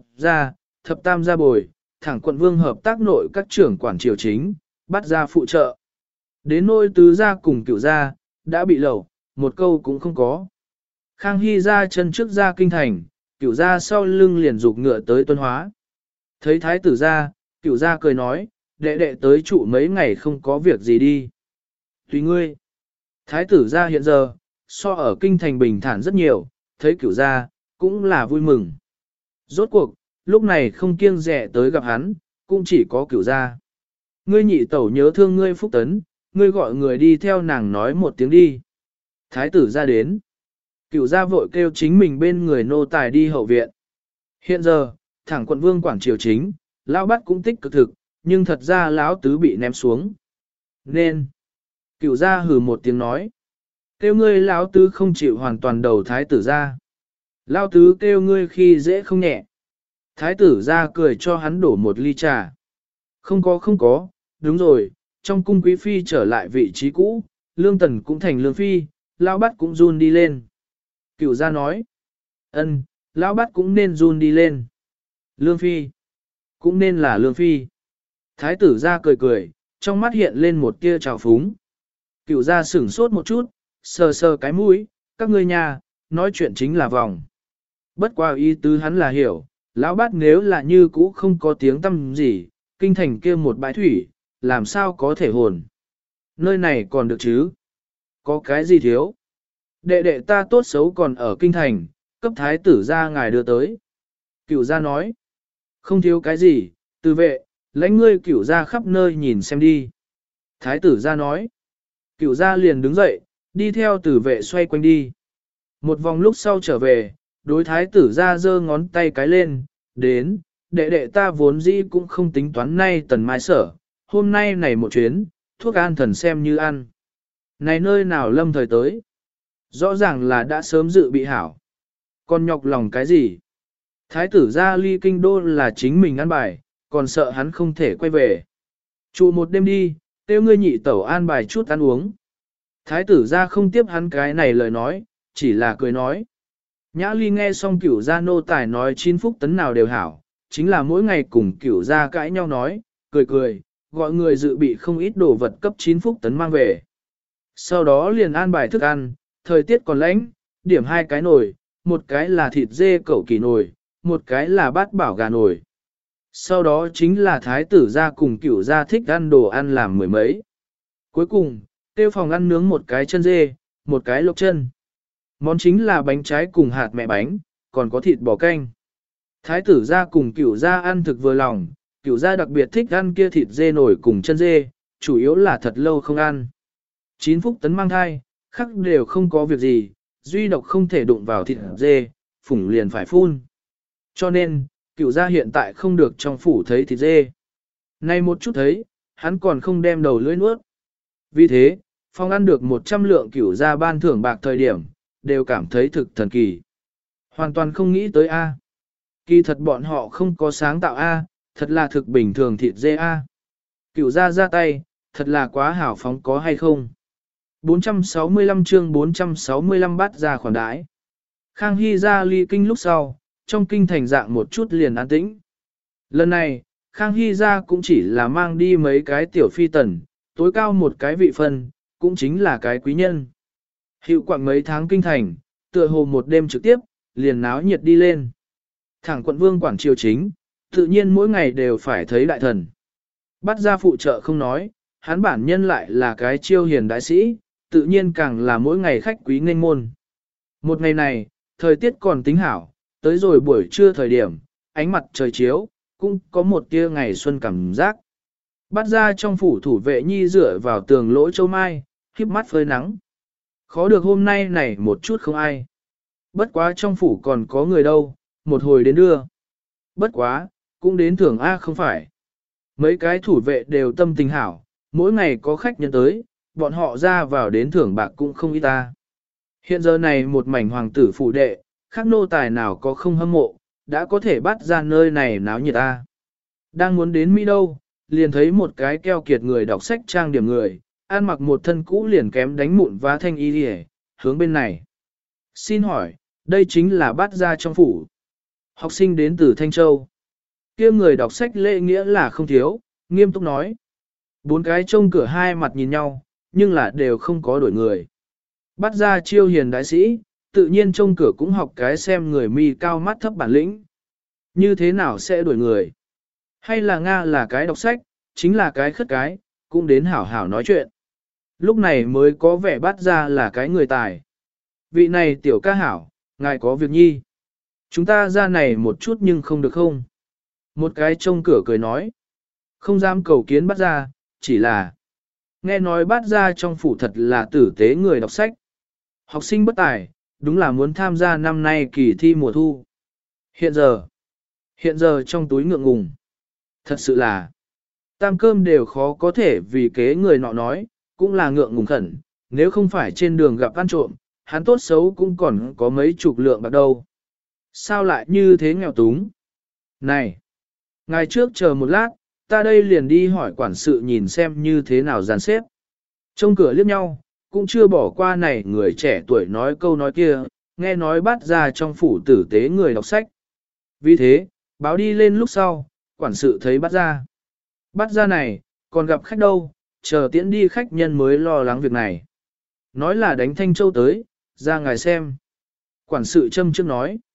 Speaker 1: thập tam ra bồi, thẳng quận vương hợp tác nội các trưởng quản triều chính, bắt ra phụ trợ. Đến nôi tứ gia cùng cửu gia, đã bị lẩu, một câu cũng không có. Khang Hy ra chân trước ra kinh thành, cửu gia sau lưng liền rục ngựa tới Tuân Hóa. Thấy thái tử ra, cửu gia cười nói, đệ tới trụ mấy ngày không có việc gì đi. Tùy ngươi. Thái tử ra hiện giờ, so ở kinh thành bình thản rất nhiều, thấy cửu gia, cũng là vui mừng. Rốt cuộc, lúc này không kiêng rẻ tới gặp hắn, cũng chỉ có cửu gia. Ngươi nhị tẩu nhớ thương ngươi Phúc Tấn, ngươi gọi người đi theo nàng nói một tiếng đi. Thái tử ra đến. Cửu gia vội kêu chính mình bên người nô tài đi hậu viện. Hiện giờ, thẳng quận vương quản triều chính, lão bắt cũng tích cực thực, nhưng thật ra lão tứ bị ném xuống. Nên, cửu gia hừ một tiếng nói. Kêu ngươi lão tứ không chịu hoàn toàn đầu thái tử ra. Lão tứ kêu ngươi khi dễ không nhẹ. Thái tử ra cười cho hắn đổ một ly trà. Không có, đúng rồi, trong cung quý phi trở lại vị trí cũ, lương tần cũng thành lương phi, lão bắt cũng run đi lên. Cửu gia nói, lão bắt cũng nên run đi lên. Lương phi, cũng nên là lương phi. Thái tử ra cười, trong mắt hiện lên một tia trào phúng. Cửu gia sửng sốt một chút, sờ cái mũi, các ngươi nhà, nói chuyện chính là vòng. Bất qua ý tứ hắn là hiểu, lão bát nếu là như cũ không có tiếng tâm gì, kinh thành kia một bãi thủy, làm sao có thể hồn. Nơi này còn được chứ? Có cái gì thiếu? Đệ ta tốt xấu còn ở kinh thành, cấp thái tử ra ngài đưa tới. Cửu gia nói, không thiếu cái gì, từ vệ, lãnh ngươi cửu gia khắp nơi nhìn xem đi. Thái tử ra nói, cửu gia liền đứng dậy, đi theo tử vệ xoay quanh đi. Một vòng lúc sau trở về, đối thái tử ra giơ ngón tay cái lên, đến, đệ ta vốn dĩ cũng không tính toán nay tần mai sở, hôm nay này một chuyến, thuốc an thần xem như ăn. Này nơi nào lâm thời tới? Rõ ràng là đã sớm dự bị hảo. Còn nhọc lòng cái gì? Thái tử ra ly kinh đô là chính mình ăn bài, còn sợ hắn không thể quay về. Trụ một đêm đi, tiêu ngươi nhị tẩu an bài chút ăn uống. Thái tử ra không tiếp hắn cái này lời nói, chỉ là cười nói. Nhã ly nghe xong cửu gia nô tài nói 9 phúc tấn nào đều hảo, chính là mỗi ngày cùng cửu gia cãi nhau nói, cười cười, gọi người dự bị không ít đồ vật cấp 9 phúc tấn mang về. Sau đó liền an bài thức ăn, thời tiết còn lạnh, điểm 2 cái nồi, một cái là thịt dê cẩu kỳ nồi, một cái là bát bảo gà nồi. Sau đó chính là thái tử gia cùng cửu gia thích ăn đồ ăn làm mười mấy. Cuối cùng, tiêu phòng ăn nướng một cái chân dê, một cái lộc chân. Món chính là bánh trái cùng hạt mẹ bánh, còn có thịt bò canh. Thái tử gia cùng cửu gia ăn thực vừa lòng, cửu gia đặc biệt thích ăn kia thịt dê nổi cùng chân dê, chủ yếu là thật lâu không ăn. 9 phúc tấn mang thai, khắc đều không có việc gì, duy độc không thể đụng vào thịt dê, phủng liền phải phun. Cho nên, cửu gia hiện tại không được trong phủ thấy thịt dê. Nay một chút thấy, hắn còn không đem đầu lưỡi nuốt. Vì thế, Phong ăn được 100 lượng cửu gia ban thưởng bạc thời điểm, đều cảm thấy thực thần kỳ. Hoàn toàn không nghĩ tới A. Kỳ thật bọn họ không có sáng tạo A, thật là thực bình thường thịt dê A. Cửu gia ra tay, thật là quá hảo phóng có hay không. 465 chương 465 bắt ra khoản đãi. Khang Hy ra ly kinh lúc sau, trong kinh thành dạng một chút liền an tĩnh. Lần này, Khang Hy ra cũng chỉ là mang đi mấy cái tiểu phi tần, tối cao một cái vị phân, cũng chính là cái quý nhân. Hiệu quảng mấy tháng kinh thành, tựa hồ một đêm trực tiếp, liền náo nhiệt đi lên. Thẳng quận vương quản triều chính, tự nhiên mỗi ngày đều phải thấy đại thần. Bắt ra phụ trợ không nói, hắn bản nhân lại là cái chiêu hiền đại sĩ, tự nhiên càng là mỗi ngày khách quý nghênh môn. Một ngày này, thời tiết còn tính hảo, tới rồi buổi trưa thời điểm, ánh mặt trời chiếu, cũng có một tia ngày xuân cảm giác. Bắt ra trong phủ thủ vệ nhi dựa vào tường lỗ châu mai, híp mắt phơi nắng. Khó được hôm nay này một chút không ai. Bất quá trong phủ còn có người đâu, một hồi đến đưa. Bất quá, cũng đến thưởng A không phải. Mấy cái thủ vệ đều tâm tình hảo, mỗi ngày có khách nhân tới, bọn họ ra vào đến thưởng bạc cũng không ít ta. Hiện giờ này một mảnh hoàng tử phủ đệ, khác nô tài nào có không hâm mộ, đã có thể bắt ra nơi này náo nhiệt ta. Đang muốn đến Mỹ đâu, liền thấy một cái keo kiệt người đọc sách trang điểm người, ăn mặc một thân cũ liền kém đánh mụn và thanh y đi hướng bên này. Xin hỏi, đây chính là bắt ra trong phủ. Học sinh đến từ Thanh Châu. Kia người đọc sách lễ nghĩa là không thiếu, nghiêm túc nói. 4 cái trông cửa hai mặt nhìn nhau, nhưng là đều không có đổi người. Bắt ra chiêu hiền đại sĩ, tự nhiên trông cửa cũng học cái xem người mi cao mắt thấp bản lĩnh. Như thế nào sẽ đổi người? Hay là Nga là cái đọc sách, chính là cái khất cái, cũng đến hảo hảo nói chuyện. Lúc này mới có vẻ bắt ra là cái người tài. Vị này tiểu ca hảo, ngài có việc nhi. Chúng ta ra này một chút nhưng không được không? Một cái trông cửa cười nói. Không dám cầu kiến bắt ra, chỉ là nghe nói bắt ra trong phủ thật là tử tế người đọc sách. Học sinh bất tài, đúng là muốn tham gia năm nay kỳ thi mùa thu. Hiện giờ trong túi ngượng ngùng. Thật sự là, tam cơm đều khó có thể vì kế người nọ nói, cũng là ngượng ngùng khẩn, nếu không phải trên đường gặp ăn trộm, hắn tốt xấu cũng còn có mấy chục lượng bạc đâu. Sao lại như thế nghèo túng? Này, ngài trước chờ một lát, ta đây liền đi hỏi quản sự nhìn xem như thế nào dàn xếp. Trong cửa liếc nhau, cũng chưa bỏ qua này người trẻ tuổi nói câu nói kia, nghe nói bắt ra trong phủ tử tế người đọc sách. Vì thế, báo đi lên lúc sau, quản sự thấy bắt ra. Bắt ra này, còn gặp khách đâu, chờ tiễn đi khách nhân mới lo lắng việc này. Nói là đánh Thanh Châu tới, ra ngài xem. Quản sự châm trước nói.